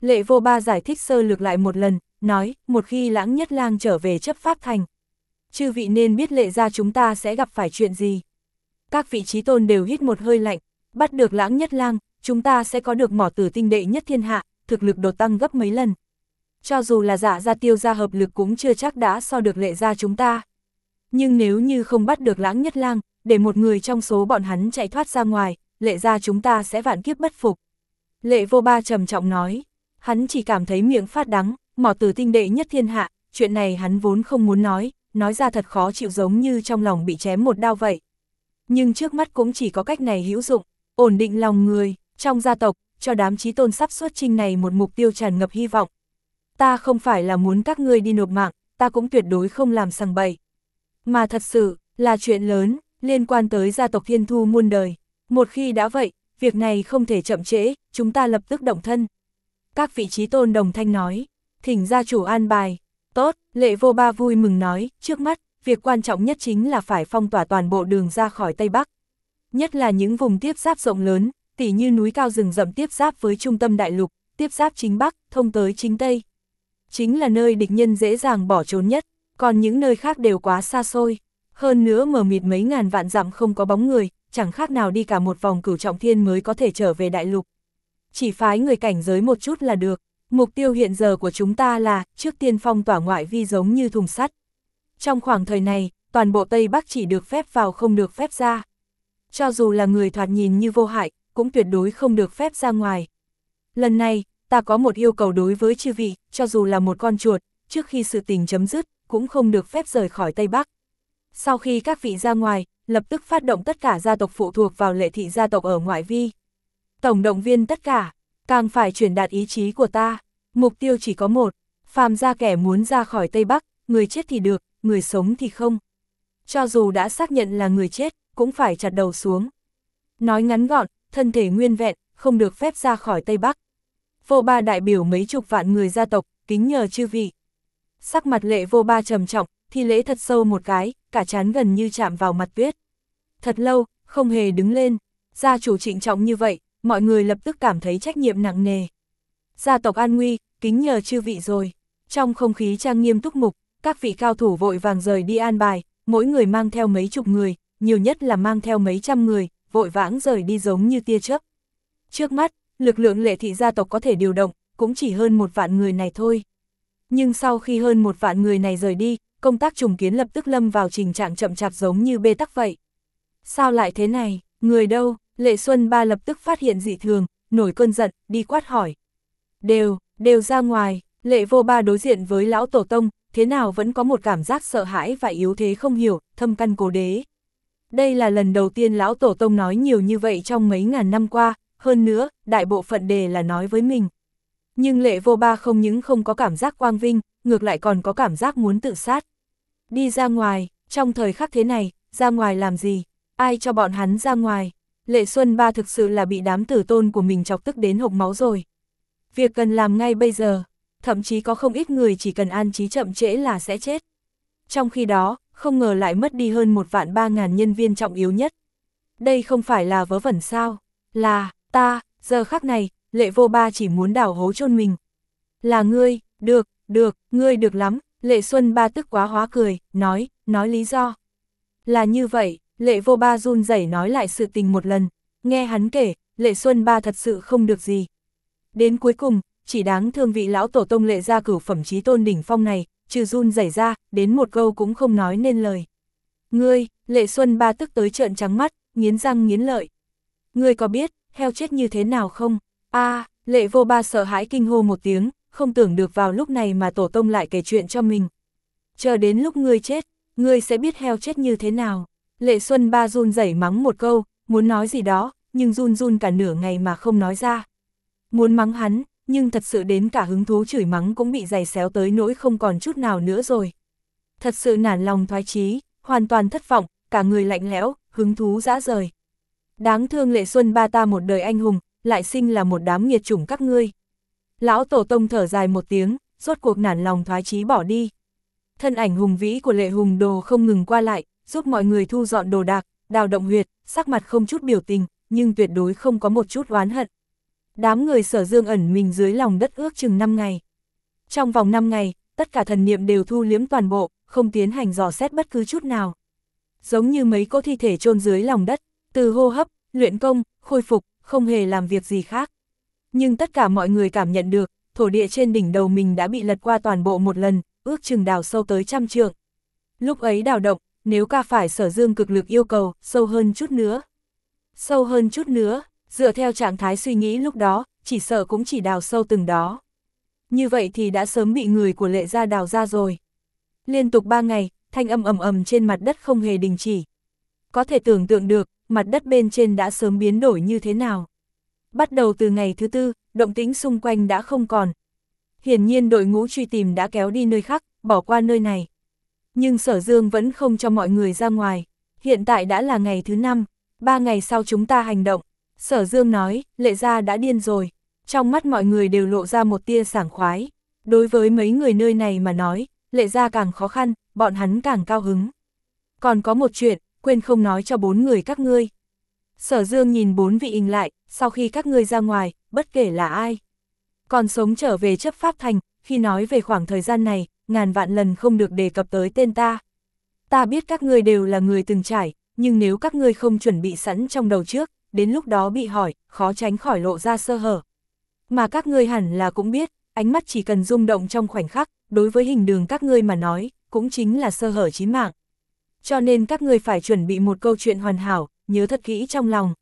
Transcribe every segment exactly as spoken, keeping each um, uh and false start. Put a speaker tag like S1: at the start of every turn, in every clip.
S1: Lệ Vô Ba giải thích sơ lược lại một lần, nói, một khi Lãng Nhất Lang trở về chấp pháp thành, chư vị nên biết Lệ gia chúng ta sẽ gặp phải chuyện gì. Các vị chí tôn đều hít một hơi lạnh, bắt được Lãng Nhất Lang, chúng ta sẽ có được mỏ tử tinh đệ nhất thiên hạ, thực lực đột tăng gấp mấy lần. Cho dù là Dạ gia Tiêu gia hợp lực cũng chưa chắc đã so được Lệ gia chúng ta. Nhưng nếu như không bắt được Lãng Nhất Lang, để một người trong số bọn hắn chạy thoát ra ngoài, Lệ gia chúng ta sẽ vạn kiếp bất phục. Lệ Vô Ba trầm trọng nói, hắn chỉ cảm thấy miệng phát đắng, mỏ tử tinh đệ nhất thiên hạ, chuyện này hắn vốn không muốn nói, nói ra thật khó chịu giống như trong lòng bị chém một đao vậy. Nhưng trước mắt cũng chỉ có cách này hữu dụng, ổn định lòng người, trong gia tộc, cho đám chí tôn sắp xuất chinh này một mục tiêu tràn ngập hy vọng. Ta không phải là muốn các ngươi đi nộp mạng, ta cũng tuyệt đối không làm sằng bậy. Mà thật sự, là chuyện lớn, liên quan tới gia tộc Thiên Thu muôn đời. Một khi đã vậy, việc này không thể chậm trễ, chúng ta lập tức động thân. Các vị chí tôn đồng thanh nói, thỉnh gia chủ an bài. Tốt, Lệ Vô Ba vui mừng nói, trước mắt, việc quan trọng nhất chính là phải phong tỏa toàn bộ đường ra khỏi Tây Bắc. Nhất là những vùng tiếp giáp rộng lớn, tỉ như núi cao rừng rậm tiếp giáp với trung tâm đại lục, tiếp giáp chính Bắc, thông tới chính Tây. Chính là nơi địch nhân dễ dàng bỏ trốn nhất, còn những nơi khác đều quá xa xôi. Hơn nữa mờ mịt mấy ngàn vạn dặm không có bóng người, chẳng khác nào đi cả một vòng cửu trọng thiên mới có thể trở về đại lục. Chỉ phái người cảnh giới một chút là được. Mục tiêu hiện giờ của chúng ta là, trước tiên phong tỏa ngoại vi giống như thùng sắt. Trong khoảng thời này, toàn bộ Tây Bắc chỉ được phép vào không được phép ra. Cho dù là người thoạt nhìn như vô hại, cũng tuyệt đối không được phép ra ngoài. Lần này, ta có một yêu cầu đối với chư vị, cho dù là một con chuột, trước khi sự tình chấm dứt, cũng không được phép rời khỏi Tây Bắc. Sau khi các vị ra ngoài, lập tức phát động tất cả gia tộc phụ thuộc vào Lệ thị gia tộc ở ngoại vi. Tổng động viên tất cả, càng phải truyền đạt ý chí của ta. Mục tiêu chỉ có một, phàm ra kẻ muốn ra khỏi Tây Bắc, người chết thì được, người sống thì không. Cho dù đã xác nhận là người chết, cũng phải chặt đầu xuống. Nói ngắn gọn, thân thể nguyên vẹn, không được phép ra khỏi Tây Bắc. Vô Ba đại biểu mấy chục vạn người gia tộc, kính nhờ chư vị. Sắc mặt Lệ Vô Ba trầm trọng, thi lễ thật sâu một cái, cả trán gần như chạm vào mặt tuyết. Thật lâu, không hề đứng lên, gia chủ trịnh trọng như vậy, mọi người lập tức cảm thấy trách nhiệm nặng nề. Gia tộc an nguy, kính nhờ chư vị rồi. Trong không khí trang nghiêm túc mục, các vị cao thủ vội vàng rời đi an bài, mỗi người mang theo mấy chục người, nhiều nhất là mang theo mấy trăm người, vội vãng rời đi giống như tia chớp. Trước mắt, lực lượng Lệ thị gia tộc có thể điều động, cũng chỉ hơn một vạn người này thôi. Nhưng sau khi hơn một vạn người này rời đi, công tác trùng kiến lập tức lâm vào trình trạng chậm chạp giống như bê tắc vậy. Sao lại thế này, người đâu? Lệ Xuân Ba lập tức phát hiện dị thường, nổi cơn giận, đi quát hỏi. Đều, đều ra ngoài. Lệ Vô Ba đối diện với lão tổ tông, thế nào vẫn có một cảm giác sợ hãi và yếu thế không hiểu, thâm căn cố đế. Đây là lần đầu tiên lão tổ tông nói nhiều như vậy trong mấy ngàn năm qua, hơn nữa, đại bộ phận đề là nói với mình. Nhưng Lệ Vô Ba không những không có cảm giác quang vinh, ngược lại còn có cảm giác muốn tự sát. Đi ra ngoài, trong thời khắc thế này, ra ngoài làm gì? Ai cho bọn hắn ra ngoài? Lệ Xuân Ba thực sự là bị đám tử tôn của mình chọc tức đến hộc máu rồi. Việc cần làm ngay bây giờ, thậm chí có không ít người chỉ cần an trí chậm trễ là sẽ chết. Trong khi đó, không ngờ lại mất đi hơn một vạn ba ngàn nhân viên trọng yếu nhất. Đây không phải là vớ vẩn sao? Là, ta, giờ khắc này, Lệ Vô Ba chỉ muốn đào hố chôn mình. Là ngươi, được, được, ngươi được lắm. Lệ Xuân Ba tức quá hóa cười, nói, nói lý do. Là như vậy, Lệ Vô Ba run rẩy nói lại sự tình một lần, nghe hắn kể, Lệ Xuân Ba thật sự không được gì. Đến cuối cùng, chỉ đáng thương vị lão tổ tông Lệ gia cửu phẩm chí tôn đỉnh phong này, trừ run rẩy ra, đến một câu cũng không nói nên lời. Ngươi, Lệ Xuân Ba tức tới trợn trắng mắt, nghiến răng nghiến lợi. Ngươi có biết, heo chết như thế nào không? A, à, Lệ Vô Ba sợ hãi kinh hô một tiếng, không tưởng được vào lúc này mà tổ tông lại kể chuyện cho mình. Chờ đến lúc ngươi chết, ngươi sẽ biết heo chết như thế nào. Lệ Xuân Ba run rẩy mắng một câu, muốn nói gì đó, nhưng run run cả nửa ngày mà không nói ra. Muốn mắng hắn, nhưng thật sự đến cả hứng thú chửi mắng cũng bị giày xéo tới nỗi không còn chút nào nữa rồi. Thật sự nản lòng thoái chí, hoàn toàn thất vọng, cả người lạnh lẽo, hứng thú rã rời. Đáng thương Lệ Xuân Ba ta một đời anh hùng, lại sinh là một đám nghiệt chủng các ngươi. Lão tổ tông thở dài một tiếng, rốt cuộc nản lòng thoái chí bỏ đi. Thân ảnh hùng vĩ của Lệ Hùng Đồ không ngừng qua lại, giúp mọi người thu dọn đồ đạc, đào động huyệt, sắc mặt không chút biểu tình, nhưng tuyệt đối không có một chút oán hận. Đám người Sở Dương ẩn mình dưới lòng đất ước chừng năm ngày. Trong vòng năm ngày, tất cả thần niệm đều thu liếm toàn bộ, không tiến hành dò xét bất cứ chút nào. Giống như mấy cỗ thi thể chôn dưới lòng đất, từ hô hấp, luyện công, khôi phục, không hề làm việc gì khác. Nhưng tất cả mọi người cảm nhận được, thổ địa trên đỉnh đầu mình đã bị lật qua toàn bộ một lần, ước chừng đào sâu tới trăm trượng. Lúc ấy đào động, nếu ca phải Sở Dương cực lực yêu cầu, sâu hơn chút nữa. Sâu hơn chút nữa, dựa theo trạng thái suy nghĩ lúc đó, chỉ sợ cũng chỉ đào sâu từng đó. Như vậy thì đã sớm bị người của Lệ gia đào ra rồi. Liên tục ba ngày, thanh âm ầm ầm trên mặt đất không hề đình chỉ. Có thể tưởng tượng được, mặt đất bên trên đã sớm biến đổi như thế nào. Bắt đầu từ ngày thứ tư, động tĩnh xung quanh đã không còn. Hiển nhiên đội ngũ truy tìm đã kéo đi nơi khác, bỏ qua nơi này. Nhưng Sở Dương vẫn không cho mọi người ra ngoài. Hiện tại đã là ngày thứ năm, ba ngày sau chúng ta hành động. Sở Dương nói, Lệ gia đã điên rồi. Trong mắt mọi người đều lộ ra một tia sảng khoái. Đối với mấy người nơi này mà nói, Lệ gia càng khó khăn, bọn hắn càng cao hứng. Còn có một chuyện, quên không nói cho bốn người các ngươi. Sở Dương nhìn bốn vị hình lại, sau khi các ngươi ra ngoài, bất kể là ai. Còn sống trở về chấp pháp thành, khi nói về khoảng thời gian này, ngàn vạn lần không được đề cập tới tên ta. Ta biết các ngươi đều là người từng trải, nhưng nếu các ngươi không chuẩn bị sẵn trong đầu trước, đến lúc đó bị hỏi, khó tránh khỏi lộ ra sơ hở. Mà các ngươi hẳn là cũng biết, ánh mắt chỉ cần rung động trong khoảnh khắc, đối với hình đường các ngươi mà nói, cũng chính là sơ hở chí mạng. Cho nên các ngươi phải chuẩn bị một câu chuyện hoàn hảo, nhớ thật kỹ trong lòng.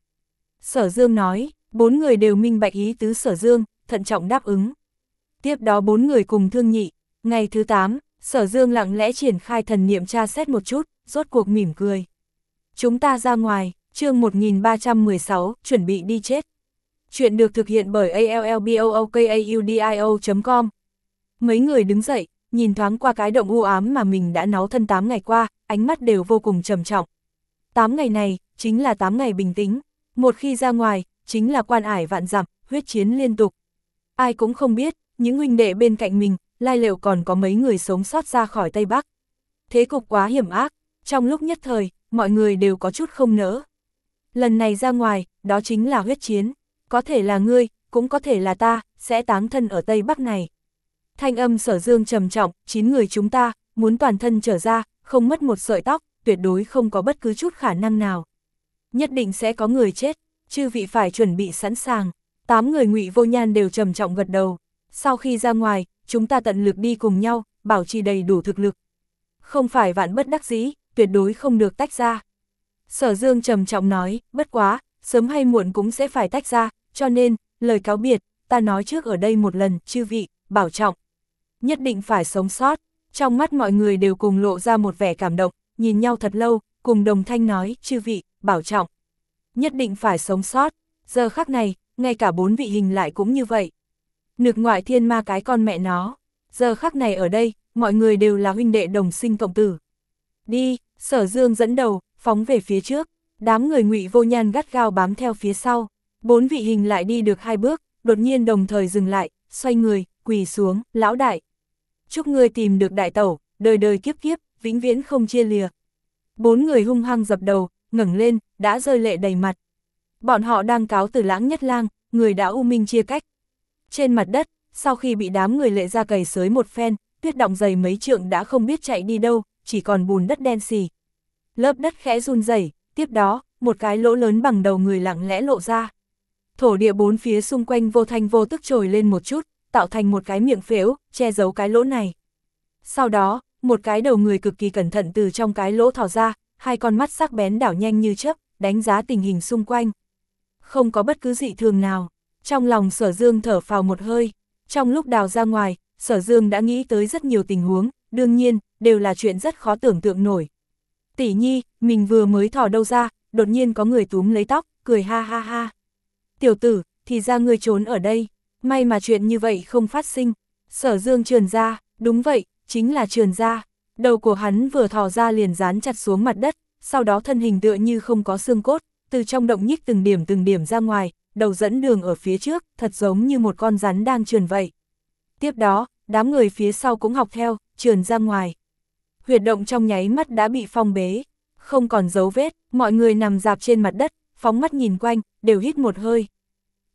S1: Sở Dương nói, bốn người đều minh bạch ý tứ Sở Dương, thận trọng đáp ứng. Tiếp đó bốn người cùng thương nghị, ngày thứ tám, Sở Dương lặng lẽ triển khai thần niệm tra xét một chút, rốt cuộc mỉm cười. Chúng ta ra ngoài, chương một nghìn ba trăm mười sáu, chuẩn bị đi chết. Chuyện được thực hiện bởi a l l b o o k a u d i o chấm com. Mấy người đứng dậy, nhìn thoáng qua cái động u ám mà mình đã náu thân tám ngày qua, ánh mắt đều vô cùng trầm trọng. tám ngày này, chính là tám ngày bình tĩnh. Một khi ra ngoài, chính là quan ải vạn dặm, huyết chiến liên tục. Ai cũng không biết, những huynh đệ bên cạnh mình, lai liệu còn có mấy người sống sót ra khỏi Tây Bắc. Thế cục quá hiểm ác, trong lúc nhất thời, mọi người đều có chút không nỡ. Lần này ra ngoài, đó chính là huyết chiến. Có thể là ngươi, cũng có thể là ta, sẽ táng thân ở Tây Bắc này. Thanh âm Sở Dương trầm trọng, chín người chúng ta, muốn toàn thân trở ra, không mất một sợi tóc, tuyệt đối không có bất cứ chút khả năng nào. Nhất định sẽ có người chết, chư vị phải chuẩn bị sẵn sàng. Tám người Ngụy Vô Nhan đều trầm trọng gật đầu. Sau khi ra ngoài, chúng ta tận lực đi cùng nhau, bảo trì đầy đủ thực lực. Không phải vạn bất đắc dĩ, tuyệt đối không được tách ra. Sở Dương trầm trọng nói, bất quá, sớm hay muộn cũng sẽ phải tách ra, cho nên, lời cáo biệt, ta nói trước ở đây một lần, chư vị, bảo trọng. Nhất định phải sống sót. Trong mắt mọi người đều cùng lộ ra một vẻ cảm động, nhìn nhau thật lâu, cùng đồng thanh nói, chư vị, bảo trọng. Nhất định phải sống sót. Giờ khắc này, ngay cả bốn vị hình lại cũng như vậy. Nực ngoại thiên ma cái con mẹ nó. Giờ khắc này ở đây, mọi người đều là huynh đệ đồng sinh cộng tử. Đi, Sở Dương dẫn đầu, phóng về phía trước. Đám người Ngụy Vô Nhan gắt gao bám theo phía sau. Bốn vị hình lại đi được hai bước, đột nhiên đồng thời dừng lại, xoay người, quỳ xuống, lão đại. Chúc ngươi tìm được đại tẩu, đời đời kiếp kiếp, vĩnh viễn không chia lìa. Bốn người hung hăng dập đầu, ngẩng lên, đã rơi lệ đầy mặt. Bọn họ đang cáo từ Lãng Nhất Lang, người đã u minh chia cách. Trên mặt đất, sau khi bị đám người Lệ gia cày xới một phen, tuyết đọng dày mấy trượng đã không biết chạy đi đâu, chỉ còn bùn đất đen xì. Lớp đất khẽ run rẩy, tiếp đó, một cái lỗ lớn bằng đầu người lặng lẽ lộ ra. Thổ địa bốn phía xung quanh vô thanh vô tức trồi lên một chút, tạo thành một cái miệng phễu, che giấu cái lỗ này. Sau đó, một cái đầu người cực kỳ cẩn thận từ trong cái lỗ thò ra, hai con mắt sắc bén đảo nhanh như chớp, đánh giá tình hình xung quanh. Không có bất cứ dị thường nào. Trong lòng Sở Dương thở phào một hơi. Trong lúc đào ra ngoài, Sở Dương đã nghĩ tới rất nhiều tình huống, đương nhiên, đều là chuyện rất khó tưởng tượng nổi. Tỷ nhi, mình vừa mới thò đâu ra, đột nhiên có người túm lấy tóc, cười ha ha ha. Tiểu tử, thì ra ngươi trốn ở đây, may mà chuyện như vậy không phát sinh. Sở Dương trườn ra, đúng vậy, chính là trườn ra. Đầu của hắn vừa thò ra liền dán chặt xuống mặt đất, sau đó thân hình tựa như không có xương cốt, từ trong động nhích từng điểm từng điểm ra ngoài, đầu dẫn đường ở phía trước, thật giống như một con rắn đang trườn vậy. Tiếp đó, đám người phía sau cũng học theo, trườn ra ngoài. Huyệt động trong nháy mắt đã bị phong bế, không còn dấu vết, mọi người nằm rạp trên mặt đất, phóng mắt nhìn quanh, đều hít một hơi.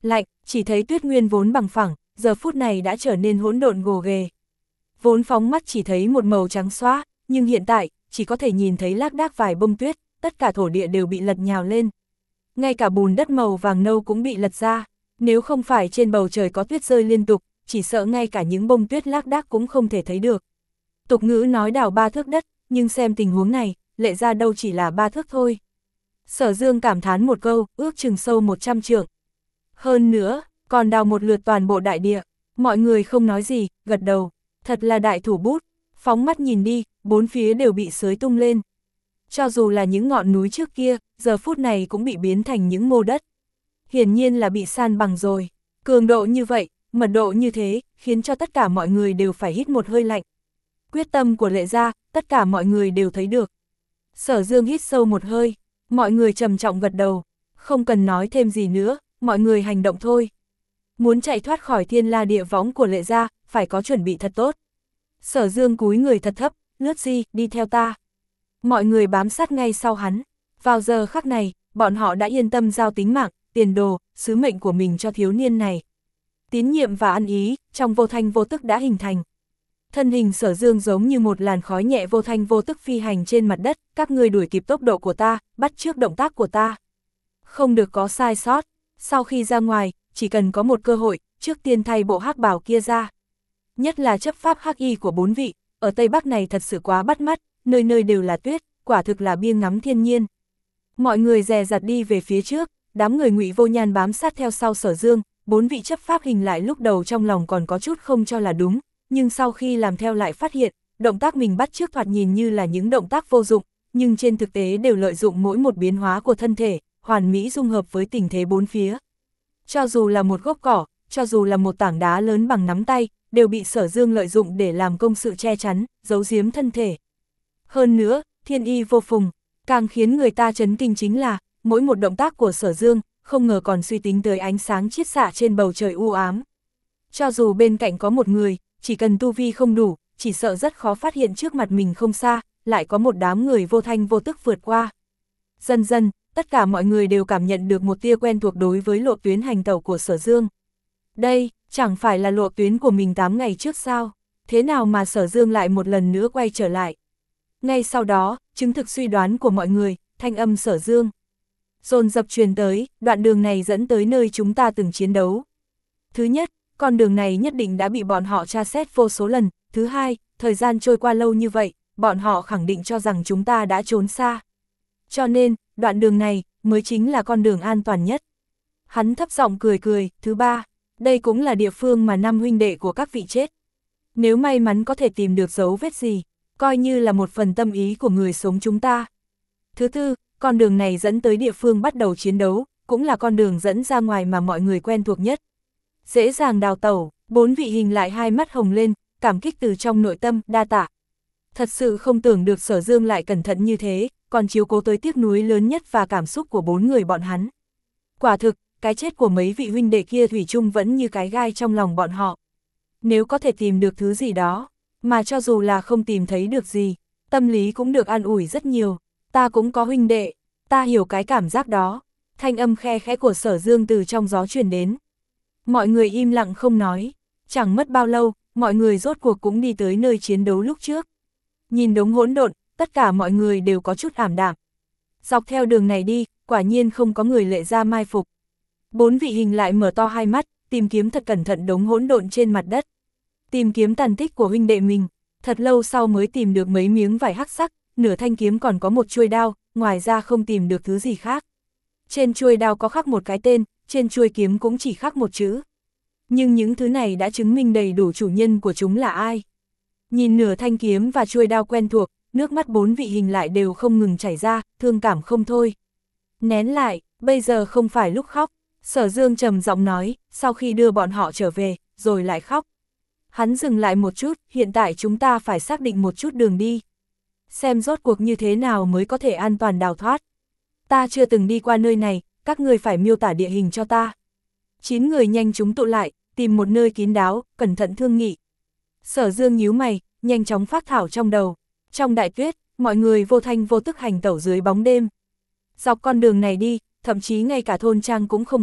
S1: lạnh, chỉ thấy tuyết nguyên vốn bằng phẳng, giờ phút này đã trở nên hỗn độn gồ ghề. Vốn phóng mắt chỉ thấy một màu trắng xóa, nhưng hiện tại, chỉ có thể nhìn thấy lác đác vài bông tuyết, tất cả thổ địa đều bị lật nhào lên. Ngay cả bùn đất màu vàng nâu cũng bị lật ra, nếu không phải trên bầu trời có tuyết rơi liên tục, chỉ sợ ngay cả những bông tuyết lác đác cũng không thể thấy được. Tục ngữ nói đào ba thước đất, nhưng xem tình huống này, Lệ Gia đâu chỉ là ba thước thôi. Sở Dương cảm thán một câu, ước chừng sâu một trăm trượng. Hơn nữa, còn đào một lượt toàn bộ đại địa, mọi người không nói gì, gật đầu, thật là đại thủ bút, phóng mắt nhìn đi, bốn phía đều bị xới tung lên. Cho dù là những ngọn núi trước kia, giờ phút này cũng bị biến thành những mô đất. Hiển nhiên là bị san bằng rồi, cường độ như vậy, mật độ như thế, khiến cho tất cả mọi người đều phải hít một hơi lạnh. Quyết tâm của Lệ Gia, tất cả mọi người đều thấy được. Sở Dương hít sâu một hơi, mọi người trầm trọng gật đầu, không cần nói thêm gì nữa, mọi người hành động thôi. Muốn chạy thoát khỏi thiên la địa võng của Lệ Gia, phải có chuẩn bị thật tốt. Sở Dương cúi người thật thấp, lướt di, đi theo ta. Mọi người bám sát ngay sau hắn. Vào giờ khắc này, bọn họ đã yên tâm giao tính mạng, tiền đồ, sứ mệnh của mình cho thiếu niên này. Tín nhiệm và ăn ý, trong vô thanh vô tức đã hình thành. Thân hình Sở Dương giống như một làn khói nhẹ vô thanh vô tức phi hành trên mặt đất, các ngươi đuổi kịp tốc độ của ta, bắt trước động tác của ta. Không được có sai sót, sau khi ra ngoài, chỉ cần có một cơ hội, trước tiên thay bộ hắc bào kia ra. Nhất là chấp pháp hắc y của bốn vị, ở Tây Bắc này thật sự quá bắt mắt, nơi nơi đều là tuyết, quả thực là biếng ngắm thiên nhiên. Mọi người dè dặt đi về phía trước, đám người Ngụy Vô Nhan bám sát theo sau Sở Dương, bốn vị chấp pháp hình lại lúc đầu trong lòng còn có chút không cho là đúng, nhưng sau khi làm theo lại phát hiện, động tác mình bắt chước thoạt nhìn như là những động tác vô dụng, nhưng trên thực tế đều lợi dụng mỗi một biến hóa của thân thể, hoàn mỹ dung hợp với tình thế bốn phía. Cho dù là một gốc cỏ, cho dù là một tảng đá lớn bằng nắm tay, đều bị Sở Dương lợi dụng để làm công sự che chắn, giấu giếm thân thể. Hơn nữa, thiên y vô phùng, càng khiến người ta chấn kinh chính là, mỗi một động tác của Sở Dương, không ngờ còn suy tính tới ánh sáng chiết xạ trên bầu trời u ám. Cho dù bên cạnh có một người, chỉ cần tu vi không đủ, chỉ sợ rất khó phát hiện trước mặt mình không xa, lại có một đám người vô thanh vô tức vượt qua. Dần dần, tất cả mọi người đều cảm nhận được một tia quen thuộc đối với lộ tuyến hành tẩu của Sở Dương. Đây, chẳng phải là lộ tuyến của mình tám ngày trước sao? Thế nào mà Sở Dương lại một lần nữa quay trở lại? Ngay sau đó, chứng thực suy đoán của mọi người, thanh âm Sở Dương dồn dập truyền tới, đoạn đường này dẫn tới nơi chúng ta từng chiến đấu. Thứ nhất, con đường này nhất định đã bị bọn họ tra xét vô số lần. Thứ hai, thời gian trôi qua lâu như vậy, bọn họ khẳng định cho rằng chúng ta đã trốn xa. Cho nên, đoạn đường này mới chính là con đường an toàn nhất. Hắn thấp giọng cười cười. Thứ ba, đây cũng là địa phương mà năm huynh đệ của các vị chết. Nếu may mắn có thể tìm được dấu vết gì, coi như là một phần tâm ý của người sống chúng ta. Thứ tư, con đường này dẫn tới địa phương bắt đầu chiến đấu, cũng là con đường dẫn ra ngoài mà mọi người quen thuộc nhất. Dễ dàng đào tẩu, bốn vị hình lại hai mắt hồng lên, cảm kích từ trong nội tâm, đa tạ. Thật sự không tưởng được Sở Dương lại cẩn thận như thế, còn chiếu cố tới tiếc nuối lớn nhất và cảm xúc của bốn người bọn hắn. Quả thực, cái chết của mấy vị huynh đệ kia thủy chung vẫn như cái gai trong lòng bọn họ. Nếu có thể tìm được thứ gì đó, mà cho dù là không tìm thấy được gì, tâm lý cũng được an ủi rất nhiều. Ta cũng có huynh đệ, ta hiểu cái cảm giác đó. Thanh âm khe khẽ của Sở Dương từ trong gió truyền đến. Mọi người im lặng không nói, chẳng mất bao lâu, mọi người rốt cuộc cũng đi tới nơi chiến đấu lúc trước. Nhìn đống hỗn độn, tất cả mọi người đều có chút ảm đạm. Dọc theo đường này đi, quả nhiên không có người Lệ Gia mai phục. Bốn vị hình lại mở to hai mắt, tìm kiếm thật cẩn thận đống hỗn độn trên mặt đất. Tìm kiếm tàn tích của huynh đệ mình, thật lâu sau mới tìm được mấy miếng vải hắc sắc, nửa thanh kiếm còn có một chuôi đao, ngoài ra không tìm được thứ gì khác. Trên chuôi đao có khắc một cái tên, trên chuôi kiếm cũng chỉ khắc một chữ. Nhưng những thứ này đã chứng minh đầy đủ chủ nhân của chúng là ai. Nhìn nửa thanh kiếm và chuôi đao quen thuộc, nước mắt bốn vị hình lại đều không ngừng chảy ra, thương cảm không thôi. Nén lại, bây giờ không phải lúc khóc, Sở Dương trầm giọng nói, sau khi đưa bọn họ trở về, rồi lại khóc. Hắn dừng lại một chút, hiện tại chúng ta phải xác định một chút đường đi. Xem rốt cuộc như thế nào mới có thể an toàn đào thoát. Ta chưa từng đi qua nơi này, các người phải miêu tả địa hình cho ta. Chín người nhanh chóng tụ lại, tìm một nơi kín đáo, cẩn thận thương nghị. Sở Dương nhíu mày, nhanh chóng phác thảo trong đầu. Trong đại tuyết, mọi người vô thanh vô tức hành tẩu dưới bóng đêm. Dọc con đường này đi, thậm chí ngay cả thôn trang cũng không có,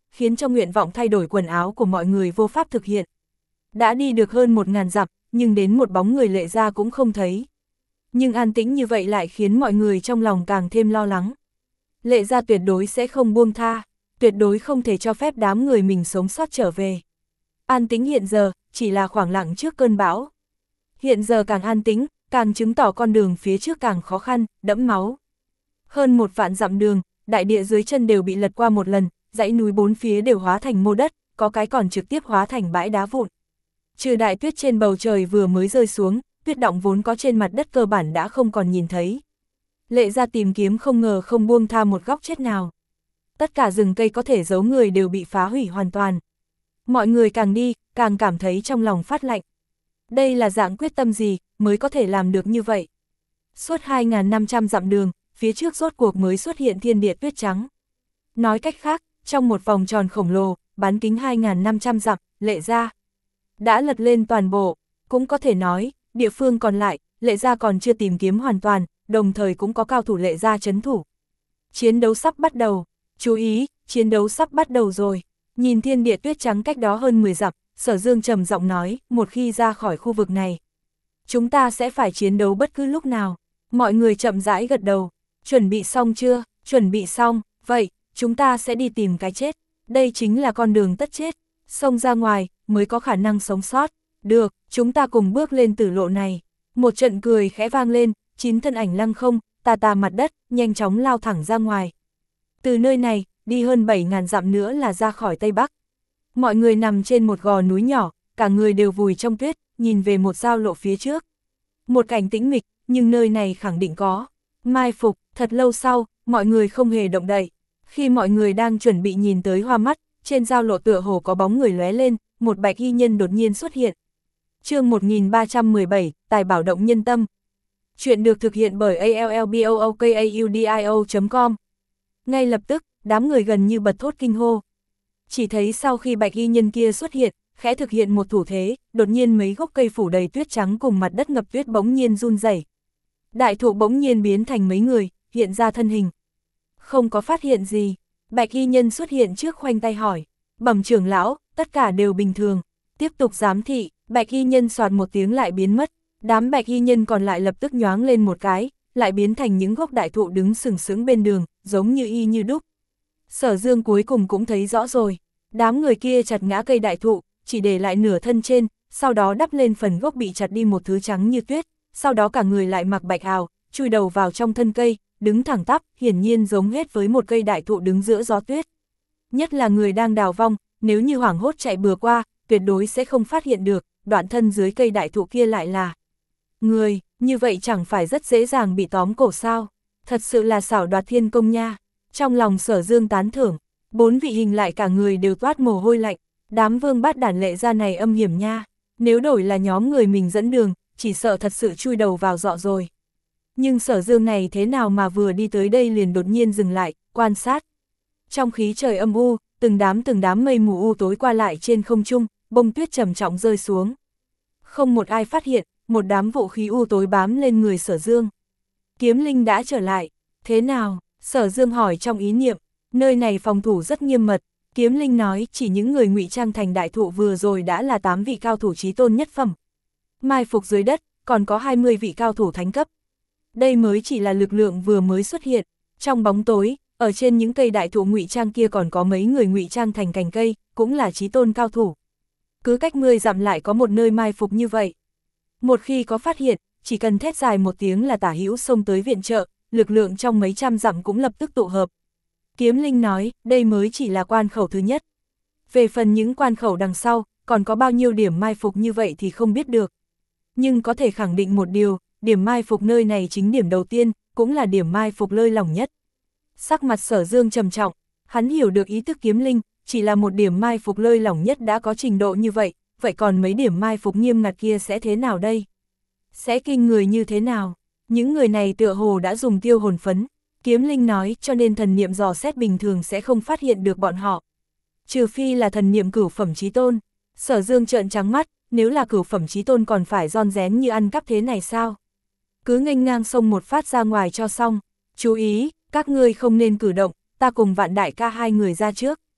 S1: khiến cho nguyện vọng thay đổi quần áo của mọi người vô pháp thực hiện. Đã đi được hơn một ngàn dặm, nhưng đến một bóng người Lệ gia cũng không thấy. Nhưng an tĩnh như vậy lại khiến mọi người trong lòng càng thêm lo lắng. Lệ gia tuyệt đối sẽ không buông tha, tuyệt đối không thể cho phép đám người mình sống sót trở về. An tĩnh hiện giờ, chỉ là khoảng lặng trước cơn bão. Hiện giờ càng an tĩnh, càng chứng tỏ con đường phía trước càng khó khăn, đẫm máu. Hơn một vạn dặm đường, đại địa dưới chân đều bị lật qua một lần, dãy núi bốn phía đều hóa thành mô đất, có cái còn trực tiếp hóa thành bãi đá vụn. Trừ đại tuyết trên bầu trời vừa mới rơi xuống, tuyết động vốn có trên mặt đất cơ bản đã không còn nhìn thấy. Lệ gia tìm kiếm không ngờ không buông tha một góc chết nào. Tất cả rừng cây có thể giấu người đều bị phá hủy hoàn toàn. Mọi người càng đi, càng cảm thấy trong lòng phát lạnh. Đây là dạng quyết tâm gì mới có thể làm được như vậy? Suốt hai nghìn năm trăm dặm đường, phía trước rốt cuộc mới xuất hiện thiên địa tuyết trắng. Nói cách khác, trong một vòng tròn khổng lồ, bán kính hai nghìn năm trăm dặm, Lệ gia đã lật lên toàn bộ. Cũng có thể nói, địa phương còn lại, Lệ gia còn chưa tìm kiếm hoàn toàn, đồng thời cũng có cao thủ Lệ gia trấn thủ. Chiến đấu sắp bắt đầu, chú ý, chiến đấu sắp bắt đầu rồi. Nhìn thiên địa tuyết trắng cách đó hơn mười dặm, Sở Dương trầm giọng nói, một khi ra khỏi khu vực này, chúng ta sẽ phải chiến đấu bất cứ lúc nào. Mọi người chậm rãi gật đầu, chuẩn bị xong chưa, chuẩn bị xong, vậy, chúng ta sẽ đi tìm cái chết. Đây chính là con đường tất chết, xông ra ngoài, mới có khả năng sống sót. Được, chúng ta cùng bước lên tử lộ này. Một trận cười khẽ vang lên, chín thân ảnh lăng không, tà tà mặt đất, nhanh chóng lao thẳng ra ngoài. Từ nơi này, đi hơn bảy nghìn dặm nữa là ra khỏi Tây Bắc. Mọi người nằm trên một gò núi nhỏ, cả người đều vùi trong tuyết, nhìn về một giao lộ phía trước. Một cảnh tĩnh mịch, nhưng nơi này khẳng định có mai phục. Thật lâu sau, mọi người không hề động đậy. Khi mọi người đang chuẩn bị nhìn tới hoa mắt, trên giao lộ tựa hồ có bóng người lóe lên, một bạch y nhân đột nhiên xuất hiện. Chương một nghìn ba trăm mười bảy, Tài bảo động nhân tâm. Chuyện được thực hiện bởi a l l b o o k a u d i o chấm com. Ngay lập tức, đám người gần như bật thốt kinh hô. Chỉ thấy sau khi bạch y nhân kia xuất hiện, khẽ thực hiện một thủ thế, đột nhiên mấy gốc cây phủ đầy tuyết trắng cùng mặt đất ngập tuyết bỗng nhiên run rẩy. Đại thụ bỗng nhiên biến thành mấy người, hiện ra thân hình. Không có phát hiện gì, bạch y nhân xuất hiện trước khoanh tay hỏi. Bẩm trưởng lão, tất cả đều bình thường. Tiếp tục giám thị, bạch y nhân soạt một tiếng lại biến mất. Đám bạch y nhân còn lại lập tức nhoáng lên một cái, lại biến thành những gốc đại thụ đứng sừng sững bên đường, giống như y như đúc. Sở Dương cuối cùng cũng thấy rõ rồi, đám người kia chặt ngã cây đại thụ, chỉ để lại nửa thân trên, sau đó đắp lên phần gốc bị chặt đi một thứ trắng như tuyết, sau đó cả người lại mặc bạch áo, chui đầu vào trong thân cây, đứng thẳng tắp, hiển nhiên giống hết với một cây đại thụ đứng giữa gió tuyết. Nhất là người đang đào vong, nếu như hoảng hốt chạy bừa qua, tuyệt đối sẽ không phát hiện được, đoạn thân dưới cây đại thụ kia lại là người, như vậy chẳng phải rất dễ dàng bị tóm cổ sao? Thật sự là xảo đoạt thiên công nha. Trong lòng Sở Dương tán thưởng, bốn vị hình lại cả người đều toát mồ hôi lạnh, đám vương bát đản Lệ gia này âm hiểm nha, nếu đổi là nhóm người mình dẫn đường, chỉ sợ thật sự chui đầu vào dọ rồi. Nhưng Sở Dương này thế nào mà vừa đi tới đây liền đột nhiên dừng lại, quan sát. Trong khí trời âm u, từng đám từng đám mây mù u tối qua lại trên không trung, bông tuyết trầm trọng rơi xuống. Không một ai phát hiện, một đám vũ khí u tối bám lên người Sở Dương. Kiếm Linh đã trở lại, thế nào? Sở Dương hỏi trong ý niệm, nơi này phòng thủ rất nghiêm mật. Kiếm Linh nói chỉ những người ngụy trang thành đại thụ vừa rồi đã là tám vị cao thủ chí tôn nhất phẩm. Mai phục dưới đất, còn có hai mươi vị cao thủ thánh cấp. Đây mới chỉ là lực lượng vừa mới xuất hiện. Trong bóng tối, ở trên những cây đại thụ ngụy trang kia còn có mấy người ngụy trang thành cành cây, cũng là chí tôn cao thủ. Cứ cách mười dặm lại có một nơi mai phục như vậy. Một khi có phát hiện, chỉ cần thét dài một tiếng là tả hữu xông tới viện trợ, lực lượng trong mấy trăm dặm cũng lập tức tụ hợp. Kiếm Linh nói, đây mới chỉ là quan khẩu thứ nhất. Về phần những quan khẩu đằng sau, còn có bao nhiêu điểm mai phục như vậy thì không biết được. Nhưng có thể khẳng định một điều, điểm mai phục nơi này chính điểm đầu tiên, cũng là điểm mai phục lơi lỏng nhất. Sắc mặt Sở Dương trầm trọng, hắn hiểu được ý thức Kiếm Linh, chỉ là một điểm mai phục lơi lỏng nhất đã có trình độ như vậy, vậy còn mấy điểm mai phục nghiêm ngặt kia sẽ thế nào đây? Sẽ kinh người như thế nào? Những người này tựa hồ đã dùng tiêu hồn phấn. Kiếm Linh nói, cho nên thần niệm dò xét bình thường sẽ không phát hiện được bọn họ. Trừ phi là thần niệm cửu phẩm chí tôn. Sở Dương trợn trắng mắt, nếu là cửu phẩm chí tôn còn phải ron rén như ăn cắp thế này sao? Cứ nghênh ngang xông một phát ra ngoài cho xong. Chú ý, các ngươi không nên cử động, ta cùng Vạn đại ca hai người ra trước.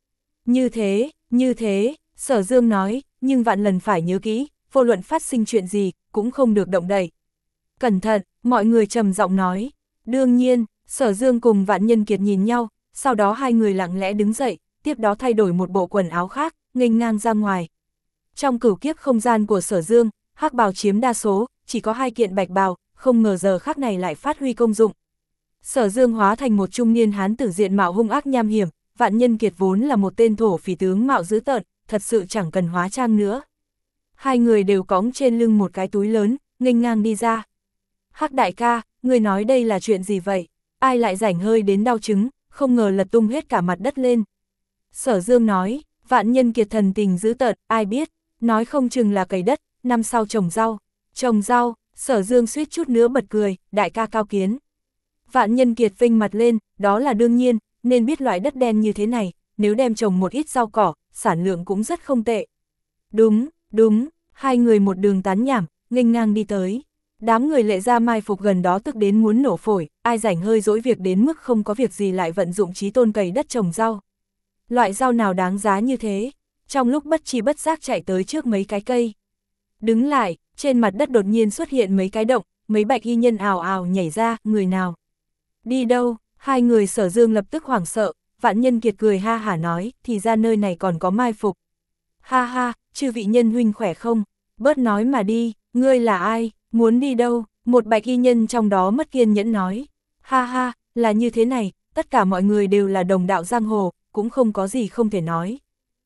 S1: Như thế, như thế, Sở Dương nói, nhưng vạn lần phải nhớ kỹ, vô luận phát sinh chuyện gì, cũng không được động đậy. Cẩn thận, mọi người trầm giọng nói. Đương nhiên, Sở Dương cùng Vạn Nhân Kiệt nhìn nhau, sau đó hai người lặng lẽ đứng dậy, tiếp đó thay đổi một bộ quần áo khác, nghênh ngang ra ngoài. Trong cửu kiếp không gian của Sở Dương, hắc bào chiếm đa số, chỉ có hai kiện bạch bào, không ngờ giờ khắc này lại phát huy công dụng. Sở Dương hóa thành một trung niên hán tử diện mạo hung ác nham hiểm, Vạn Nhân Kiệt vốn là một tên thổ phỉ tướng mạo dữ tợn, thật sự chẳng cần hóa trang nữa. Hai người đều cõng trên lưng một cái túi lớn, nghênh ngang đi ra. Hắc đại ca, người nói đây là chuyện gì vậy? Ai lại rảnh hơi đến đau chứng, không ngờ lật tung hết cả mặt đất lên. Sở Dương nói, Vạn Nhân Kiệt thần tình dữ tợn, ai biết, nói không chừng là cày đất, năm sau trồng rau. Trồng rau, Sở Dương suýt chút nữa bật cười, đại ca cao kiến. Vạn Nhân Kiệt vinh mặt lên, đó là đương nhiên, nên biết loại đất đen như thế này, nếu đem trồng một ít rau cỏ, sản lượng cũng rất không tệ. Đúng, đúng, hai người một đường tán nhảm, nghênh ngang đi tới. Đám người Lệ Gia mai phục gần đó tức đến muốn nổ phổi, ai rảnh hơi dỗi việc đến mức không có việc gì lại vận dụng trí tôn cày đất trồng rau. Loại rau nào đáng giá như thế? Trong lúc bất chi bất giác chạy tới trước mấy cái cây. Đứng lại, trên mặt đất đột nhiên xuất hiện mấy cái động, mấy bạch y nhân ào ào nhảy ra, người nào? Đi đâu? Hai người Sở Dương lập tức hoảng sợ, Vạn Nhân Kiệt cười ha hả nói, thì ra nơi này còn có mai phục. Ha ha, chư vị nhân huynh khỏe không? Bớt nói mà đi, ngươi là ai, muốn đi đâu? Một bạch y nhân trong đó mất kiên nhẫn nói. Ha ha, là như thế này, tất cả mọi người đều là đồng đạo giang hồ, cũng không có gì không thể nói.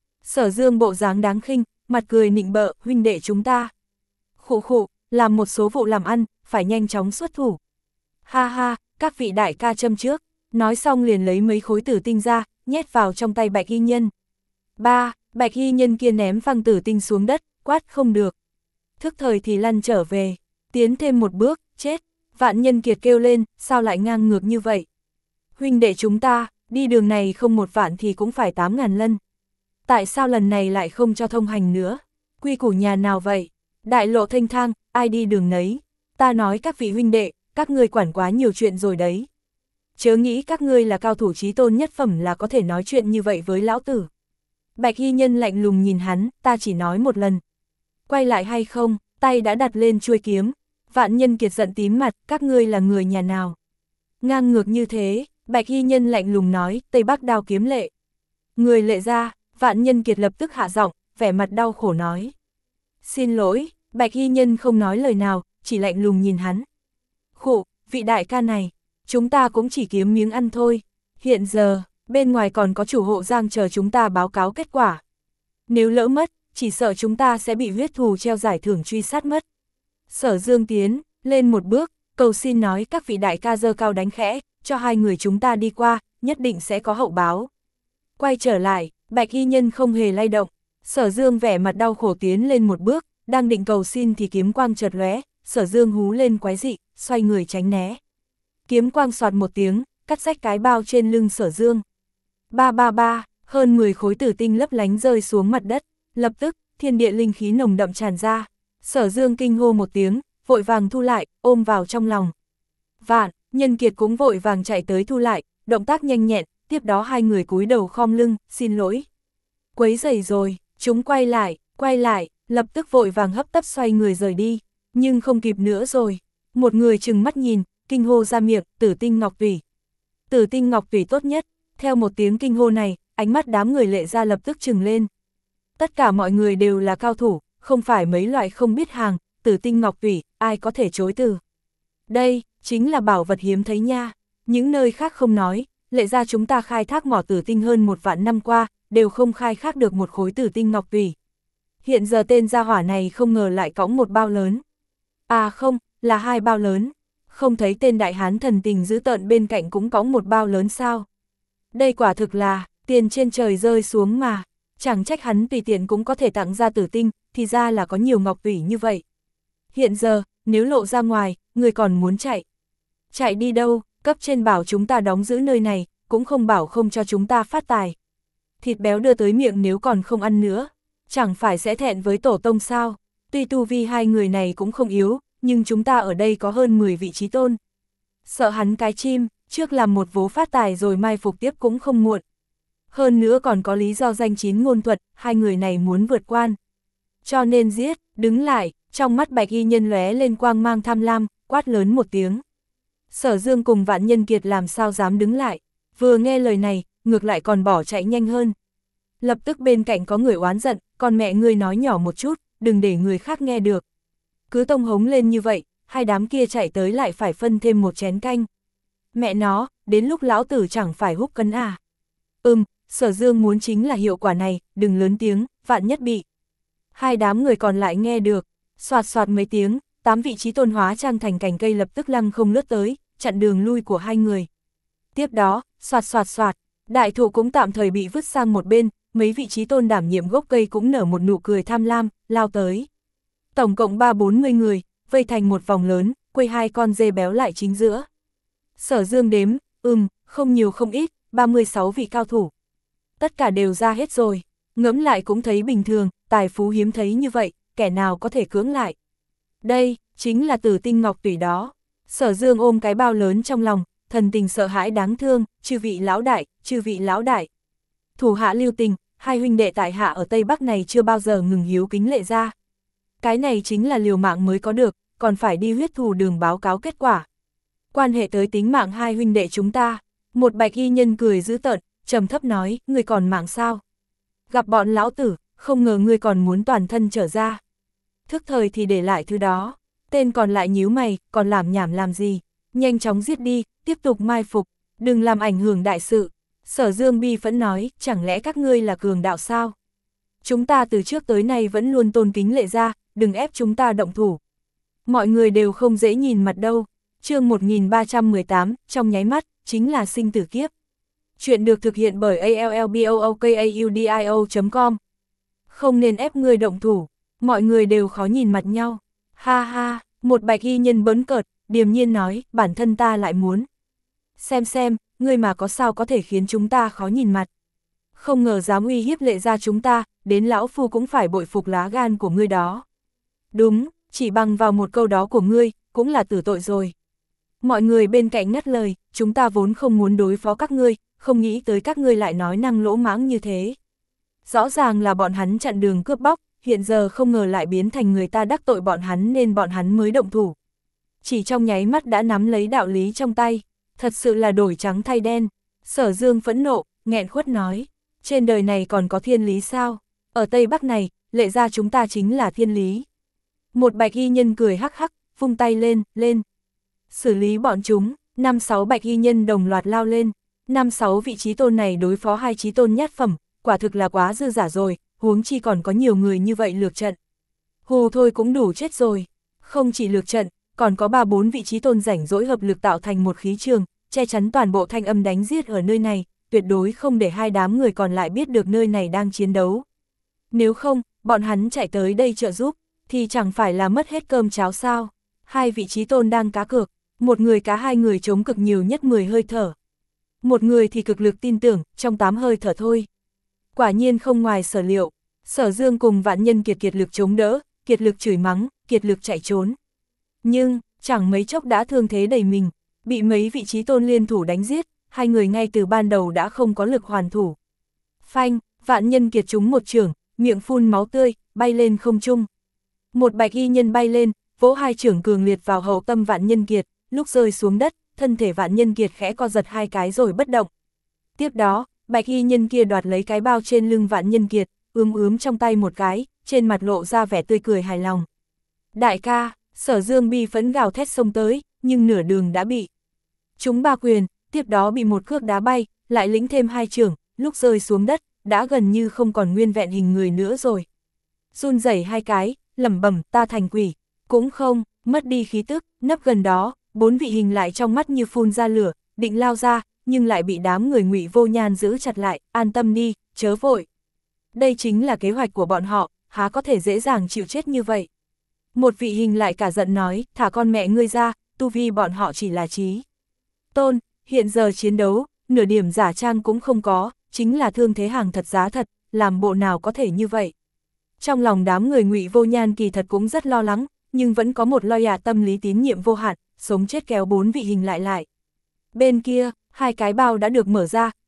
S1: Sở Dương bộ dáng đáng khinh, mặt cười nịnh bợ, huynh đệ chúng ta. Khụ khụ, làm một số vụ làm ăn, phải nhanh chóng xuất thủ. Ha ha, các vị đại ca châm trước, nói xong liền lấy mấy khối tử tinh ra, nhét vào trong tay bạch y nhân. Ba, bạch y nhân kia ném phăng tử tinh xuống đất, quát không được. Thức thời thì lăn trở về, tiến thêm một bước, chết. Vạn Nhân Kiệt kêu lên, sao lại ngang ngược như vậy? Huynh đệ chúng ta, đi đường này không một vạn thì cũng phải tám ngàn lân. Tại sao lần này lại không cho thông hành nữa? Quy củ nhà nào vậy? Đại lộ thênh thang, ai đi đường nấy? Ta nói các vị huynh đệ, các ngươi quản quá nhiều chuyện rồi đấy. Chớ nghĩ các ngươi là cao thủ chí tôn nhất phẩm là có thể nói chuyện như vậy với lão tử. Bạch y nhân lạnh lùng nhìn hắn, ta chỉ nói một lần. Quay lại hay không, tay đã đặt lên chuôi kiếm. Vạn Nhân Kiệt giận tím mặt, các ngươi là người nhà nào? Ngang ngược như thế, bạch y nhân lạnh lùng nói, Tây Bắc Đao Kiếm Lệ. Người Lệ Gia. Vạn Nhân Kiệt lập tức hạ giọng, vẻ mặt đau khổ nói. Xin lỗi, bạch y nhân không nói lời nào, chỉ lạnh lùng nhìn hắn. Khụ, vị đại ca này, chúng ta cũng chỉ kiếm miếng ăn thôi. Hiện giờ, bên ngoài còn có chủ hộ Giang chờ chúng ta báo cáo kết quả. Nếu lỡ mất, chỉ sợ chúng ta sẽ bị huyết thù treo giải thưởng truy sát mất. Sở Dương tiến lên một bước, cầu xin nói các vị đại ca giơ cao đánh khẽ, cho hai người chúng ta đi qua, nhất định sẽ có hậu báo. Quay trở lại, bạch y nhân không hề lay động. Sở Dương vẻ mặt đau khổ tiến lên một bước, đang định cầu xin thì kiếm quang chợt lóe, Sở Dương hú lên quái dị, xoay người tránh né. Kiếm quang soạt một tiếng, cắt rách cái bao trên lưng Sở Dương. Ba ba ba, hơn mười khối tử tinh lấp lánh rơi xuống mặt đất, lập tức, thiên địa linh khí nồng đậm tràn ra. Sở Dương kinh hô một tiếng, vội vàng thu lại, ôm vào trong lòng. Vạn Nhân Kiệt cũng vội vàng chạy tới thu lại, động tác nhanh nhẹn, tiếp đó hai người cúi đầu khom lưng, xin lỗi. Quấy rầy rồi, chúng quay lại, quay lại, lập tức vội vàng hấp tấp xoay người rời đi, nhưng không kịp nữa rồi. Một người trừng mắt nhìn, kinh hô ra miệng, Tử Tinh Ngọc Tủy. Tử Tinh Ngọc Tủy tốt nhất, theo một tiếng kinh hô này, ánh mắt đám người Lệ Gia lập tức trừng lên. Tất cả mọi người đều là cao thủ, không phải mấy loại không biết hàng, Tử Tinh Ngọc Tủy, ai có thể chối từ. Đây, chính là bảo vật hiếm thấy nha, những nơi khác không nói, Lệ Gia chúng ta khai thác mỏ tử tinh hơn một vạn năm qua, đều không khai thác được một khối Tử Tinh Ngọc Tủy. Hiện giờ tên gia hỏa này không ngờ lại cõng một bao lớn. À không, là hai bao lớn. Không thấy tên đại hán thần tình dữ tợn bên cạnh cũng cõng một bao lớn sao? Đây quả thực là, tiền trên trời rơi xuống mà. Chẳng trách hắn tùy tiện cũng có thể tặng ra tử tinh, thì ra là có nhiều ngọc tủy như vậy. Hiện giờ, nếu lộ ra ngoài, người còn muốn chạy. Chạy đi đâu, cấp trên bảo chúng ta đóng giữ nơi này, cũng không bảo không cho chúng ta phát tài. Thịt béo đưa tới miệng nếu còn không ăn nữa, chẳng phải sẽ thẹn với tổ tông sao? Tuy tu vi hai người này cũng không yếu, nhưng chúng ta ở đây có hơn mười vị trí tôn. Sợ hắn cái chim, trước làm một vố phát tài rồi mai phục tiếp cũng không muộn. Hơn nữa còn có lý do danh chín ngôn thuật, hai người này muốn vượt quan. Cho nên giết, đứng lại, trong mắt bạch y nhân lóe lên quang mang tham lam, quát lớn một tiếng. Sở Dương cùng Vạn Nhân Kiệt làm sao dám đứng lại, vừa nghe lời này, ngược lại còn bỏ chạy nhanh hơn. Lập tức bên cạnh có người oán giận, con mẹ ngươi nói nhỏ một chút, đừng để người khác nghe được. Cứ tông hống lên như vậy, hai đám kia chạy tới lại phải phân thêm một chén canh. Mẹ nó, đến lúc lão tử chẳng phải húc cân à. Ừm, Sở Dương muốn chính là hiệu quả này, đừng lớn tiếng, vạn nhất bị. Hai đám người còn lại nghe được, soạt soạt mấy tiếng, tám vị trí tôn hóa trang thành cành cây lập tức lăng không lướt tới, chặn đường lui của hai người. Tiếp đó, soạt soạt soạt, đại thụ cũng tạm thời bị vứt sang một bên, mấy vị trí tôn đảm nhiệm gốc cây cũng nở một nụ cười tham lam, lao tới. Tổng cộng ba bốn mươi người, vây thành một vòng lớn, quây hai con dê béo lại chính giữa. Sở Dương đếm, ừm, không nhiều không ít, ba mươi sáu vị cao thủ. Tất cả đều ra hết rồi, ngẫm lại cũng thấy bình thường, tài phú hiếm thấy như vậy, kẻ nào có thể cưỡng lại. Đây, chính là Tử Tinh Ngọc Tủy đó. Sở Dương ôm cái bao lớn trong lòng, thần tình sợ hãi đáng thương, chư vị lão đại, chư vị lão đại. Thủ hạ lưu tình, hai huynh đệ tại hạ ở Tây Bắc này chưa bao giờ ngừng hiếu kính lệ ra. Cái này chính là liều mạng mới có được, còn phải đi huyết thù đường báo cáo kết quả. Quan hệ tới tính mạng hai huynh đệ chúng ta, một bạch y nhân cười dữ tợn, trầm thấp nói, ngươi còn mạng sao? Gặp bọn lão tử, không ngờ ngươi còn muốn toàn thân trở ra. Thức thời thì để lại thứ đó, tên còn lại nhíu mày, còn làm nhảm làm gì? Nhanh chóng giết đi, tiếp tục mai phục, đừng làm ảnh hưởng đại sự. Sở Dương bi phẫn nói, chẳng lẽ các ngươi là cường đạo sao? Chúng ta từ trước tới nay vẫn luôn tôn kính lệ ra, đừng ép chúng ta động thủ. Mọi người đều không dễ nhìn mặt đâu. Chương một nghìn ba trăm mười tám, trong nháy mắt, chính là sinh tử kiếp. Chuyện được thực hiện bởi a l l b o o k a u d i o chấm com. Không nên ép người động thủ, mọi người đều khó nhìn mặt nhau. Ha ha, một bạch y nhân bấn cợt, điềm nhiên nói, bản thân ta lại muốn. Xem xem, ngươi mà có sao có thể khiến chúng ta khó nhìn mặt. Không ngờ dám uy hiếp lệ ra chúng ta, đến lão phu cũng phải bội phục lá gan của ngươi đó. Đúng, chỉ bằng vào một câu đó của ngươi, cũng là tử tội rồi. Mọi người bên cạnh ngắt lời, chúng ta vốn không muốn đối phó các ngươi, không nghĩ tới các ngươi lại nói năng lỗ mãng như thế. Rõ ràng là bọn hắn chặn đường cướp bóc, hiện giờ không ngờ lại biến thành người ta đắc tội bọn hắn nên bọn hắn mới động thủ. Chỉ trong nháy mắt đã nắm lấy đạo lý trong tay, thật sự là đổi trắng thay đen. Sở Dương phẫn nộ, nghẹn khuất nói, trên đời này còn có thiên lý sao? Ở Tây Bắc này, lệ ra chúng ta chính là thiên lý. Một bạch y nhân cười hắc hắc, vung tay lên, lên. Xử lý bọn chúng, năm sáu bạch y nhân đồng loạt lao lên. Năm sáu vị trí tôn này đối phó hai trí tôn nhát phẩm, quả thực là quá dư giả rồi, huống chi còn có nhiều người như vậy lược trận. Hù thôi cũng đủ chết rồi. Không chỉ lược trận, còn có ba bốn vị trí tôn rảnh rỗi hợp lực tạo thành một khí trường, che chắn toàn bộ thanh âm đánh giết ở nơi này, tuyệt đối không để hai đám người còn lại biết được nơi này đang chiến đấu. Nếu không, bọn hắn chạy tới đây trợ giúp, thì chẳng phải là mất hết cơm cháo sao. Hai vị trí tôn đang cá cược, một người cá hai người chống cực nhiều nhất mười hơi thở. Một người thì cực lực tin tưởng, trong tám hơi thở thôi. Quả nhiên không ngoài sở liệu, Sở Dương cùng Vạn Nhân Kiệt kiệt lực chống đỡ, kiệt lực chửi mắng, kiệt lực chạy trốn. Nhưng, chẳng mấy chốc đã thương thế đầy mình, bị mấy vị trí tôn liên thủ đánh giết, hai người ngay từ ban đầu đã không có lực hoàn thủ. Phanh, Vạn Nhân Kiệt trúng một chưởng, miệng phun máu tươi, bay lên không trung. Một bạch y nhân bay lên, vỗ hai chưởng cường liệt vào hậu tâm Vạn Nhân Kiệt, lúc rơi xuống đất, thân thể Vạn Nhân Kiệt khẽ co giật hai cái rồi bất động. Tiếp đó, bạch y nhân kia đoạt lấy cái bao trên lưng Vạn Nhân Kiệt, ướm ướm trong tay một cái, trên mặt lộ ra vẻ tươi cười hài lòng. Đại ca, Sở Dương bi phẫn gào thét xông tới, nhưng nửa đường đã bị trúng ba quyền, tiếp đó bị một cước đá bay, lại lĩnh thêm hai chưởng, lúc rơi xuống đất, đã gần như không còn nguyên vẹn hình người nữa rồi. Run rẩy hai cái, lẩm bẩm ta thành quỷ, cũng không, mất đi khí tức, nấp gần đó, bốn vị hình lại trong mắt như phun ra lửa, định lao ra, nhưng lại bị đám người Ngụy Vô Nhan giữ chặt lại, an tâm đi, chớ vội. Đây chính là kế hoạch của bọn họ, há có thể dễ dàng chịu chết như vậy. Một vị hình lại cả giận nói, thả con mẹ ngươi ra, tu vi bọn họ chỉ là trí tôn, hiện giờ chiến đấu, nửa điểm giả trang cũng không có, chính là thương thế hàng thật giá thật, làm bộ nào có thể như vậy. Trong lòng đám người Ngụy Vô Nhan kỳ thật cũng rất lo lắng, nhưng vẫn có một lo dạ tâm lý tín nhiệm vô hạn, sống chết kéo bốn vị hình lại lại. Bên kia, hai cái bao đã được mở ra,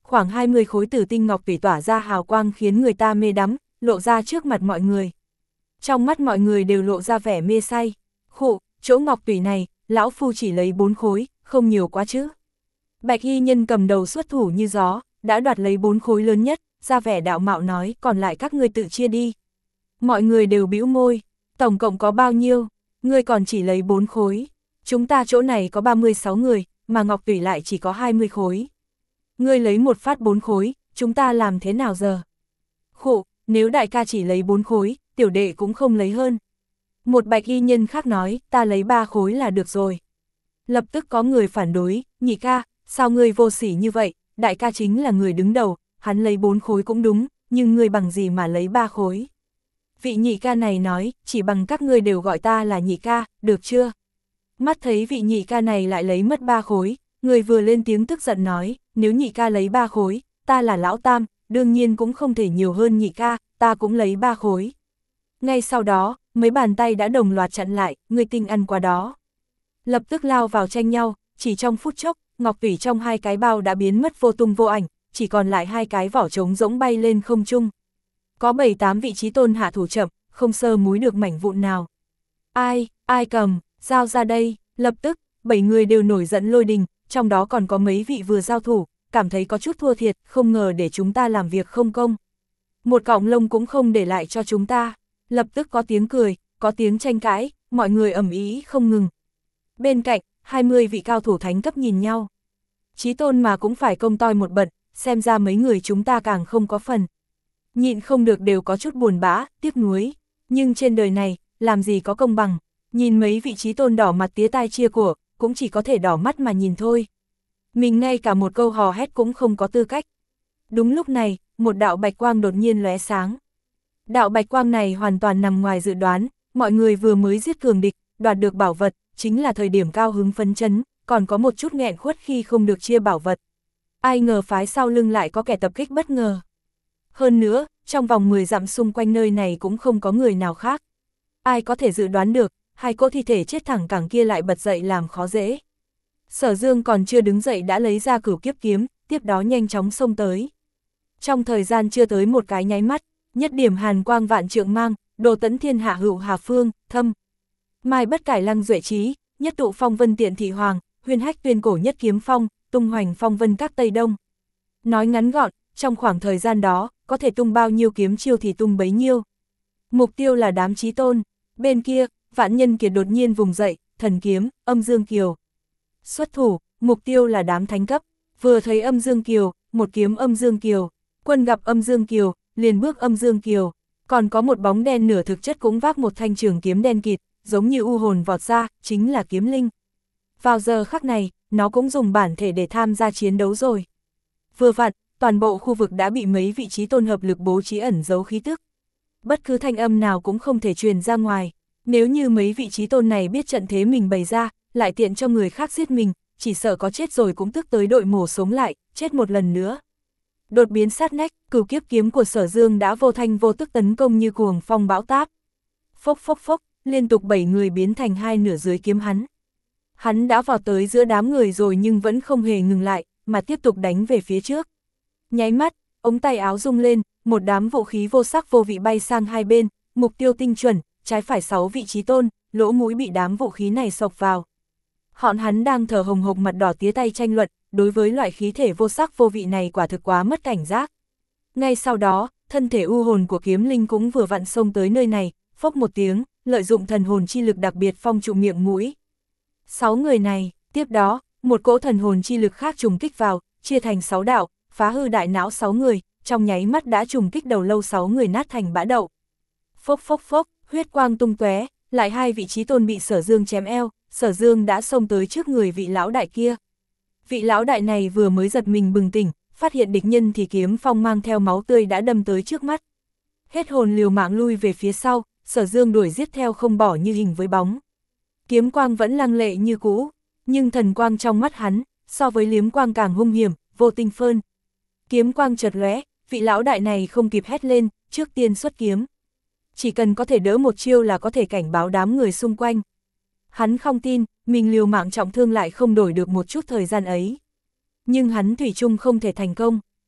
S1: khoảng hai mươi khối tử tinh ngọc tủy tỏa ra hào quang khiến người ta mê đắm, lộ ra trước mặt mọi người. Trong mắt mọi người đều lộ ra vẻ mê say. Khụ, chỗ ngọc tủy này, lão phu chỉ lấy bốn khối, không nhiều quá chứ. Bạch y nhân cầm đầu xuất thủ như gió, đã đoạt lấy bốn khối lớn nhất, ra vẻ đạo mạo nói, còn lại các ngươi tự chia đi. Mọi người đều bĩu môi, tổng cộng có bao nhiêu, ngươi còn chỉ lấy bốn khối. Chúng ta chỗ này có ba mươi sáu người, mà ngọc tủy lại chỉ có hai mươi khối. Ngươi lấy một phát bốn khối, chúng ta làm thế nào giờ? Khụ, nếu đại ca chỉ lấy bốn khối, tiểu đệ cũng không lấy hơn. Một bạch y nhân khác nói, ta lấy ba khối là được rồi. Lập tức có người phản đối, nhị ca, sao ngươi vô sỉ như vậy, đại ca chính là người đứng đầu, hắn lấy bốn khối cũng đúng, nhưng ngươi bằng gì mà lấy ba khối? Vị nhị ca này nói, chỉ bằng các ngươi đều gọi ta là nhị ca, được chưa? Mắt thấy vị nhị ca này lại lấy mất ba khối, người vừa lên tiếng tức giận nói, nếu nhị ca lấy ba khối, ta là lão tam, đương nhiên cũng không thể nhiều hơn nhị ca, ta cũng lấy ba khối. Ngay sau đó, mấy bàn tay đã đồng loạt chặn lại, người tinh ăn qua đó. Lập tức lao vào tranh nhau, chỉ trong phút chốc, ngọc tủy trong hai cái bao đã biến mất vô tung vô ảnh, chỉ còn lại hai cái vỏ trống rỗng bay lên không trung. Có bảy tám vị trí tôn hạ thủ chậm, không sơ múi được mảnh vụn nào. Ai, ai cầm, giao ra đây, lập tức, bảy người đều nổi giận lôi đình, trong đó còn có mấy vị vừa giao thủ, cảm thấy có chút thua thiệt, không ngờ để chúng ta làm việc không công. Một cọng lông cũng không để lại cho chúng ta, lập tức có tiếng cười, có tiếng tranh cãi, mọi người ầm ĩ không ngừng. Bên cạnh, hai mươi vị cao thủ thánh cấp nhìn nhau. Chí tôn mà cũng phải công toi một bận, xem ra mấy người chúng ta càng không có phần. Nhịn không được đều có chút buồn bã, tiếc nuối, nhưng trên đời này, làm gì có công bằng, nhìn mấy vị chí tôn đỏ mặt tía tai chia của, cũng chỉ có thể đỏ mắt mà nhìn thôi. Mình ngay cả một câu hò hét cũng không có tư cách. Đúng lúc này, một đạo bạch quang đột nhiên lóe sáng. Đạo bạch quang này hoàn toàn nằm ngoài dự đoán, mọi người vừa mới giết cường địch, đoạt được bảo vật, chính là thời điểm cao hứng phấn chấn, còn có một chút nghẹn khuất khi không được chia bảo vật. Ai ngờ phái sau lưng lại có kẻ tập kích bất ngờ. Hơn nữa, trong vòng mười dặm xung quanh nơi này cũng không có người nào khác. Ai có thể dự đoán được, hai cỗ thi thể chết thẳng cẳng kia lại bật dậy làm khó dễ. Sở Dương còn chưa đứng dậy đã lấy ra cửu kiếp kiếm, tiếp đó nhanh chóng xông tới. Trong thời gian chưa tới một cái nháy mắt, nhất điểm hàn quang vạn trượng mang, đồ tấn thiên hạ hữu hà phương, thâm. Mai bất cải lăng duệ trí, nhất tụ phong vân tiện thị hoàng, huyền hách tuyên cổ nhất kiếm phong, tung hoành phong vân các Tây Đông. Nói ngắn gọn, trong khoảng thời gian đó, có thể tung bao nhiêu kiếm chiêu thì tung bấy nhiêu. Mục tiêu là đám chí tôn, bên kia, Vạn Nhân Kiệt đột nhiên vùng dậy, thần kiếm, Âm Dương Kiều. Xuất thủ, mục tiêu là đám thánh cấp, vừa thấy Âm Dương Kiều, một kiếm Âm Dương Kiều, quân gặp Âm Dương Kiều, liền bước Âm Dương Kiều, còn có một bóng đen nửa thực chất cũng vác một thanh trường kiếm đen kịt, giống như u hồn vọt ra, chính là kiếm linh. Vào giờ khắc này, nó cũng dùng bản thể để tham gia chiến đấu rồi. Vừa vặn, toàn bộ khu vực đã bị mấy vị trí tôn hợp lực bố trí ẩn giấu khí tức. Bất cứ thanh âm nào cũng không thể truyền ra ngoài, nếu như mấy vị trí tôn này biết trận thế mình bày ra, lại tiện cho người khác giết mình, chỉ sợ có chết rồi cũng tức tới đội mổ sống lại, chết một lần nữa. Đột biến sát nách, cửu kiếp kiếm của Sở Dương đã vô thanh vô tức tấn công như cuồng phong bão táp. Phốc phốc phốc, liên tục bảy người biến thành hai nửa dưới kiếm hắn. Hắn đã vào tới giữa đám người rồi nhưng vẫn không hề ngừng lại, mà tiếp tục đánh về phía trước. Nháy mắt, ống tay áo rung lên, một đám vũ khí vô sắc vô vị bay sang hai bên, mục tiêu tinh chuẩn, trái phải sáu vị trí tôn, lỗ mũi bị đám vũ khí này sộc vào. Họn hắn đang thở hồng hộc mặt đỏ tía tay tranh luận, đối với loại khí thể vô sắc vô vị này quả thực quá mất cảnh giác. Ngay sau đó, thân thể u hồn của kiếm linh cũng vừa vặn xông tới nơi này, phốc một tiếng, lợi dụng thần hồn chi lực đặc biệt phong trụ miệng mũi. Sáu người này, tiếp đó, một cỗ thần hồn chi lực khác trùng kích vào, chia thành sáu đạo, phá hư đại não sáu người, trong nháy mắt đã trùng kích đầu lâu sáu người nát thành bã đậu. Phốc phốc phốc, huyết quang tung tóe, lại hai vị trí tôn bị Sở Dương chém eo, Sở Dương đã xông tới trước người vị lão đại kia. Vị lão đại này vừa mới giật mình bừng tỉnh, phát hiện địch nhân thì kiếm phong mang theo máu tươi đã đâm tới trước mắt. Hết hồn liều mạng lui về phía sau, Sở Dương đuổi giết theo không bỏ như hình với bóng. Kiếm quang vẫn lăng lệ như cũ, nhưng thần quang trong mắt hắn, so với liếm quang càng hung hiểm, vô tinh phơn. Kiếm quang chợt lóe, vị lão đại này không kịp hét lên, trước tiên xuất kiếm. Chỉ cần có thể đỡ một chiêu là có thể cảnh báo đám người xung quanh. Hắn không tin, mình liều mạng trọng thương lại không đổi được một chút thời gian ấy. Nhưng hắn thủy chung không thể thành công,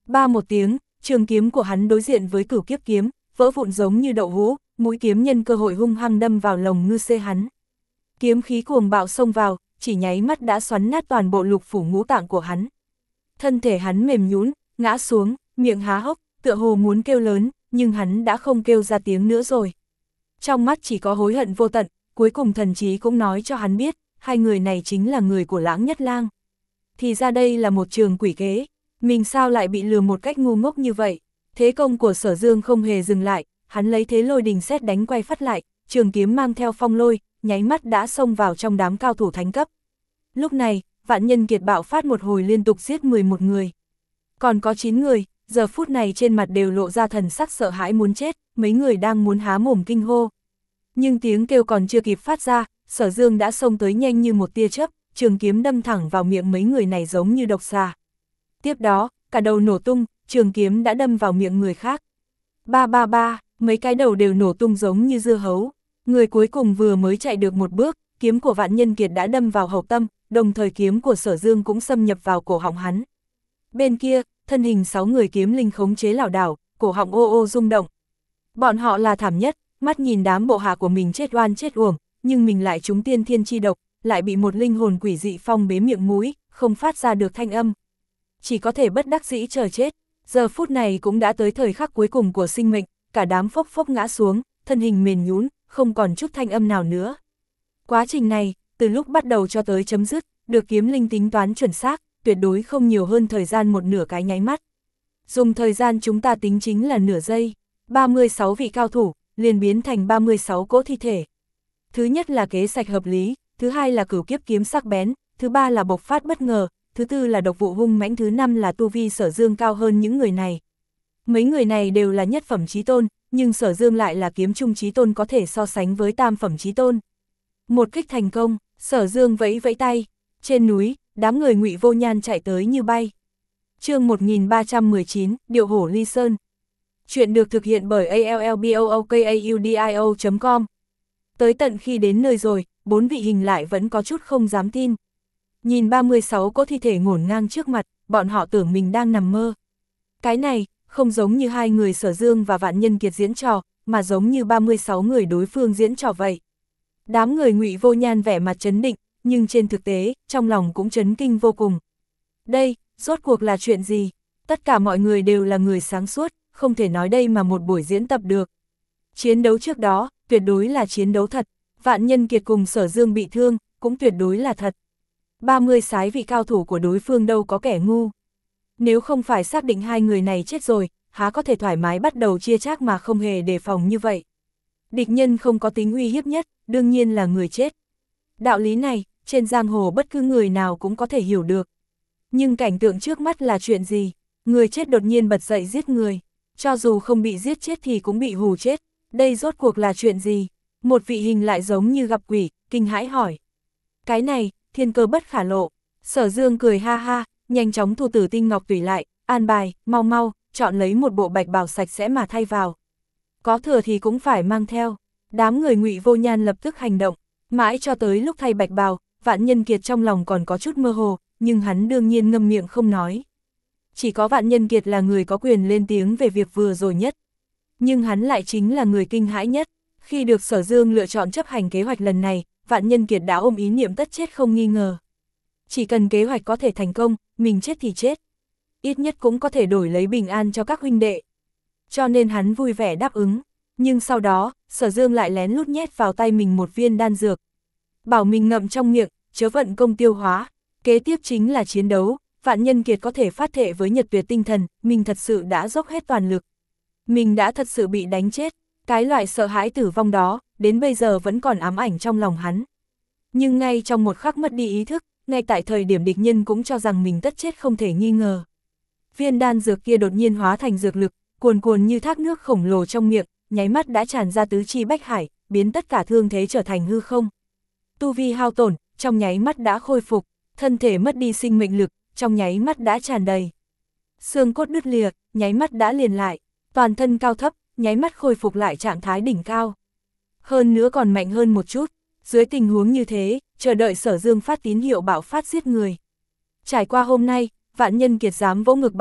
S1: Ba một tiếng, trường kiếm của hắn đối diện với Cửu Kiếp kiếm, vỡ vụn giống như đậu hũ, mũi kiếm nhân cơ hội hung hăng đâm vào lồng ngư xê hắn. Kiếm khí cuồng bạo xông vào, chỉ nháy mắt đã xoắn nát toàn bộ lục phủ ngũ tạng của hắn. Thân thể hắn mềm nhũn, ngã xuống, miệng há hốc, tựa hồ muốn kêu lớn, nhưng hắn đã không kêu ra tiếng nữa rồi. Trong mắt chỉ có hối hận vô tận, cuối cùng thần trí cũng nói cho hắn biết, hai người này chính là người của Lãng Nhất Lang. Thì ra đây là một trường quỷ kế, mình sao lại bị lừa một cách ngu ngốc như vậy. Thế công của Sở Dương không hề dừng lại, hắn lấy thế lôi đình sét đánh quay phát lại, trường kiếm mang theo phong lôi, nháy mắt đã xông vào trong đám cao thủ thánh cấp. Lúc này, Vạn Nhân Kiệt bạo phát một hồi liên tục giết mười một người. Còn có chín người, giờ phút này trên mặt đều lộ ra thần sắc sợ hãi muốn chết, mấy người đang muốn há mồm kinh hô. Nhưng tiếng kêu còn chưa kịp phát ra, Sở Dương đã xông tới nhanh như một tia chớp, trường kiếm đâm thẳng vào miệng mấy người này giống như độc xà. Tiếp đó, cả đầu nổ tung, trường kiếm đã đâm vào miệng người khác. Ba ba ba, mấy cái đầu đều nổ tung giống như dưa hấu. Người cuối cùng vừa mới chạy được một bước, kiếm của Vạn Nhân Kiệt đã đâm vào hậu tâm, đồng thời kiếm của Sở Dương cũng xâm nhập vào cổ họng hắn. Bên kia, thân hình sáu người kiếm linh khống chế lảo đảo, cổ họng ô ô rung động. Bọn họ là thảm nhất, mắt nhìn đám bộ hạ của mình chết oan chết uổng, nhưng mình lại trúng tiên thiên chi độc, lại bị một linh hồn quỷ dị phong bế miệng mũi, không phát ra được thanh âm. Chỉ có thể bất đắc dĩ chờ chết. Giờ phút này cũng đã tới thời khắc cuối cùng của sinh mệnh, cả đám phốc phốc ngã xuống, thân hình mềm nhũn, không còn chút thanh âm nào nữa. Quá trình này, từ lúc bắt đầu cho tới chấm dứt, được kiếm linh tính toán chuẩn xác, tuyệt đối không nhiều hơn thời gian một nửa cái nháy mắt. Dùng thời gian chúng ta tính chính là nửa giây, ba mươi sáu vị cao thủ, liền biến thành ba mươi sáu cỗ thi thể. Thứ nhất là kế sạch hợp lý, thứ hai là Cửu Kiếp kiếm sắc bén, thứ ba là bộc phát bất ngờ, thứ tư là độc vụ hung mãnh, thứ năm là tu vi Sở Dương cao hơn những người này. Mấy người này đều là nhất phẩm chí tôn, nhưng Sở Dương lại là kiếm trung chí tôn có thể so sánh với tam phẩm chí tôn. Một kích thành công, Sở Dương vẫy vẫy tay, trên núi, đám người Ngụy Vô Nhan chạy tới như bay. Chương một nghìn ba trăm mười chín, Điệu Hổ Ly Sơn. Chuyện được thực hiện bởi a l l b o o k a u d i o chấm com. Tới tận khi đến nơi rồi, bốn vị hình lại vẫn có chút không dám tin. Nhìn ba mươi sáu cỗ thi thể ngổn ngang trước mặt, bọn họ tưởng mình đang nằm mơ. Cái này, không giống như hai người Sở Dương và Vạn Nhân Kiệt diễn trò, mà giống như ba mươi sáu người đối phương diễn trò vậy. Đám người Ngụy Vô Nhan vẻ mặt trấn định, nhưng trên thực tế, trong lòng cũng chấn kinh vô cùng. Đây, rốt cuộc là chuyện gì? Tất cả mọi người đều là người sáng suốt, không thể nói đây mà một buổi diễn tập được. Chiến đấu trước đó, tuyệt đối là chiến đấu thật, Vạn Nhân Kiệt cùng Sở Dương bị thương, cũng tuyệt đối là thật. ba mươi sáu vị cao thủ của đối phương đâu có kẻ ngu. Nếu không phải xác định hai người này chết rồi, há có thể thoải mái bắt đầu chia chác mà không hề đề phòng như vậy. Địch nhân không có tính uy hiếp nhất, đương nhiên là người chết. Đạo lý này, trên giang hồ bất cứ người nào cũng có thể hiểu được. Nhưng cảnh tượng trước mắt là chuyện gì? Người chết đột nhiên bật dậy giết người. Cho dù không bị giết chết thì cũng bị hù chết. Đây rốt cuộc là chuyện gì? Một vị hình lại giống như gặp quỷ, kinh hãi hỏi. Cái này, thiên cơ bất khả lộ. Sở Dương cười ha ha, nhanh chóng thu Tử Tinh Ngọc Tùy lại, an bài, mau mau, chọn lấy một bộ bạch bào sạch sẽ mà thay vào. Có thừa thì cũng phải mang theo. Đám người Ngụy Vô Nhan lập tức hành động, mãi cho tới lúc thay bạch bào, Vạn Nhân Kiệt trong lòng còn có chút mơ hồ, nhưng hắn đương nhiên ngậm miệng không nói. Chỉ có Vạn Nhân Kiệt là người có quyền lên tiếng về việc vừa rồi nhất. Nhưng hắn lại chính là người kinh hãi nhất. Khi được Sở Dương lựa chọn chấp hành kế hoạch lần này, Vạn Nhân Kiệt đã ôm ý niệm tất chết không nghi ngờ. Chỉ cần kế hoạch có thể thành công, mình chết thì chết. Ít nhất cũng có thể đổi lấy bình an cho các huynh đệ. Cho nên hắn vui vẻ đáp ứng. Nhưng sau đó, Sở Dương lại lén lút nhét vào tay mình một viên đan dược. Bảo mình ngậm trong miệng, chớ vận công tiêu hóa. Kế tiếp chính là chiến đấu, Vạn Nhân Kiệt có thể phát thệ với Nhật Tuyệt Tinh Thần, mình thật sự đã dốc hết toàn lực. Mình đã thật sự bị đánh chết, cái loại sợ hãi tử vong đó, đến bây giờ vẫn còn ám ảnh trong lòng hắn. Nhưng ngay trong một khắc mất đi ý thức, ngay tại thời điểm địch nhân cũng cho rằng mình tất chết không thể nghi ngờ. Viên đan dược kia đột nhiên hóa thành dược lực, cuồn cuồn như thác nước khổng lồ trong miệng, nháy mắt đã tràn ra tứ chi bách hải, biến tất cả thương thế trở thành hư không. Tu vi hao tổn, trong nháy mắt đã khôi phục, thân thể mất đi sinh mệnh lực, trong nháy mắt đã tràn đầy. Xương cốt đứt lìa, nháy mắt đã liền lại, toàn thân cao thấp, nháy mắt khôi phục lại trạng thái đỉnh cao. Hơn nữa còn mạnh hơn một chút, dưới tình huống như thế, chờ đợi Sở Dương phát tín hiệu bạo phát giết người. Trải qua hôm nay, Vạn Nhân Kiệt dám vỗ ngực bảo đảm,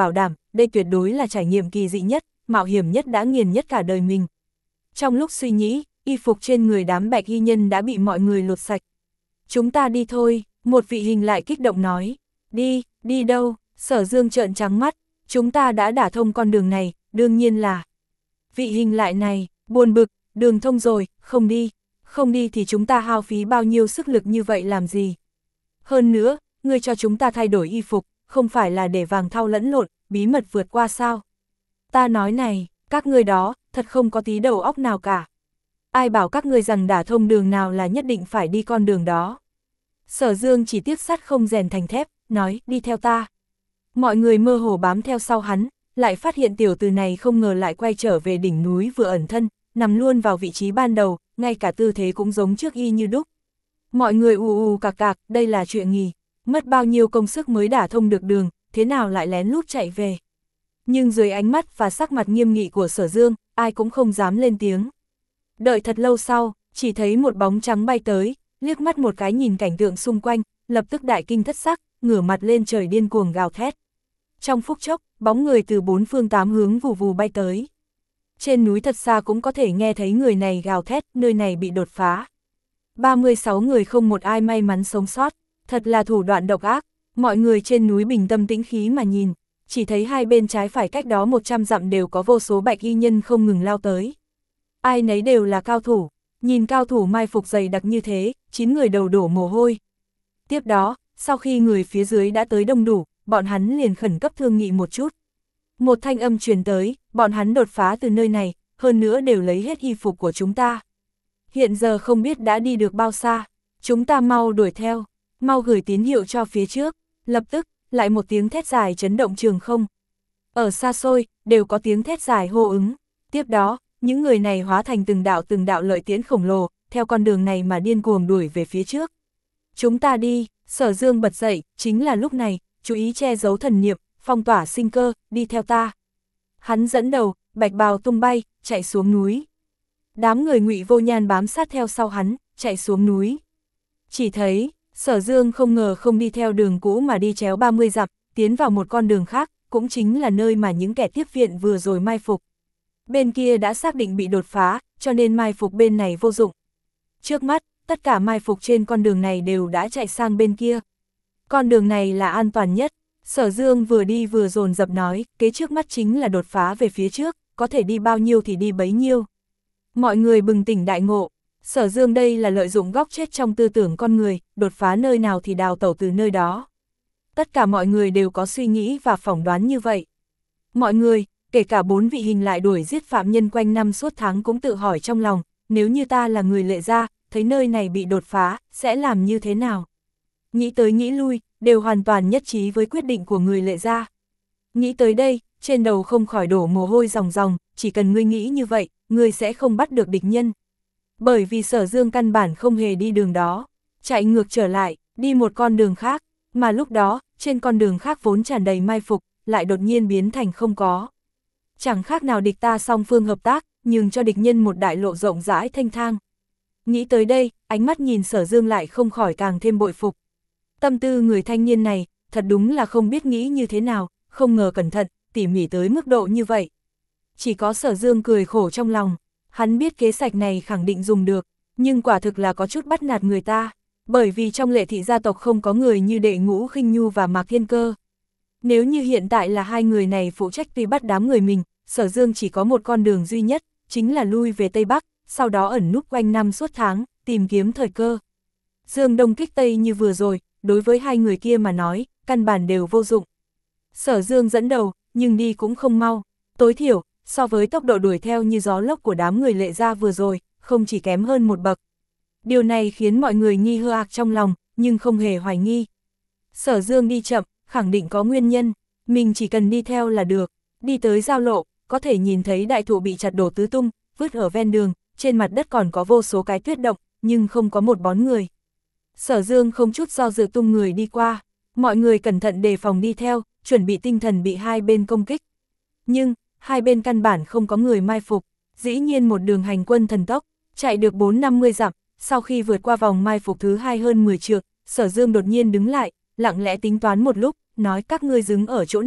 S1: đây tuyệt đối là trải nghiệm kỳ dị nhất, mạo hiểm nhất đã nghiền nhất cả đời mình. Trong lúc suy nghĩ, y phục trên người đám bạch y nhân đã bị mọi người lột sạch. Chúng ta đi thôi, một vị hình lại kích động nói. Đi, đi đâu? Sở Dương trợn trắng mắt, chúng ta đã đả thông con đường này, đương nhiên là. Vị hình lại này, buồn bực, đường thông rồi, không đi. Không đi thì chúng ta hao phí bao nhiêu sức lực như vậy làm gì? Hơn nữa, ngươi cho chúng ta thay đổi y phục, không phải là để vàng thau lẫn lộn, bí mật vượt qua sao? Ta nói này, các ngươi đó, thật không có tí đầu óc nào cả. Ai bảo các ngươi rằng đả thông đường nào là nhất định phải đi con đường đó? Sở Dương chỉ tiếc sắt không rèn thành thép, nói, đi theo ta. Mọi người mơ hồ bám theo sau hắn, lại phát hiện tiểu tử này không ngờ lại quay trở về đỉnh núi vừa ẩn thân, nằm luôn vào vị trí ban đầu, ngay cả tư thế cũng giống trước y như đúc. Mọi người ù ù cạc cạc, đây là chuyện nghỉ, mất bao nhiêu công sức mới đả thông được đường, thế nào lại lén lút chạy về. Nhưng dưới ánh mắt và sắc mặt nghiêm nghị của Sở Dương, ai cũng không dám lên tiếng. Đợi thật lâu sau, chỉ thấy một bóng trắng bay tới, liếc mắt một cái nhìn cảnh tượng xung quanh, lập tức đại kinh thất sắc, ngửa mặt lên trời điên cuồng gào thét. Trong phút chốc, bóng người từ bốn phương tám hướng vù vù bay tới. Trên núi thật xa cũng có thể nghe thấy người này gào thét, nơi này bị đột phá. ba mươi sáu người không một ai may mắn sống sót, thật là thủ đoạn độc ác. Mọi người trên núi bình tâm tĩnh khí mà nhìn, chỉ thấy hai bên trái phải cách đó một trăm dặm đều có vô số bạch y nhân không ngừng lao tới. Ai nấy đều là cao thủ, nhìn cao thủ mai phục dày đặc như thế, chín người đầu đổ mồ hôi. Tiếp đó, sau khi người phía dưới đã tới đông đủ, bọn hắn liền khẩn cấp thương nghị một chút. Một thanh âm truyền tới, bọn hắn đột phá từ nơi này, hơn nữa đều lấy hết y phục của chúng ta. Hiện giờ không biết đã đi được bao xa, chúng ta mau đuổi theo, mau gửi tín hiệu cho phía trước. Lập tức, lại một tiếng thét dài chấn động trường không. Ở xa xôi, đều có tiếng thét dài hô ứng. Tiếp đó, những người này hóa thành từng đạo từng đạo lợi tiễn khổng lồ, theo con đường này mà điên cuồng đuổi về phía trước. Chúng ta đi, Sở Dương bật dậy, chính là lúc này, chú ý che giấu thần niệm, phong tỏa sinh cơ, đi theo ta. Hắn dẫn đầu, bạch bào tung bay, chạy xuống núi. Đám người Ngụy Vô Nhan bám sát theo sau hắn, chạy xuống núi. Chỉ thấy, Sở Dương không ngờ không đi theo đường cũ mà đi chéo ba mươi dặm, tiến vào một con đường khác, cũng chính là nơi mà những kẻ tiếp viện vừa rồi mai phục. Bên kia đã xác định bị đột phá, cho nên mai phục bên này vô dụng. Trước mắt, tất cả mai phục trên con đường này đều đã chạy sang bên kia. Con đường này là an toàn nhất. Sở Dương vừa đi vừa dồn dập nói, kế trước mắt chính là đột phá về phía trước, có thể đi bao nhiêu thì đi bấy nhiêu. Mọi người bừng tỉnh đại ngộ, Sở Dương đây là lợi dụng góc chết trong tư tưởng con người, đột phá nơi nào thì đào tẩu từ nơi đó. Tất cả mọi người đều có suy nghĩ và phỏng đoán như vậy. Mọi người, kể cả bốn vị hình lại đuổi giết phạm nhân quanh năm suốt tháng cũng tự hỏi trong lòng, nếu như ta là người Lệ Gia, thấy nơi này bị đột phá, sẽ làm như thế nào? Nghĩ tới nghĩ lui, đều hoàn toàn nhất trí với quyết định của người Lệ Gia. Nghĩ tới đây, trên đầu không khỏi đổ mồ hôi ròng ròng, chỉ cần ngươi nghĩ như vậy, ngươi sẽ không bắt được địch nhân. Bởi vì Sở Dương căn bản không hề đi đường đó, chạy ngược trở lại, đi một con đường khác, mà lúc đó, trên con đường khác vốn tràn đầy mai phục, lại đột nhiên biến thành không có. Chẳng khác nào địch ta song phương hợp tác, nhưng cho địch nhân một đại lộ rộng rãi thanh thang. Nghĩ tới đây, ánh mắt nhìn Sở Dương lại không khỏi càng thêm bội phục. Tâm tư người thanh niên này, thật đúng là không biết nghĩ như thế nào, không ngờ cẩn thận, tỉ mỉ tới mức độ như vậy. Chỉ có Sở Dương cười khổ trong lòng, hắn biết kế sách này khẳng định dùng được, nhưng quả thực là có chút bắt nạt người ta, bởi vì trong Lệ thị gia tộc không có người như Đệ Ngũ Khinh Nhu và Mạc Thiên Cơ. Nếu như hiện tại là hai người này phụ trách truy bắt đám người mình, Sở Dương chỉ có một con đường duy nhất, chính là lui về Tây Bắc, sau đó ẩn núp quanh năm suốt tháng, tìm kiếm thời cơ. Dương Đông kích Tây như vừa rồi, đối với hai người kia mà nói, căn bản đều vô dụng. Sở Dương dẫn đầu, nhưng đi cũng không mau, tối thiểu, so với tốc độ đuổi theo như gió lốc của đám người Lệ Gia vừa rồi, không chỉ kém hơn một bậc. Điều này khiến mọi người nghi hơ ạc trong lòng, nhưng không hề hoài nghi. Sở Dương đi chậm, khẳng định có nguyên nhân, mình chỉ cần đi theo là được. Đi tới giao lộ, có thể nhìn thấy đại thụ bị chặt đổ tứ tung, vứt ở ven đường, trên mặt đất còn có vô số cái tuyết động, nhưng không có một bóng người. Sở Dương không chút do dự tung người đi qua, mọi người cẩn thận đề phòng đi theo, chuẩn bị tinh thần bị hai bên công kích. Nhưng, hai bên căn bản không có người mai phục, dĩ nhiên một đường hành quân thần tốc, chạy được bốn năm mươi dặm, sau khi vượt qua vòng mai phục thứ hai hơn mười trượng, Sở Dương đột nhiên đứng lại, lặng lẽ tính toán một lúc, nói các ngươi đứng ở chỗ này,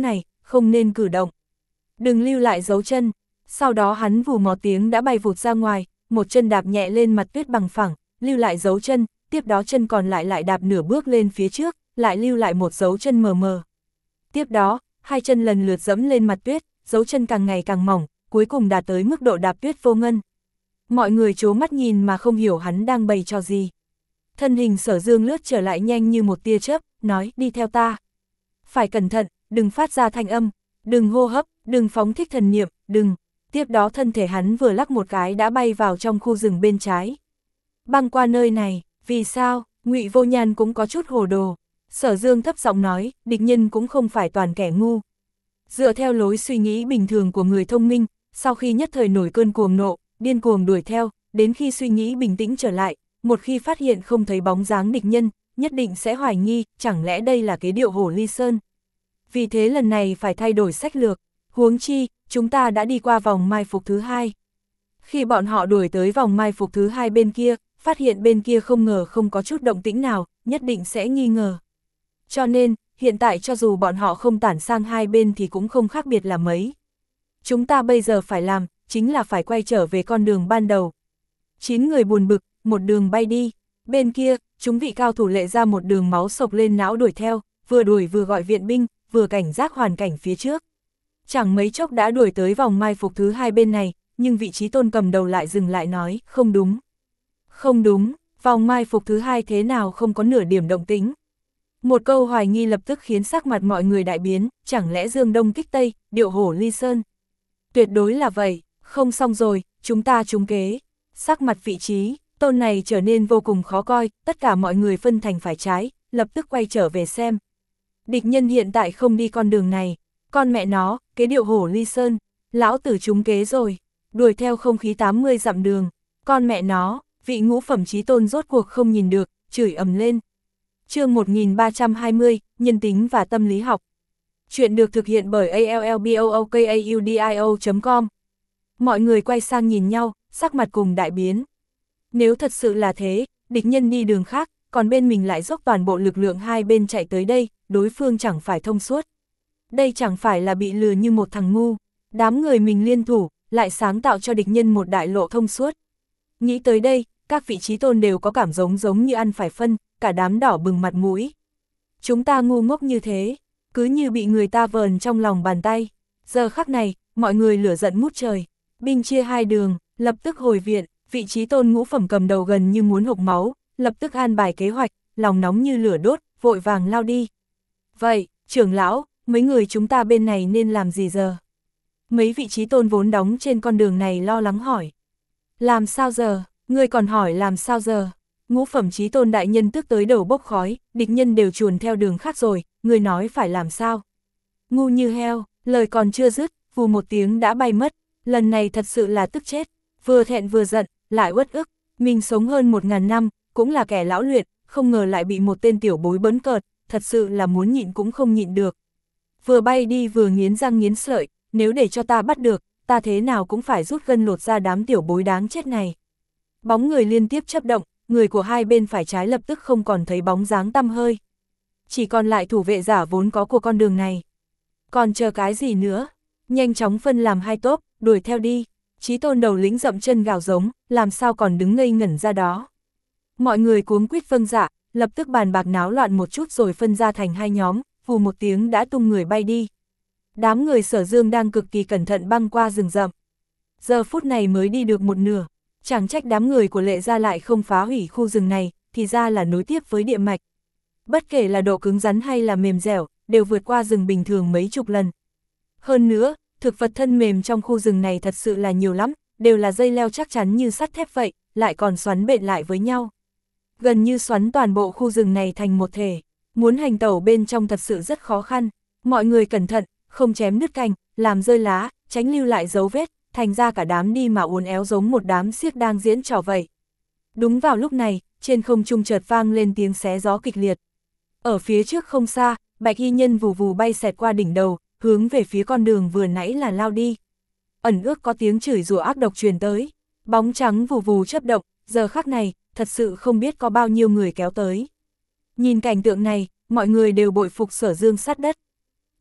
S1: không nên cử động. Đừng lưu lại dấu chân. Sau đó hắn vù một tiếng đã bay vụt ra ngoài, một chân đạp nhẹ lên mặt tuyết bằng phẳng, lưu lại dấu chân, tiếp đó chân còn lại lại đạp nửa bước lên phía trước, lại lưu lại một dấu chân mờ mờ. Tiếp đó, hai chân lần lượt dẫm lên mặt tuyết, dấu chân càng ngày càng mỏng, cuối cùng đạt tới mức độ đạp tuyết vô ngân. Mọi người trố mắt nhìn mà không hiểu hắn đang bày trò gì. Thân hình Sở Dương lướt trở lại nhanh như một tia chớp, nói đi theo ta. Phải cẩn thận, đừng phát ra thanh âm, đừng hô hấp, đừng phóng thích thần niệm, đừng. Tiếp đó thân thể hắn vừa lắc một cái đã bay vào trong khu rừng bên trái. Băng qua nơi này, vì sao? Ngụy Vô Nhan cũng có chút hồ đồ. Sở Dương thấp giọng nói, địch nhân cũng không phải toàn kẻ ngu. Dựa theo lối suy nghĩ bình thường của người thông minh, sau khi nhất thời nổi cơn cuồng nộ, điên cuồng đuổi theo, đến khi suy nghĩ bình tĩnh trở lại, một khi phát hiện không thấy bóng dáng địch nhân, nhất định sẽ hoài nghi, chẳng lẽ đây là kế điệu Hổ Ly Sơn. Vì thế lần này phải thay đổi sách lược, huống chi, chúng ta đã đi qua vòng mai phục thứ hai. Khi bọn họ đuổi tới vòng mai phục thứ hai bên kia, phát hiện bên kia không ngờ không có chút động tĩnh nào, nhất định sẽ nghi ngờ. Cho nên, hiện tại cho dù bọn họ không tản sang hai bên thì cũng không khác biệt là mấy. Chúng ta bây giờ phải làm, chính là phải quay trở về con đường ban đầu. Chín người buồn bực, một đường bay đi. Bên kia, chúng vị cao thủ Lệ Gia một đường máu sộc lên não đuổi theo, vừa đuổi vừa gọi viện binh, vừa cảnh giác hoàn cảnh phía trước. Chẳng mấy chốc đã đuổi tới vòng mai phục thứ hai bên này, nhưng vị trí tôn cầm đầu lại dừng lại nói, không đúng. Không đúng, vòng mai phục thứ hai thế nào không có nửa điểm động tính. Một câu hoài nghi lập tức khiến sắc mặt mọi người đại biến, chẳng lẽ Dương Đông kích Tây, điệu Hổ Ly Sơn. Tuyệt đối là vậy, không xong rồi, chúng ta trúng kế. Sắc mặt vị trí, tôn này trở nên vô cùng khó coi, tất cả mọi người phân thành phải trái, lập tức quay trở về xem. Địch nhân hiện tại không đi con đường này, con mẹ nó, kế điệu Hổ Ly Sơn, lão tử trúng kế rồi, đuổi theo không khí tám mươi dặm đường, con mẹ nó, vị ngũ phẩm chí tôn rốt cuộc không nhìn được, chửi ầm lên. Chương một nghìn ba trăm hai mươi, Nhân tính và tâm lý học. Chuyện được thực hiện bởi a l l b o o k a u d i o chấm com. Mọi người quay sang nhìn nhau, sắc mặt cùng đại biến. Nếu thật sự là thế, địch nhân đi đường khác, còn bên mình lại dốc toàn bộ lực lượng hai bên chạy tới đây, đối phương chẳng phải thông suốt. Đây chẳng phải là bị lừa như một thằng ngu, đám người mình liên thủ, lại sáng tạo cho địch nhân một đại lộ thông suốt. Nghĩ tới đây, các vị trí tôn đều có cảm giống giống như ăn phải phân, cả đám đỏ bừng mặt mũi. Chúng ta ngu ngốc như thế, cứ như bị người ta vờn trong lòng bàn tay. Giờ khắc này, mọi người lửa giận mút trời, binh chia hai đường, lập tức hồi viện, vị trí tôn ngũ phẩm cầm đầu gần như muốn hộc máu, lập tức an bài kế hoạch, lòng nóng như lửa đốt, vội vàng lao đi. Vậy, trưởng lão, mấy người chúng ta bên này nên làm gì giờ? Mấy vị trí tôn vốn đóng trên con đường này lo lắng hỏi. Làm sao giờ? Ngươi còn hỏi làm sao giờ? Ngũ phẩm chí tôn đại nhân tức tới đầu bốc khói, địch nhân đều chuồn theo đường khác rồi, ngươi nói phải làm sao? Ngu như heo, lời còn chưa dứt, vù một tiếng đã bay mất, lần này thật sự là tức chết, vừa thẹn vừa giận, lại uất ức, mình sống hơn một ngàn năm, cũng là kẻ lão luyện, không ngờ lại bị một tên tiểu bối bấn cợt, thật sự là muốn nhịn cũng không nhịn được. Vừa bay đi vừa nghiến răng nghiến lợi, nếu để cho ta bắt được, ta thế nào cũng phải rút gân lột ra đám tiểu bối đáng chết này. Bóng người liên tiếp chớp động, người của hai bên phải trái lập tức không còn thấy bóng dáng tăm hơi. Chỉ còn lại thủ vệ giả vốn có của con đường này. Còn chờ cái gì nữa? Nhanh chóng phân làm hai tốp, đuổi theo đi. Chí tôn đầu lĩnh dậm chân gào giống, làm sao còn đứng ngây ngẩn ra đó. Mọi người cuống quýt vâng dạ, lập tức bàn bạc náo loạn một chút rồi phân ra thành hai nhóm, vù một tiếng đã tung người bay đi. Đám người Sở Dương đang cực kỳ cẩn thận băng qua rừng rậm. Giờ phút này mới đi được một nửa, chẳng trách đám người của Lệ Gia lại không phá hủy khu rừng này, thì ra là nối tiếp với địa mạch. Bất kể là độ cứng rắn hay là mềm dẻo, đều vượt qua rừng bình thường mấy chục lần. Hơn nữa, thực vật thân mềm trong khu rừng này thật sự là nhiều lắm, đều là dây leo chắc chắn như sắt thép vậy, lại còn xoắn bện lại với nhau. Gần như xoắn toàn bộ khu rừng này thành một thể, muốn hành tẩu bên trong thật sự rất khó khăn. Mọi người cẩn thận, không chém nứt cành, làm rơi lá, tránh lưu lại dấu vết, thành ra cả đám đi mà uốn éo giống một đám xiếc đang diễn trò vậy. Đúng vào lúc này, trên không trung chợt vang lên tiếng xé gió kịch liệt. Ở phía trước không xa, Bạch Y Nhân vù vù bay xẹt qua đỉnh đầu, hướng về phía con đường vừa nãy là lao đi. Ẩn ước có tiếng chửi rủa ác độc truyền tới, bóng trắng vù vù chớp động, giờ khắc này, thật sự không biết có bao nhiêu người kéo tới. Nhìn cảnh tượng này, mọi người đều bội phục Sở Dương sát đất.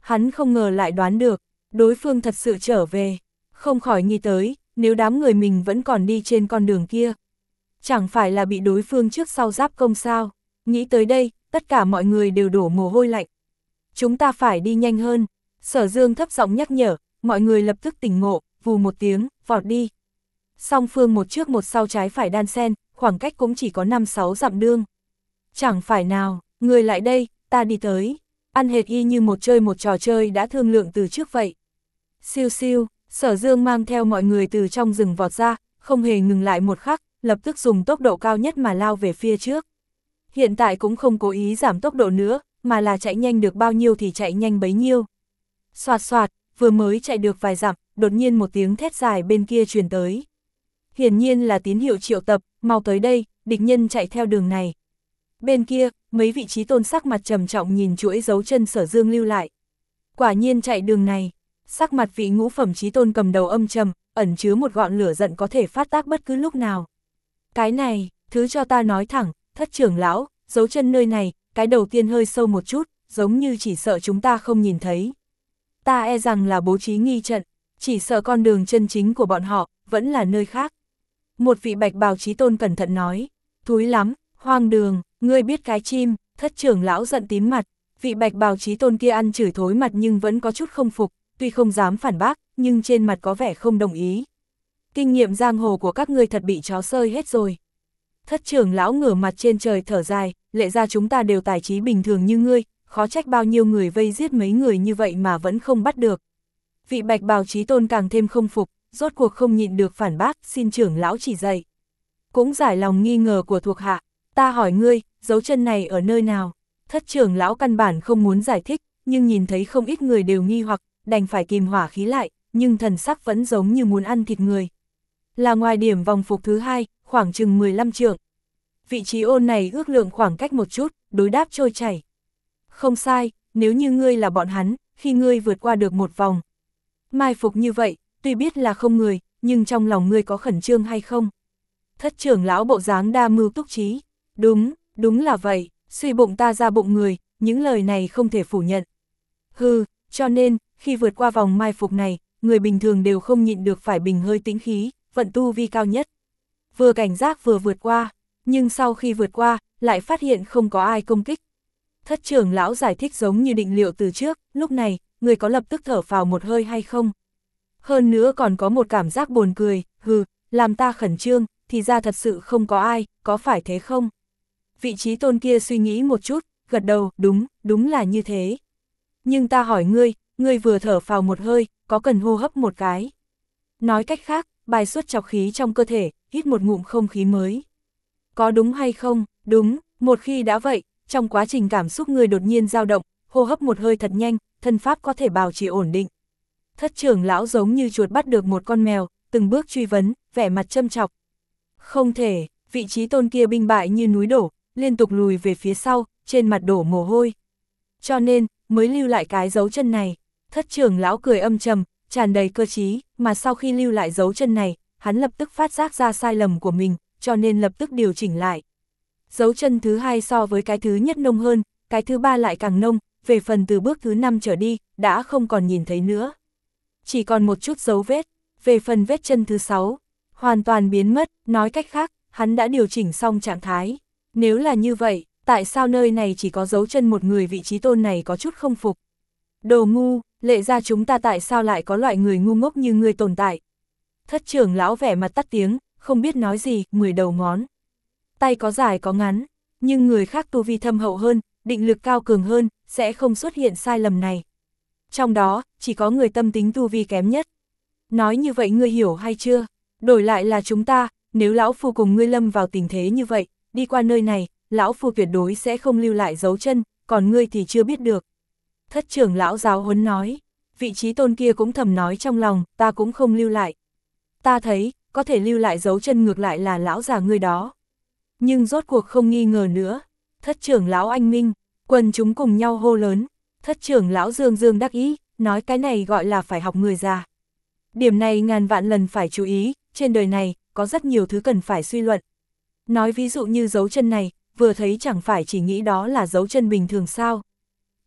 S1: Hắn không ngờ lại đoán được, đối phương thật sự trở về, không khỏi nghĩ tới, nếu đám người mình vẫn còn đi trên con đường kia. Chẳng phải là bị đối phương trước sau giáp công sao, nghĩ tới đây, tất cả mọi người đều đổ mồ hôi lạnh. Chúng ta phải đi nhanh hơn, Sở Dương thấp giọng nhắc nhở, mọi người lập tức tỉnh ngộ, vù một tiếng, vọt đi. Song phương một trước một sau trái phải đan xen, khoảng cách cũng chỉ có năm sáu dặm đương. Chẳng phải nào, người lại đây, ta đi tới. Ăn hệt y như một chơi một trò chơi đã thương lượng từ trước vậy. Siêu siêu, Sở Dương mang theo mọi người từ trong rừng vọt ra, không hề ngừng lại một khắc, lập tức dùng tốc độ cao nhất mà lao về phía trước. Hiện tại cũng không cố ý giảm tốc độ nữa, mà là chạy nhanh được bao nhiêu thì chạy nhanh bấy nhiêu. Xoạt xoạt, vừa mới chạy được vài dặm, đột nhiên một tiếng thét dài bên kia truyền tới. Hiển nhiên là tín hiệu triệu tập, mau tới đây, địch nhân chạy theo đường này. Bên kia, mấy vị trí tôn sắc mặt trầm trọng nhìn chuỗi dấu chân Sở Dương lưu lại. Quả nhiên chạy đường này, sắc mặt vị ngũ phẩm trí tôn cầm đầu âm trầm, ẩn chứa một ngọn lửa giận có thể phát tác bất cứ lúc nào. Cái này, thứ cho ta nói thẳng, Thất trưởng lão, dấu chân nơi này, cái đầu tiên hơi sâu một chút, giống như chỉ sợ chúng ta không nhìn thấy. Ta e rằng là bố trí nghi trận, chỉ sợ con đường chân chính của bọn họ, vẫn là nơi khác. Một vị bạch bào trí tôn cẩn thận nói, thúi lắm, hoang đường, ngươi biết cái chim, Thất trưởng lão giận tím mặt, vị bạch bào trí tôn kia ăn chửi thối mặt nhưng vẫn có chút không phục, tuy không dám phản bác, nhưng trên mặt có vẻ không đồng ý. Kinh nghiệm giang hồ của các ngươi thật bị chó sơi hết rồi. Thất trưởng lão ngửa mặt trên trời thở dài, lệ ra chúng ta đều tài trí bình thường như ngươi, khó trách bao nhiêu người vây giết mấy người như vậy mà vẫn không bắt được. Vị bạch bào trí tôn càng thêm không phục, rốt cuộc không nhịn được phản bác, xin trưởng lão chỉ dạy. Cũng giải lòng nghi ngờ của thuộc hạ, ta hỏi ngươi, dấu chân này ở nơi nào? Thất trưởng lão căn bản không muốn giải thích, nhưng nhìn thấy không ít người đều nghi hoặc, đành phải kìm hỏa khí lại, nhưng thần sắc vẫn giống như muốn ăn thịt người. Là ngoài điểm vòng phục thứ hai, khoảng chừng mười lăm trượng. Vị trí ôn này ước lượng khoảng cách một chút, đối đáp trôi chảy. Không sai, nếu như ngươi là bọn hắn, khi ngươi vượt qua được một vòng. Mai phục như vậy, tuy biết là không người, nhưng trong lòng ngươi có khẩn trương hay không? Thất trưởng lão bộ dáng đa mưu túc trí. Đúng, đúng là vậy, suy bụng ta ra bụng người, những lời này không thể phủ nhận. Hừ, cho nên, khi vượt qua vòng mai phục này, người bình thường đều không nhịn được phải bình hơi tĩnh khí, vận tu vi cao nhất. Vừa cảnh giác vừa vượt qua, nhưng sau khi vượt qua, lại phát hiện không có ai công kích. Thất trưởng lão giải thích giống như định liệu từ trước, lúc này, người có lập tức thở phào một hơi hay không? Hơn nữa còn có một cảm giác buồn cười, hừ, làm ta khẩn trương, thì ra thật sự không có ai, có phải thế không? Vị trí tôn kia suy nghĩ một chút, gật đầu, đúng, đúng là như thế. Nhưng ta hỏi ngươi, ngươi vừa thở phào một hơi, có cần hô hấp một cái? Nói cách khác, bài xuất trọc khí trong cơ thể, hít một ngụm không khí mới. Có đúng hay không? Đúng, một khi đã vậy, trong quá trình cảm xúc người đột nhiên dao động, hô hấp một hơi thật nhanh, thân pháp có thể bảo trì ổn định. Thất trưởng lão giống như chuột bắt được một con mèo, từng bước truy vấn, vẻ mặt châm chọc. Không thể, vị trí tôn kia binh bại như núi đổ, liên tục lùi về phía sau, trên mặt đổ mồ hôi. Cho nên, mới lưu lại cái dấu chân này. Thất trưởng lão cười âm trầm, tràn đầy cơ trí, mà sau khi lưu lại dấu chân này, hắn lập tức phát giác ra sai lầm của mình, cho nên lập tức điều chỉnh lại. Dấu chân thứ hai so với cái thứ nhất nông hơn, cái thứ ba lại càng nông, về phần từ bước thứ năm trở đi, đã không còn nhìn thấy nữa. Chỉ còn một chút dấu vết, về phần vết chân thứ sáu, hoàn toàn biến mất, nói cách khác, hắn đã điều chỉnh xong trạng thái. Nếu là như vậy, tại sao nơi này chỉ có dấu chân một người, vị trí tôn này có chút không phục? Đồ ngu, lệ ra chúng ta tại sao lại có loại người ngu ngốc như ngươi tồn tại? Thất trưởng lão vẻ mặt tắt tiếng, không biết nói gì, mười đầu ngón. Tay có dài có ngắn, nhưng người khác tu vi thâm hậu hơn, định lực cao cường hơn, sẽ không xuất hiện sai lầm này. Trong đó, chỉ có người tâm tính tu vi kém nhất. Nói như vậy ngươi hiểu hay chưa? Đổi lại là chúng ta, nếu lão phu cùng ngươi lâm vào tình thế như vậy, đi qua nơi này, lão phu tuyệt đối sẽ không lưu lại dấu chân, còn ngươi thì chưa biết được. Thất trưởng lão giáo huấn nói, vị trí tôn kia cũng thầm nói trong lòng, ta cũng không lưu lại. Ta thấy, có thể lưu lại dấu chân ngược lại là lão già ngươi đó. Nhưng rốt cuộc không nghi ngờ nữa. Thất trưởng lão anh minh, quần chúng cùng nhau hô lớn. Thất trưởng lão dương dương đắc ý, nói cái này gọi là phải học người già. Điểm này ngàn vạn lần phải chú ý, trên đời này, có rất nhiều thứ cần phải suy luận. Nói ví dụ như dấu chân này, vừa thấy chẳng phải chỉ nghĩ đó là dấu chân bình thường sao.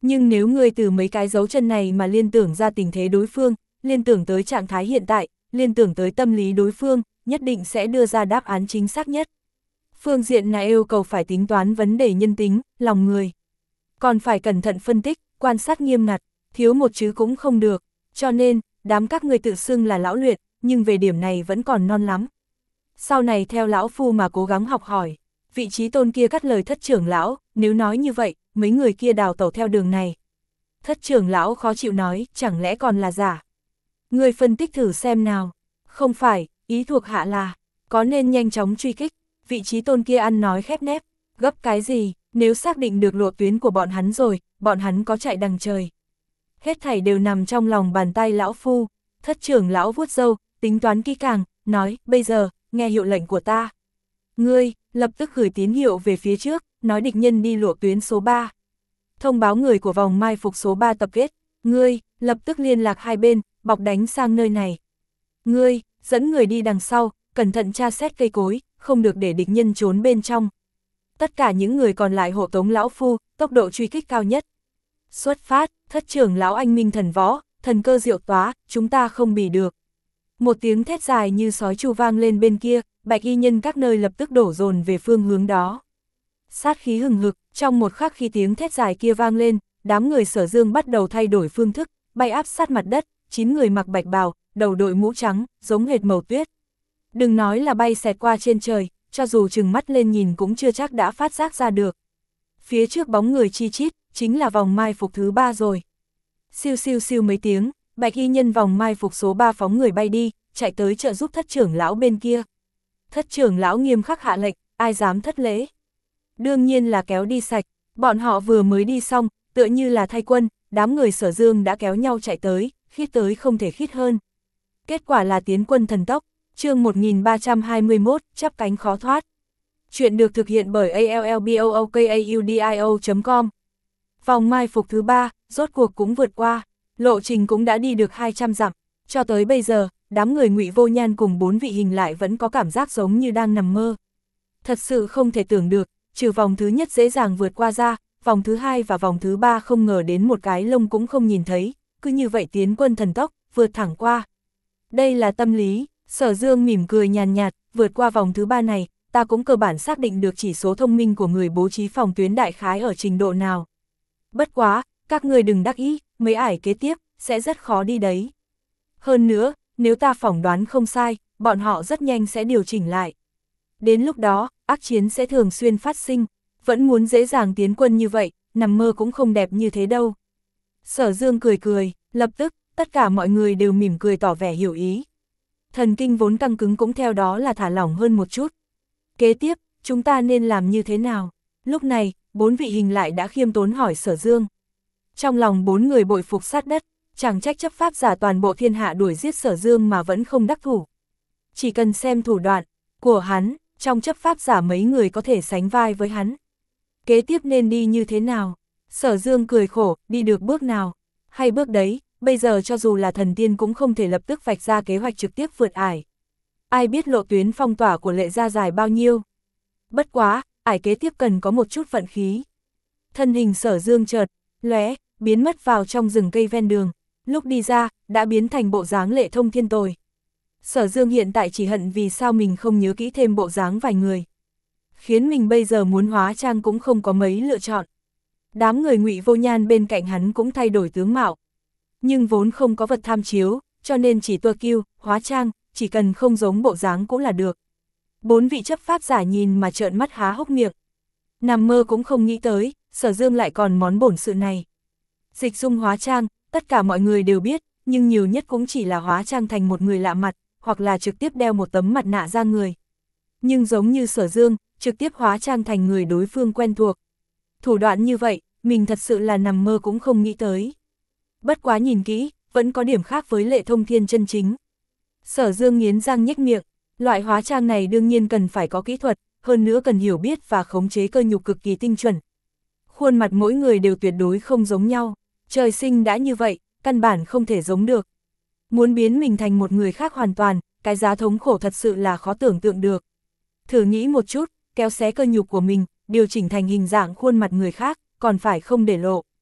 S1: Nhưng nếu ngươi từ mấy cái dấu chân này mà liên tưởng ra tình thế đối phương, liên tưởng tới trạng thái hiện tại, liên tưởng tới tâm lý đối phương, nhất định sẽ đưa ra đáp án chính xác nhất. Phương diện này yêu cầu phải tính toán vấn đề nhân tính, lòng người. Còn phải cẩn thận phân tích, quan sát nghiêm ngặt, thiếu một chứ cũng không được. Cho nên, đám các ngươi tự xưng là lão luyện, nhưng về điểm này vẫn còn non lắm. Sau này theo lão phu mà cố gắng học hỏi. Vị trí tôn kia cắt lời thất trưởng lão, nếu nói như vậy, mấy người kia đào tẩu theo đường này. Thất trưởng lão khó chịu nói, chẳng lẽ còn là giả. Người phân tích thử xem nào. Không phải, ý thuộc hạ là, có nên nhanh chóng truy kích. Vị trí tôn kia ăn nói khép nép, gấp cái gì, nếu xác định được lộ tuyến của bọn hắn rồi, bọn hắn có chạy đằng trời. Hết thảy đều nằm trong lòng bàn tay lão phu. Thất trưởng lão vuốt râu, tính toán kỹ càng, nói, bây giờ, nghe hiệu lệnh của ta. Ngươi, lập tức gửi tín hiệu về phía trước, nói địch nhân đi lộ tuyến số ba. Thông báo người của vòng mai phục số ba tập kết. Ngươi, lập tức liên lạc hai bên, bọc đánh sang nơi này. Ngươi, dẫn người đi đằng sau, cẩn thận tra xét cây cối, không được để địch nhân trốn bên trong. Tất cả những người còn lại hộ tống lão phu, tốc độ truy kích cao nhất. Xuất phát, thất trưởng lão anh minh thần võ, thần cơ diệu tóa, chúng ta không bì được. Một tiếng thét dài như sói chu vang lên bên kia, bạch y nhân các nơi lập tức đổ dồn về phương hướng đó. Sát khí hừng hực, trong một khắc khi tiếng thét dài kia vang lên, đám người Sở Dương bắt đầu thay đổi phương thức, bay áp sát mặt đất, chín người mặc bạch bào, đầu đội mũ trắng, giống hệt màu tuyết. Đừng nói là bay xẹt qua trên trời, cho dù chừng mắt lên nhìn cũng chưa chắc đã phát giác ra được. Phía trước bóng người chi chít, chính là vòng mai phục thứ ba rồi. Siêu siêu siêu mấy tiếng, bạch y nhân vòng mai phục số ba phóng người bay đi, chạy tới trợ giúp thất trưởng lão bên kia. Thất trưởng lão nghiêm khắc hạ lệnh, ai dám thất lễ. Đương nhiên là kéo đi sạch, bọn họ vừa mới đi xong, tựa như là thay quân, đám người Sở Dương đã kéo nhau chạy tới, khít tới không thể khít hơn. Kết quả là tiến quân thần tốc, chương một nghìn ba trăm hai mươi mốt, chắp cánh khó thoát. Chuyện được thực hiện bởi a l l b o o k a u d i o chấm com. Vòng mai phục thứ ba, rốt cuộc cũng vượt qua, lộ trình cũng đã đi được hai trăm dặm, cho tới bây giờ, đám người Ngụy Vô Nhan cùng bốn vị hình lại vẫn có cảm giác giống như đang nằm mơ. Thật sự không thể tưởng được, trừ vòng thứ nhất dễ dàng vượt qua ra, vòng thứ hai và vòng thứ ba không ngờ đến một cái lông cũng không nhìn thấy, cứ như vậy tiến quân thần tốc, vượt thẳng qua. Đây là tâm lý, Sở Dương mỉm cười nhàn nhạt, vượt qua vòng thứ ba này, ta cũng cơ bản xác định được chỉ số thông minh của người bố trí phòng tuyến đại khái ở trình độ nào. Bất quá, các người đừng đắc ý, mấy ải kế tiếp, sẽ rất khó đi đấy. Hơn nữa, nếu ta phỏng đoán không sai, bọn họ rất nhanh sẽ điều chỉnh lại. Đến lúc đó, ác chiến sẽ thường xuyên phát sinh, vẫn muốn dễ dàng tiến quân như vậy, nằm mơ cũng không đẹp như thế đâu. Sở Dương cười cười, lập tức, tất cả mọi người đều mỉm cười tỏ vẻ hiểu ý. Thần kinh vốn căng cứng cũng theo đó là thả lỏng hơn một chút. Kế tiếp, chúng ta nên làm như thế nào? Lúc này, bốn vị hình lại đã khiêm tốn hỏi Sở Dương. Trong lòng bốn người bội phục sát đất, chẳng trách chấp pháp giả toàn bộ thiên hạ đuổi giết Sở Dương mà vẫn không đắc thủ. Chỉ cần xem thủ đoạn của hắn, trong chấp pháp giả mấy người có thể sánh vai với hắn. Kế tiếp nên đi như thế nào? Sở Dương cười khổ, đi được bước nào? Hay bước đấy, bây giờ cho dù là thần tiên cũng không thể lập tức vạch ra kế hoạch trực tiếp vượt ải. Ai biết lộ tuyến phong tỏa của Lệ Gia dài bao nhiêu? Bất quá, ải kế tiếp cần có một chút vận khí. Thân hình Sở Dương chợt lóe, biến mất vào trong rừng cây ven đường, lúc đi ra, đã biến thành bộ dáng Lệ Thông Thiên tồi. Sở Dương hiện tại chỉ hận vì sao mình không nhớ kỹ thêm bộ dáng vài người. Khiến mình bây giờ muốn hóa trang cũng không có mấy lựa chọn. Đám người Ngụy Vô Nhan bên cạnh hắn cũng thay đổi tướng mạo. Nhưng vốn không có vật tham chiếu, cho nên chỉ tua kiêu, hóa trang, chỉ cần không giống bộ dáng cũng là được. Bốn vị chấp pháp giả nhìn mà trợn mắt há hốc miệng. Nằm mơ cũng không nghĩ tới, Sở Dương lại còn món bổn sự này. Dịch dung hóa trang, tất cả mọi người đều biết, nhưng nhiều nhất cũng chỉ là hóa trang thành một người lạ mặt, hoặc là trực tiếp đeo một tấm mặt nạ ra người. Nhưng giống như Sở Dương, trực tiếp hóa trang thành người đối phương quen thuộc. Thủ đoạn như vậy, mình thật sự là nằm mơ cũng không nghĩ tới. Bất quá nhìn kỹ, vẫn có điểm khác với Lệ Thông Thiên chân chính. Sở Dương nghiến răng nhếch miệng, loại hóa trang này đương nhiên cần phải có kỹ thuật, hơn nữa cần hiểu biết và khống chế cơ nhục cực kỳ tinh chuẩn. Khuôn mặt mỗi người đều tuyệt đối không giống nhau, trời sinh đã như vậy, căn bản không thể giống được. Muốn biến mình thành một người khác hoàn toàn, cái giá thống khổ thật sự là khó tưởng tượng được. Thử nghĩ một chút, kéo xé cơ nhục của mình, điều chỉnh thành hình dạng khuôn mặt người khác, còn phải không để lộ.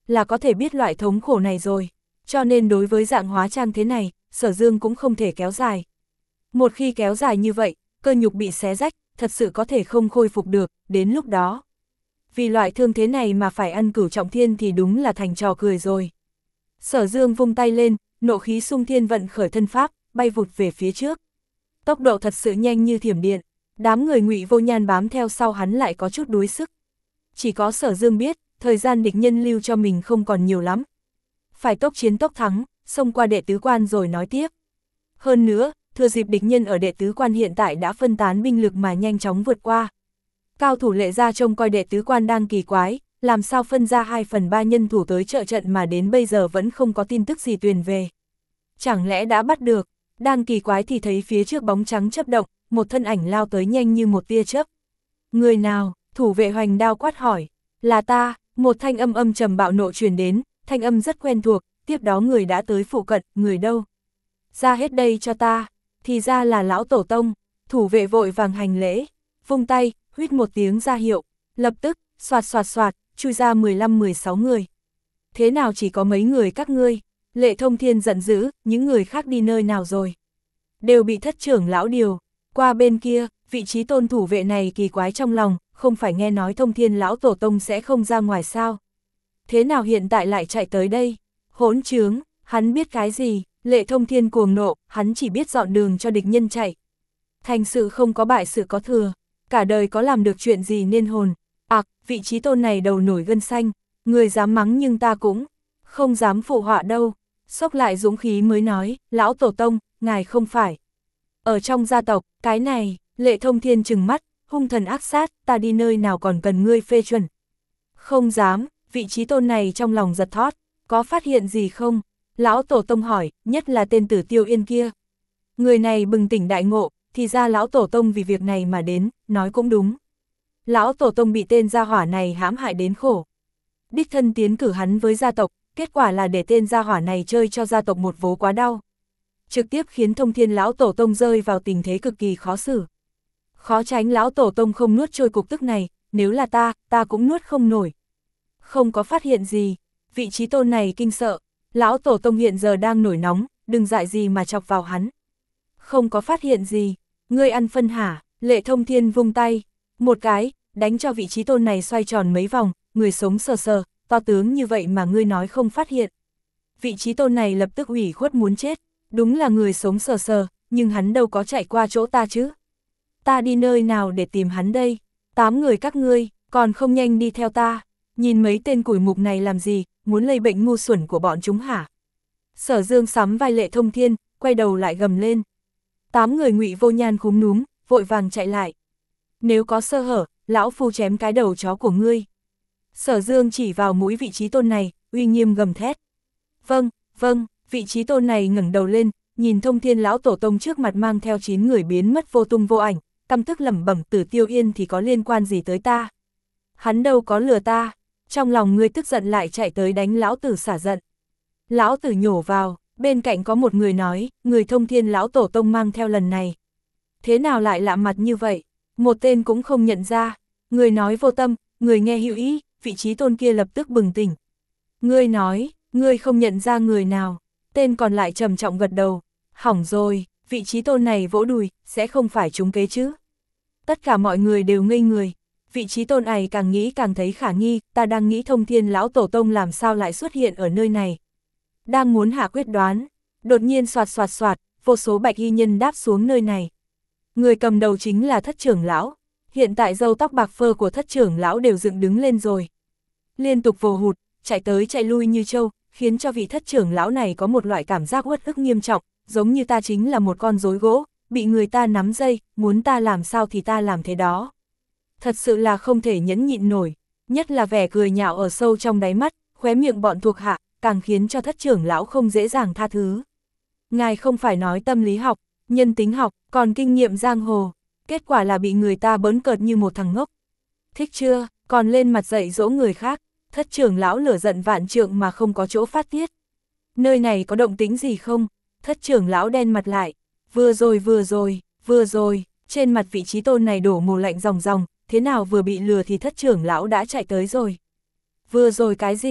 S1: là có thể biết loại thống khổ này rồi. Cho nên đối với dạng hóa trang thế này, Sở Dương cũng không thể kéo dài. Một khi kéo dài như vậy, cơ nhục bị xé rách, thật sự có thể không khôi phục được, đến lúc đó. Vì loại thương thế này mà phải ăn cửu trọng thiên thì đúng là thành trò cười rồi. Sở Dương vung tay lên, nộ khí xung thiên vận khởi thân pháp, bay vụt về phía trước. Tốc độ thật sự nhanh như thiểm điện, đám người Ngụy Vô Nhan bám theo sau hắn lại có chút đuối sức. Chỉ có Sở Dương biết, thời gian địch nhân lưu cho mình không còn nhiều lắm. Phải tốc chiến tốc thắng, xông qua đệ tứ quan rồi nói tiếp. Hơn nữa, thừa dịp địch nhân ở đệ tứ quan hiện tại đã phân tán binh lực mà nhanh chóng vượt qua. Cao thủ Lệ Gia trông coi đệ tứ quan đang kỳ quái, làm sao phân ra hai phần ba nhân thủ tới trợ trận mà đến bây giờ vẫn không có tin tức gì truyền về. Chẳng lẽ đã bắt được, đang kỳ quái thì thấy phía trước bóng trắng chớp động, một thân ảnh lao tới nhanh như một tia chớp. Người nào? Thủ vệ hoành đao quát hỏi. Là ta, một thanh âm âm trầm bạo nộ truyền đến, thanh âm rất quen thuộc, tiếp đó người đã tới phụ cận, người đâu? Ra hết đây cho ta, thì ra là lão tổ tông, thủ vệ vội vàng hành lễ, vung tay, huýt một tiếng ra hiệu, lập tức, xoạt xoạt xoạt, chui ra mười lăm mười sáu người. Thế nào chỉ có mấy người các ngươi? Lệ Thông Thiên giận dữ, những người khác đi nơi nào rồi? Đều bị thất trưởng lão điều. Qua bên kia, vị trí tôn thủ vệ này kỳ quái trong lòng, không phải nghe nói Thông Thiên lão tổ tông sẽ không ra ngoài sao? Thế nào hiện tại lại chạy tới đây? Hỗn trướng, hắn biết cái gì? Lệ Thông Thiên cuồng nộ, hắn chỉ biết dọn đường cho địch nhân chạy. Thành sự không có bại sự có thừa, cả đời có làm được chuyện gì nên hồn. Ặc, à, vị trí tôn này đầu nổi gân xanh, người dám mắng nhưng ta cũng không dám phụ họa đâu. Xốc lại dũng khí mới nói, lão tổ tông, ngài không phải. Ở trong gia tộc, cái này, Lệ Thông Thiên trừng mắt, hung thần ác sát, ta đi nơi nào còn cần ngươi phê chuẩn. Không dám, vị trí tôn này trong lòng giật thót, có phát hiện gì không? Lão tổ tông hỏi, nhất là tên Tử Tiêu Yên kia. Người này bừng tỉnh đại ngộ, thì ra lão tổ tông vì việc này mà đến, nói cũng đúng. Lão tổ tông bị tên gia hỏa này hãm hại đến khổ. Đích thân tiến cử hắn với gia tộc, kết quả là để tên gia hỏa này chơi cho gia tộc một vố quá đau. Trực tiếp khiến Thông Thiên lão tổ tông rơi vào tình thế cực kỳ khó xử. Khó tránh lão tổ tông không nuốt trôi cục tức này, nếu là ta, ta cũng nuốt không nổi. Không có phát hiện gì, vị trí tôn này kinh sợ, lão tổ tông hiện giờ đang nổi nóng, đừng dại gì mà chọc vào hắn. Không có phát hiện gì, ngươi ăn phân hả? Lệ Thông Thiên vung tay, một cái, đánh cho vị trí tôn này xoay tròn mấy vòng, người sống sờ sờ, to tướng như vậy mà ngươi nói không phát hiện. Vị trí tôn này lập tức ủy khuất muốn chết, đúng là người sống sờ sờ, nhưng hắn đâu có chạy qua chỗ ta chứ. Ta đi nơi nào để tìm hắn đây? Tám người các ngươi, còn không nhanh đi theo ta. Nhìn mấy tên củi mục này làm gì, muốn lây bệnh ngu xuẩn của bọn chúng hả? Sở Dương sắm vai Lệ Thông Thiên, quay đầu lại gầm lên. Tám người Ngụy Vô Nhan khúm núm, vội vàng chạy lại. Nếu có sơ hở, lão phu chém cái đầu chó của ngươi. Sở Dương chỉ vào mũi vị trí tôn này, uy nghiêm gầm thét. Vâng, vâng, vị trí tôn này ngẩng đầu lên, nhìn Thông Thiên lão tổ tông trước mặt mang theo chín người biến mất vô tung vô ảnh, căm tức lẩm bẩm Tử Tiêu Yên thì có liên quan gì tới ta? Hắn đâu có lừa ta, trong lòng ngươi tức giận lại chạy tới đánh lão tử xả giận. Lão tử nhổ vào, bên cạnh có một người nói, người Thông Thiên lão tổ tông mang theo lần này. Thế nào lại lạ mặt như vậy? Một tên cũng không nhận ra, người nói vô tâm, người nghe hữu ý, vị trí tôn kia lập tức bừng tỉnh. Ngươi nói, ngươi không nhận ra người nào, tên còn lại trầm trọng gật đầu, hỏng rồi, vị trí tôn này vỗ đùi, sẽ không phải trúng kế chứ. Tất cả mọi người đều ngây người, vị trí tôn này càng nghĩ càng thấy khả nghi, ta đang nghĩ Thông Thiên lão tổ tông làm sao lại xuất hiện ở nơi này. Đang muốn hạ quyết đoán, đột nhiên soạt soạt soạt, vô số bạch y nhân đáp xuống nơi này. Người cầm đầu chính là thất trưởng lão, hiện tại râu tóc bạc phơ của thất trưởng lão đều dựng đứng lên rồi. Liên tục vồ hụt, chạy tới chạy lui như trâu, khiến cho vị thất trưởng lão này có một loại cảm giác uất ức nghiêm trọng, giống như ta chính là một con rối gỗ, bị người ta nắm dây, muốn ta làm sao thì ta làm thế đó. Thật sự là không thể nhẫn nhịn nổi, nhất là vẻ cười nhạo ở sâu trong đáy mắt, khóe miệng bọn thuộc hạ, càng khiến cho thất trưởng lão không dễ dàng tha thứ. Ngài không phải nói tâm lý học, nhân tính học, còn kinh nghiệm giang hồ, kết quả là bị người ta bỡn cợt như một thằng ngốc. Thích chưa, còn lên mặt dạy dỗ người khác, thất trưởng lão lửa giận vạn trượng mà không có chỗ phát tiết. Nơi này có động tĩnh gì không? Thất trưởng lão đen mặt lại, vừa rồi vừa rồi, vừa rồi, trên mặt vị trí tôn này đổ mồ lạnh ròng ròng, thế nào vừa bị lừa thì thất trưởng lão đã chạy tới rồi. Vừa rồi cái gì,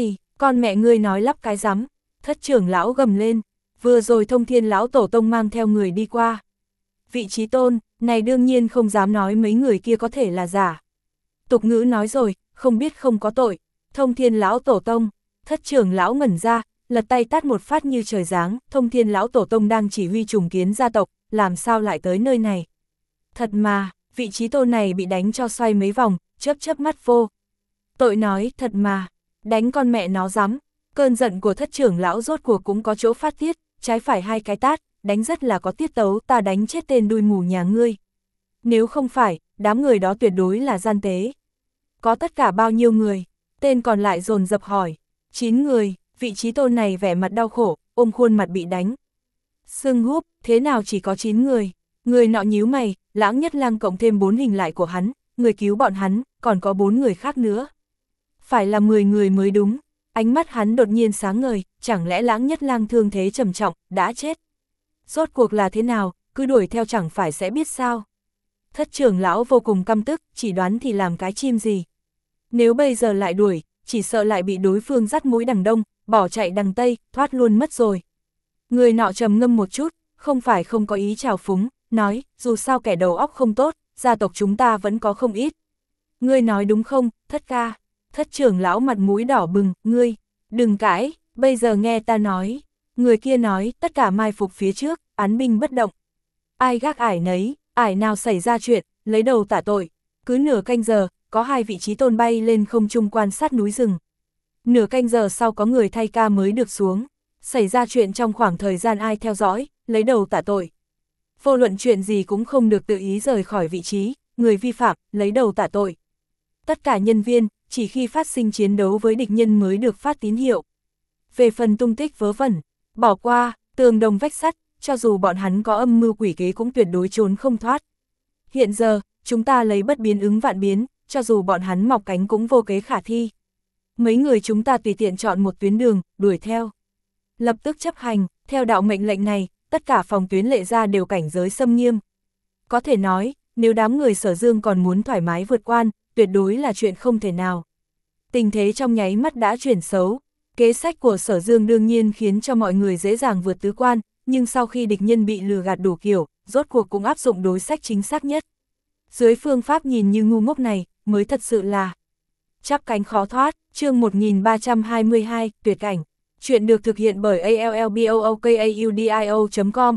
S1: Con mẹ ngươi nói lắp cái rắm, thất trưởng lão gầm lên, vừa rồi Thông Thiên lão tổ tông mang theo người đi qua. Vị trí tôn, này đương nhiên không dám nói mấy người kia có thể là giả. Tục ngữ nói rồi, không biết không có tội, Thông Thiên lão tổ tông, thất trưởng lão ngẩn ra, lật tay tát một phát như trời giáng, Thông Thiên lão tổ tông đang chỉ huy trùng kiến gia tộc, làm sao lại tới nơi này. Thật mà, vị trí tôn này bị đánh cho xoay mấy vòng, chớp chớp mắt vô. Tội nói, thật mà, đánh con mẹ nó dám. Cơn giận của thất trưởng lão rốt cuộc cũng có chỗ phát tiết, trái phải hai cái tát, đánh rất là có tiết tấu, ta đánh chết tên đuôi mù nhà ngươi. Nếu không phải, đám người đó tuyệt đối là gian tế. Có tất cả bao nhiêu người? Tên còn lại dồn dập hỏi. Chín người, vị trí tôn này vẻ mặt đau khổ, ôm khuôn mặt bị đánh. Sưng húp, thế nào chỉ có chín người? Người nọ nhíu mày, Lãng Nhất Lang cộng thêm bốn hình lại của hắn, người cứu bọn hắn, còn có bốn người khác nữa. Phải là mười người mới đúng. Ánh mắt hắn đột nhiên sáng ngời, chẳng lẽ Lãng Nhất Lang thương thế trầm trọng, đã chết? Rốt cuộc là thế nào, cứ đuổi theo chẳng phải sẽ biết sao? Thất trưởng lão vô cùng căm tức, chỉ đoán thì làm cái chim gì? Nếu bây giờ lại đuổi, chỉ sợ lại bị đối phương dắt mũi đằng đông, bỏ chạy đằng tây, thoát luôn mất rồi. Người nọ trầm ngâm một chút, không phải không có ý trào phúng, nói, dù sao kẻ đầu óc không tốt, gia tộc chúng ta vẫn có không ít. Ngươi nói đúng không, thất ca? Thất trưởng lão mặt mũi đỏ bừng, ngươi, đừng cãi, bây giờ nghe ta nói. Người kia nói, tất cả mai phục phía trước, án binh bất động. Ai gác ải nấy, ải nào xảy ra chuyện, lấy đầu tả tội. Cứ nửa canh giờ, có hai vị trí tôn bay lên không trung quan sát núi rừng. Nửa canh giờ sau có người thay ca mới được xuống. Xảy ra chuyện trong khoảng thời gian ai theo dõi, lấy đầu tả tội. Vô luận chuyện gì cũng không được tự ý rời khỏi vị trí, người vi phạm, lấy đầu tả tội. Tất cả nhân viên, chỉ khi phát sinh chiến đấu với địch nhân mới được phát tín hiệu. Về phần tung tích vớ vẩn, bỏ qua, tường đồng vách sắt, cho dù bọn hắn có âm mưu quỷ kế cũng tuyệt đối trốn không thoát. Hiện giờ, chúng ta lấy bất biến ứng vạn biến, cho dù bọn hắn mọc cánh cũng vô kế khả thi. Mấy người chúng ta tùy tiện chọn một tuyến đường, đuổi theo. Lập tức chấp hành, theo đạo mệnh lệnh này, tất cả phòng tuyến lệ gia đều cảnh giới xâm nghiêm. Có thể nói, nếu đám người Sở Dương còn muốn thoải mái vượt quan, tuyệt đối là chuyện không thể nào. Tình thế trong nháy mắt đã chuyển xấu. Kế sách của Sở Dương đương nhiên khiến cho mọi người dễ dàng vượt tứ quan, nhưng sau khi địch nhân bị lừa gạt đủ kiểu, rốt cuộc cũng áp dụng đối sách chính xác nhất. Dưới phương pháp nhìn như ngu ngốc này, mới thật sự là chắp cánh khó thoát. Chương một nghìn ba trăm hai mươi hai, tuyệt cảnh. Chuyện được thực hiện bởi a l l b o o k a u d i o chấm com.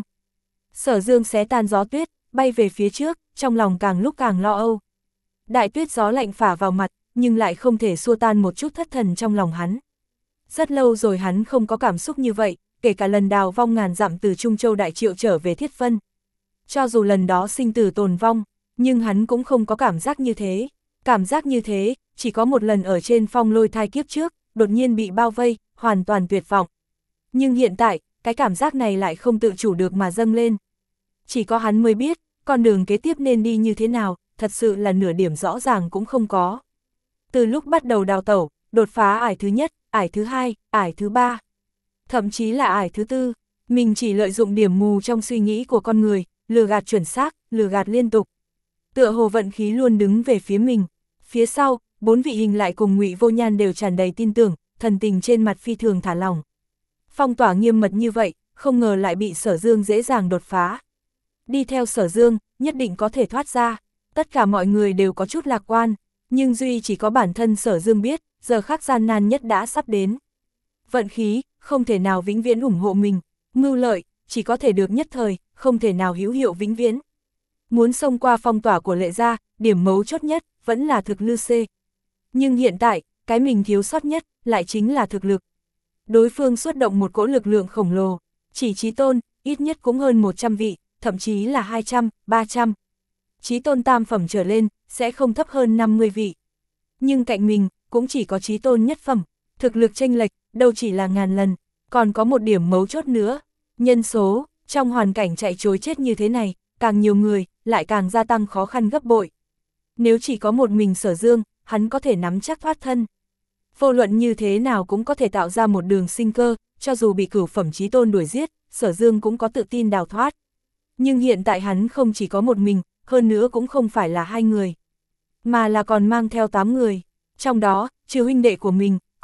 S1: Sở Dương xé tan gió tuyết, bay về phía trước, trong lòng càng lúc càng lo âu. Đại tuyết gió lạnh phả vào mặt, nhưng lại không thể xua tan một chút thất thần trong lòng hắn. Rất lâu rồi hắn không có cảm xúc như vậy, kể cả lần đào vong ngàn dặm từ Trung Châu Đại Triệu trở về Thiết Vân. Cho dù lần đó sinh tử tồn vong, nhưng hắn cũng không có cảm giác như thế. Cảm giác như thế, chỉ có một lần ở trên phong lôi thai kiếp trước, đột nhiên bị bao vây, hoàn toàn tuyệt vọng. Nhưng hiện tại, cái cảm giác này lại không tự chủ được mà dâng lên. Chỉ có hắn mới biết, con đường kế tiếp nên đi như thế nào, thật sự là nửa điểm rõ ràng cũng không có. Từ lúc bắt đầu đào tẩu, đột phá ải thứ nhất, ải thứ hai, ải thứ ba, thậm chí là ải thứ tư, mình chỉ lợi dụng điểm mù trong suy nghĩ của con người, lừa gạt chuẩn xác, lừa gạt liên tục. Tựa hồ vận khí luôn đứng về phía mình. Phía sau, bốn vị hình lại cùng Ngụy Vô Nhan đều tràn đầy tin tưởng, thần tình trên mặt phi thường thả lỏng. Phong tỏa nghiêm mật như vậy, không ngờ lại bị Sở Dương dễ dàng đột phá. Đi theo Sở Dương, nhất định có thể thoát ra. Tất cả mọi người đều có chút lạc quan, nhưng duy chỉ có bản thân Sở Dương biết, giờ khắc gian nan nhất đã sắp đến. Vận khí, không thể nào vĩnh viễn ủng hộ mình, mưu lợi, chỉ có thể được nhất thời, không thể nào hữu hiệu vĩnh viễn. Muốn xông qua phong tỏa của Lệ gia, điểm mấu chốt nhất, vẫn là thực lực C. Nhưng hiện tại, cái mình thiếu sót nhất, lại chính là thực lực. Đối phương xuất động một cỗ lực lượng khổng lồ, chỉ chí tôn, ít nhất cũng hơn một trăm vị, thậm chí là hai trăm, ba trăm. Chí tôn tam phẩm trở lên, sẽ không thấp hơn năm mươi vị. Nhưng cạnh mình, cũng chỉ có chí tôn nhất phẩm, thực lực chênh lệch, đâu chỉ là ngàn lần, còn có một điểm mấu chốt nữa. Nhân số, trong hoàn cảnh chạy trối chết như thế này, càng nhiều người, lại càng gia tăng khó khăn gấp bội. Nếu chỉ có một mình Sở Dương, hắn có thể nắm chắc thoát thân. Vô luận như thế nào cũng có thể tạo ra một đường sinh cơ, cho dù bị cửu phẩm chí tôn đuổi giết, Sở Dương cũng có tự tin đào thoát. Nhưng hiện tại hắn không chỉ có một mình, hơn nữa cũng không phải là hai người, mà là còn mang theo tám người. Trong đó, trừ huynh đệ của mình,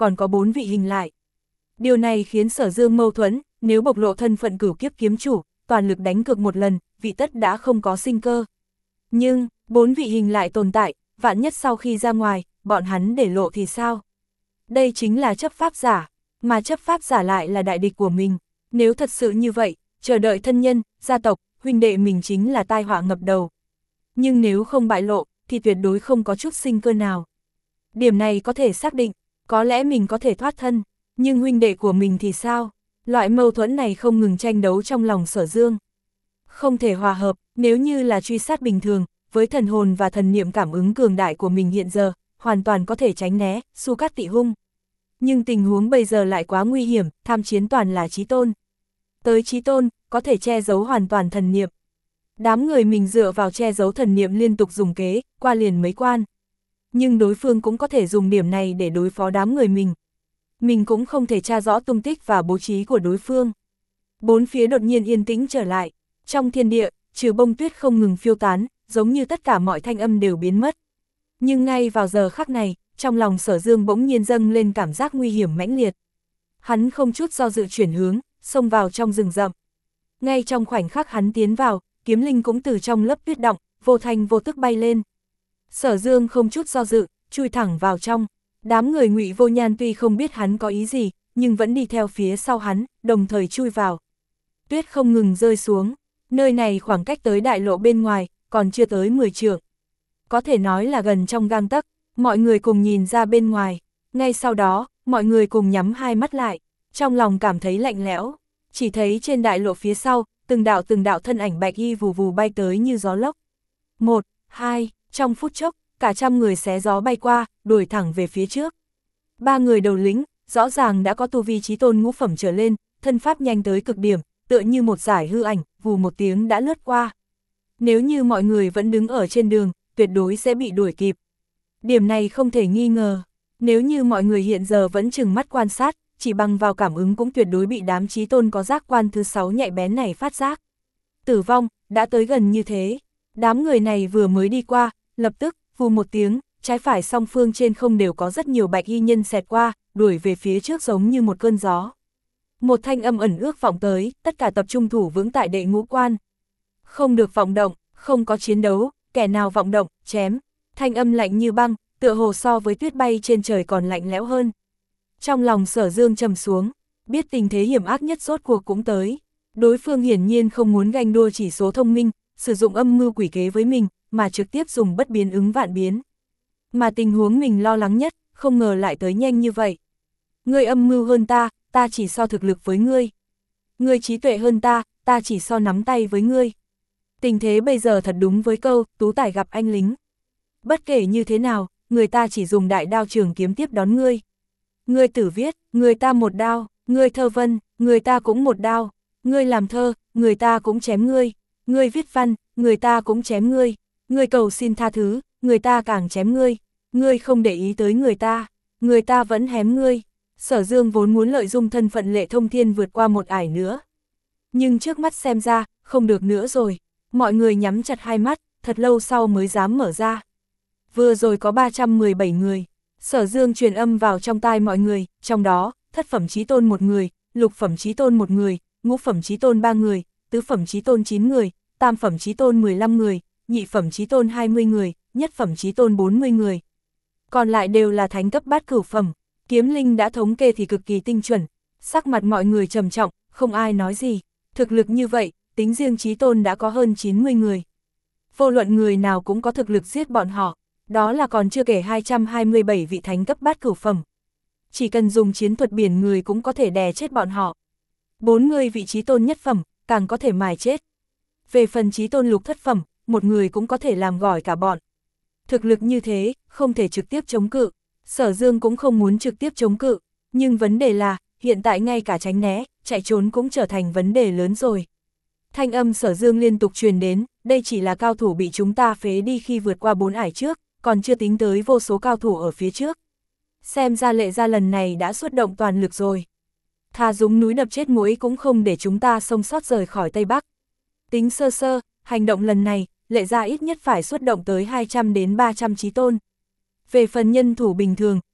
S1: còn có bốn vị hình lại. Điều này khiến Sở Dương mâu thuẫn, nếu bộc lộ thân phận cửu kiếp kiếm chủ, toàn lực đánh cược một lần, vị tất đã không có sinh cơ. Nhưng, bốn vị hình lại tồn tại, vạn nhất sau khi ra ngoài, bọn hắn để lộ thì sao? Đây chính là chấp pháp giả, mà chấp pháp giả lại là đại địch của mình. Nếu thật sự như vậy, chờ đợi thân nhân, gia tộc, huynh đệ mình chính là tai họa ngập đầu. Nhưng nếu không bại lộ, thì tuyệt đối không có chút sinh cơ nào. Điểm này có thể xác định, có lẽ mình có thể thoát thân, nhưng huynh đệ của mình thì sao? Loại mâu thuẫn này không ngừng tranh đấu trong lòng Sở Dương. Không thể hòa hợp, nếu như là truy sát bình thường, với thần hồn và thần niệm cảm ứng cường đại của mình hiện giờ, hoàn toàn có thể tránh né, su cát tị hung. Nhưng tình huống bây giờ lại quá nguy hiểm, tham chiến toàn là chí tôn. Tới chí tôn, có thể che giấu hoàn toàn thần niệm. Đám người mình dựa vào che giấu thần niệm liên tục dùng kế, qua liền mấy quan. Nhưng đối phương cũng có thể dùng điểm này để đối phó đám người mình. Mình cũng không thể tra rõ tung tích và bố trí của đối phương. Bốn phía đột nhiên yên tĩnh trở lại. Trong thiên địa, trừ bông tuyết không ngừng phiêu tán, giống như tất cả mọi thanh âm đều biến mất. Nhưng ngay vào giờ khắc này, trong lòng Sở Dương bỗng nhiên dâng lên cảm giác nguy hiểm mãnh liệt. Hắn không chút do dự chuyển hướng, xông vào trong rừng rậm. Ngay trong khoảnh khắc hắn tiến vào, kiếm linh cũng từ trong lớp tuyết động, vô thanh vô tức bay lên. Sở Dương không chút do dự, chui thẳng vào trong. Đám người Ngụy Vô Nhan tuy không biết hắn có ý gì, nhưng vẫn đi theo phía sau hắn, đồng thời chui vào. Tuyết không ngừng rơi xuống, nơi này khoảng cách tới đại lộ bên ngoài, còn chưa tới mười trượng. Có thể nói là gần trong gang tấc, mọi người cùng nhìn ra bên ngoài. Ngay sau đó, mọi người cùng nhắm hai mắt lại, trong lòng cảm thấy lạnh lẽo. Chỉ thấy trên đại lộ phía sau, từng đạo từng đạo thân ảnh bạch y vù vù bay tới như gió lốc. Một, hai, trong phút chốc, cả trăm người xé gió bay qua, đuổi thẳng về phía trước. Ba người đầu lĩnh, rõ ràng đã có tu vi chí tôn ngũ phẩm trở lên, thân pháp nhanh tới cực điểm, tựa như một dải hư ảnh, vù một tiếng đã lướt qua. Nếu như mọi người vẫn đứng ở trên đường, tuyệt đối sẽ bị đuổi kịp. Điểm này không thể nghi ngờ, nếu như mọi người hiện giờ vẫn chừng mắt quan sát, chỉ bằng vào cảm ứng cũng tuyệt đối bị đám chí tôn có giác quan thứ sáu nhạy bén này phát giác. Tử vong, đã tới gần như thế. Đám người này vừa mới đi qua, lập tức, vù một tiếng, trái phải song phương trên không đều có rất nhiều bạch y nhân xẹt qua, đuổi về phía trước giống như một cơn gió. Một thanh âm ẩn ước vọng tới, tất cả tập trung thủ vững tại đệ ngũ quan. Không được vọng động, không có chiến đấu, kẻ nào vọng động, chém. Thanh âm lạnh như băng, tựa hồ so với tuyết bay trên trời còn lạnh lẽo hơn. Trong lòng Sở Dương trầm xuống, biết tình thế hiểm ác nhất rốt cuộc cũng tới. Đối phương hiển nhiên không muốn ganh đua chỉ số thông minh, sử dụng âm mưu quỷ kế với mình, mà trực tiếp dùng bất biến ứng vạn biến. Mà tình huống mình lo lắng nhất, không ngờ lại tới nhanh như vậy. Ngươi âm mưu hơn ta, ta chỉ so thực lực với ngươi. Ngươi trí tuệ hơn ta, ta chỉ so nắm tay với ngươi. Tình thế bây giờ thật đúng với câu, tú tài gặp anh lính. Bất kể như thế nào, người ta chỉ dùng đại đao trường kiếm tiếp đón ngươi. Ngươi tử viết, người ta một đao, ngươi thơ vân, người ta cũng một đao. Ngươi làm thơ, người ta cũng chém ngươi. Ngươi viết văn, người ta cũng chém ngươi. Ngươi cầu xin tha thứ, người ta càng chém ngươi. Ngươi không để ý tới người ta, người ta vẫn hém ngươi. Sở Dương vốn muốn lợi dụng thân phận Lệ Thông Thiên vượt qua một ải nữa. Nhưng trước mắt xem ra, không được nữa rồi. Mọi người nhắm chặt hai mắt, thật lâu sau mới dám mở ra. Vừa rồi có ba trăm mười bảy người. Sở Dương truyền âm vào trong tai mọi người, trong đó, thất phẩm chí tôn một người, lục phẩm chí tôn một người, ngũ phẩm chí tôn ba người, tứ phẩm chí tôn chín người, tam phẩm chí tôn mười lăm người, nhị phẩm chí tôn hai mươi người, nhất phẩm chí tôn bốn mươi người. Còn lại đều là thánh cấp bát cửu phẩm. Kiếm Linh đã thống kê thì cực kỳ tinh chuẩn, sắc mặt mọi người trầm trọng, không ai nói gì. Thực lực như vậy, tính riêng chí tôn đã có hơn chín mươi người. Vô luận người nào cũng có thực lực giết bọn họ, đó là còn chưa kể hai trăm hai mươi bảy vị thánh cấp bát cửu phẩm. Chỉ cần dùng chiến thuật biển người cũng có thể đè chết bọn họ. bốn mươi vị chí tôn nhất phẩm, càng có thể mài chết. Về phần chí tôn lục thất phẩm, một người cũng có thể làm gỏi cả bọn. Thực lực như thế, không thể trực tiếp chống cự. Sở Dương cũng không muốn trực tiếp chống cự, nhưng vấn đề là, hiện tại ngay cả tránh né, chạy trốn cũng trở thành vấn đề lớn rồi. Thanh âm Sở Dương liên tục truyền đến, đây chỉ là cao thủ bị chúng ta phế đi khi vượt qua bốn ải trước, còn chưa tính tới vô số cao thủ ở phía trước. Xem ra Lệ gia lần này đã xuất động toàn lực rồi. Thà dũng núi đập chết muỗi cũng không để chúng ta sống sót rời khỏi Tây Bắc. Tính sơ sơ, hành động lần này, Lệ gia ít nhất phải xuất động tới hai trăm đến ba trăm chí tôn. Về phần nhân thủ bình thường,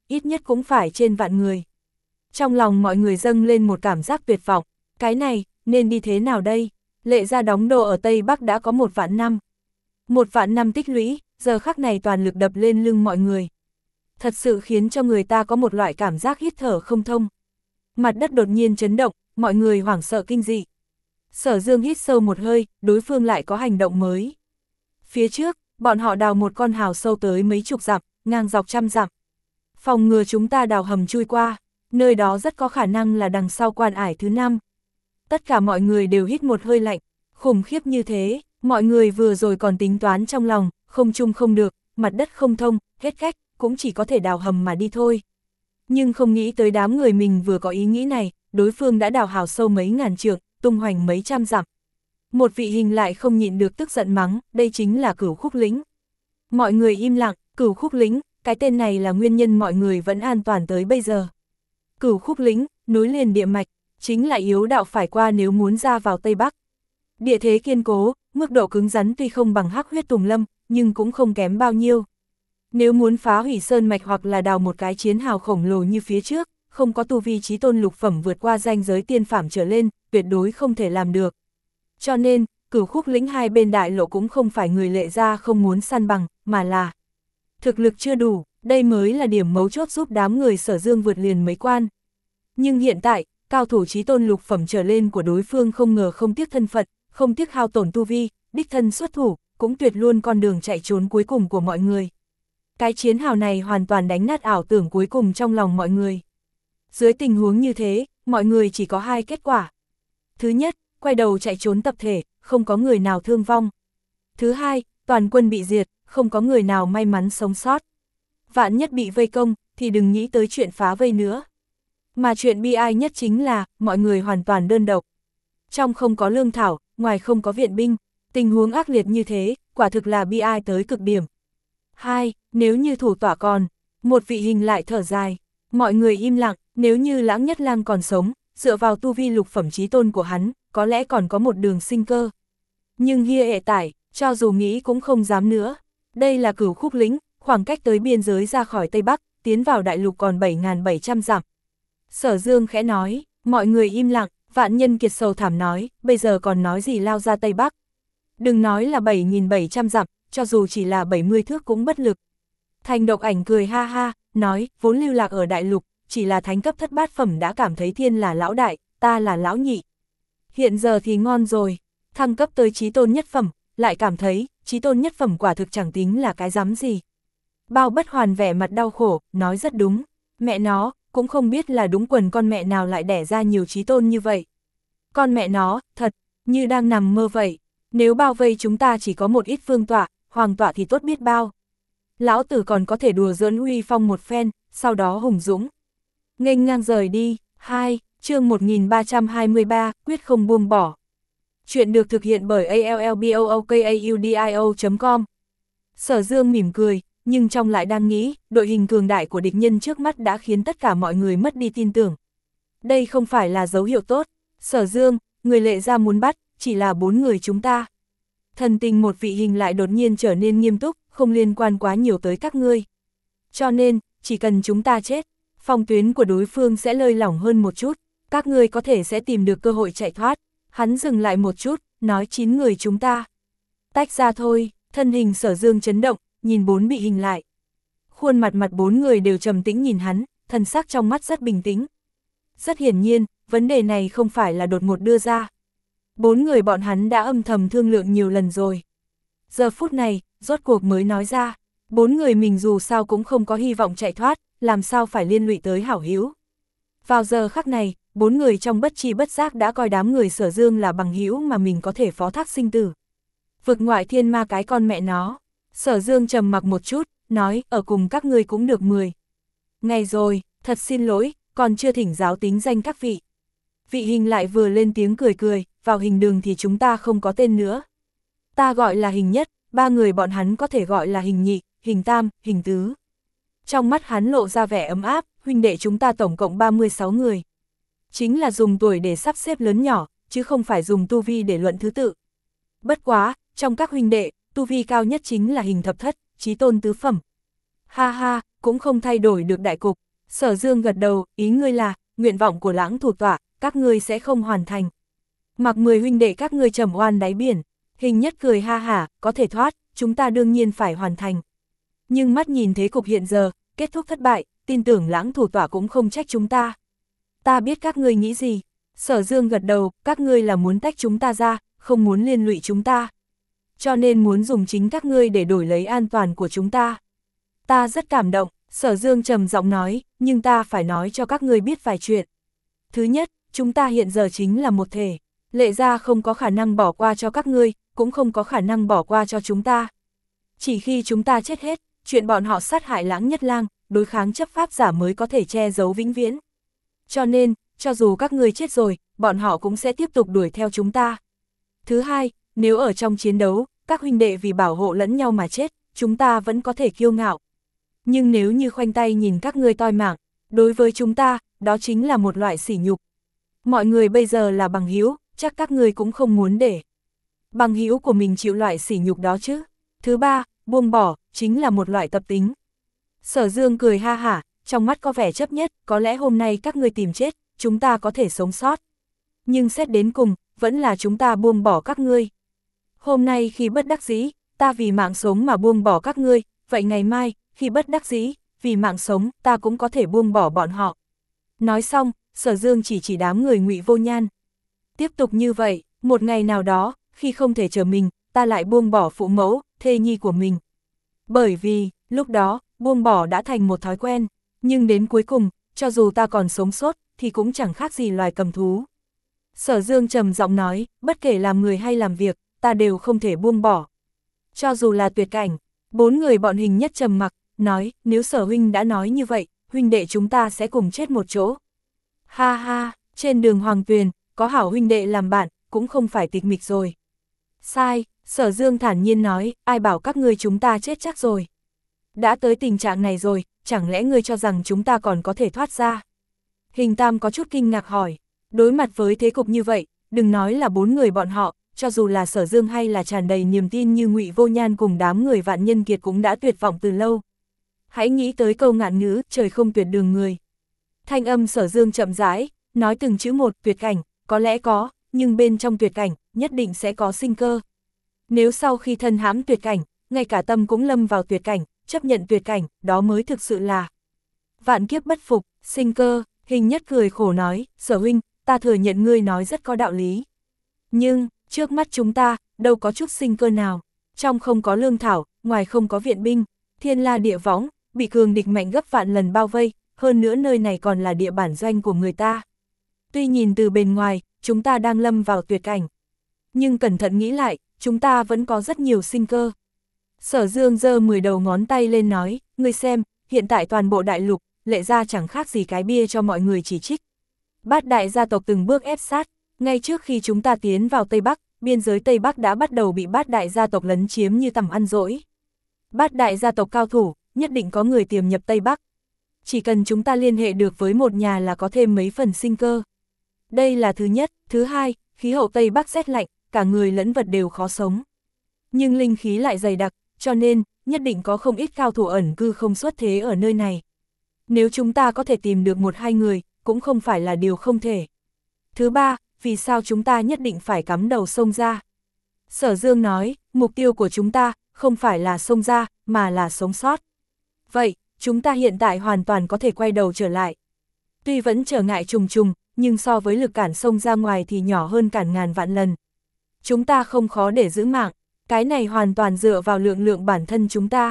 S1: ít nhất cũng phải trên vạn người. Trong lòng mọi người dâng lên một cảm giác tuyệt vọng, cái này, nên đi thế nào đây? Lệ gia đóng đô ở Tây Bắc đã có một vạn năm. Một vạn năm tích lũy, giờ khắc này toàn lực đập lên lưng mọi người. Thật sự khiến cho người ta có một loại cảm giác hít thở không thông. Mặt đất đột nhiên chấn động, mọi người hoảng sợ kinh dị. Sở Dương hít sâu một hơi, đối phương lại có hành động mới. Phía trước, bọn họ đào một con hào sâu tới mấy chục dặm, ngang dọc trăm dặm. Phòng ngừa chúng ta đào hầm chui qua, nơi đó rất có khả năng là đằng sau quan ải thứ năm. Tất cả mọi người đều hít một hơi lạnh, khủng khiếp như thế, mọi người vừa rồi còn tính toán trong lòng, không chung không được, mặt đất không thông, hết cách, cũng chỉ có thể đào hầm mà đi thôi. Nhưng không nghĩ tới đám người mình vừa có ý nghĩ này, đối phương đã đào hào sâu mấy ngàn trượng, tung hoành mấy trăm dặm. Một vị hình lại không nhịn được tức giận mắng, đây chính là Cửu Khúc Lĩnh. Mọi người im lặng, Cửu Khúc Lĩnh, cái tên này là nguyên nhân mọi người vẫn an toàn tới bây giờ. Cửu Khúc Lĩnh, nối liền địa mạch, chính là yếu đạo phải qua nếu muốn ra vào Tây Bắc. Địa thế kiên cố, mức độ cứng rắn tuy không bằng Hắc Huyết Tùng Lâm, nhưng cũng không kém bao nhiêu. Nếu muốn phá hủy sơn mạch hoặc là đào một cái chiến hào khổng lồ như phía trước, không có tu vi chí tôn lục phẩm vượt qua ranh giới tiên phàm trở lên, tuyệt đối không thể làm được. Cho nên, Cửu Khúc Lĩnh hai bên đại lộ cũng không phải người Lệ gia không muốn săn bằng, mà là thực lực chưa đủ, đây mới là điểm mấu chốt giúp đám người Sở Dương vượt liền mấy quan. Nhưng hiện tại, cao thủ chí tôn lục phẩm trở lên của đối phương không ngờ không tiếc thân phận, không tiếc hao tổn tu vi, đích thân xuất thủ, cũng tuyệt luôn con đường chạy trốn cuối cùng của mọi người. Cái chiến hào này hoàn toàn đánh nát ảo tưởng cuối cùng trong lòng mọi người. Dưới tình huống như thế, mọi người chỉ có hai kết quả. Thứ nhất, quay đầu chạy trốn tập thể, không có người nào thương vong. Thứ hai, toàn quân bị diệt, không có người nào may mắn sống sót. Vạn nhất bị vây công, thì đừng nghĩ tới chuyện phá vây nữa. Mà chuyện bi ai nhất chính là, mọi người hoàn toàn đơn độc. Trong không có lương thảo, ngoài không có viện binh, tình huống ác liệt như thế, quả thực là bi ai tới cực điểm. Hai, nếu như thủ tỏa còn, một vị hình lại thở dài, mọi người im lặng, nếu như Lãng Nhất Lang còn sống, dựa vào tu vi lục phẩm chí tôn của hắn, có lẽ còn có một đường sinh cơ. Nhưng hia ệ tải, cho dù nghĩ cũng không dám nữa. Đây là Cửu Khúc Lĩnh, khoảng cách tới biên giới ra khỏi Tây Bắc, tiến vào đại lục còn bảy nghìn bảy trăm dặm. Sở Dương khẽ nói, mọi người im lặng, Vạn Nhân Kiệt sầu thảm nói, bây giờ còn nói gì lao ra Tây Bắc. Đừng nói là bảy nghìn bảy trăm dặm, cho dù chỉ là bảy mươi thước cũng bất lực. Thành Độc Ảnh cười ha ha, nói, vốn lưu lạc ở đại lục, chỉ là thánh cấp thất bát phẩm đã cảm thấy thiên là lão đại, ta là lão nhị. Hiện giờ thì ngon rồi, thăng cấp tới chí tôn nhất phẩm, lại cảm thấy, chí tôn nhất phẩm quả thực chẳng tính là cái dám gì. Bao Bất Hoàn vẻ mặt đau khổ, nói rất đúng, mẹ nó, cũng không biết là đúng quần con mẹ nào lại đẻ ra nhiều chí tôn như vậy. Con mẹ nó, thật, như đang nằm mơ vậy, nếu bao vây chúng ta chỉ có một ít vương tọa, hoàng tọa thì tốt biết bao. Lão tử còn có thể đùa giỡn uy phong một phen, sau đó hùng dũng nghênh ngang rời đi. Hai, chương một nghìn ba trăm hai mươi ba, quyết không buông bỏ. Chuyện được thực hiện bởi a l l b o o k a u d i o chấm com. Sở Dương mỉm cười, nhưng trong lại đang nghĩ, đội hình cường đại của địch nhân trước mắt đã khiến tất cả mọi người mất đi tin tưởng. Đây không phải là dấu hiệu tốt. Sở Dương, người Lệ gia muốn bắt, chỉ là bốn người chúng ta. Thần tình một vị hình lại đột nhiên trở nên nghiêm túc, không liên quan quá nhiều tới các ngươi. Cho nên, chỉ cần chúng ta chết, phòng tuyến của đối phương sẽ lơi lỏng hơn một chút, các ngươi có thể sẽ tìm được cơ hội chạy thoát. Hắn dừng lại một chút, nói chín người chúng ta. Tách ra thôi, thân hình Sở Dương chấn động, nhìn bốn bị hình lại. Khuôn mặt mặt bốn người đều trầm tĩnh nhìn hắn, thần sắc trong mắt rất bình tĩnh. Rất hiển nhiên, vấn đề này không phải là đột ngột đưa ra. Bốn người bọn hắn đã âm thầm thương lượng nhiều lần rồi. Giờ phút này, rốt cuộc mới nói ra, bốn người mình dù sao cũng không có hy vọng chạy thoát, làm sao phải liên lụy tới hảo hữu. Vào giờ khắc này, bốn người trong bất tri bất giác đã coi đám người Sở Dương là bằng hữu mà mình có thể phó thác sinh tử. Vực ngoại thiên ma cái con mẹ nó. Sở Dương trầm mặc một chút, nói, ở cùng các ngươi cũng được mười. Ngày rồi, thật xin lỗi, còn chưa thỉnh giáo tính danh các vị. Vị hình lại vừa lên tiếng cười cười, vào hình đường thì chúng ta không có tên nữa. Ta gọi là hình nhất, ba người bọn hắn có thể gọi là hình nhị, hình tam, hình tứ. Trong mắt hắn lộ ra vẻ ấm áp, huynh đệ chúng ta tổng cộng ba mươi sáu người. Chính là dùng tuổi để sắp xếp lớn nhỏ, chứ không phải dùng tu vi để luận thứ tự. Bất quá, trong các huynh đệ, tu vi cao nhất chính là hình thập thất, chí tôn tứ phẩm. Ha ha, cũng không thay đổi được đại cục. Sở Dương gật đầu, ý ngươi là, nguyện vọng của Lãng thủ tọa, các ngươi sẽ không hoàn thành. Mặc mười huynh đệ các ngươi trầm oan đáy biển, Hình Nhất cười ha hả, có thể thoát, chúng ta đương nhiên phải hoàn thành. Nhưng mắt nhìn thế cục hiện giờ, kết thúc thất bại, tin tưởng Lãng thủ tọa cũng không trách chúng ta. Ta biết các ngươi nghĩ gì. Sở Dương gật đầu, các ngươi là muốn tách chúng ta ra, không muốn liên lụy chúng ta. Cho nên muốn dùng chính các ngươi để đổi lấy an toàn của chúng ta. Ta rất cảm động, Sở Dương trầm giọng nói, nhưng ta phải nói cho các ngươi biết vài chuyện. Thứ nhất, chúng ta hiện giờ chính là một thể. Lệ gia không có khả năng bỏ qua cho các ngươi, cũng không có khả năng bỏ qua cho chúng ta. Chỉ khi chúng ta chết hết, chuyện bọn họ sát hại Lãng Nhất Lang, đối kháng chấp pháp giả mới có thể che giấu vĩnh viễn. Cho nên, cho dù các ngươi chết rồi, bọn họ cũng sẽ tiếp tục đuổi theo chúng ta. Thứ hai, nếu ở trong chiến đấu, các huynh đệ vì bảo hộ lẫn nhau mà chết, chúng ta vẫn có thể kiêu ngạo. Nhưng nếu như khoanh tay nhìn các ngươi toi mạng, đối với chúng ta, đó chính là một loại sỉ nhục. Mọi người bây giờ là bằng hữu, chắc các ngươi cũng không muốn để bằng hữu của mình chịu loại sỉ nhục đó chứ. Thứ ba, buông bỏ, chính là một loại tập tính. Sở Dương cười ha hả, trong mắt có vẻ chấp nhất, có lẽ hôm nay các ngươi tìm chết, chúng ta có thể sống sót. Nhưng xét đến cùng, vẫn là chúng ta buông bỏ các ngươi. Hôm nay khi bất đắc dĩ, ta vì mạng sống mà buông bỏ các ngươi, vậy ngày mai, khi bất đắc dĩ, vì mạng sống, ta cũng có thể buông bỏ bọn họ. Nói xong, Sở Dương chỉ chỉ đám người Ngụy Vô Nhan. Tiếp tục như vậy, một ngày nào đó, khi không thể chờ mình, ta lại buông bỏ phụ mẫu, thê nhi của mình. Bởi vì, lúc đó, buông bỏ đã thành một thói quen, nhưng đến cuối cùng, cho dù ta còn sống sót, thì cũng chẳng khác gì loài cầm thú. Sở Dương trầm giọng nói, bất kể làm người hay làm việc, ta đều không thể buông bỏ. Cho dù là tuyệt cảnh, bốn người bọn Hình Nhất trầm mặc, nói, nếu Sở huynh đã nói như vậy, huynh đệ chúng ta sẽ cùng chết một chỗ. Ha ha, trên đường Hoàng Tuyền, có hảo huynh đệ làm bạn, cũng không phải tịch mịch rồi. Sai, Sở Dương thản nhiên nói, ai bảo các ngươi chúng ta chết chắc rồi. Đã tới tình trạng này rồi, chẳng lẽ ngươi cho rằng chúng ta còn có thể thoát ra? Hình Tam có chút kinh ngạc hỏi, đối mặt với thế cục như vậy, đừng nói là bốn người bọn họ, cho dù là Sở Dương hay là tràn đầy niềm tin như Ngụy Vô Nhan cùng đám người Vạn Nhân Kiệt cũng đã tuyệt vọng từ lâu. Hãy nghĩ tới câu ngạn ngữ, trời không tuyệt đường người. Thanh âm Sở Dương chậm rãi, nói từng chữ một, tuyệt cảnh, có lẽ có, nhưng bên trong tuyệt cảnh, nhất định sẽ có sinh cơ. Nếu sau khi thân hãm tuyệt cảnh, ngay cả tâm cũng lâm vào tuyệt cảnh, chấp nhận tuyệt cảnh, đó mới thực sự là vạn kiếp bất phục, sinh cơ. Hình Nhất cười khổ nói, Sở huynh, ta thừa nhận ngươi nói rất có đạo lý. Nhưng, trước mắt chúng ta, đâu có chút sinh cơ nào. Trong không có lương thảo, ngoài không có viện binh, thiên la địa võng, bị cường địch mạnh gấp vạn lần bao vây, hơn nữa nơi này còn là địa bản doanh của người ta. Tuy nhìn từ bên ngoài, chúng ta đang lâm vào tuyệt cảnh. Nhưng cẩn thận nghĩ lại, chúng ta vẫn có rất nhiều sinh cơ. Sở Dương giơ mười đầu ngón tay lên nói, ngươi xem, hiện tại toàn bộ đại lục, Lệ gia chẳng khác gì cái bia cho mọi người chỉ trích. Bát đại gia tộc từng bước ép sát, ngay trước khi chúng ta tiến vào Tây Bắc, biên giới Tây Bắc đã bắt đầu bị bát đại gia tộc lấn chiếm như tầm ăn dỗi. Bát đại gia tộc cao thủ, nhất định có người tiềm nhập Tây Bắc. Chỉ cần chúng ta liên hệ được với một nhà là có thêm mấy phần sinh cơ. Đây là thứ nhất, thứ hai, khí hậu Tây Bắc rét lạnh, cả người lẫn vật đều khó sống. Nhưng linh khí lại dày đặc, cho nên, nhất định có không ít cao thủ ẩn cư không xuất thế ở nơi này. Nếu chúng ta có thể tìm được một hai người, cũng không phải là điều không thể. Thứ ba, vì sao chúng ta nhất định phải cắm đầu sông ra? Sở Dương nói, mục tiêu của chúng ta, không phải là sông ra, mà là sống sót. Vậy, chúng ta hiện tại hoàn toàn có thể quay đầu trở lại. Tuy vẫn trở ngại trùng trùng, nhưng so với lực cản sông ra ngoài thì nhỏ hơn cản ngàn vạn lần. Chúng ta không khó để giữ mạng, cái này hoàn toàn dựa vào lượng lượng bản thân chúng ta.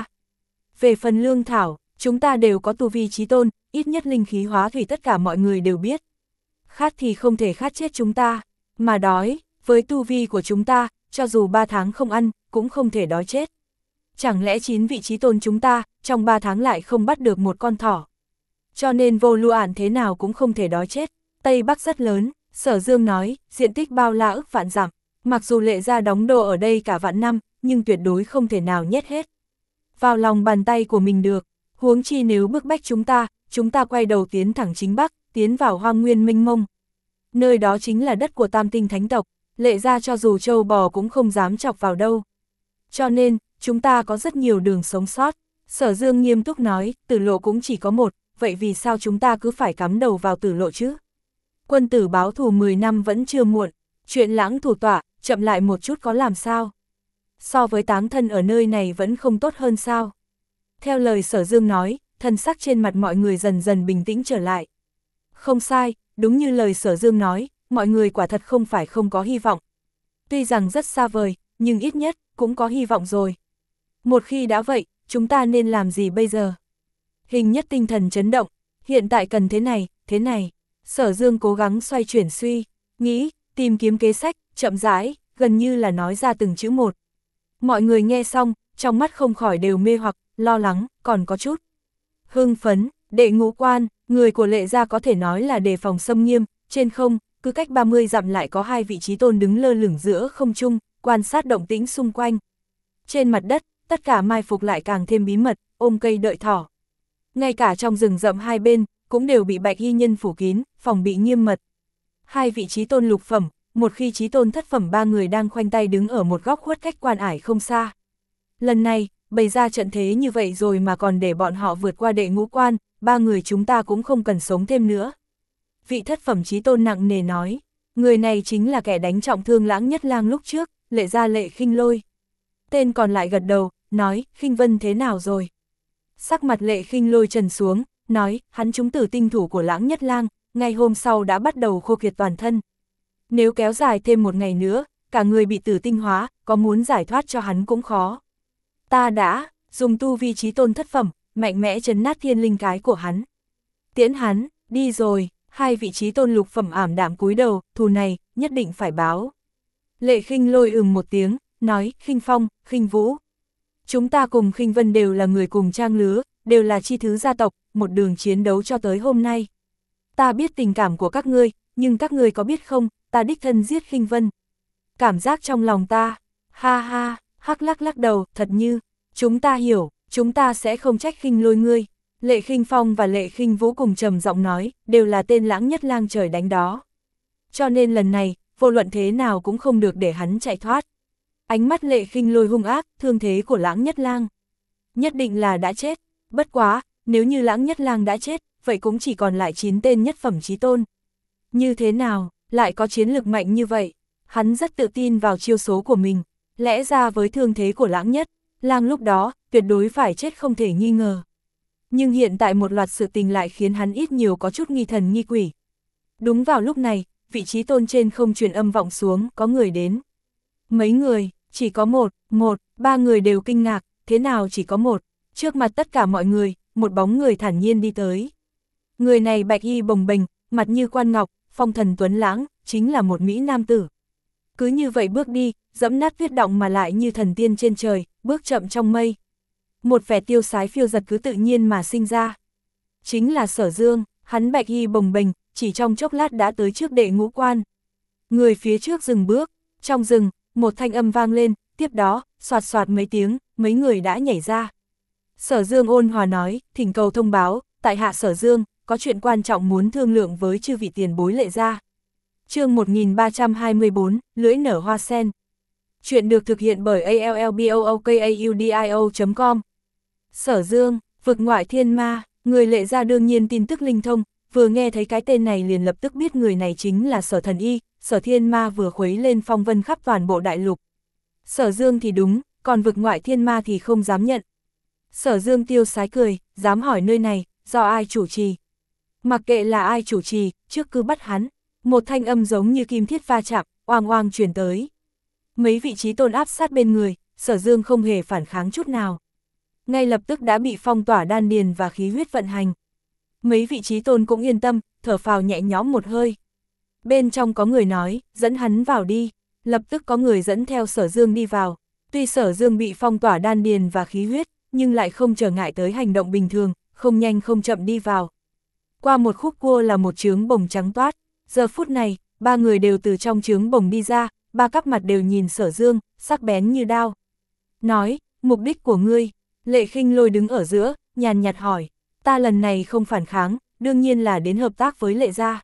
S1: Về phần lương thảo, chúng ta đều có tu vi chí tôn, ít nhất linh khí hóa thủy tất cả mọi người đều biết. Khát thì không thể khát chết chúng ta, mà đói, với tu vi của chúng ta, cho dù ba tháng không ăn, cũng không thể đói chết. Chẳng lẽ chín vị chí tôn chúng ta, trong ba tháng lại không bắt được một con thỏ? Cho nên vô lưu ản thế nào cũng không thể đói chết. Tây Bắc rất lớn, Sở Dương nói, diện tích bao la ức vạn dặm. Mặc dù Lệ gia đóng đô ở đây cả vạn năm, nhưng tuyệt đối không thể nào nhét hết vào lòng bàn tay của mình được. Huống chi nếu bức bách chúng ta, chúng ta quay đầu tiến thẳng chính Bắc, tiến vào hoang nguyên mênh mông. Nơi đó chính là đất của Tam Tinh Thánh tộc, Lệ gia cho dù trâu bò cũng không dám chọc vào đâu. Cho nên, chúng ta có rất nhiều đường sống sót. Sở Dương nghiêm túc nói, tử lộ cũng chỉ có một, vậy vì sao chúng ta cứ phải cắm đầu vào tử lộ chứ? Quân tử báo thù mười năm vẫn chưa muộn, chuyện lãng thủ tọa, chậm lại một chút có làm sao? So với táng thân ở nơi này vẫn không tốt hơn sao? Theo lời Sở Dương nói, thân sắc trên mặt mọi người dần dần bình tĩnh trở lại. Không sai, đúng như lời Sở Dương nói, mọi người quả thật không phải không có hy vọng. Tuy rằng rất xa vời, nhưng ít nhất cũng có hy vọng rồi. Một khi đã vậy, chúng ta nên làm gì bây giờ? Hình Nhất tinh thần chấn động, hiện tại cần thế này, thế này. Sở Dương cố gắng xoay chuyển suy, nghĩ, tìm kiếm kế sách, chậm rãi, gần như là nói ra từng chữ một. Mọi người nghe xong, trong mắt không khỏi đều mê hoặc, lo lắng, còn có chút hưng phấn. Đệ ngũ quan, người của Lệ gia có thể nói là đề phòng xâm nghiêm, trên không, cứ cách ba mươi dặm lại có hai vị trí tôn đứng lơ lửng giữa không trung, quan sát động tĩnh xung quanh. Trên mặt đất, tất cả mai phục lại càng thêm bí mật, ôm cây đợi thỏ. Ngay cả trong rừng rậm hai bên, cũng đều bị bạch y nhân phủ kín, phòng bị nghiêm mật. Hai vị trí tôn lục phẩm, một khi trí tôn thất phẩm ba người đang khoanh tay đứng ở một góc khuất cách quan ải không xa. Lần này, bày ra trận thế như vậy rồi mà còn để bọn họ vượt qua đệ ngũ quan, ba người chúng ta cũng không cần sống thêm nữa. Vị thất phẩm trí tôn nặng nề nói, người này chính là kẻ đánh trọng thương Lãng Nhất Lang lúc trước, Lệ gia Lệ Khinh Lôi. Tên còn lại gật đầu, nói, Khinh Vân thế nào rồi? Sắc mặt Lệ Khinh Lôi trần xuống, nói, hắn trúng tử tinh thủ của Lãng Nhất Lang, ngày hôm sau đã bắt đầu khô kiệt toàn thân. Nếu kéo dài thêm một ngày nữa, cả người bị tử tinh hóa, có muốn giải thoát cho hắn cũng khó. Ta đã dùng tu vi trí tôn thất phẩm, mạnh mẽ trấn nát thiên linh cái của hắn. Tiễn hắn, đi rồi. Hai vị trí tôn lục phẩm ảm đạm cúi đầu, thù này, nhất định phải báo. Lệ Khinh Lôi ừm một tiếng, nói, Khinh Phong, Khinh Vũ. Chúng ta cùng Khinh Vân đều là người cùng trang lứa, đều là chi thứ gia tộc, một đường chiến đấu cho tới hôm nay. Ta biết tình cảm của các ngươi, nhưng các ngươi có biết không, ta đích thân giết Khinh Vân. Cảm giác trong lòng ta, ha ha, hắc lắc lắc đầu, thật như, chúng ta hiểu, chúng ta sẽ không trách Khinh Lôi ngươi. Lệ Khinh Phong và Lệ Khinh Vũ cùng trầm giọng nói, đều là tên Lãng Nhất Lang trời đánh đó. Cho nên lần này, vô luận thế nào cũng không được để hắn chạy thoát. Ánh mắt Lệ Khinh Lôi hung ác, thương thế của Lãng Nhất Lang nhất định là đã chết. Bất quá, nếu như Lãng Nhất Lang đã chết, vậy cũng chỉ còn lại chín tên nhất phẩm chí tôn. Như thế nào, lại có chiến lực mạnh như vậy? Hắn rất tự tin vào chiêu số của mình. Lẽ ra với thương thế của Lãng Nhất Lang lúc đó, tuyệt đối phải chết không thể nghi ngờ. Nhưng hiện tại một loạt sự tình lại khiến hắn ít nhiều có chút nghi thần nghi quỷ. Đúng vào lúc này, vị trí tôn trên không truyền âm vọng xuống, có người đến. Mấy người, chỉ có một, một, ba người đều kinh ngạc, thế nào chỉ có một? Trước mặt tất cả mọi người, một bóng người thản nhiên đi tới. Người này bạch y bồng bềnh, mặt như quan ngọc, phong thần tuấn lãng, chính là một mỹ nam tử. Cứ như vậy bước đi, dẫm nát tuyết động mà lại như thần tiên trên trời, bước chậm trong mây. Một vẻ tiêu sái phiêu giật cứ tự nhiên mà sinh ra. Chính là Sở Dương, hắn bạch y bồng bềnh, chỉ trong chốc lát đã tới trước đệ ngũ quan. Người phía trước dừng bước, trong rừng, một thanh âm vang lên, tiếp đó, soạt soạt mấy tiếng, mấy người đã nhảy ra. Sở Dương ôn hòa nói, thỉnh cầu thông báo, tại hạ Sở Dương, có chuyện quan trọng muốn thương lượng với chư vị tiền bối Lệ gia. Chương một nghìn ba trăm hai mươi tư, lưỡi nở hoa sen. Chuyện được thực hiện bởi a l l b o o k a u d i o chấm com. Sở Dương, vực ngoại thiên ma, người Lệ gia đương nhiên tin tức linh thông, vừa nghe thấy cái tên này liền lập tức biết người này chính là Sở Thần Y, Sở Thiên Ma vừa khuấy lên phong vân khắp toàn bộ đại lục. Sở Dương thì đúng, còn vực ngoại thiên ma thì không dám nhận. Sở Dương tiêu sái cười, dám hỏi nơi này, do ai chủ trì. Mặc kệ là ai chủ trì, trước cứ bắt hắn. Một thanh âm giống như kim thiết va chạm, oang oang truyền tới. Mấy vị trí tôn áp sát bên người, Sở Dương không hề phản kháng chút nào. Ngay lập tức đã bị phong tỏa đan điền và khí huyết vận hành. Mấy vị trí tôn cũng yên tâm, thở phào nhẹ nhõm một hơi. Bên trong có người nói, dẫn hắn vào đi. Lập tức có người dẫn theo Sở Dương đi vào. Tuy Sở Dương bị phong tỏa đan điền và khí huyết, nhưng lại không trở ngại tới hành động bình thường, không nhanh không chậm đi vào. Qua một khúc cua là một trướng bồng trắng toát. Giờ phút này, ba người đều từ trong trướng bồng đi ra, ba cắp mặt đều nhìn Sở Dương, sắc bén như đao. Nói, mục đích của ngươi. Lệ Khinh Lôi đứng ở giữa, nhàn nhạt hỏi. Ta lần này không phản kháng, đương nhiên là đến hợp tác với Lệ gia.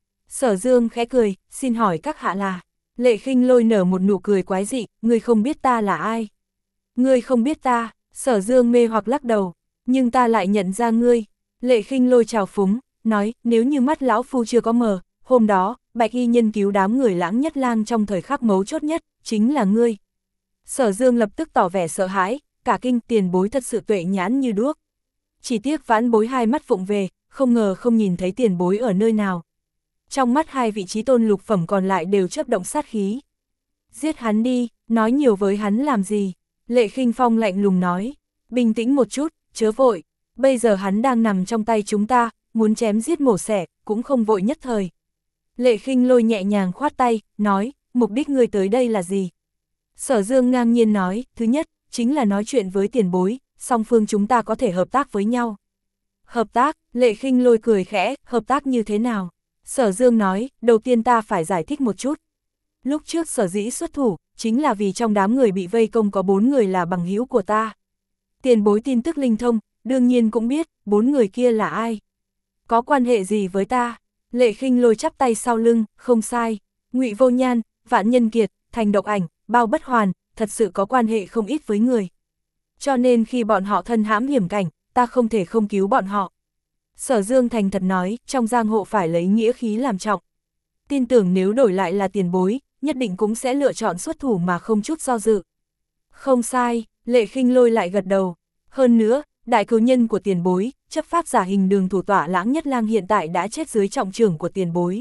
S1: Sở Dương khẽ cười, xin hỏi các hạ là. Lệ Khinh Lôi nở một nụ cười quái dị, ngươi không biết ta là ai. Ngươi không biết ta. Sở Dương mê hoặc lắc đầu, Nhưng ta lại nhận ra ngươi. Lệ Khinh Lôi trào phúng, nói, nếu như mắt lão phu chưa có mờ, hôm đó, Bạch Y Nhân cứu đám người Lãng Nhất Lang trong thời khắc mấu chốt nhất, chính là ngươi. Sở Dương lập tức tỏ vẻ sợ hãi, cả kinh, tiền bối thật sự tuệ nhãn như đuốc. Chỉ tiếc vãn bối hai mắt vụng về, không ngờ không nhìn thấy tiền bối ở nơi nào. Trong mắt hai vị trí tôn lục phẩm còn lại đều chớp động sát khí. Giết hắn đi, nói nhiều với hắn làm gì? Lệ Khinh Phong lạnh lùng nói, bình tĩnh một chút, chớ vội, bây giờ hắn đang nằm trong tay chúng ta, muốn chém giết mổ xẻ, cũng không vội nhất thời. Lệ Khinh Lôi nhẹ nhàng khoát tay, nói, mục đích ngươi tới đây là gì? Sở Dương ngang nhiên nói, thứ nhất, chính là nói chuyện với tiền bối, song phương chúng ta có thể hợp tác với nhau. Hợp tác, Lệ Khinh Lôi cười khẽ, hợp tác như thế nào? Sở Dương nói, đầu tiên ta phải giải thích một chút. Lúc trước sở dĩ xuất thủ, chính là vì trong đám người bị vây công có bốn người là bằng hữu của ta. Tiền bối tin tức linh thông, đương nhiên cũng biết, bốn người kia là ai. Có quan hệ gì với ta? Lệ Khinh Lôi chắp tay sau lưng, không sai. Ngụy Vô Nhan, Vạn Nhân Kiệt, Thành Độc Ảnh, Bao Bất Hoàn, thật sự có quan hệ không ít với người. Cho nên khi bọn họ thân hãm hiểm cảnh, ta không thể không cứu bọn họ. Sở Dương thành thật nói, trong giang hồ phải lấy nghĩa khí làm trọng. Tin tưởng nếu đổi lại là tiền bối, nhất định cũng sẽ lựa chọn xuất thủ mà không chút do dự. Không sai, Lệ Khinh Lôi lại gật đầu. Hơn nữa, đại cửu nhân của tiền bối, chấp pháp giả hình đường thủ tọa Lãng Nhất Lang hiện tại đã chết dưới trọng trưởng của tiền bối.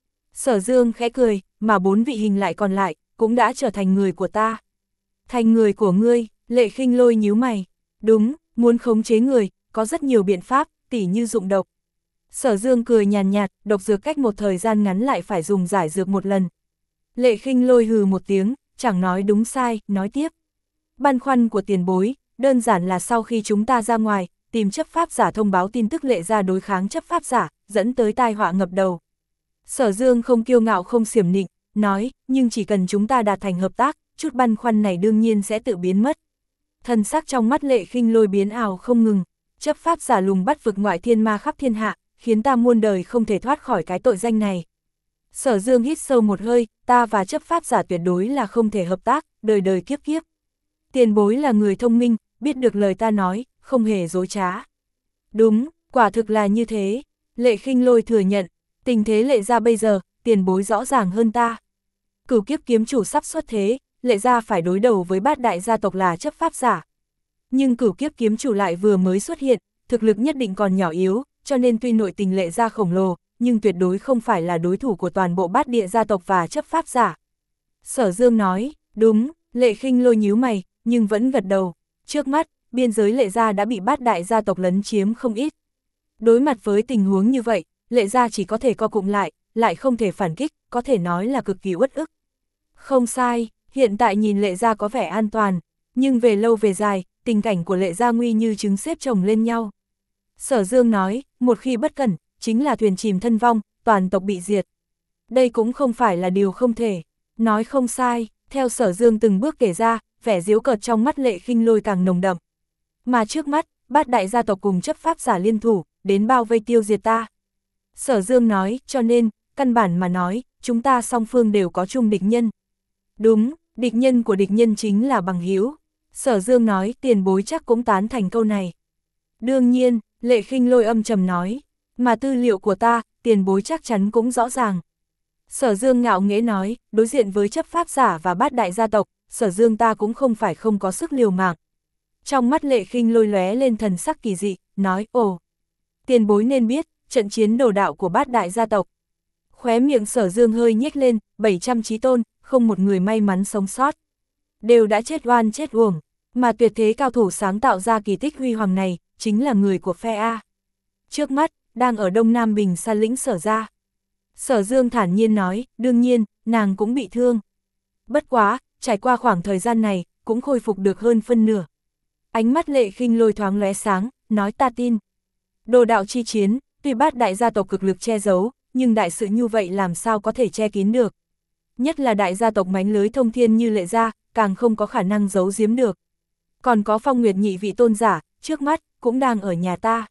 S1: Sở Dương khẽ cười, mà bốn vị hình lại còn lại, cũng đã trở thành người của ta. Thành người của ngươi, Lệ Khinh Lôi nhíu mày. Đúng, muốn khống chế người, có rất nhiều biện pháp, tỉ như dụng độc. Sở Dương cười nhàn nhạt, độc dược cách một thời gian ngắn lại phải dùng giải dược một lần. Lệ Khinh Lôi hừ một tiếng, chẳng nói đúng sai, nói tiếp. Băn khoăn của tiền bối, đơn giản là sau khi chúng ta ra ngoài, tìm chấp pháp giả thông báo tin tức Lệ gia đối kháng chấp pháp giả, dẫn tới tai họa ngập đầu. Sở Dương không kiêu ngạo không xiểm nịnh, nói, nhưng chỉ cần chúng ta đạt thành hợp tác, chút băn khoăn này đương nhiên sẽ tự biến mất. Thần sắc trong mắt Lệ Khinh Lôi biến ảo không ngừng, chấp pháp giả lùng bắt vực ngoại thiên ma khắp thiên hạ, khiến ta muôn đời không thể thoát khỏi cái tội danh này. Sở Dương hít sâu một hơi, ta và chấp pháp giả tuyệt đối là không thể hợp tác, đời đời kiếp kiếp. Tiền bối là người thông minh, biết được lời ta nói, không hề dối trá. Đúng, quả thực là như thế. Lệ Khinh Lôi thừa nhận, tình thế Lệ gia bây giờ, tiền bối rõ ràng hơn ta. Cửu kiếp kiếm chủ sắp xuất thế, Lệ gia phải đối đầu với bát đại gia tộc là chấp pháp giả. Nhưng cửu kiếp kiếm chủ lại vừa mới xuất hiện, thực lực nhất định còn nhỏ yếu, cho nên tuy nội tình Lệ gia khổng lồ, nhưng tuyệt đối không phải là đối thủ của toàn bộ bát địa gia tộc và chấp pháp giả. Sở Dương nói, đúng, Lệ Khinh Lôi nhíu mày, nhưng vẫn gật đầu. Trước mắt, biên giới Lệ gia đã bị bát đại gia tộc lấn chiếm không ít. Đối mặt với tình huống như vậy, Lệ gia chỉ có thể co cụm lại, lại không thể phản kích, có thể nói là cực kỳ uất ức. Không sai, hiện tại nhìn Lệ gia có vẻ an toàn, nhưng về lâu về dài, tình cảnh của Lệ gia nguy như trứng xếp chồng lên nhau. Sở Dương nói, một khi bất cẩn, chính là thuyền chìm thân vong, toàn tộc bị diệt. Đây cũng không phải là điều không thể. Nói không sai, theo Sở Dương từng bước kể ra, vẻ giễu cợt trong mắt Lệ Khinh Lôi càng nồng đậm. Mà trước mắt, bát đại gia tộc cùng chấp pháp giả liên thủ, đến bao vây tiêu diệt ta. Sở Dương nói, cho nên, căn bản mà nói, chúng ta song phương đều có chung địch nhân. Đúng, địch nhân của địch nhân chính là bằng hữu. Sở Dương nói, tiền bối chắc cũng tán thành câu này. Đương nhiên, Lệ Khinh Lôi âm trầm nói, mà tư liệu của ta, tiền bối chắc chắn cũng rõ ràng. Sở Dương ngạo nghễ nói, đối diện với chấp pháp giả và bát đại gia tộc, Sở Dương ta cũng không phải không có sức liều mạng. Trong mắt Lệ Khinh Lôi lóe lên thần sắc kỳ dị, nói, ồ, tiền bối nên biết, trận chiến đồ đạo của bát đại gia tộc. Khóe miệng Sở Dương hơi nhếch lên, bảy trăm chí tôn, không một người may mắn sống sót. Đều đã chết oan chết uổng, mà tuyệt thế cao thủ sáng tạo ra kỳ tích huy hoàng này, chính là người của phe A. Trước mắt, đang ở Đông Nam Bình Sa lĩnh Sở gia. Sở Dương thản nhiên nói, đương nhiên, nàng cũng bị thương. Bất quá, trải qua khoảng thời gian này, cũng khôi phục được hơn phân nửa. Ánh mắt Lệ Khinh Lôi thoáng lóe sáng, nói ta tin. Đồ đạo chi chiến, tuy bát đại gia tộc cực lực che giấu, nhưng đại sự như vậy làm sao có thể che kín được. Nhất là đại gia tộc mánh lưới thông thiên như Lệ gia, càng không có khả năng giấu giếm được. Còn có Phong Nguyệt nhị vị tôn giả, trước mắt, cũng đang ở nhà ta.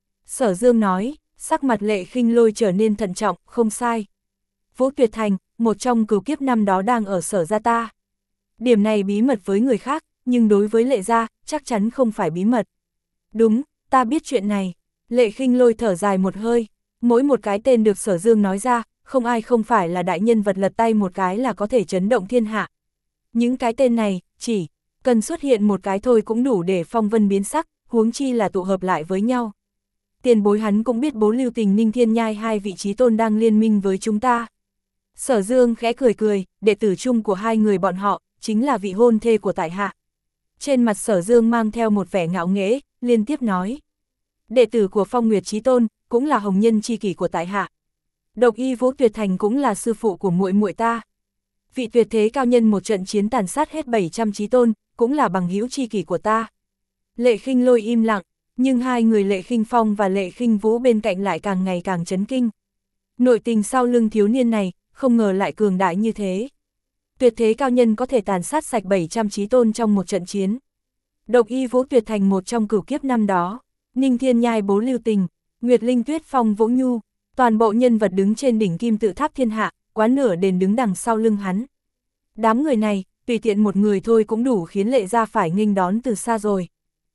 S1: Sở Dương nói, sắc mặt Lệ Khinh Lôi trở nên thận trọng, không sai. Vũ Tuyệt Thành, một trong cửu kiếp năm đó đang ở Sở gia ta. Điểm này bí mật với người khác, nhưng đối với Lệ gia, chắc chắn không phải bí mật. Đúng, Ta biết chuyện này. Lệ Khinh Lôi thở dài một hơi, mỗi một cái tên được Sở Dương nói ra, không ai không phải là đại nhân vật lật tay một cái là có thể chấn động thiên hạ. Những cái tên này, chỉ cần xuất hiện một cái thôi cũng đủ để phong vân biến sắc, huống chi là tụ hợp lại với nhau. Tiền bối hắn cũng biết Bố Lưu Tình Ninh Thiên Nhai hai vị trí tôn đang liên minh với chúng ta. Sở Dương khẽ cười cười, đệ tử chung của hai người bọn họ, chính là vị hôn thê của tại hạ. Trên mặt Sở Dương mang theo một vẻ ngạo nghễ, liên tiếp nói. Đệ tử của Phong Nguyệt Chí Tôn, cũng là hồng nhân chi kỷ của tại hạ. Độc Y Vũ Tuyệt Thành cũng là sư phụ của muội muội ta. Vị tuyệt thế cao nhân một trận chiến tàn sát hết bảy trăm chí tôn, cũng là bằng hữu chi kỷ của ta. Lệ Khinh Lôi im lặng, nhưng hai người Lệ Khinh Phong và Lệ Khinh Vũ bên cạnh lại càng ngày càng chấn kinh. Nội tình sau lưng thiếu niên này, không ngờ lại cường đại như thế. Tuyệt thế cao nhân có thể tàn sát sạch bảy trăm chí tôn trong một trận chiến. Độc Y Vũ Tuyệt Thành một trong cửu kiếp năm đó, Ninh Thiên Nhai Bố Lưu Tình, Nguyệt Linh Tuyết Phong Vũ Nhu, toàn bộ nhân vật đứng trên đỉnh kim tự tháp thiên hạ, quá nửa đền đứng đằng sau lưng hắn. Đám người này, tùy tiện một người thôi cũng đủ khiến Lệ gia phải nghênh đón từ xa rồi.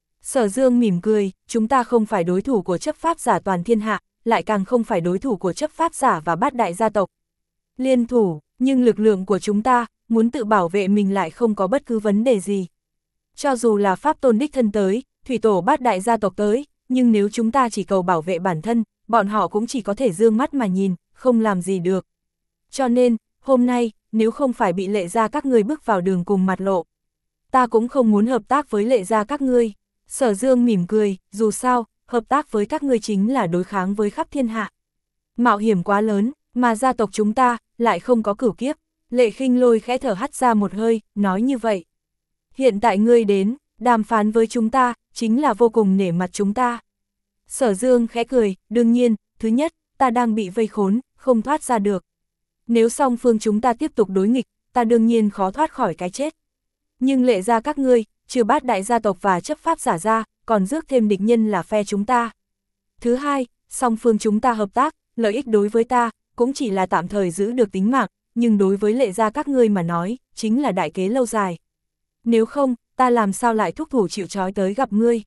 S1: Sở Dương mỉm cười, chúng ta không phải đối thủ của chấp pháp giả toàn thiên hạ, lại càng không phải đối thủ của chấp pháp giả và bát đại gia tộc. Liên thủ, nhưng lực lượng của chúng ta, muốn tự bảo vệ mình lại không có bất cứ vấn đề gì. Cho dù là pháp tôn đích thân tới, thủy tổ bát đại gia tộc tới, nhưng nếu chúng ta chỉ cầu bảo vệ bản thân, bọn họ cũng chỉ có thể dương mắt mà nhìn, không làm gì được. Cho nên, hôm nay, nếu không phải bị Lệ gia các ngươi bước vào đường cùng mặt lộ, ta cũng không muốn hợp tác với Lệ gia các ngươi. Sở Dương mỉm cười, dù sao, hợp tác với các ngươi chính là đối kháng với khắp thiên hạ. Mạo hiểm quá lớn, mà gia tộc chúng ta, lại không có cửu kiếp. Lệ Khinh Lôi khẽ thở hắt ra một hơi, nói như vậy. Hiện tại ngươi đến, đàm phán với chúng ta, chính là vô cùng nể mặt chúng ta. Sở Dương khẽ cười, đương nhiên, thứ nhất, ta đang bị vây khốn, không thoát ra được. Nếu song phương chúng ta tiếp tục đối nghịch, ta đương nhiên khó thoát khỏi cái chết. Nhưng Lệ gia các ngươi, trừ bát đại gia tộc và chấp pháp giả ra, còn rước thêm địch nhân là phe chúng ta. Thứ hai, song phương chúng ta hợp tác, lợi ích đối với ta, cũng chỉ là tạm thời giữ được tính mạng, nhưng đối với Lệ gia các ngươi mà nói, chính là đại kế lâu dài. Nếu không, ta làm sao lại thúc thủ chịu trói tới gặp ngươi.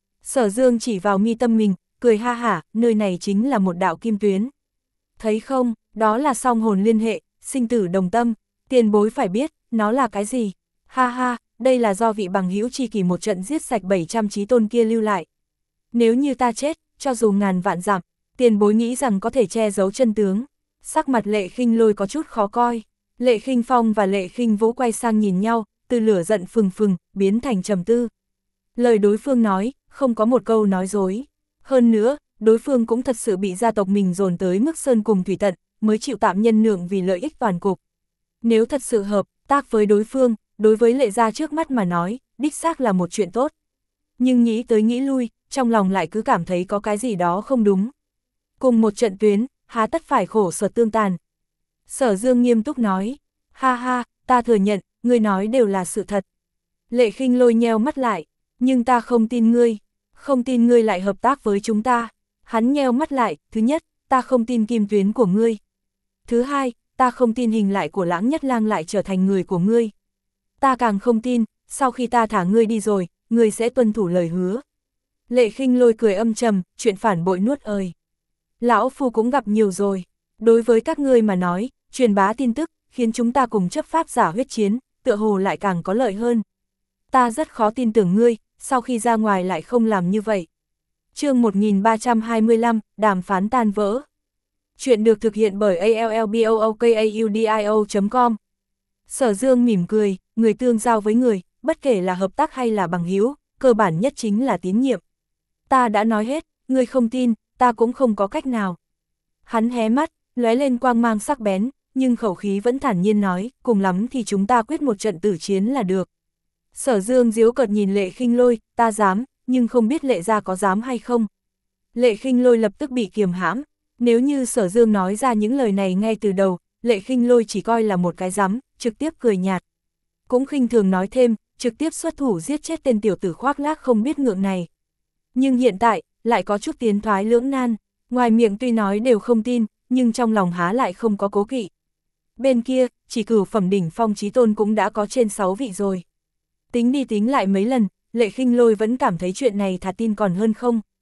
S1: Sở Dương chỉ vào mi tâm mình, cười ha hả, nơi này chính là một đạo kim tuyến. Thấy không, đó là song hồn liên hệ, sinh tử đồng tâm, tiền bối phải biết, nó là cái gì. Ha ha, đây là do vị bằng hữu chi kỷ một trận giết sạch bảy trăm chí tôn kia lưu lại. Nếu như ta chết, cho dù ngàn vạn dặm, tiền bối nghĩ rằng có thể che giấu chân tướng. Sắc mặt Lệ Khinh Lôi có chút khó coi. Lệ Khinh Phong và Lệ Khinh Vũ quay sang nhìn nhau, từ lửa giận phừng phừng, biến thành trầm tư. Lời đối phương nói, không có một câu nói dối. Hơn nữa, đối phương cũng thật sự bị gia tộc mình dồn tới mức sơn cùng thủy tận, mới chịu tạm nhân nhượng vì lợi ích toàn cục. Nếu thật sự hợp tác với đối phương, đối với Lệ gia trước mắt mà nói, đích xác là một chuyện tốt. Nhưng nghĩ tới nghĩ lui, trong lòng lại cứ cảm thấy có cái gì đó không đúng. Cùng một trận tuyến, há tất phải khổ sở tương tàn. Sở Dương nghiêm túc nói, ha ha, ta thừa nhận, ngươi nói đều là sự thật. Lệ Khinh Lôi nheo mắt lại, nhưng ta không tin ngươi, không tin ngươi lại hợp tác với chúng ta. Hắn nheo mắt lại, thứ nhất, ta không tin kim tuyến của ngươi. Thứ hai, ta không tin hình lại của Lãng Nhất Lang lại trở thành người của ngươi. Ta càng không tin, sau khi ta thả ngươi đi rồi, ngươi sẽ tuân thủ lời hứa. Lệ Khinh Lôi cười âm trầm, chuyện phản bội nuốt ơi. Lão Phu cũng gặp nhiều rồi. Đối với các ngươi mà nói, truyền bá tin tức, khiến chúng ta cùng chấp pháp giả huyết chiến, tựa hồ lại càng có lợi hơn. Ta rất khó tin tưởng ngươi, sau khi ra ngoài lại không làm như vậy. Chương một nghìn ba trăm hai mươi lăm, đàm phán tan vỡ. Chuyện được thực hiện bởi a l l b o o k a u d i o chấm com. Sở Dương mỉm cười, người tương giao với người, bất kể là hợp tác hay là bằng hữu, cơ bản nhất chính là tín nhiệm. Ta đã nói hết, ngươi không tin, ta cũng không có cách nào. Hắn hé mắt, lóe lên quang mang sắc bén, nhưng khẩu khí vẫn thản nhiên nói, cùng lắm thì chúng ta quyết một trận tử chiến là được. Sở Dương giễu cợt nhìn Lệ Khinh Lôi, ta dám, nhưng không biết Lệ gia có dám hay không. Lệ Khinh Lôi lập tức bị kiềm hãm, nếu như Sở Dương nói ra những lời này ngay từ đầu, Lệ Khinh Lôi chỉ coi là một cái dám, trực tiếp cười nhạt. Cũng khinh thường nói thêm, trực tiếp xuất thủ giết chết tên tiểu tử khoác lác không biết ngượng này. Nhưng hiện tại, lại có chút tiến thoái lưỡng nan, ngoài miệng tuy nói đều không tin, nhưng trong lòng há lại không có cố kỵ. Bên kia, chỉ cửu phẩm đỉnh phong chí tôn cũng đã có trên sáu vị rồi. Tính đi tính lại mấy lần, Lệ Khinh Lôi vẫn cảm thấy chuyện này thà tin còn hơn không.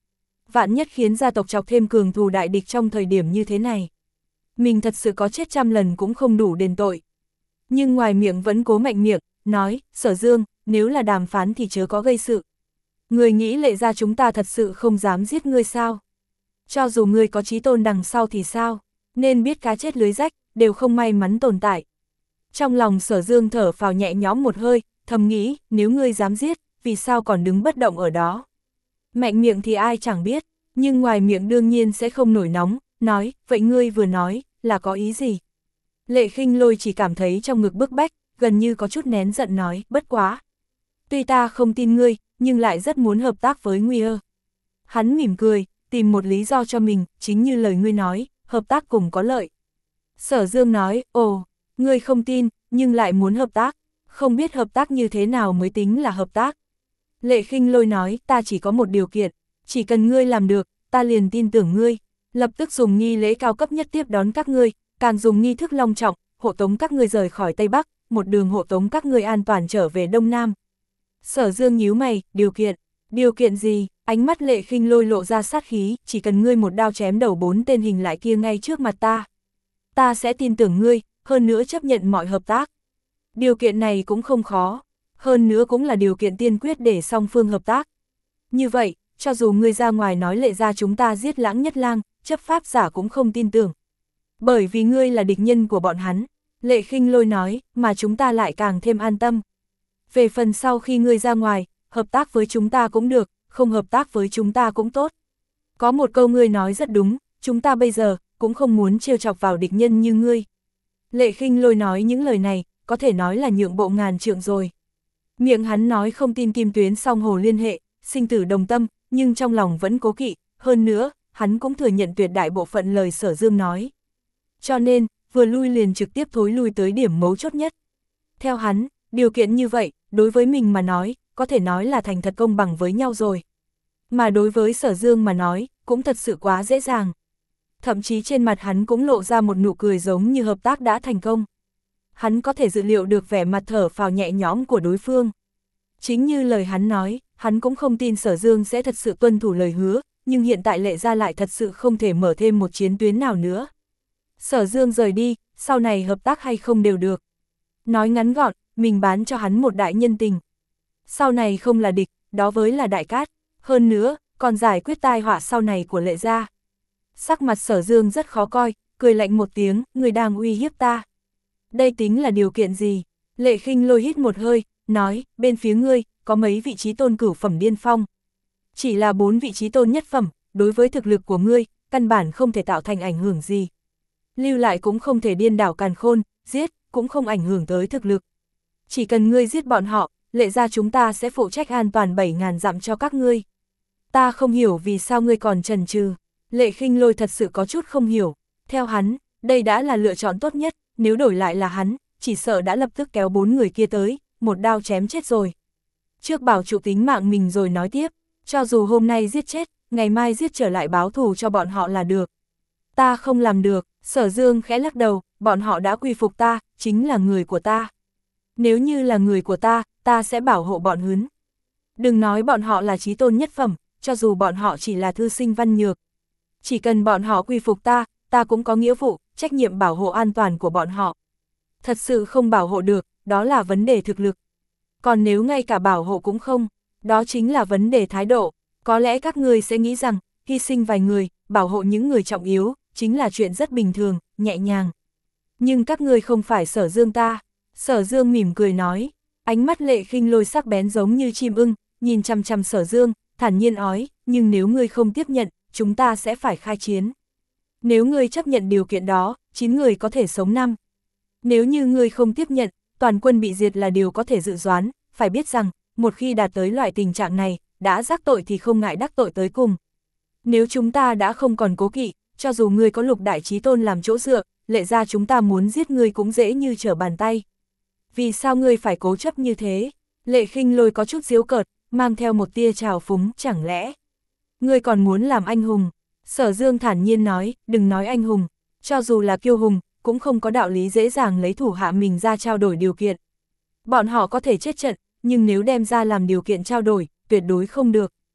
S1: Vạn nhất khiến gia tộc chọc thêm cường thù đại địch trong thời điểm như thế này. Mình thật sự có chết trăm lần cũng không đủ đền tội. Nhưng ngoài miệng vẫn cố mạnh miệng, nói, Sở Dương, nếu là đàm phán thì chớ có gây sự. Người nghĩ Lệ gia chúng ta thật sự không dám giết ngươi sao? Cho dù ngươi có chí tôn đằng sau thì sao? Nên biết cá chết lưới rách, đều không may mắn tồn tại. Trong lòng Sở Dương thở phào nhẹ nhõm một hơi, thầm nghĩ, nếu ngươi dám giết, vì sao còn đứng bất động ở đó? Mạnh miệng thì ai chẳng biết, nhưng ngoài miệng đương nhiên sẽ không nổi nóng, nói, vậy ngươi vừa nói, là có ý gì? Lệ Khinh Lôi chỉ cảm thấy trong ngực bức bách, gần như có chút nén giận nói, bất quá. Tuy ta không tin ngươi, nhưng lại rất muốn hợp tác với ngươi ơ. Hắn mỉm cười, tìm một lý do cho mình, chính như lời ngươi nói, hợp tác cùng có lợi. Sở Dương nói, ồ, ngươi không tin, nhưng lại muốn hợp tác, không biết hợp tác như thế nào mới tính là hợp tác. Lệ Khinh Lôi nói, ta chỉ có một điều kiện, chỉ cần ngươi làm được, ta liền tin tưởng ngươi, lập tức dùng nghi lễ cao cấp nhất tiếp đón các ngươi, càng dùng nghi thức long trọng, hộ tống các ngươi rời khỏi Tây Bắc, một đường hộ tống các ngươi an toàn trở về Đông Nam. Sở Dương nhíu mày, điều kiện, điều kiện gì? Ánh mắt Lệ Khinh Lôi lộ ra sát khí, chỉ cần ngươi một đao chém đầu bốn tên hình lại kia ngay trước mặt ta. Ta sẽ tin tưởng ngươi, hơn nữa chấp nhận mọi hợp tác. Điều kiện này cũng không khó, hơn nữa cũng là điều kiện tiên quyết để song phương hợp tác. Như vậy, cho dù ngươi ra ngoài nói Lệ gia chúng ta giết Lãng Nhất Lang, chấp pháp giả cũng không tin tưởng. Bởi vì ngươi là địch nhân của bọn hắn, Lệ Khinh Lôi nói, mà chúng ta lại càng thêm an tâm. Về phần sau khi ngươi ra ngoài, hợp tác với chúng ta cũng được, không hợp tác với chúng ta cũng tốt. Có một câu ngươi nói rất đúng, chúng ta bây giờ cũng không muốn trêu chọc vào địch nhân như ngươi. Lệ Khinh Lôi nói những lời này, có thể nói là nhượng bộ ngàn trượng rồi. Miệng hắn nói không tin kim tuyến song hồ liên hệ, sinh tử đồng tâm, nhưng trong lòng vẫn cố kỵ, hơn nữa, hắn cũng thừa nhận tuyệt đại bộ phận lời Sở Dương nói. Cho nên, vừa lui liền trực tiếp thối lui tới điểm mấu chốt nhất. Theo hắn, điều kiện như vậy, đối với mình mà nói, có thể nói là thành thật công bằng với nhau rồi. Mà đối với Sở Dương mà nói, cũng thật sự quá dễ dàng. Thậm chí trên mặt hắn cũng lộ ra một nụ cười giống như hợp tác đã thành công. Hắn có thể dự liệu được vẻ mặt thở phào nhẹ nhõm của đối phương. Chính như lời hắn nói, hắn cũng không tin Sở Dương sẽ thật sự tuân thủ lời hứa, nhưng hiện tại Lệ gia lại thật sự không thể mở thêm một chiến tuyến nào nữa. Sở Dương rời đi, sau này hợp tác hay không đều được. Nói ngắn gọn, mình bán cho hắn một đại nhân tình. Sau này không là địch, đó với là đại cát, hơn nữa, còn giải quyết tai họa sau này của Lệ gia. Sắc mặt Sở Dương rất khó coi, cười lạnh một tiếng, người đang uy hiếp ta. Đây tính là điều kiện gì? Lệ Khinh Lôi hít một hơi, nói, bên phía ngươi, có mấy vị trí tôn cửu phẩm điên phong. Chỉ là bốn vị trí tôn nhất phẩm, đối với thực lực của ngươi, căn bản không thể tạo thành ảnh hưởng gì. Lưu lại cũng không thể điên đảo càn khôn, giết, cũng không ảnh hưởng tới thực lực. Chỉ cần ngươi giết bọn họ, Lệ gia chúng ta sẽ phụ trách an toàn bảy ngàn dặm cho các ngươi. Ta không hiểu vì sao ngươi còn chần chừ. Lệ Khinh Lôi thật sự có chút không hiểu. Theo hắn, đây đã là lựa chọn tốt nhất, nếu đổi lại là hắn, chỉ sợ đã lập tức kéo bốn người kia tới, một đao chém chết rồi. Trước bảo trụ tính mạng mình rồi nói tiếp, cho dù hôm nay giết chết, ngày mai giết trở lại báo thù cho bọn họ là được. Ta không làm được, Sở Dương khẽ lắc đầu, bọn họ đã quy phục ta, chính là người của ta. Nếu như là người của ta, ta sẽ bảo hộ bọn hắn. Đừng nói bọn họ là chí tôn nhất phẩm, cho dù bọn họ chỉ là thư sinh văn nhược. Chỉ cần bọn họ quy phục ta, ta cũng có nghĩa vụ, trách nhiệm bảo hộ an toàn của bọn họ. Thật sự không bảo hộ được, đó là vấn đề thực lực. Còn nếu ngay cả bảo hộ cũng không, đó chính là vấn đề thái độ. Có lẽ các người sẽ nghĩ rằng, hy sinh vài người, bảo hộ những người trọng yếu, chính là chuyện rất bình thường, nhẹ nhàng. Nhưng các người không phải Sở Dương ta. Sở Dương mỉm cười nói, ánh mắt Lệ Khinh Lôi sắc bén giống như chim ưng, nhìn chằm chằm Sở Dương, thản nhiên nói, nhưng nếu ngươi không tiếp nhận, chúng ta sẽ phải khai chiến. Nếu ngươi chấp nhận điều kiện đó, chín người có thể sống năm. Nếu như ngươi không tiếp nhận, toàn quân bị diệt là điều có thể dự đoán, phải biết rằng, một khi đạt tới loại tình trạng này, đã rắc tội thì không ngại đắc tội tới cùng. Nếu chúng ta đã không còn cố kỵ, cho dù ngươi có lục đại chí tôn làm chỗ dựa, Lệ gia chúng ta muốn giết ngươi cũng dễ như trở bàn tay. Vì sao ngươi phải cố chấp như thế? Lệ Khinh Lôi có chút giễu cợt, mang theo một tia trào phúng, chẳng lẽ ngươi còn muốn làm anh hùng? Sở Dương thản nhiên nói, đừng nói anh hùng, cho dù là kiêu hùng, cũng không có đạo lý dễ dàng lấy thủ hạ mình ra trao đổi điều kiện. Bọn họ có thể chết trận, nhưng nếu đem ra làm điều kiện trao đổi, tuyệt đối không được.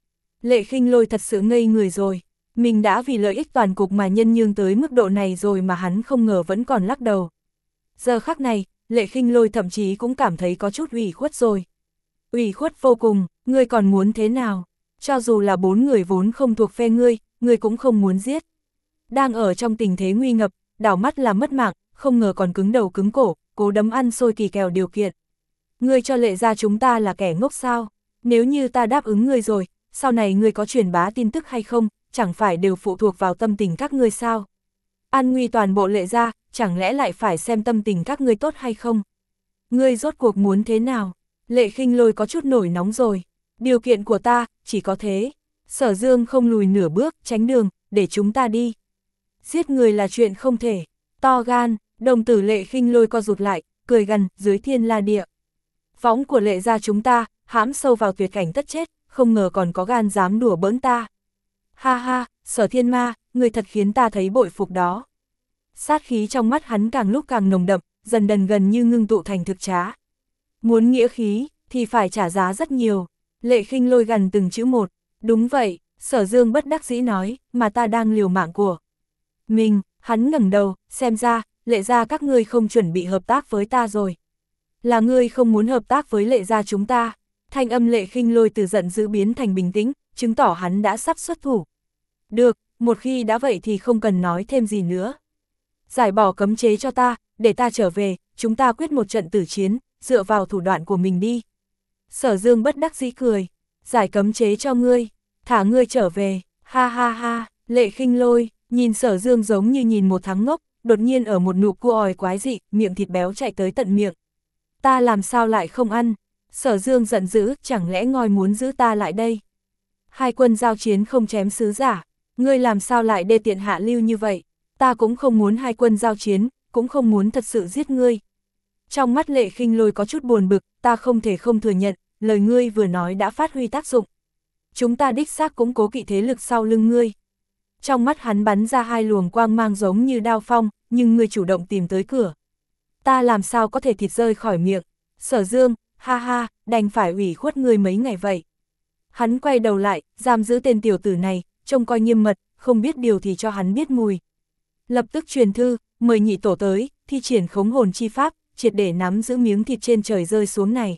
S1: Lệ Khinh Lôi thật sự ngây người rồi. Mình đã vì lợi ích toàn cục mà nhân nhương tới mức độ này rồi mà hắn không ngờ vẫn còn lắc đầu. Giờ khắc này, Lệ Khinh Lôi thậm chí cũng cảm thấy có chút ủy khuất rồi. Ủy khuất vô cùng, ngươi còn muốn thế nào? Cho dù là bốn người vốn không thuộc phe ngươi, ngươi cũng không muốn giết. Đang ở trong tình thế nguy ngập, đảo mắt là mất mạng, không ngờ còn cứng đầu cứng cổ, cố đấm ăn xôi kỳ kèo điều kiện. Ngươi cho Lệ gia chúng ta là kẻ ngốc sao? Nếu như ta đáp ứng ngươi rồi, sau này ngươi có truyền bá tin tức hay không, chẳng phải đều phụ thuộc vào tâm tình các ngươi sao? An nguy toàn bộ Lệ gia, chẳng lẽ lại phải xem tâm tình các ngươi tốt hay không? Ngươi rốt cuộc muốn thế nào? Lệ Khinh Lôi có chút nổi nóng rồi. Điều kiện của ta, chỉ có thế. Sở Dương không lùi nửa bước, tránh đường, để chúng ta đi. Giết người là chuyện không thể. To gan, đồng tử Lệ Khinh Lôi co rụt lại, cười gằn, dưới thiên la địa. Võng của Lệ gia chúng ta, hãm sâu vào tuyệt cảnh tất chết, không ngờ còn có gan dám đùa bỡn ta. Ha ha, Sở Thiên Ma, người thật khiến ta thấy bội phục đó. Sát khí trong mắt hắn càng lúc càng nồng đậm, dần dần gần như ngưng tụ thành thực trá. Muốn nghĩa khí, thì phải trả giá rất nhiều. Lệ Khinh Lôi gần từng chữ một. Đúng vậy, Sở Dương bất đắc dĩ nói, mà ta đang liều mạng của mình. Hắn ngẩng đầu, xem ra, Lệ gia các ngươi không chuẩn bị hợp tác với ta rồi. Là ngươi không muốn hợp tác với Lệ gia chúng ta. Thanh âm Lệ Khinh Lôi từ giận dữ biến thành bình tĩnh, chứng tỏ hắn đã sắp xuất thủ. Được, một khi đã vậy thì không cần nói thêm gì nữa. Giải bỏ cấm chế cho ta, để ta trở về, chúng ta quyết một trận tử chiến, dựa vào thủ đoạn của mình đi. Sở Dương bất đắc dĩ cười, giải cấm chế cho ngươi, thả ngươi trở về, ha ha ha. Lệ Khinh Lôi, nhìn Sở Dương giống như nhìn một thằng ngốc, đột nhiên ở một nụ cua òi quái dị, miệng thịt béo chạy tới tận miệng. Ta làm sao lại không ăn? Sở Dương giận dữ, chẳng lẽ ngoi muốn giữ ta lại đây? Hai quân giao chiến không chém sứ giả, ngươi làm sao lại đê tiện hạ lưu như vậy? Ta cũng không muốn hai quân giao chiến, cũng không muốn thật sự giết ngươi. Trong mắt Lệ Khinh Lôi có chút buồn bực, ta không thể không thừa nhận, lời ngươi vừa nói đã phát huy tác dụng. Chúng ta đích xác cũng cố kỵ thế lực sau lưng ngươi. Trong mắt hắn bắn ra hai luồng quang mang giống như đao phong, nhưng ngươi chủ động tìm tới cửa. Ta làm sao có thể thịt rơi khỏi miệng? Sở Dương, ha ha, đành phải ủy khuất ngươi mấy ngày vậy. Hắn quay đầu lại, giam giữ tên tiểu tử này, trông coi nghiêm mật, không biết điều thì cho hắn biết mùi. Lập tức truyền thư, mời nhị tổ tới, thi triển khống hồn chi pháp, triệt để nắm giữ miếng thịt trên trời rơi xuống này.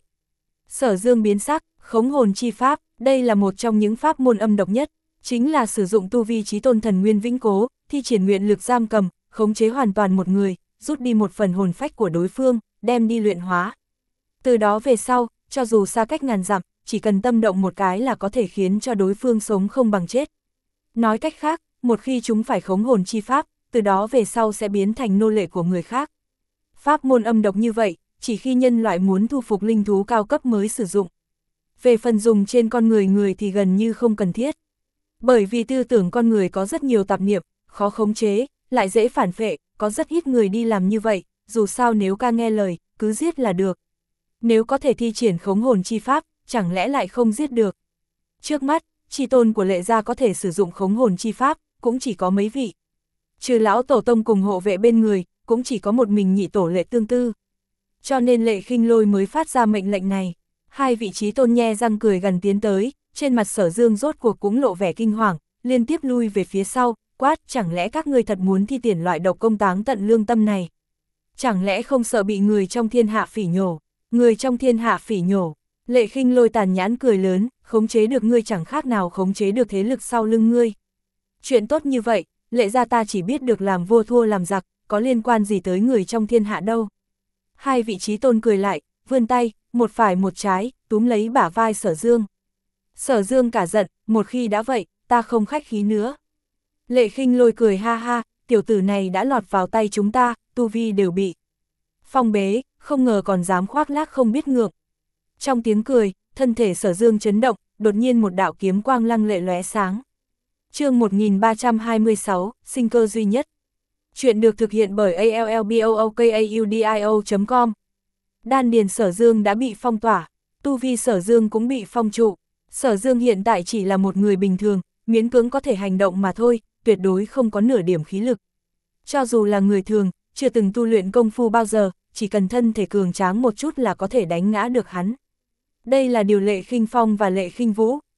S1: Sở Dương biến sắc, khống hồn chi pháp, đây là một trong những pháp môn âm độc nhất, chính là sử dụng tu vi chí tôn thần nguyên vĩnh cố, thi triển nguyện lực giam cầm, khống chế hoàn toàn một người, rút đi một phần hồn phách của đối phương, đem đi luyện hóa. Từ đó về sau, cho dù xa cách ngàn dặm, chỉ cần tâm động một cái là có thể khiến cho đối phương sống không bằng chết. Nói cách khác, một khi chúng phải khống hồn chi pháp, từ đó về sau sẽ biến thành nô lệ của người khác. Pháp môn âm độc như vậy, chỉ khi nhân loại muốn thu phục linh thú cao cấp mới sử dụng. Về phần dùng trên con người người thì gần như không cần thiết. Bởi vì tư tưởng con người có rất nhiều tạp niệm, khó khống chế, lại dễ phản phệ, có rất ít người đi làm như vậy, dù sao nếu ca nghe lời, cứ giết là được. Nếu có thể thi triển khống hồn chi pháp, chẳng lẽ lại không giết được. Trước mắt, chi tôn của Lệ gia có thể sử dụng khống hồn chi pháp, cũng chỉ có mấy vị. Trừ lão tổ tông cùng hộ vệ bên người, cũng chỉ có một mình nhị tổ Lệ Tương Tư. Cho nên Lệ Khinh Lôi mới phát ra mệnh lệnh này. Hai vị trí tôn nhe răng cười gần tiến tới, trên mặt Sở Dương rốt cuộc cũng lộ vẻ kinh hoàng, liên tiếp lui về phía sau, quát, chẳng lẽ các ngươi thật muốn thi triển loại độc công táng tận lương tâm này? Chẳng lẽ không sợ bị người trong thiên hạ phỉ nhổ? Người trong thiên hạ phỉ nhổ? Lệ Khinh Lôi tàn nhãn cười lớn, khống chế được ngươi chẳng khác nào khống chế được thế lực sau lưng ngươi. Chuyện tốt như vậy, Lệ gia ta chỉ biết được làm vua thua làm giặc, có liên quan gì tới người trong thiên hạ đâu. Hai vị trí tôn cười lại, vươn tay, một phải một trái, túm lấy bả vai Sở Dương. Sở Dương cả giận, một khi đã vậy, ta không khách khí nữa. Lệ Khinh Lôi cười ha ha, tiểu tử này đã lọt vào tay chúng ta, tu vi đều bị phong bế, không ngờ còn dám khoác lác không biết ngượng. Trong tiếng cười, thân thể Sở Dương chấn động, đột nhiên một đạo kiếm quang lăng lệ lóe sáng. Chương một nghìn ba trăm hai mươi sáu, sinh cơ duy nhất. Chuyện được thực hiện bởi a l l b o o k a u d i o chấm com. Đan điền Sở Dương đã bị phong tỏa, tu vi Sở Dương cũng bị phong trụ. Sở Dương hiện tại chỉ là một người bình thường, miễn cưỡng có thể hành động mà thôi, tuyệt đối không có nửa điểm khí lực. Cho dù là người thường, chưa từng tu luyện công phu bao giờ, chỉ cần thân thể cường tráng một chút là có thể đánh ngã được hắn. Đây là điều Lệ Khinh Phong và Lệ Khinh Vũ,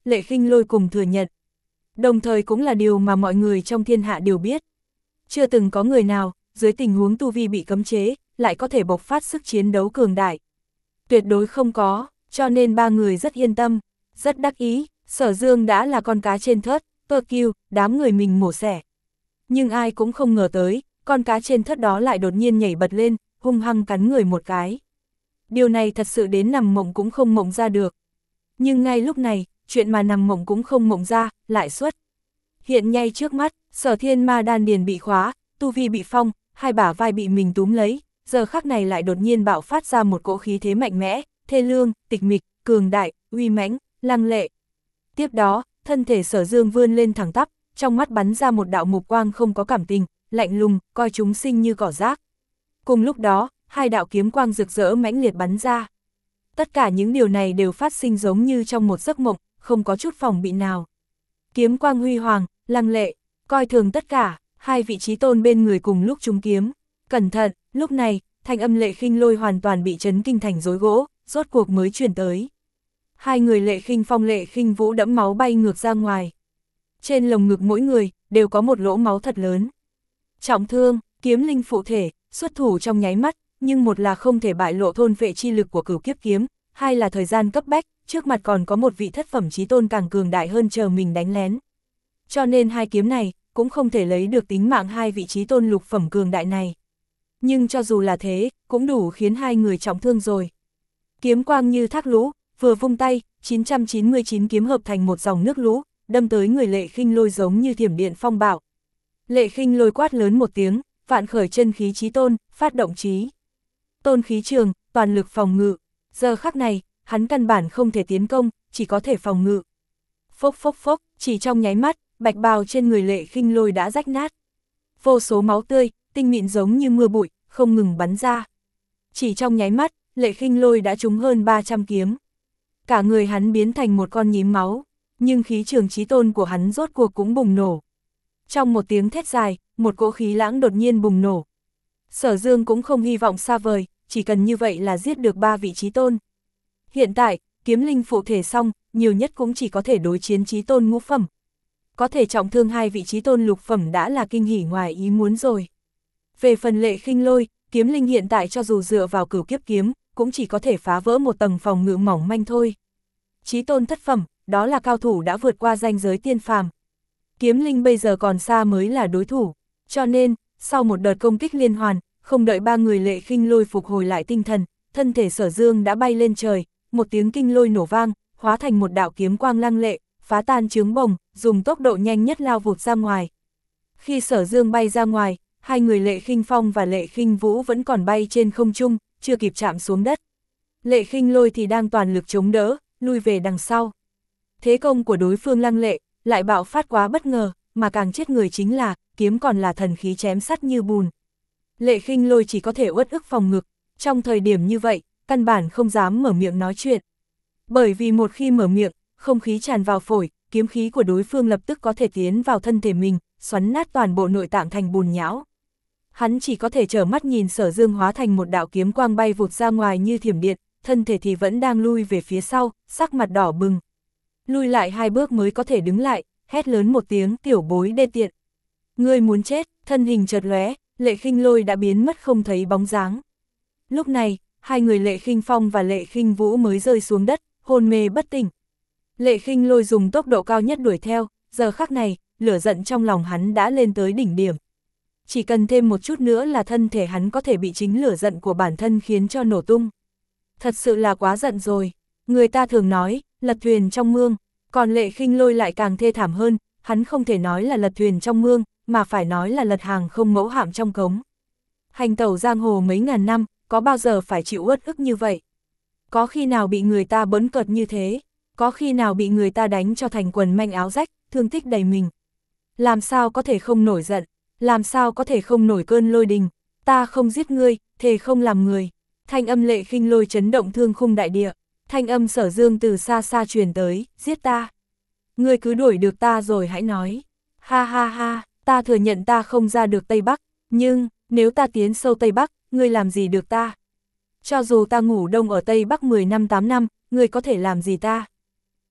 S1: Lệ Khinh Lôi cùng thừa nhận. Đồng thời cũng là điều mà mọi người trong thiên hạ đều biết. Chưa từng có người nào, dưới tình huống tu vi bị cấm chế, lại có thể bộc phát sức chiến đấu cường đại. Tuyệt đối không có, cho nên ba người rất yên tâm, rất đắc ý, Sở Dương đã là con cá trên thớt, tơ kiêu, đám người mình mổ xẻ. Nhưng ai cũng không ngờ tới, con cá trên thớt đó lại đột nhiên nhảy bật lên, hung hăng cắn người một cái. Điều này thật sự đến nằm mộng cũng không mộng ra được. Nhưng ngay lúc này, chuyện mà nằm mộng cũng không mộng ra, lại xuất. Hiện ngay trước mắt, Sở Thiên Ma đan điền bị khóa, tu vi bị phong, hai bả vai bị mình túm lấy, giờ khắc này lại đột nhiên bạo phát ra một cỗ khí thế mạnh mẽ, thê lương, tịch mịch, cường đại, uy mãnh, lăng lệ. Tiếp đó, thân thể Sở Dương vươn lên thẳng tắp, trong mắt bắn ra một đạo mục quang không có cảm tình, lạnh lùng, coi chúng sinh như cỏ rác. Cùng lúc đó, hai đạo kiếm quang rực rỡ mãnh liệt bắn ra. Tất cả những điều này đều phát sinh giống như trong một giấc mộng, không có chút phòng bị nào. Kiếm quang huy hoàng, lăng lệ, coi thường tất cả, hai vị chí tôn bên người cùng lúc trúng kiếm. Cẩn thận, lúc này, thanh âm Lệ Khinh Lôi hoàn toàn bị chấn kinh thành rối gỗ, rốt cuộc mới truyền tới. Hai người Lệ Khinh Phong Lệ Khinh Vũ đẫm máu bay ngược ra ngoài. Trên lồng ngực mỗi người, đều có một lỗ máu thật lớn. Trọng thương, kiếm linh phụ thể, xuất thủ trong nháy mắt, nhưng một là không thể bại lộ thôn phệ chi lực của cửu kiếp kiếm, hai là thời gian cấp bách, trước mặt còn có một vị thất phẩm chí tôn càng cường đại hơn chờ mình đánh lén. Cho nên hai kiếm này, cũng không thể lấy được tính mạng hai vị chí tôn lục phẩm cường đại này. Nhưng cho dù là thế, cũng đủ khiến hai người trọng thương rồi. Kiếm quang như thác lũ, vừa vung tay, chín trăm chín mươi chín kiếm hợp thành một dòng nước lũ, đâm tới người Lệ Khinh Lôi giống như thiểm điện phong bạo. Lệ Khinh Lôi quát lớn một tiếng, vạn khởi chân khí chí tôn, phát động chí tôn khí trường, toàn lực phòng ngự. Giờ khắc này, hắn căn bản không thể tiến công, chỉ có thể phòng ngự. Phốc phốc phốc, chỉ trong nháy mắt, bạch bào trên người Lệ Khinh Lôi đã rách nát. Vô số máu tươi, tinh mịn giống như mưa bụi, không ngừng bắn ra. Chỉ trong nháy mắt, Lệ Khinh Lôi đã trúng hơn ba trăm kiếm. Cả người hắn biến thành một con nhím máu, nhưng khí trường chí tôn của hắn rốt cuộc cũng bùng nổ. Trong một tiếng thét dài, một cỗ khí lãng đột nhiên bùng nổ. Sở Dương cũng không hy vọng xa vời, chỉ cần như vậy là giết được ba vị chí tôn. Hiện tại, kiếm linh phụ thể xong, nhiều nhất cũng chỉ có thể đối chiến chí tôn ngũ phẩm. Có thể trọng thương hai vị chí tôn lục phẩm đã là kinh hỉ ngoài ý muốn rồi. Về phần Lệ Khinh Lôi, kiếm linh hiện tại cho dù dựa vào cửu kiếp kiếm, cũng chỉ có thể phá vỡ một tầng phòng ngự mỏng manh thôi. Chí tôn thất phẩm, đó là cao thủ đã vượt qua ranh giới tiên phàm. Kiếm linh bây giờ còn xa mới là đối thủ, cho nên, sau một đợt công kích liên hoàn, không đợi ba người Lệ Khinh Lôi phục hồi lại tinh thần, thân thể Sở Dương đã bay lên trời, một tiếng kinh lôi nổ vang, hóa thành một đạo kiếm quang lăng lệ, phá tan chướng bồng, dùng tốc độ nhanh nhất lao vụt ra ngoài. Khi Sở Dương bay ra ngoài, hai người Lệ Khinh Phong và Lệ Khinh Vũ vẫn còn bay trên không trung, chưa kịp chạm xuống đất. Lệ Khinh Lôi thì đang toàn lực chống đỡ, lui về đằng sau. Thế công của đối phương lăng lệ, lại bạo phát quá bất ngờ, mà càng chết người chính là, kiếm còn là thần khí chém sắt như bùn. Lệ Khinh Lôi chỉ có thể uất ức phòng ngực, trong thời điểm như vậy, căn bản không dám mở miệng nói chuyện. Bởi vì một khi mở miệng, không khí tràn vào phổi, kiếm khí của đối phương lập tức có thể tiến vào thân thể mình, xoắn nát toàn bộ nội tạng thành bùn nhão. Hắn chỉ có thể trở mắt nhìn Sở Dương hóa thành một đạo kiếm quang bay vụt ra ngoài như thiểm điện, thân thể thì vẫn đang lui về phía sau, sắc mặt đỏ bừng. Lui lại hai bước mới có thể đứng lại, hét lớn một tiếng tiểu bối đê tiện. Ngươi muốn chết, thân hình chợt lóe, Lệ Khinh Lôi đã biến mất không thấy bóng dáng. Lúc này, hai người Lệ Khinh Phong và Lệ Khinh Vũ mới rơi xuống đất, hôn mê bất tỉnh. Lệ Khinh Lôi dùng tốc độ cao nhất đuổi theo, giờ khắc này, lửa giận trong lòng hắn đã lên tới đỉnh điểm. Chỉ cần thêm một chút nữa là thân thể hắn có thể bị chính lửa giận của bản thân khiến cho nổ tung. Thật sự là quá giận rồi. Người ta thường nói, lật thuyền trong mương, còn Lệ Khinh Lôi lại càng thê thảm hơn, hắn không thể nói là lật thuyền trong mương, mà phải nói là lật hàng không mẫu hạm trong cống. Hành tẩu giang hồ mấy ngàn năm, có bao giờ phải chịu uất ức như vậy? Có khi nào bị người ta bỡn cợt như thế? Có khi nào bị người ta đánh cho thành quần manh áo rách, thương tích đầy mình? Làm sao có thể không nổi giận? Làm sao có thể không nổi cơn lôi đình? Ta không giết ngươi, thề không làm người. Thanh âm Lệ Khinh Lôi chấn động thương khung đại địa. Thanh âm Sở Dương từ xa xa truyền tới, giết ta. Ngươi cứ đuổi được ta rồi hãy nói. Ha ha ha, ta thừa nhận ta không ra được Tây Bắc, nhưng, nếu ta tiến sâu Tây Bắc, ngươi làm gì được ta? Cho dù ta ngủ đông ở Tây Bắc mười năm tám năm, ngươi có thể làm gì ta?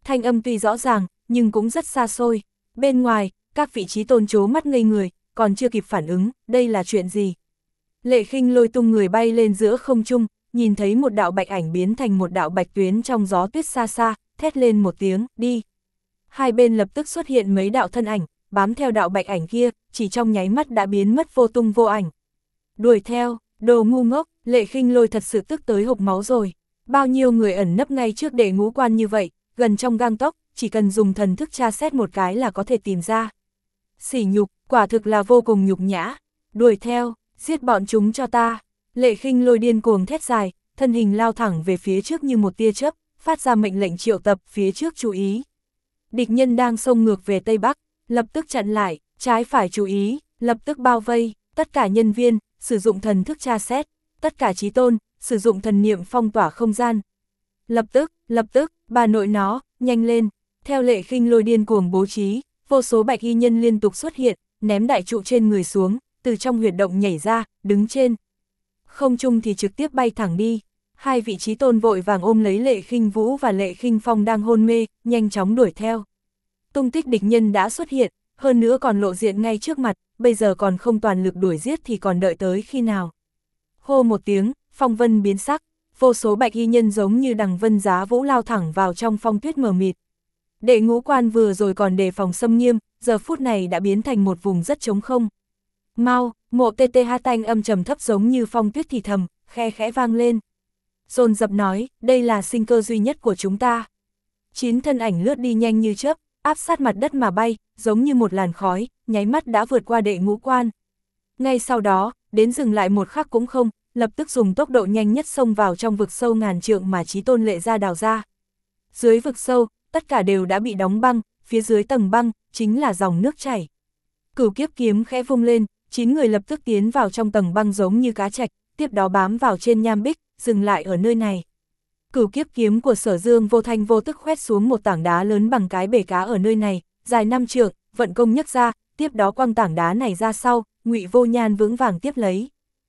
S1: Thanh âm tuy rõ ràng, nhưng cũng rất xa xôi. Bên ngoài, các vị trí tôn trố mắt ngây người, còn chưa kịp phản ứng, đây là chuyện gì? Lệ Khinh Lôi tung người bay lên giữa không trung, nhìn thấy một đạo bạch ảnh biến thành một đạo bạch tuyến trong gió tuyết xa xa, thét lên một tiếng, đi. Hai bên lập tức xuất hiện mấy đạo thân ảnh, bám theo đạo bạch ảnh kia, chỉ trong nháy mắt đã biến mất vô tung vô ảnh. Đuổi theo, đồ ngu ngốc, Lệ Khinh Lôi thật sự tức tới hộc máu rồi. Bao nhiêu người ẩn nấp ngay trước đệ ngũ quan như vậy, gần trong gang tấc, chỉ cần dùng thần thức tra xét một cái là có thể tìm ra. Sỉ nhục, quả thực là vô cùng nhục nhã. Đuổi theo, giết bọn chúng cho ta. Lệ Khinh Lôi điên cuồng thét dài, thân hình lao thẳng về phía trước như một tia chớp, phát ra mệnh lệnh triệu tập phía trước chú ý. Địch nhân đang xông ngược về Tây Bắc, lập tức chặn lại, trái phải chú ý, lập tức bao vây, tất cả nhân viên, sử dụng thần thức tra xét, tất cả chí tôn, sử dụng thần niệm phong tỏa không gian. Lập tức, lập tức, bà nội nó, nhanh lên, theo Lệ Khinh Lôi điên cuồng bố trí, vô số bạch y nhân liên tục xuất hiện, ném đại trụ trên người xuống, từ trong huyệt động nhảy ra, đứng trên. Không trung thì trực tiếp bay thẳng đi, hai vị chí tôn vội vàng ôm lấy Lệ Khinh Vũ và Lệ Khinh Phong đang hôn mê, nhanh chóng đuổi theo. Tung tích địch nhân đã xuất hiện, hơn nữa còn lộ diện ngay trước mặt, bây giờ còn không toàn lực đuổi giết thì còn đợi tới khi nào. Hô một tiếng, phong vân biến sắc, vô số bạch y nhân giống như đằng vân giá vũ lao thẳng vào trong phong tuyết mờ mịt. Đệ ngũ quan vừa rồi còn đề phòng xâm nghiêm, giờ phút này đã biến thành một vùng rất trống không. Mau, mộ tê tê ha tanh âm trầm thấp giống như phong tuyết thì thầm, khe khẽ vang lên. Dồn dập nói, đây là sinh cơ duy nhất của chúng ta. Chín thân ảnh lướt đi nhanh như chớp, áp sát mặt đất mà bay, giống như một làn khói, nháy mắt đã vượt qua đệ ngũ quan. Ngay sau đó, đến dừng lại một khắc cũng không, lập tức dùng tốc độ nhanh nhất xông vào trong vực sâu ngàn trượng mà Chí Tôn Lệ Gia đào ra. Dưới vực sâu, tất cả đều đã bị đóng băng, phía dưới tầng băng, chính là dòng nước chảy. Cửu kiếp kiếm khẽ vung lên, chín người lập tức tiến vào trong tầng băng giống như cá trạch, tiếp đó bám vào trên nham bích, dừng lại ở nơi này. Cửu kiếp kiếm của Sở Dương vô thanh vô tức khoét xuống một tảng đá lớn bằng cái bể cá ở nơi này, dài năm trượng, vận công nhấc ra, tiếp đó quăng tảng đá này ra sau, Ngụy Vô Nhan vững vàng tiếp lấy.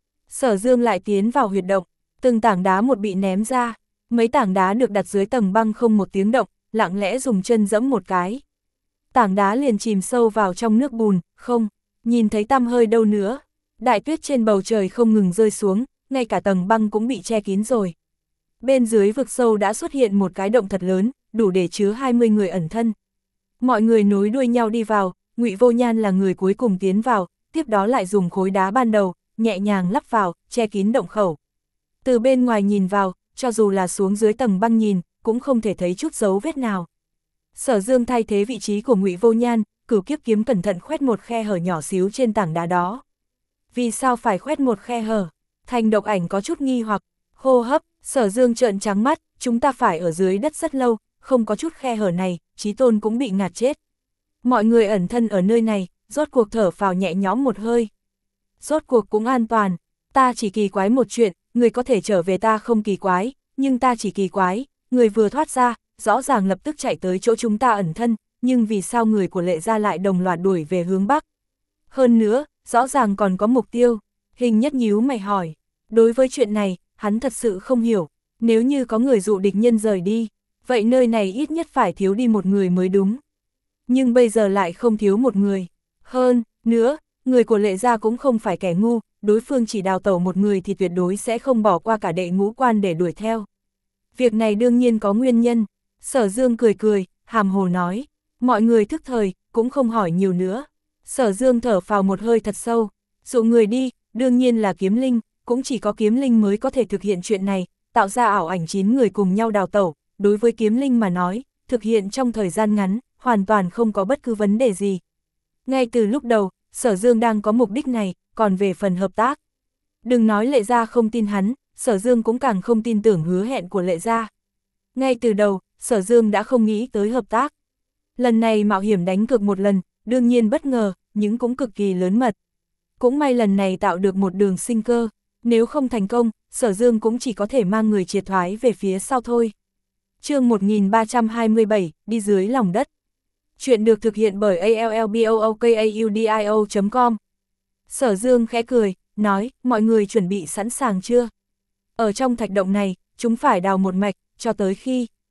S1: Sở Dương lại tiến vào huyệt động, từng tảng đá một bị ném ra, mấy tảng đá được đặt dưới tầng băng không một tiếng động, lặng lẽ dùng chân giẫm một cái. Tảng đá liền chìm sâu vào trong nước bùn, không, nhìn thấy tăm hơi đâu nữa. Đại tuyết trên bầu trời không ngừng rơi xuống, ngay cả tầng băng cũng bị che kín rồi. Bên dưới vực sâu đã xuất hiện một cái động thật lớn, đủ để chứa hai mươi người ẩn thân. Mọi người nối đuôi nhau đi vào, Ngụy Vô Nhan là người cuối cùng tiến vào, tiếp đó lại dùng khối đá ban đầu, nhẹ nhàng lắp vào, che kín động khẩu. Từ bên ngoài nhìn vào, cho dù là xuống dưới tầng băng nhìn, cũng không thể thấy chút dấu vết nào. Sở Dương thay thế vị trí của Ngụy Vô Nhan, cửu kiếp kiếm cẩn thận khoét một khe hở nhỏ xíu trên tảng đá đó. Vì sao phải khoét một khe hở? Thành Độc Ảnh có chút nghi hoặc, hô hấp, Sở Dương trợn trắng mắt, chúng ta phải ở dưới đất rất lâu, không có chút khe hở này, Chí Tôn cũng bị ngạt chết. Mọi người ẩn thân ở nơi này, rốt cuộc thở phào nhẹ nhõm một hơi. Rốt cuộc cũng an toàn, ta chỉ kỳ quái một chuyện, người có thể trở về ta không kỳ quái, nhưng ta chỉ kỳ quái, người vừa thoát ra, rõ ràng lập tức chạy tới chỗ chúng ta ẩn thân, nhưng vì sao người của Lệ Gia lại đồng loạt đuổi về hướng Bắc? Hơn nữa, rõ ràng còn có mục tiêu. Hình Nhất nhíu mày hỏi, đối với chuyện này, hắn thật sự không hiểu, nếu như có người dụ địch nhân rời đi, vậy nơi này ít nhất phải thiếu đi một người mới đúng. Nhưng bây giờ lại không thiếu một người. Hơn nữa, người của Lệ Gia cũng không phải kẻ ngu, đối phương chỉ đào tẩu một người thì tuyệt đối sẽ không bỏ qua cả đệ ngũ quan để đuổi theo. Việc này đương nhiên có nguyên nhân. Sở Dương cười cười, hàm hồ nói, mọi người thức thời, cũng không hỏi nhiều nữa. Sở Dương thở phào một hơi thật sâu, dụ người đi, đương nhiên là kiếm linh, cũng chỉ có kiếm linh mới có thể thực hiện chuyện này, tạo ra ảo ảnh chín người cùng nhau đào tẩu, đối với kiếm linh mà nói, thực hiện trong thời gian ngắn, hoàn toàn không có bất cứ vấn đề gì. Ngay từ lúc đầu, Sở Dương đang có mục đích này, còn về phần hợp tác. Đừng nói Lệ Gia không tin hắn, Sở Dương cũng càng không tin tưởng hứa hẹn của Lệ Gia. Ngay từ đầu, Sở Dương đã không nghĩ tới hợp tác. Lần này mạo hiểm đánh cược một lần, đương nhiên bất ngờ, nhưng cũng cực kỳ lớn mật. Cũng may lần này tạo được một đường sinh cơ, nếu không thành công, Sở Dương cũng chỉ có thể mang người triệt thoái về phía sau thôi. Chương một nghìn ba trăm hai mươi bảy, đi dưới lòng đất. Chuyện được thực hiện bởi a l l b o o k a u d i o chấm com. Sở Dương khẽ cười, nói, mọi người chuẩn bị sẵn sàng chưa? Ở trong thạch động này, chúng phải đào một mạch, cho tới khi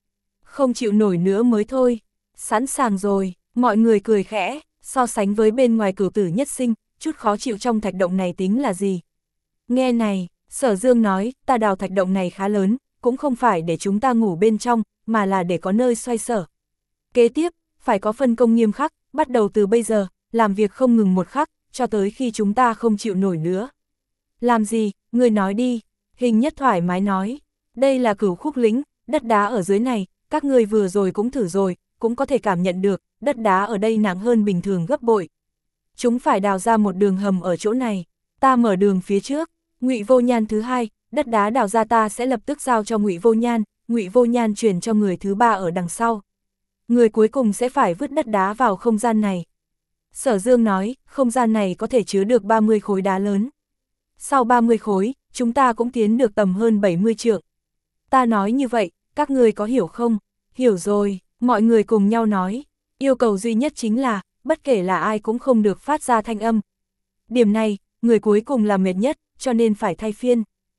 S1: Không chịu nổi nữa mới thôi. Sẵn sàng rồi, mọi người cười khẽ, so sánh với bên ngoài cửu tử nhất sinh, chút khó chịu trong thạch động này tính là gì. Nghe này, Sở Dương nói, ta đào thạch động này khá lớn, cũng không phải để chúng ta ngủ bên trong, mà là để có nơi xoay sở. Kế tiếp, phải có phân công nghiêm khắc, bắt đầu từ bây giờ, làm việc không ngừng một khắc, cho tới khi chúng ta không chịu nổi nữa. Làm gì, người nói đi, Hình Nhất thoải mái nói, đây là Cửu Khúc Lĩnh, đất đá ở dưới này, các người vừa rồi cũng thử rồi, cũng có thể cảm nhận được, đất đá ở đây nặng hơn bình thường gấp bội. Chúng phải đào ra một đường hầm ở chỗ này, ta mở đường phía trước, Ngụy Vô Nhan thứ hai, đất đá đào ra ta sẽ lập tức giao cho Ngụy Vô Nhan, Ngụy Vô Nhan truyền cho người thứ ba ở đằng sau. Người cuối cùng sẽ phải vứt đất đá vào không gian này. Sở Dương nói, không gian này có thể chứa được ba mươi khối đá lớn. Sau ba mươi khối, chúng ta cũng tiến được tầm hơn bảy mươi trượng. Ta nói như vậy, các người có hiểu không? Hiểu rồi, mọi người cùng nhau nói. Yêu cầu duy nhất chính là, bất kể là ai cũng không được phát ra thanh âm. Điểm này, người cuối cùng là mệt nhất, cho nên phải thay phiên.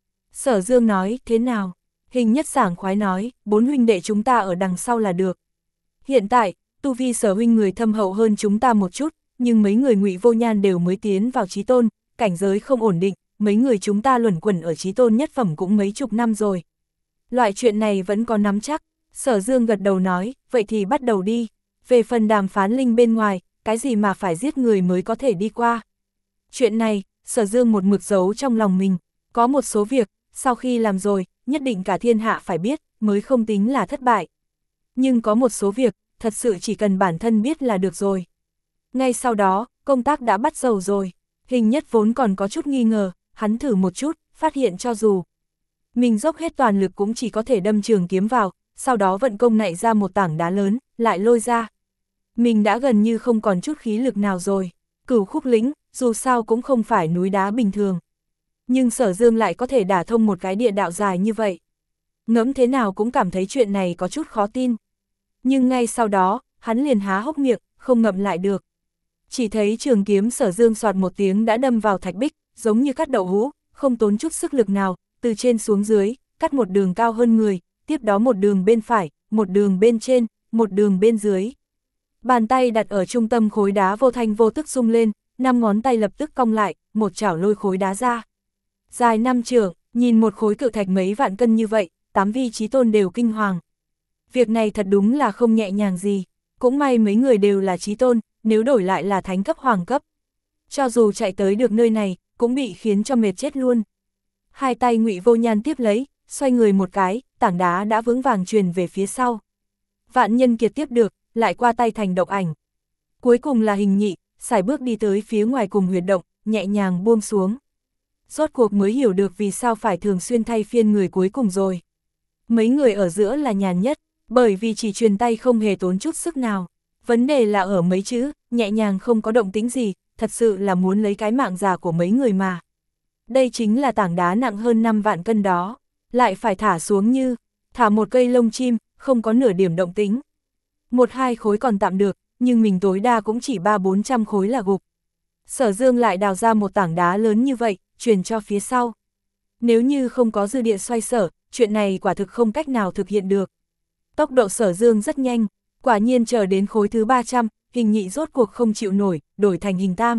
S1: Sở Dương nói, thế nào? Hình Nhất sảng khoái nói, bốn huynh đệ chúng ta ở đằng sau là được. Hiện tại, tu vi Sở huynh người thâm hậu hơn chúng ta một chút, nhưng mấy người Ngụy Vô Nhan đều mới tiến vào chí tôn, cảnh giới không ổn định, mấy người chúng ta luẩn quẩn ở chí tôn nhất phẩm cũng mấy chục năm rồi. Loại chuyện này vẫn có nắm chắc. Sở Dương gật đầu nói, vậy thì bắt đầu đi. Về phần đàm phán linh bên ngoài, cái gì mà phải giết người mới có thể đi qua. Chuyện này, Sở Dương một mực giấu trong lòng mình. Có một số việc, sau khi làm rồi, nhất định cả thiên hạ phải biết, mới không tính là thất bại. Nhưng có một số việc, thật sự chỉ cần bản thân biết là được rồi. Ngay sau đó, công tác đã bắt đầu rồi. Hình Nhất vốn còn có chút nghi ngờ, hắn thử một chút, phát hiện cho dù mình dốc hết toàn lực cũng chỉ có thể đâm trường kiếm vào, sau đó vận công nạy ra một tảng đá lớn, lại lôi ra. Mình đã gần như không còn chút khí lực nào rồi. Cửu Khúc Lĩnh, dù sao cũng không phải núi đá bình thường. Nhưng Sở Dương lại có thể đả thông một cái địa đạo dài như vậy. Ngẫm thế nào cũng cảm thấy chuyện này có chút khó tin. Nhưng ngay sau đó, hắn liền há hốc miệng, không ngậm lại được. Chỉ thấy trường kiếm Sở Dương soạt một tiếng đã đâm vào thạch bích, giống như cắt đậu hũ, không tốn chút sức lực nào, từ trên xuống dưới, cắt một đường cao hơn người, tiếp đó một đường bên phải, một đường bên trên, một đường bên dưới. Bàn tay đặt ở trung tâm khối đá vô thanh vô tức rung lên, năm ngón tay lập tức cong lại, một chảo lôi khối đá ra. Dài năm trượng, nhìn một khối cự thạch mấy vạn cân như vậy, tám vị chí tôn đều kinh hoàng. Việc này thật đúng là không nhẹ nhàng gì, cũng may mấy người đều là chí tôn, nếu đổi lại là thánh cấp hoàng cấp. Cho dù chạy tới được nơi này, cũng bị khiến cho mệt chết luôn. Hai tay Ngụy Vô Nhan tiếp lấy, xoay người một cái, tảng đá đã vững vàng truyền về phía sau. Vạn Nhân Kiệt tiếp được, lại qua tay thành độc ảnh. Cuối cùng là Hình Nhị, sải bước đi tới phía ngoài cùng huyệt động, nhẹ nhàng buông xuống. Rốt cuộc mới hiểu được vì sao phải thường xuyên thay phiên người cuối cùng rồi. Mấy người ở giữa là nhàn nhất, bởi vì chỉ truyền tay không hề tốn chút sức nào. Vấn đề là ở mấy chữ, nhẹ nhàng không có động tĩnh gì, thật sự là muốn lấy cái mạng già của mấy người mà. Đây chính là tảng đá nặng hơn năm vạn cân đó, lại phải thả xuống như, thả một cây lông chim, không có nửa điểm động tĩnh. Một hai khối còn tạm được, nhưng mình tối đa cũng chỉ ba bốn trăm khối là gục. Sở Dương lại đào ra một tảng đá lớn như vậy, truyền cho phía sau. Nếu như không có dư địa xoay sở, chuyện này quả thực không cách nào thực hiện được. Tốc độ Sở Dương rất nhanh, quả nhiên chờ đến khối thứ ba trăm, Hình Nhị rốt cuộc không chịu nổi, đổi thành Hình Tam.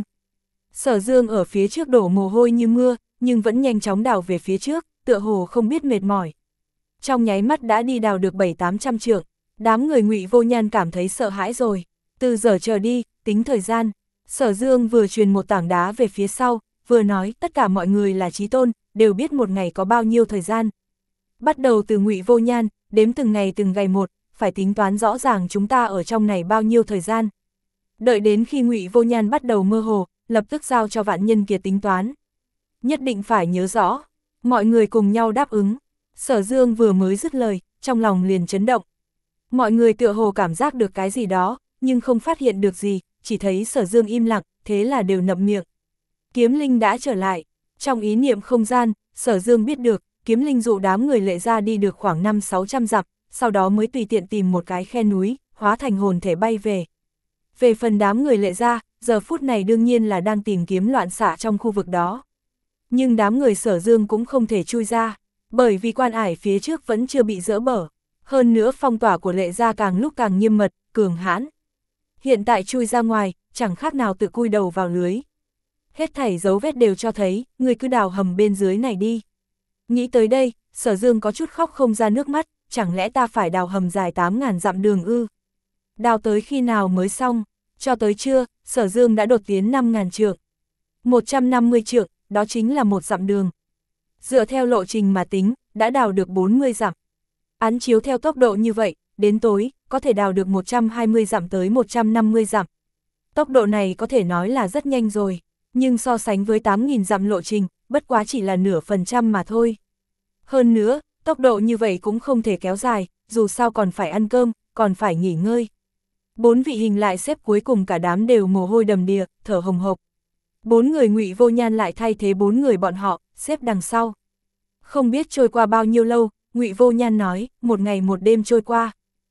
S1: Sở Dương ở phía trước đổ mồ hôi như mưa, nhưng vẫn nhanh chóng đào về phía trước, tựa hồ không biết mệt mỏi. Trong nháy mắt đã đi đào được bảy tám trăm trượng, đám người Ngụy Vô Nhan cảm thấy sợ hãi rồi. Từ giờ trở đi, tính thời gian, Sở Dương vừa truyền một tảng đá về phía sau, vừa nói tất cả mọi người là chí tôn, đều biết một ngày có bao nhiêu thời gian. Bắt đầu từ Ngụy Vô Nhan, đếm từng ngày từng ngày một, phải tính toán rõ ràng chúng ta ở trong này bao nhiêu thời gian. Đợi đến khi Ngụy Vô Nhan bắt đầu mơ hồ, lập tức giao cho Vạn Nhân Kiệt tính toán. Nhất định phải nhớ rõ, mọi người cùng nhau đáp ứng. Sở Dương vừa mới dứt lời, trong lòng liền chấn động. Mọi người tựa hồ cảm giác được cái gì đó, nhưng không phát hiện được gì, chỉ thấy Sở Dương im lặng, thế là đều ngậm miệng. Kiếm Linh đã trở lại, trong ý niệm không gian, Sở Dương biết được, Kiếm Linh dụ đám người Lệ Gia đi được khoảng năm sáu trăm dặm, sau đó mới tùy tiện tìm một cái khe núi, hóa thành hồn thể bay về. Về phần đám người Lệ Gia, giờ phút này đương nhiên là đang tìm kiếm loạn xạ trong khu vực đó. Nhưng đám người Sở Dương cũng không thể chui ra, bởi vì quan ải phía trước vẫn chưa bị dỡ bỏ. Hơn nữa phong tỏa của Lệ gia càng lúc càng nghiêm mật, cường hãn. Hiện tại chui ra ngoài, chẳng khác nào tự cui đầu vào lưới. Hết thảy dấu vết đều cho thấy, người cứ đào hầm bên dưới này đi. Nghĩ tới đây, Sở Dương có chút khóc không ra nước mắt, chẳng lẽ ta phải đào hầm dài tám ngàn dặm đường ư? Đào tới khi nào mới xong? Cho tới trưa, Sở Dương đã đột tiến năm ngàn trượng. một trăm năm mươi trượng, đó chính là một dặm đường. Dựa theo lộ trình mà tính, đã đào được bốn mươi dặm. Án chiếu theo tốc độ như vậy, đến tối, có thể đào được một trăm hai mươi dặm tới một trăm năm mươi dặm. Tốc độ này có thể nói là rất nhanh rồi, nhưng so sánh với tám nghìn dặm lộ trình, bất quá chỉ là nửa phần trăm mà thôi. Hơn nữa, tốc độ như vậy cũng không thể kéo dài, dù sao còn phải ăn cơm, còn phải nghỉ ngơi. Bốn vị hình lại xếp cuối cùng cả đám đều mồ hôi đầm đìa, thở hồng hộc. Bốn người Ngụy Vô Nhan lại thay thế bốn người bọn họ, xếp đằng sau. Không biết trôi qua bao nhiêu lâu, Ngụy Vô Nhan nói, một ngày một đêm trôi qua.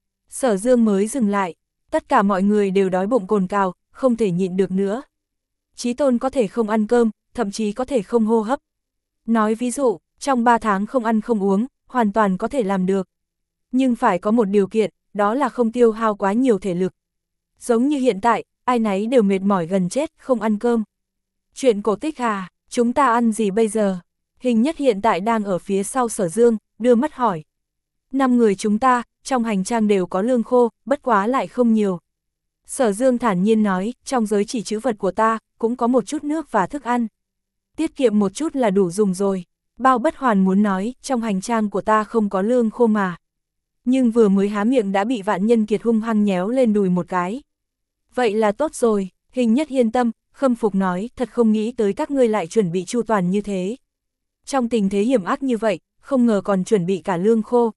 S1: Sở Dương mới dừng lại, tất cả mọi người đều đói bụng cồn cào, không thể nhịn được nữa. Chí Tôn có thể không ăn cơm, thậm chí có thể không hô hấp. Nói ví dụ, trong ba tháng không ăn không uống, hoàn toàn có thể làm được. Nhưng phải có một điều kiện, đó là không tiêu hao quá nhiều thể lực. Giống như hiện tại, ai nấy đều mệt mỏi gần chết, không ăn cơm. Chuyện cổ tích à, chúng ta ăn gì bây giờ? Hình Nhất hiện tại đang ở phía sau Sở Dương, đưa mắt hỏi. Năm người chúng ta, trong hành trang đều có lương khô, bất quá lại không nhiều. Sở Dương thản nhiên nói, trong giới chỉ trữ vật của ta, cũng có một chút nước và thức ăn. Tiết kiệm một chút là đủ dùng rồi. Bao Bất Hoàn muốn nói, trong hành trang của ta không có lương khô mà. Nhưng vừa mới há miệng đã bị Vạn Nhân Kiệt hung hăng nhéo lên đùi một cái. Vậy là tốt rồi, Hình Nhất yên tâm, khâm phục nói, thật không nghĩ tới các ngươi lại chuẩn bị chu toàn như thế. Trong tình thế hiểm ác như vậy, không ngờ còn chuẩn bị cả lương khô.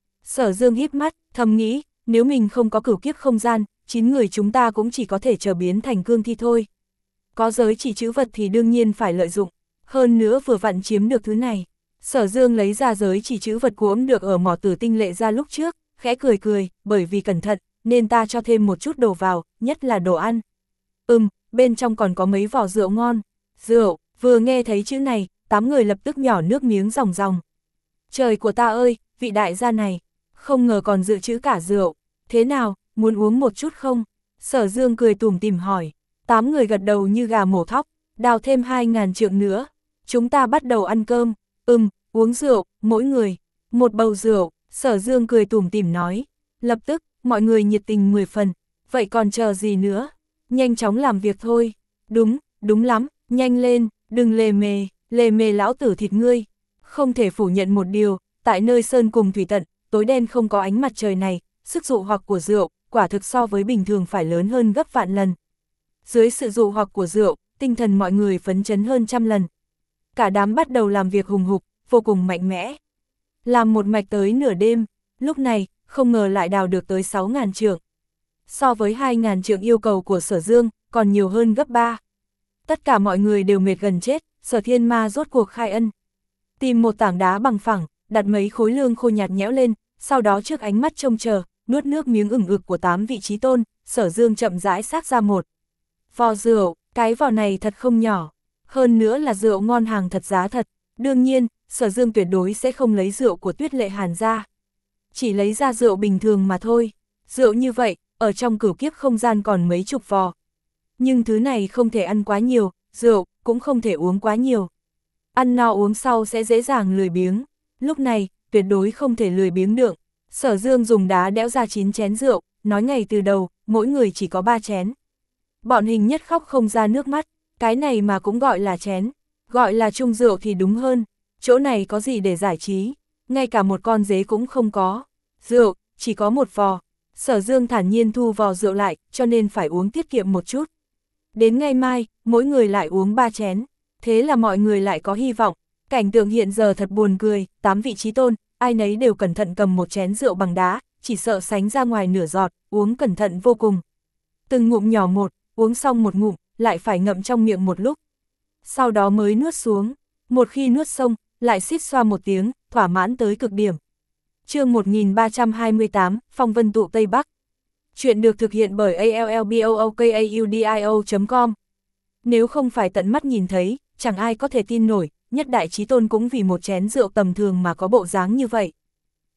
S1: Sở Dương híp mắt, thầm nghĩ, nếu mình không có cửu kiếp không gian, chín người chúng ta cũng chỉ có thể chờ biến thành cương thi thôi. Có giới chỉ trữ vật thì đương nhiên phải lợi dụng, hơn nữa vừa vặn chiếm được thứ này. Sở Dương lấy ra giới chỉ trữ vật cuỗm được ở mỏ Tử Tinh Lệ ra lúc trước, khẽ cười cười, bởi vì cẩn thận, nên ta cho thêm một chút đồ vào, nhất là đồ ăn. Ừm, bên trong còn có mấy vỏ rượu ngon. Rượu, vừa nghe thấy chữ này, tám người lập tức nhỏ nước miếng ròng ròng. Trời của ta ơi, vị đại gia này, không ngờ còn dự trữ cả rượu. Thế nào, muốn uống một chút không? Sở Dương cười tủm tỉm hỏi. Tám người gật đầu như gà mổ thóc, đào thêm hai ngàn trượng nữa. Chúng ta bắt đầu ăn cơm. Ừm, uống rượu, mỗi người một bầu rượu. Sở Dương cười tủm tỉm nói. Lập tức, mọi người nhiệt tình mười phần. Vậy còn chờ gì nữa? Nhanh chóng làm việc thôi. Đúng, đúng lắm, nhanh lên, đừng lề mề, lề mề lão tử thịt ngươi. Không thể phủ nhận một điều, tại nơi sơn cùng thủy tận, tối đen không có ánh mặt trời này, sức dụ hoặc của rượu, quả thực so với bình thường phải lớn hơn gấp vạn lần. Dưới sự dụ hoặc của rượu, tinh thần mọi người phấn chấn hơn trăm lần. Cả đám bắt đầu làm việc hùng hục, vô cùng mạnh mẽ. Làm một mạch tới nửa đêm, lúc này, không ngờ lại đào được tới sáu ngàn trượng. So với hai ngàn trượng yêu cầu của Sở Dương, còn nhiều hơn gấp ba. Tất cả mọi người đều mệt gần chết, Sở Thiên Ma rốt cuộc khai ân. Tìm một tảng đá bằng phẳng, đặt mấy khối lương khô nhạt nhẽo lên, sau đó trước ánh mắt trông chờ, nuốt nước miếng ửng ực của tám vị chí tôn, Sở Dương chậm rãi xác ra một vò rượu, cái vò này thật không nhỏ, hơn nữa là rượu ngon hàng thật giá thật. Đương nhiên, Sở Dương tuyệt đối sẽ không lấy rượu của Tuyết Lệ Hàn ra, chỉ lấy ra rượu bình thường mà thôi. Rượu như vậy, ở trong cửu kiếp không gian còn mấy chục vò. Nhưng thứ này không thể ăn quá nhiều, rượu cũng không thể uống quá nhiều. Ăn no uống sau sẽ dễ dàng lười biếng, lúc này, tuyệt đối không thể lười biếng được. Sở Dương dùng đá đẽo ra chín chén rượu, nói ngay từ đầu, mỗi người chỉ có ba chén. Bọn Hình Nhất khóc không ra nước mắt, cái này mà cũng gọi là chén, gọi là chung rượu thì đúng hơn, chỗ này có gì để giải trí, ngay cả một con dế cũng không có. Rượu, chỉ có một vò. Sở Dương thản nhiên thu vò rượu lại, cho nên phải uống tiết kiệm một chút. Đến ngày mai, mỗi người lại uống ba chén, thế là mọi người lại có hy vọng. Cảnh tượng hiện giờ thật buồn cười, tám vị chí tôn, ai nấy đều cẩn thận cầm một chén rượu bằng đá, chỉ sợ sánh ra ngoài nửa giọt, uống cẩn thận vô cùng. Từng ngụm nhỏ một, uống xong một ngụm, lại phải ngậm trong miệng một lúc. Sau đó mới nuốt xuống, một khi nuốt xong, lại xít xoa một tiếng, thỏa mãn tới cực điểm. Chương một nghìn ba trăm hai mươi tám, Phong Vân Tụ Tây Bắc. Chuyện được thực hiện bởi a l l b o o k a u d i o chấm com. Nếu không phải tận mắt nhìn thấy, chẳng ai có thể tin nổi, nhất đại chí tôn cũng vì một chén rượu tầm thường mà có bộ dáng như vậy.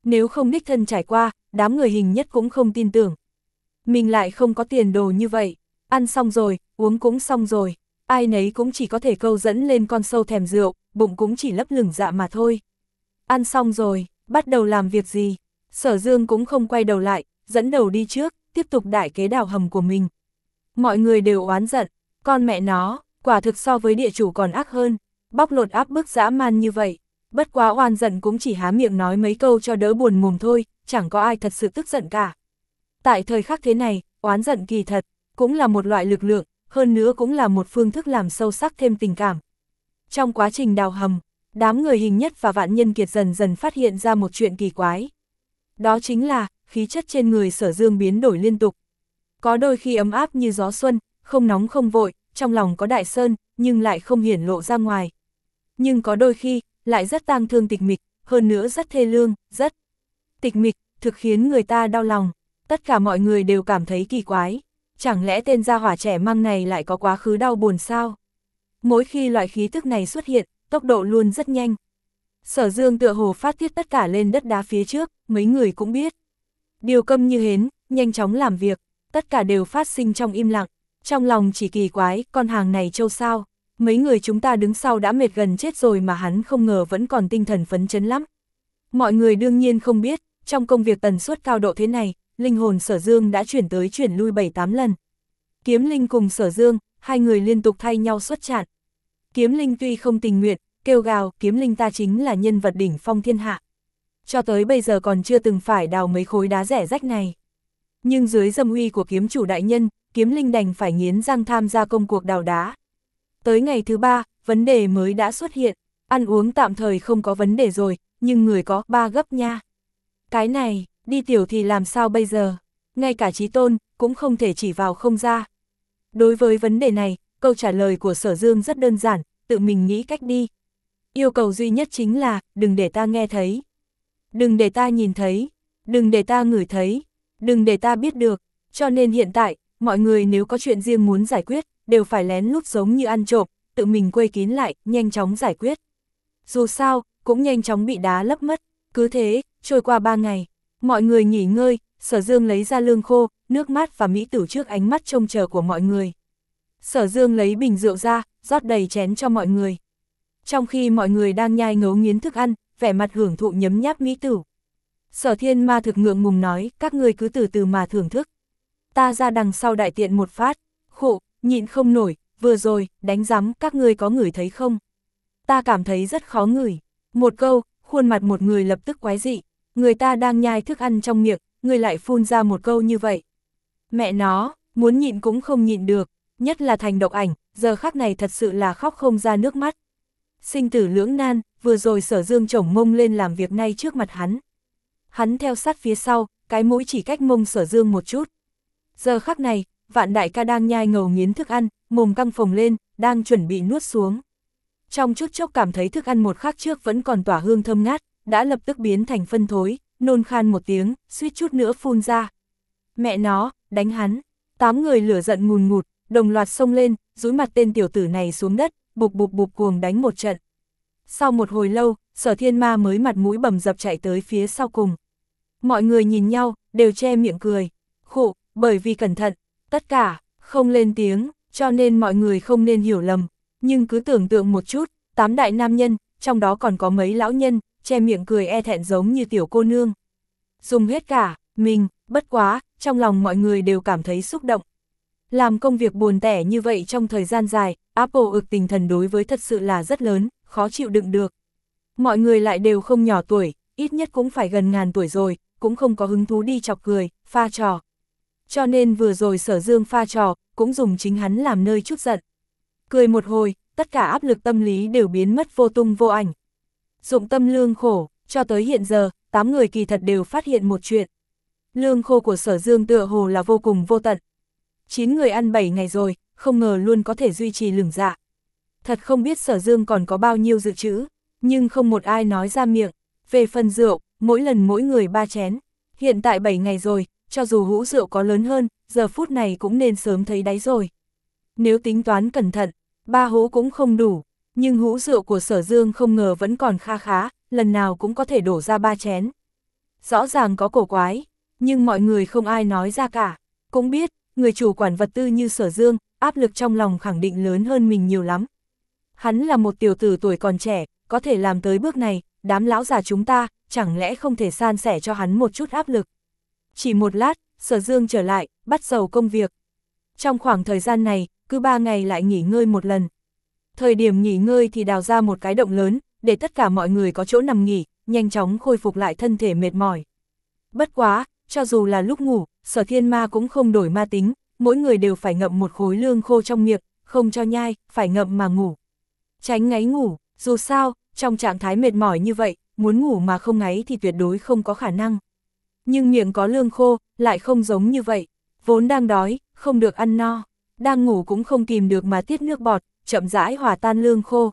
S1: Nếu không đích thân trải qua, đám người Hình Nhất cũng không tin tưởng. Mình lại không có tiền đồ như vậy, ăn xong rồi, uống cũng xong rồi, ai nấy cũng chỉ có thể câu dẫn lên con sâu thèm rượu, bụng cũng chỉ lấp lửng dạ mà thôi. Ăn xong rồi, bắt đầu làm việc gì? Sở Dương cũng không quay đầu lại, dẫn đầu đi trước, tiếp tục đại kế đào hầm của mình. Mọi người đều oán giận, con mẹ nó, quả thực so với địa chủ còn ác hơn, bóc lột áp bức dã man như vậy. Bất quá oan giận cũng chỉ há miệng nói mấy câu cho đỡ buồn mồm thôi, chẳng có ai thật sự tức giận cả. Tại thời khắc thế này, oán giận kỳ thật, cũng là một loại lực lượng, hơn nữa cũng là một phương thức làm sâu sắc thêm tình cảm. Trong quá trình đào hầm, đám người Hình Nhất và Vạn Nhân Kiệt dần dần phát hiện ra một chuyện kỳ quái. Đó chính là, khí chất trên người Sở Dương biến đổi liên tục. Có đôi khi ấm áp như gió xuân, không nóng không vội, trong lòng có đại sơn, nhưng lại không hiển lộ ra ngoài. Nhưng có đôi khi, lại rất tang thương tịch mịch, hơn nữa rất thê lương, rất tịch mịch, thực khiến người ta đau lòng. Tất cả mọi người đều cảm thấy kỳ quái. Chẳng lẽ tên gia hỏa trẻ măng này lại có quá khứ đau buồn sao? Mỗi khi loại khí tức này xuất hiện, tốc độ luôn rất nhanh. Sở Dương tựa hồ phát tiết tất cả lên đất đá phía trước, mấy người cũng biết. Điều câm như hến, nhanh chóng làm việc, tất cả đều phát sinh trong im lặng. Trong lòng chỉ kỳ quái, con hàng này trâu sao? Mấy người chúng ta đứng sau đã mệt gần chết rồi mà hắn không ngờ vẫn còn tinh thần phấn chấn lắm. Mọi người đương nhiên không biết, trong công việc tần suất cao độ thế này, linh hồn Sở Dương đã chuyển tới chuyển lui bảy tám lần. Kiếm Linh cùng Sở Dương, hai người liên tục thay nhau xuất trận. Kiếm Linh tuy không tình nguyện, kêu gào, Kiếm Linh ta chính là nhân vật đỉnh phong thiên hạ. Cho tới bây giờ còn chưa từng phải đào mấy khối đá rẻ rách này. Nhưng dưới dâm uy của kiếm chủ đại nhân, Kiếm Linh đành phải nghiến răng tham gia công cuộc đào đá. Tới ngày thứ ba, vấn đề mới đã xuất hiện, ăn uống tạm thời không có vấn đề rồi, nhưng người có ba gấp nha. Cái này, đi tiểu thì làm sao bây giờ? Ngay cả Chí Tôn, cũng không thể chỉ vào không ra. Đối với vấn đề này, câu trả lời của Sở Dương rất đơn giản, tự mình nghĩ cách đi. Yêu cầu duy nhất chính là, đừng để ta nghe thấy. Đừng để ta nhìn thấy. Đừng để ta ngửi thấy. Đừng để ta biết được. Cho nên hiện tại, mọi người nếu có chuyện riêng muốn giải quyết, đều phải lén lút giống như ăn trộm, tự mình quây kín lại, nhanh chóng giải quyết. Dù sao, cũng nhanh chóng bị đá lấp mất. Cứ thế, trôi qua ba ngày, mọi người nghỉ ngơi, Sở Dương lấy ra lương khô, nước mát và mỹ tử trước ánh mắt trông chờ của mọi người. Sở Dương lấy bình rượu ra, rót đầy chén cho mọi người. Trong khi mọi người đang nhai ngấu nghiến thức ăn, vẻ mặt hưởng thụ nhấm nháp mỹ tử. Sở Thiên Ma thực ngượng ngùng nói, các ngươi cứ từ từ mà thưởng thức. Ta ra đằng sau đại tiện một phát, khụ, nhịn không nổi, vừa rồi, đánh rắm, các ngươi có ngửi thấy không? Ta cảm thấy rất khó ngửi. Một câu, khuôn mặt một người lập tức quái dị, người ta đang nhai thức ăn trong miệng, người lại phun ra một câu như vậy. Mẹ nó, muốn nhịn cũng không nhịn được, nhất là Thành Độc Ảnh, giờ khắc này thật sự là khóc không ra nước mắt. Sinh tử lưỡng nan, vừa rồi Sở Dương chổng mông lên làm việc ngay trước mặt hắn. Hắn theo sát phía sau, cái mũi chỉ cách mông Sở Dương một chút. Giờ khắc này, Vạn đại ca đang nhai ngầu nghiến thức ăn, mồm căng phồng lên, đang chuẩn bị nuốt xuống. Trong chút chốc cảm thấy thức ăn một khắc trước vẫn còn tỏa hương thơm ngát, đã lập tức biến thành phân thối, nôn khan một tiếng, suýt chút nữa phun ra. Mẹ nó, đánh hắn. Tám người lửa giận ngùn ngụt, đồng loạt xông lên, dúi mặt tên tiểu tử này xuống đất, bụp bụp bụp cuồng đánh một trận. Sau một hồi lâu, Sở Thiên Ma mới mặt mũi bầm dập chạy tới phía sau cùng. Mọi người nhìn nhau, đều che miệng cười. Khụ, bởi vì cẩn thận, tất cả, không lên tiếng, cho nên mọi người không nên hiểu lầm. Nhưng cứ tưởng tượng một chút, tám đại nam nhân, trong đó còn có mấy lão nhân, che miệng cười e thẹn giống như tiểu cô nương. Dùng hết cả, mình, bất quá, trong lòng mọi người đều cảm thấy xúc động. Làm công việc buồn tẻ như vậy trong thời gian dài, Apple ực tinh thần đối với thật sự là rất lớn, khó chịu đựng được. Mọi người lại đều không nhỏ tuổi, ít nhất cũng phải gần ngàn tuổi rồi, cũng không có hứng thú đi chọc cười, pha trò. Cho nên vừa rồi Sở Dương pha trò, cũng dùng chính hắn làm nơi chút giận. Cười một hồi, tất cả áp lực tâm lý đều biến mất vô tung vô ảnh. Dụng tâm lương khổ, cho tới hiện giờ, tám người kỳ thật đều phát hiện một chuyện. Lương khô của Sở Dương tựa hồ là vô cùng vô tận. chín người ăn bảy ngày rồi, không ngờ luôn có thể duy trì lửng dạ. Thật không biết Sở Dương còn có bao nhiêu dự trữ, nhưng không một ai nói ra miệng. Về phần rượu, mỗi lần mỗi người ba chén. Hiện tại bảy ngày rồi, cho dù hũ rượu có lớn hơn, giờ phút này cũng nên sớm thấy đáy rồi. Nếu tính toán cẩn thận, ba hũ cũng không đủ, nhưng hũ rượu của Sở Dương không ngờ vẫn còn kha khá, lần nào cũng có thể đổ ra ba chén. rõ ràng có cổ quái, nhưng mọi người không ai nói ra cả, cũng biết, người chủ quản vật tư như Sở Dương, áp lực trong lòng khẳng định lớn hơn mình nhiều lắm. Hắn là một tiểu tử tuổi còn trẻ, có thể làm tới bước này, đám lão già chúng ta, chẳng lẽ không thể san sẻ cho hắn một chút áp lực. Chỉ một lát, Sở Dương trở lại, bắt đầu công việc. Trong khoảng thời gian này, cứ ba ngày lại nghỉ ngơi một lần. Thời điểm nghỉ ngơi thì đào ra một cái động lớn, để tất cả mọi người có chỗ nằm nghỉ, nhanh chóng khôi phục lại thân thể mệt mỏi. Bất quá, cho dù là lúc ngủ, Sở Thiên Ma cũng không đổi ma tính, mỗi người đều phải ngậm một khối lương khô trong miệng, không cho nhai, phải ngậm mà ngủ. Tránh ngáy ngủ, dù sao, trong trạng thái mệt mỏi như vậy, muốn ngủ mà không ngáy thì tuyệt đối không có khả năng. Nhưng miệng có lương khô, lại không giống như vậy, vốn đang đói, không được ăn no, đang ngủ cũng không kìm được mà tiết nước bọt, chậm rãi hòa tan lương khô.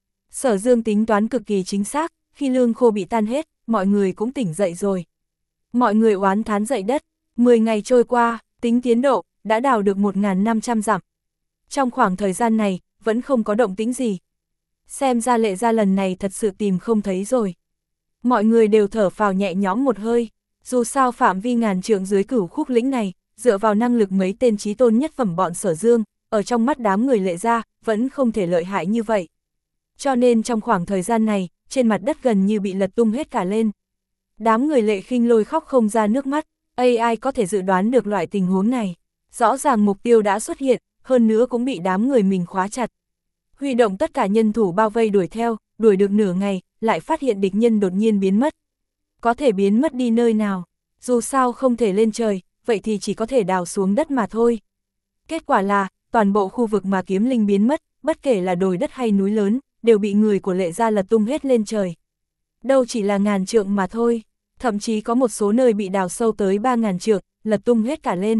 S1: Sở Dương tính toán cực kỳ chính xác, khi lương khô bị tan hết, mọi người cũng tỉnh dậy rồi. Mọi người oán thán dậy đất, mười ngày trôi qua, tính tiến độ, đã đào được một nghìn năm trăm dặm. Trong khoảng thời gian này, vẫn không có động tĩnh gì. Xem ra Lệ Gia lần này thật sự tìm không thấy rồi. Mọi người đều thở phào nhẹ nhõm một hơi, dù sao phạm vi ngàn trượng dưới Cửu Khúc lĩnh này, dựa vào năng lực mấy tên chí tôn nhất phẩm bọn Sở Dương, ở trong mắt đám người Lệ Gia, vẫn không thể lợi hại như vậy. Cho nên trong khoảng thời gian này, trên mặt đất gần như bị lật tung hết cả lên. Đám người Lệ Khinh Lôi khóc không ra nước mắt, a i có thể dự đoán được loại tình huống này. Rõ ràng mục tiêu đã xuất hiện, hơn nữa cũng bị đám người mình khóa chặt. Huy động tất cả nhân thủ bao vây đuổi theo, đuổi được nửa ngày, lại phát hiện địch nhân đột nhiên biến mất. Có thể biến mất đi nơi nào, dù sao không thể lên trời, vậy thì chỉ có thể đào xuống đất mà thôi. Kết quả là, toàn bộ khu vực mà Kiếm Linh biến mất, bất kể là đồi đất hay núi lớn, đều bị người của Lệ Gia lật tung hết lên trời. Đâu chỉ là ngàn trượng mà thôi, thậm chí có một số nơi bị đào sâu tới ba ngàn trượng, lật tung hết cả lên.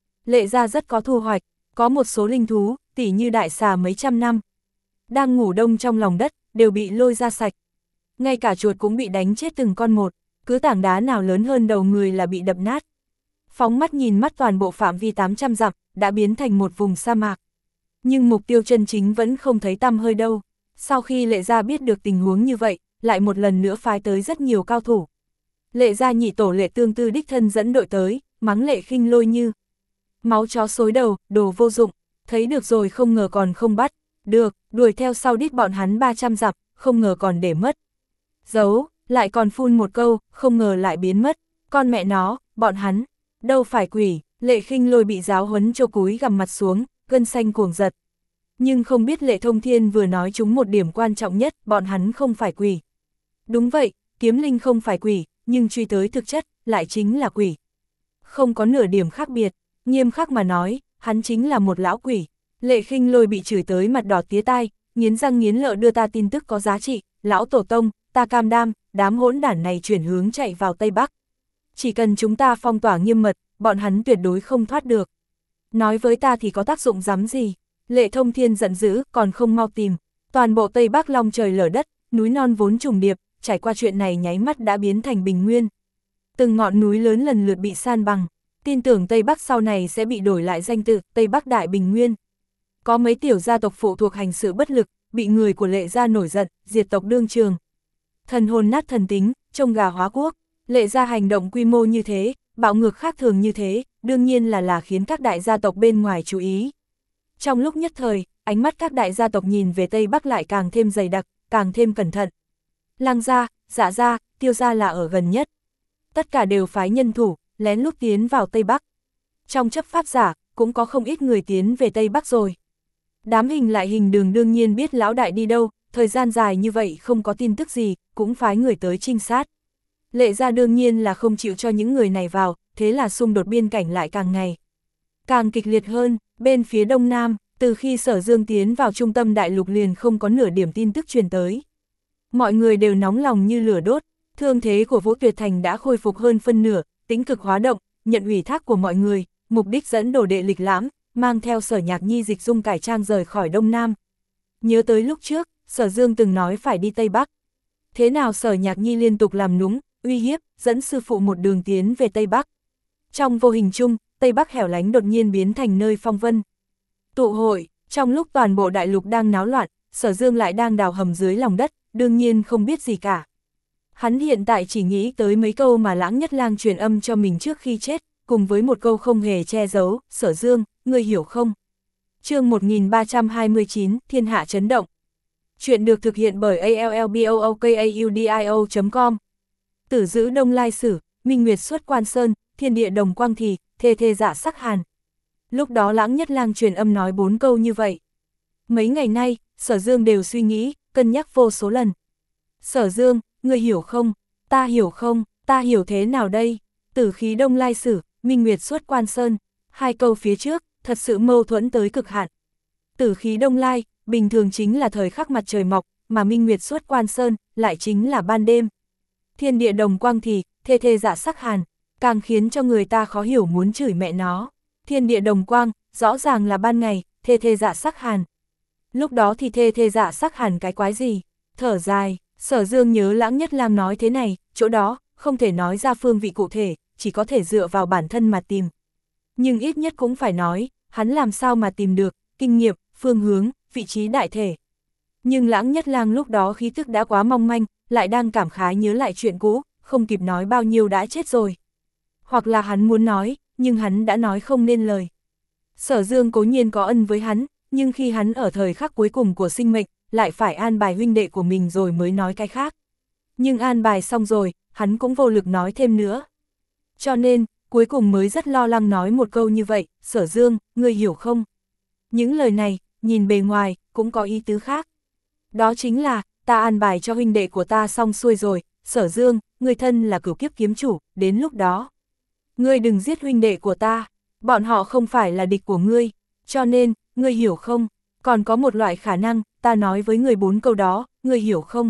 S1: Lệ Gia rất có thu hoạch, có một số linh thú, tỉ như đại xà mấy trăm năm, đang ngủ đông trong lòng đất, đều bị lôi ra sạch. Ngay cả chuột cũng bị đánh chết từng con một, cứ tảng đá nào lớn hơn đầu người là bị đập nát. Phóng mắt nhìn mắt toàn bộ phạm vi tám trăm dặm, đã biến thành một vùng sa mạc. Nhưng mục tiêu chân chính vẫn không thấy tăm hơi đâu. Sau khi Lệ Gia biết được tình huống như vậy, lại một lần nữa phái tới rất nhiều cao thủ. Lệ Gia nhị tổ Lệ Tương Tư đích thân dẫn đội tới, mắng Lệ Khinh Lôi như máu chó xối đầu, đồ vô dụng, thấy được rồi không ngờ còn không bắt, được, đuổi theo sau đít bọn hắn ba trăm dặm, không ngờ còn để mất. Giấu, lại còn phun một câu, không ngờ lại biến mất, con mẹ nó, bọn hắn, đâu phải quỷ. Lệ Khinh Lôi bị giáo huấn cho cúi gằm mặt xuống, gân xanh cuồng giật. Nhưng không biết Lệ Thông Thiên vừa nói chúng một điểm quan trọng nhất, bọn hắn không phải quỷ. Đúng vậy, Kiếm Linh không phải quỷ, nhưng truy tới thực chất, lại chính là quỷ. Không có nửa điểm khác biệt, nghiêm khắc mà nói, hắn chính là một lão quỷ. Lệ Khinh Lôi bị chửi tới mặt đỏ tía tai, nghiến răng nghiến lợi đưa ta tin tức có giá trị, lão tổ tông, ta cam đoan, đám hỗn đản này chuyển hướng chạy vào Tây Bắc. Chỉ cần chúng ta phong tỏa nghiêm mật, bọn hắn tuyệt đối không thoát được. Nói với ta thì có tác dụng dám gì? Lệ Thông Thiên giận dữ, còn không mau tìm. Toàn bộ Tây Bắc long trời lở đất, núi non vốn trùng điệp, trải qua chuyện này nháy mắt đã biến thành bình nguyên. Từng ngọn núi lớn lần lượt bị san bằng, tin tưởng Tây Bắc sau này sẽ bị đổi lại danh tự Tây Bắc Đại Bình Nguyên. Có mấy tiểu gia tộc phụ thuộc hành sự bất lực, bị người của Lệ Gia nổi giận, diệt tộc đương trường. Thần hồn nát thần tính, trông gà hóa quốc. Lệ Gia hành động quy mô như thế, bạo ngược khác thường như thế, đương nhiên là là khiến các đại gia tộc bên ngoài chú ý. Trong lúc nhất thời, ánh mắt các đại gia tộc nhìn về Tây Bắc lại càng thêm dày đặc, càng thêm cẩn thận. Lăng Gia, Dạ Gia, Tiêu Gia là ở gần nhất. Tất cả đều phái nhân thủ, lén lút tiến vào Tây Bắc. Trong chấp pháp giả, cũng có không ít người tiến về Tây Bắc rồi. Đám Hình Lại Hình Đường đương nhiên biết lão đại đi đâu, thời gian dài như vậy không có tin tức gì, cũng phái người tới trinh sát. Lệ Gia đương nhiên là không chịu cho những người này vào, thế là xung đột biên cảnh lại càng ngày càng kịch liệt hơn. Bên phía Đông Nam, từ khi Sở Dương tiến vào trung tâm đại lục liền không có nửa điểm tin tức truyền tới. Mọi người đều nóng lòng như lửa đốt, thương thế của Vũ Tuyệt Thành đã khôi phục hơn phân nửa, tính cực hóa động, nhận ủy thác của mọi người, mục đích dẫn đồ đệ lịch lãm, mang theo Sở Nhạc Nhi dịch dung cải trang rời khỏi Đông Nam. Nhớ tới lúc trước, Sở Dương từng nói phải đi Tây Bắc. Thế nào Sở Nhạc Nhi liên tục làm núng, uy hiếp, dẫn sư phụ một đường tiến về Tây Bắc. Trong vô hình chung, Tây Bắc hẻo lánh đột nhiên biến thành nơi phong vân. Tụ hội, trong lúc toàn bộ đại lục đang náo loạn, Sở Dương lại đang đào hầm dưới lòng đất, đương nhiên không biết gì cả. Hắn hiện tại chỉ nghĩ tới mấy câu mà Lãng Nhất Lang truyền âm cho mình trước khi chết, cùng với một câu không hề che giấu, Sở Dương, ngươi hiểu không? Chương một nghìn ba trăm hai mươi chín, Thiên hạ chấn động. Chuyện được thực hiện bởi a l l b o o k a u d i o chấm com. Tử giữ Đông Lai Sử, Minh Nguyệt xuất Quan Sơn, Thiên địa đồng quang thì, thê thê dạ sắc hàn. Lúc đó Lãng Nhất Lang truyền âm nói bốn câu như vậy. Mấy ngày nay, Sở Dương đều suy nghĩ, cân nhắc vô số lần. Sở Dương, ngươi hiểu không? Ta hiểu không? Ta hiểu thế nào đây? Tử khí Đông Lai Sử, Minh Nguyệt xuất Quan Sơn. Hai câu phía trước, thật sự mâu thuẫn tới cực hạn. Tử khí Đông Lai, bình thường chính là thời khắc mặt trời mọc, mà Minh Nguyệt xuất Quan Sơn, lại chính là ban đêm. Thiên địa đồng quang thì, thê thê dạ sắc hàn, càng khiến cho người ta khó hiểu muốn chửi mẹ nó. Thiên địa đồng quang, rõ ràng là ban ngày, thê thê dạ sắc hàn. Lúc đó thì thê thê dạ sắc hàn cái quái gì? Thở dài, Sở Dương nhớ Lãng Nhất Lang nói thế này, chỗ đó, không thể nói ra phương vị cụ thể, chỉ có thể dựa vào bản thân mà tìm. Nhưng ít nhất cũng phải nói, hắn làm sao mà tìm được, kinh nghiệm, phương hướng, vị trí đại thể. Nhưng Lãng Nhất Lang lúc đó khí tức đã quá mong manh, lại đang cảm khái nhớ lại chuyện cũ, không kịp nói bao nhiêu đã chết rồi. Hoặc là hắn muốn nói, nhưng hắn đã nói không nên lời. Sở Dương cố nhiên có ân với hắn, nhưng khi hắn ở thời khắc cuối cùng của sinh mệnh, lại phải an bài huynh đệ của mình rồi mới nói cái khác. Nhưng an bài xong rồi, hắn cũng vô lực nói thêm nữa. Cho nên, cuối cùng mới rất lo lắng nói một câu như vậy, Sở Dương, ngươi hiểu không? Những lời này, nhìn bề ngoài, cũng có ý tứ khác. Đó chính là, ta an bài cho huynh đệ của ta xong xuôi rồi, Sở Dương, ngươi thân là cửu kiếp kiếm chủ, đến lúc đó. Ngươi đừng giết huynh đệ của ta, bọn họ không phải là địch của ngươi, cho nên, ngươi hiểu không? Còn có một loại khả năng, ta nói với người bốn câu đó, ngươi hiểu không?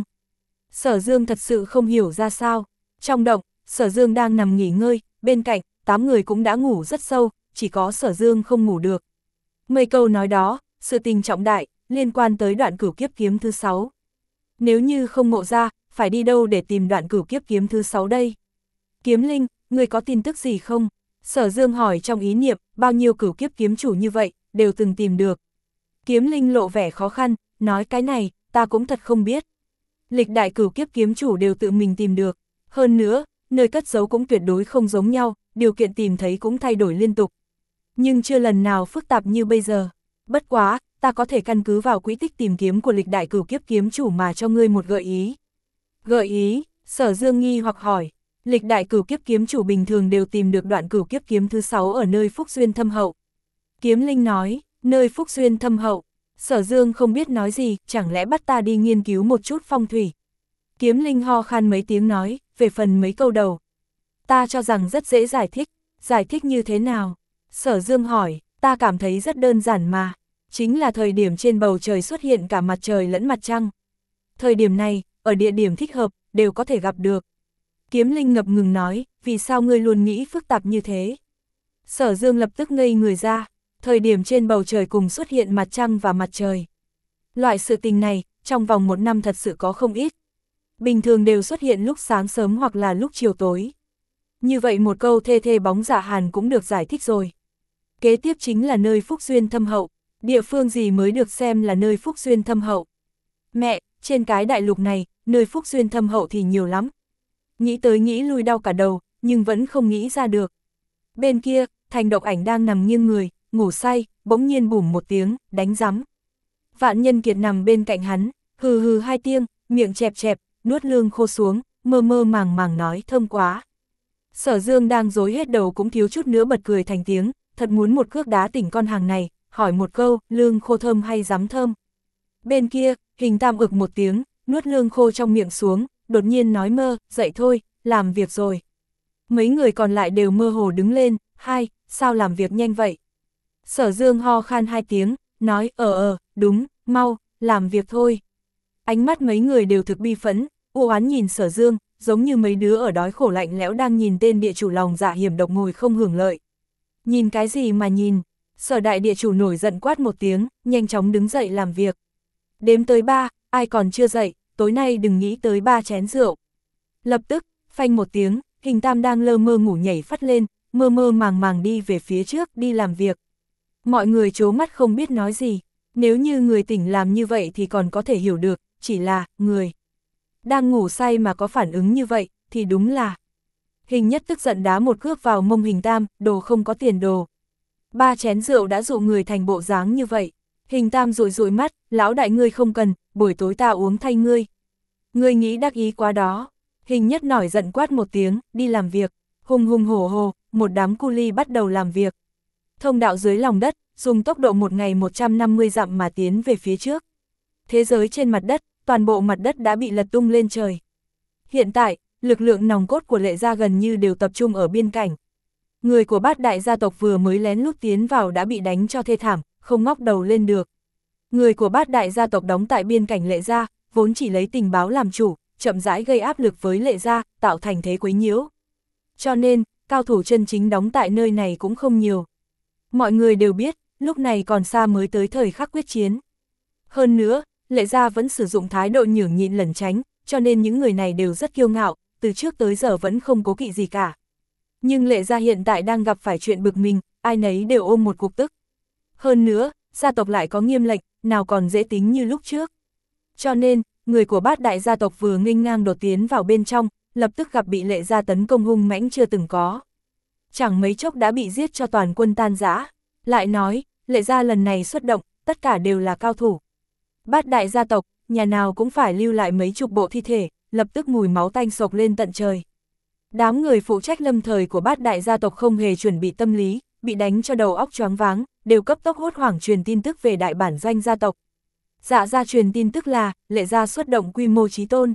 S1: Sở Dương thật sự không hiểu ra sao. Trong động, Sở Dương đang nằm nghỉ ngơi, bên cạnh, tám người cũng đã ngủ rất sâu, chỉ có Sở Dương không ngủ được. Mấy câu nói đó, sự tình trọng đại, liên quan tới đoạn cửu kiếp kiếm thứ sáu. Nếu như không ngộ ra, phải đi đâu để tìm đoạn cửu kiếp kiếm thứ sáu đây? Kiếm Linh, người có tin tức gì không? Sở Dương hỏi trong ý niệm, bao nhiêu cửu kiếp kiếm chủ như vậy, đều từng tìm được. Kiếm Linh lộ vẻ khó khăn, nói cái này, ta cũng thật không biết. Lịch đại cửu kiếp kiếm chủ đều tự mình tìm được. Hơn nữa, nơi cất giấu cũng tuyệt đối không giống nhau, điều kiện tìm thấy cũng thay đổi liên tục. Nhưng chưa lần nào phức tạp như bây giờ. Bất quá, ta có thể căn cứ vào quỹ tích tìm kiếm của lịch đại cửu kiếp kiếm chủ mà cho ngươi một gợi ý. Gợi ý, Sở Dương nghi hoặc hỏi. Lịch đại cửu kiếp kiếm chủ bình thường đều tìm được đoạn cửu kiếp kiếm thứ sáu ở nơi Phúc Duyên thâm hậu. Kiếm Linh nói, nơi Phúc Duyên thâm hậu. Sở Dương không biết nói gì, chẳng lẽ bắt ta đi nghiên cứu một chút phong thủy. Kiếm Linh ho khan mấy tiếng nói, về phần mấy câu đầu. Ta cho rằng rất dễ giải thích, giải thích như thế nào? Sở Dương hỏi, ta cảm thấy rất đơn giản mà. Chính là thời điểm trên bầu trời xuất hiện cả mặt trời lẫn mặt trăng. Thời điểm này, ở địa điểm thích hợp, đều có thể gặp được. Kiếm Linh ngập ngừng nói, vì sao ngươi luôn nghĩ phức tạp như thế? Sở Dương lập tức ngây người ra, thời điểm trên bầu trời cùng xuất hiện mặt trăng và mặt trời. Loại sự tình này, trong vòng một năm thật sự có không ít. Bình thường đều xuất hiện lúc sáng sớm hoặc là lúc chiều tối. Như vậy một câu thê thê bóng dạ hàn cũng được giải thích rồi. Kế tiếp chính là nơi Phúc Duyên thâm hậu, địa phương gì mới được xem là nơi Phúc Duyên thâm hậu? Mẹ, trên cái đại lục này, nơi Phúc Duyên thâm hậu thì nhiều lắm. Nghĩ tới nghĩ lui đau cả đầu, nhưng vẫn không nghĩ ra được. Bên kia, Thành Độc Ảnh đang nằm nghiêng người, ngủ say, bỗng nhiên bùm một tiếng, đánh rắm. Vạn Nhân Kiệt nằm bên cạnh hắn, hừ hừ hai tiếng, miệng chẹp chẹp, nuốt lương khô xuống, mơ mơ màng màng nói thơm quá. Sở Dương đang rối hết đầu cũng thiếu chút nữa bật cười thành tiếng, thật muốn một cước đá tỉnh con hàng này, hỏi một câu, lương khô thơm hay rắm thơm. Bên kia, Hình Tam ực một tiếng, nuốt lương khô trong miệng xuống, đột nhiên nói mơ, dậy thôi, làm việc rồi. Mấy người còn lại đều mơ hồ đứng lên, hai, sao làm việc nhanh vậy? Sở Dương ho khan hai tiếng, nói, ờ ờ, đúng, mau, làm việc thôi. Ánh mắt mấy người đều thực bi phẫn, u oán nhìn Sở Dương, giống như mấy đứa ở đói khổ lạnh lẽo đang nhìn tên địa chủ lòng dạ hiểm độc ngồi không hưởng lợi. Nhìn cái gì mà nhìn? Sở đại địa chủ nổi giận quát một tiếng, nhanh chóng đứng dậy làm việc. Đếm tới ba, ai còn chưa dậy, tối nay đừng nghĩ tới ba chén rượu. Lập tức, phanh một tiếng, Hình Tam đang lơ mơ ngủ nhảy phắt lên, mơ mơ màng màng đi về phía trước đi làm việc. Mọi người trố mắt không biết nói gì, nếu như người tỉnh làm như vậy thì còn có thể hiểu được, chỉ là, người. Đang ngủ say mà có phản ứng như vậy, thì đúng là... Hình Nhất tức giận đá một cước vào mông Hình Tam, đồ không có tiền đồ. Ba chén rượu đã dụ người thành bộ dáng như vậy. Hình Tam rụi rụi mắt, lão đại ngươi không cần, buổi tối ta uống thay ngươi. Ngươi nghĩ đắc ý quá đó. Hình Nhất nổi giận quát một tiếng, đi làm việc. Hùng hùng hổ hổ, một đám cu li bắt đầu làm việc. Thông đạo dưới lòng đất, dùng tốc độ một ngày một trăm năm mươi dặm mà tiến về phía trước. Thế giới trên mặt đất, toàn bộ mặt đất đã bị lật tung lên trời. Hiện tại, lực lượng nòng cốt của Lệ gia gần như đều tập trung ở biên cảnh. Người của bát đại gia tộc vừa mới lén lút tiến vào đã bị đánh cho thê thảm, không ngóc đầu lên được. Người của bát đại gia tộc đóng tại biên cảnh Lệ gia, vốn chỉ lấy tình báo làm chủ, chậm rãi gây áp lực với Lệ gia, tạo thành thế quấy nhiễu. Cho nên, cao thủ chân chính đóng tại nơi này cũng không nhiều. Mọi người đều biết, lúc này còn xa mới tới thời khắc quyết chiến. Hơn nữa, Lệ gia vẫn sử dụng thái độ nhường nhịn lẩn tránh, cho nên những người này đều rất kiêu ngạo, từ trước tới giờ vẫn không cố kỵ gì cả. Nhưng Lệ gia hiện tại đang gặp phải chuyện bực mình, ai nấy đều ôm một cục tức. Hơn nữa, gia tộc lại có nghiêm lệnh, nào còn dễ tính như lúc trước. Cho nên, người của bát đại gia tộc vừa nghênh ngang đột tiến vào bên trong, lập tức gặp bị Lệ gia tấn công hung mãnh chưa từng có. Chẳng mấy chốc đã bị giết cho toàn quân tan rã. Lại nói, Lệ gia lần này xuất động, tất cả đều là cao thủ. Bát đại gia tộc, nhà nào cũng phải lưu lại mấy chục bộ thi thể, lập tức mùi máu tanh sộc lên tận trời. Đám người phụ trách lâm thời của bát đại gia tộc không hề chuẩn bị tâm lý, bị đánh cho đầu óc choáng váng, đều cấp tốc hốt hoảng truyền tin tức về đại bản doanh gia tộc. Dạ gia truyền tin tức là, Lệ gia xuất động quy mô chí tôn.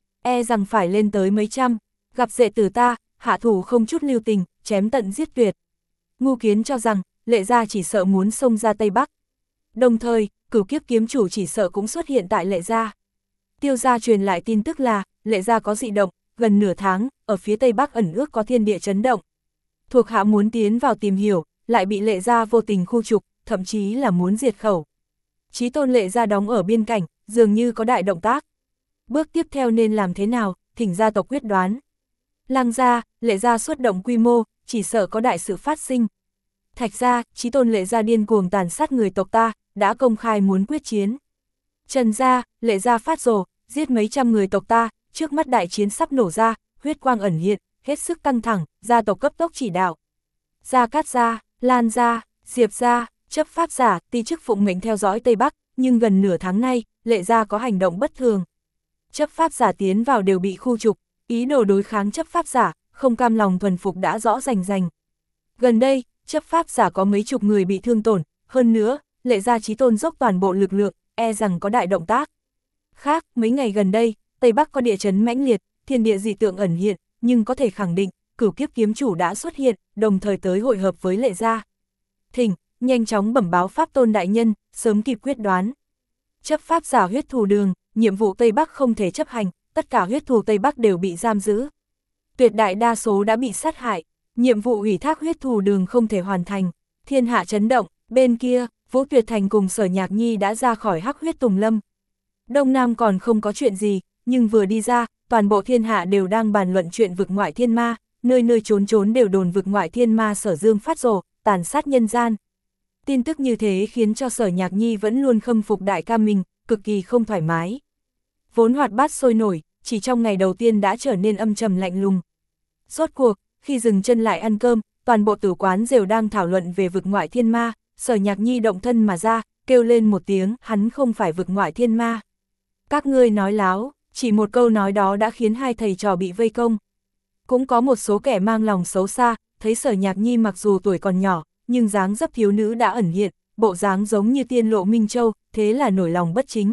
S1: E rằng phải lên tới mấy trăm, gặp đệ tử ta, hạ thủ không chút lưu tình, chém tận giết tuyệt. Ngu Kiến cho rằng, Lệ gia chỉ sợ muốn xông ra Tây Bắc. Đồng thời, Cửu Kiếp kiếm chủ chỉ sợ cũng xuất hiện tại Lệ gia. Tiêu gia truyền lại tin tức là, Lệ gia có dị động, gần nửa tháng, ở phía Tây Bắc ẩn ước có thiên địa chấn động. Thuộc hạ muốn tiến vào tìm hiểu, lại bị Lệ gia vô tình khu trục, thậm chí là muốn diệt khẩu. Chí tôn Lệ gia đóng ở biên cảnh, dường như có đại động tác. Bước tiếp theo nên làm thế nào, thỉnh gia tộc quyết đoán. Lang gia, Lệ gia xuất động quy mô, chỉ sợ có đại sự phát sinh. Thạch gia, chí tôn Lệ gia điên cuồng tàn sát người tộc ta, đã công khai muốn quyết chiến. Trần gia, Lệ gia phát rồ, giết mấy trăm người tộc ta, trước mắt đại chiến sắp nổ ra, huyết quang ẩn hiện, hết sức căng thẳng, gia tộc cấp tốc chỉ đạo. Gia Cát gia, Lan gia, Diệp gia, chấp pháp giả, ti chức phụng mệnh theo dõi Tây Bắc, nhưng gần nửa tháng nay, Lệ gia có hành động bất thường. Chấp pháp giả tiến vào đều bị khu trục, ý đồ đối kháng chấp pháp giả, không cam lòng thuần phục đã rõ rành rành. Gần đây, chấp pháp giả có mấy chục người bị thương tổn, hơn nữa, Lệ gia chí tôn dốc toàn bộ lực lượng, e rằng có đại động tác. Khác, mấy ngày gần đây, Tây Bắc có địa chấn mãnh liệt, thiên địa dị tượng ẩn hiện, nhưng có thể khẳng định, Cửu Kiếp kiếm chủ đã xuất hiện, đồng thời tới hội hợp với Lệ gia. Thỉnh, nhanh chóng bẩm báo pháp tôn đại nhân, sớm kịp quyết đoán. Chấp pháp giả huyết thù đường, nhiệm vụ Tây Bắc không thể chấp hành, tất cả huyết thù Tây Bắc đều bị giam giữ. Tuyệt đại đa số đã bị sát hại, nhiệm vụ ủy thác huyết thù đường không thể hoàn thành. Thiên hạ chấn động, bên kia, Vũ Tuyệt Thành cùng Sở Nhạc Nhi đã ra khỏi Hắc Huyết Tùng Lâm. Đông Nam còn không có chuyện gì, nhưng vừa đi ra, toàn bộ thiên hạ đều đang bàn luận chuyện vực ngoại thiên ma, nơi nơi trốn trốn đều đồn vực ngoại thiên ma Sở Dương phát rồ, tàn sát nhân gian. Tin tức như thế khiến cho Sở Nhạc Nhi vẫn luôn khâm phục đại ca mình, cực kỳ không thoải mái. Vốn hoạt bát sôi nổi, chỉ trong ngày đầu tiên đã trở nên âm trầm lạnh lùng. Rốt cuộc, khi dừng chân lại ăn cơm, toàn bộ tử quán đều đang thảo luận về vực ngoại thiên ma, Sở Nhạc Nhi động thân mà ra, kêu lên một tiếng, hắn không phải vực ngoại thiên ma. Các ngươi nói láo, chỉ một câu nói đó đã khiến hai thầy trò bị vây công. Cũng có một số kẻ mang lòng xấu xa, thấy Sở Nhạc Nhi mặc dù tuổi còn nhỏ, nhưng dáng dấp thiếu nữ đã ẩn hiện, bộ dáng giống như tiên lộ Minh Châu, thế là nổi lòng bất chính.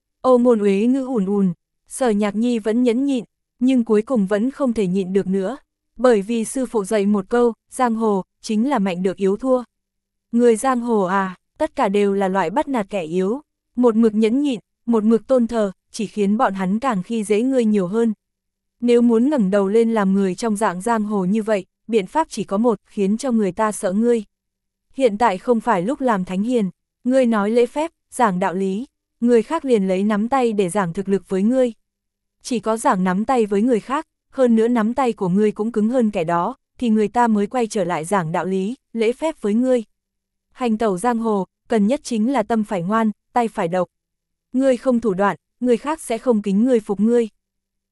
S1: Ô Môn Uế ngữ ùn ùn, Sở Nhạc Nhi vẫn nhẫn nhịn, nhưng cuối cùng vẫn không thể nhịn được nữa. Bởi vì sư phụ dạy một câu, giang hồ, chính là mạnh được yếu thua. Người giang hồ à, tất cả đều là loại bắt nạt kẻ yếu. Một mực nhẫn nhịn, một mực tôn thờ, chỉ khiến bọn hắn càng khi dễ ngươi nhiều hơn. Nếu muốn ngẩng đầu lên làm người trong dạng giang hồ như vậy, biện pháp chỉ có một, khiến cho người ta sợ ngươi. Hiện tại không phải lúc làm thánh hiền, ngươi nói lễ phép, giảng đạo lý, người khác liền lấy nắm tay để giảng thực lực với ngươi. Chỉ có giảng nắm tay với người khác, hơn nữa nắm tay của ngươi cũng cứng hơn kẻ đó, thì người ta mới quay trở lại giảng đạo lý, lễ phép với ngươi. Hành tẩu giang hồ, cần nhất chính là tâm phải ngoan, tay phải độc. Ngươi không thủ đoạn, người khác sẽ không kính ngươi phục ngươi.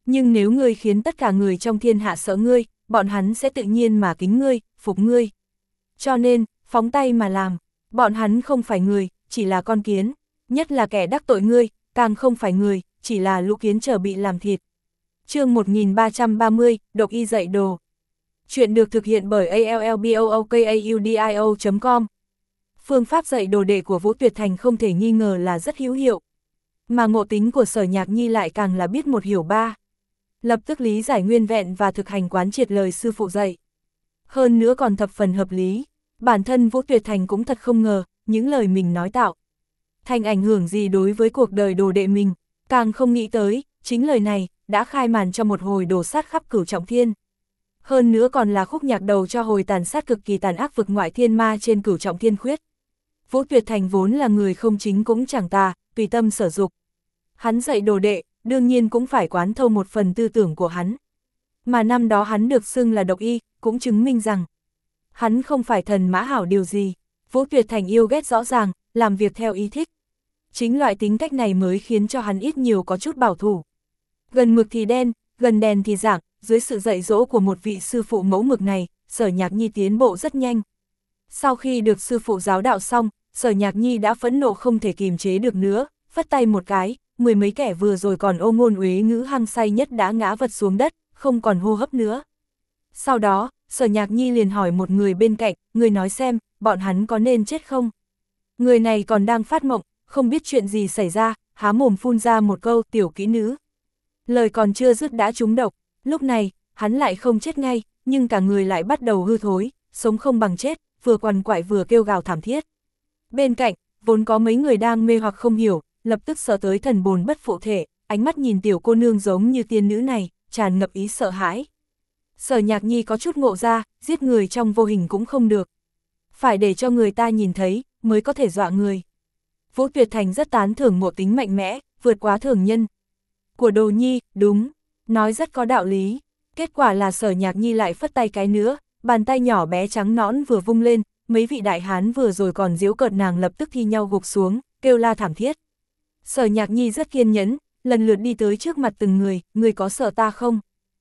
S1: Nhưng nếu ngươi khiến tất cả người trong thiên hạ sợ ngươi, bọn hắn sẽ tự nhiên mà kính ngươi, phục ngươi. Cho nên, phóng tay mà làm, bọn hắn không phải người, chỉ là con kiến, nhất là kẻ đắc tội ngươi, càng không phải người, chỉ là lũ kiến chờ bị làm thịt. Chương một nghìn ba trăm ba mươi, Độc Y dạy đồ. Chuyện được thực hiện bởi a l l b o o k a u d i o chấm com. Phương pháp dạy đồ đệ của Vũ Tuyệt Thành không thể nghi ngờ là rất hữu hiệu. Mà ngộ tính của Sở Nhạc Nhi lại càng là biết một hiểu ba. Lập tức lý giải nguyên vẹn và thực hành quán triệt lời sư phụ dạy. Hơn nữa còn thập phần hợp lý. Bản thân Vũ Tuyệt Thành cũng thật không ngờ, những lời mình nói tạo thành ảnh hưởng gì đối với cuộc đời đồ đệ mình. Càng không nghĩ tới, chính lời này đã khai màn cho một hồi đổ sát khắp Cửu Trọng Thiên. Hơn nữa còn là khúc nhạc đầu cho hồi tàn sát cực kỳ tàn ác vực ngoại thiên ma trên Cửu Trọng Thiên khuyết. Vũ Tuyệt Thành vốn là người không chính cũng chẳng tà, tùy tâm sở dục. Hắn dạy đồ đệ, đương nhiên cũng phải quán thâu một phần tư tưởng của hắn. Mà năm đó hắn được xưng là độc y, cũng chứng minh rằng hắn không phải thần mã hảo điều gì. Vũ Tuyệt Thành yêu ghét rõ ràng, làm việc theo ý thích. Chính loại tính cách này mới khiến cho hắn ít nhiều có chút bảo thủ. Gần mực thì đen, gần đèn thì dạng, dưới sự dạy dỗ của một vị sư phụ mẫu mực này, Sở Nhạc Nhi tiến bộ rất nhanh. Sau khi được sư phụ giáo đạo xong, Sở Nhạc Nhi đã phẫn nộ không thể kìm chế được nữa, phất tay một cái, mười mấy kẻ vừa rồi còn ô ngôn uế ngữ hăng say nhất đã ngã vật xuống đất, không còn hô hấp nữa. Sau đó, Sở Nhạc Nhi liền hỏi một người bên cạnh, người nói xem, bọn hắn có nên chết không? Người này còn đang phát mộng, không biết chuyện gì xảy ra, há mồm phun ra một câu tiểu kỹ nữ. Lời còn chưa dứt đã trúng độc, lúc này, hắn lại không chết ngay, nhưng cả người lại bắt đầu hư thối, sống không bằng chết, vừa quằn quại vừa kêu gào thảm thiết. Bên cạnh, vốn có mấy người đang mê hoặc không hiểu, lập tức sợ tới thần bồn bất phụ thể, ánh mắt nhìn tiểu cô nương giống như tiên nữ này, tràn ngập ý sợ hãi. Sở Nhạc Nhi có chút ngộ ra, giết người trong vô hình cũng không được. Phải để cho người ta nhìn thấy, mới có thể dọa người. Vũ Tuyệt Thành rất tán thưởng ngộ tính mạnh mẽ, vượt quá thường nhân. Của Đồ Nhi, đúng, nói rất có đạo lý. Kết quả là Sở Nhạc Nhi lại phất tay cái nữa, bàn tay nhỏ bé trắng nõn vừa vung lên, mấy vị đại hán vừa rồi còn giễu cợt nàng lập tức thi nhau gục xuống, kêu la thảm thiết. Sở Nhạc Nhi rất kiên nhẫn, lần lượt đi tới trước mặt từng người, người có sợ ta không?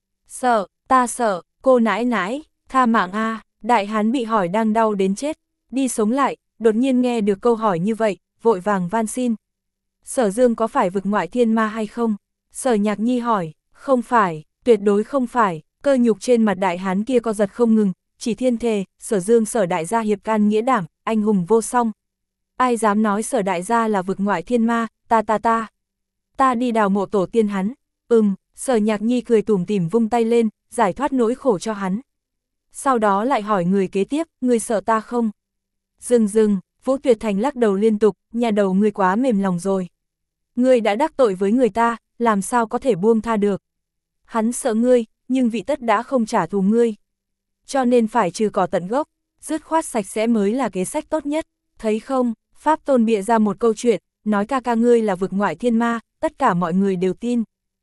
S1: Sợ, ta sợ, cô nãi nãi, tha mạng a. Đại hán bị hỏi đang đau đến chết, đi sống lại, đột nhiên nghe được câu hỏi như vậy, vội vàng van xin. Sở Dương có phải vực ngoại thiên ma hay không? Sở Nhạc Nhi hỏi, không phải, tuyệt đối không phải. Cơ nhục trên mặt đại hán kia co giật không ngừng, chỉ thiên thề, Sở Dương Sở đại gia hiệp can nghĩa đảm, anh hùng vô song. Ai dám nói Sở đại gia là vực ngoại thiên ma, ta ta ta. Ta đi đào mộ tổ tiên hắn. Ừm, Sở Nhạc Nhi cười tủm tỉm vung tay lên, giải thoát nỗi khổ cho hắn. Sau đó lại hỏi người kế tiếp, người sợ ta không? Dừng dừng, Vũ Tuyệt Thành lắc đầu liên tục, nhà đầu ngươi quá mềm lòng rồi. Ngươi đã đắc tội với người ta, làm sao có thể buông tha được. Hắn sợ ngươi, nhưng vị tất đã không trả thù ngươi. Cho nên phải trừ cỏ tận gốc, dứt khoát sạch sẽ mới là kế sách tốt nhất. Thấy không, Pháp Tôn bịa ra một câu chuyện, nói ca ca ngươi là vực ngoại thiên ma, tất cả mọi người đều tin.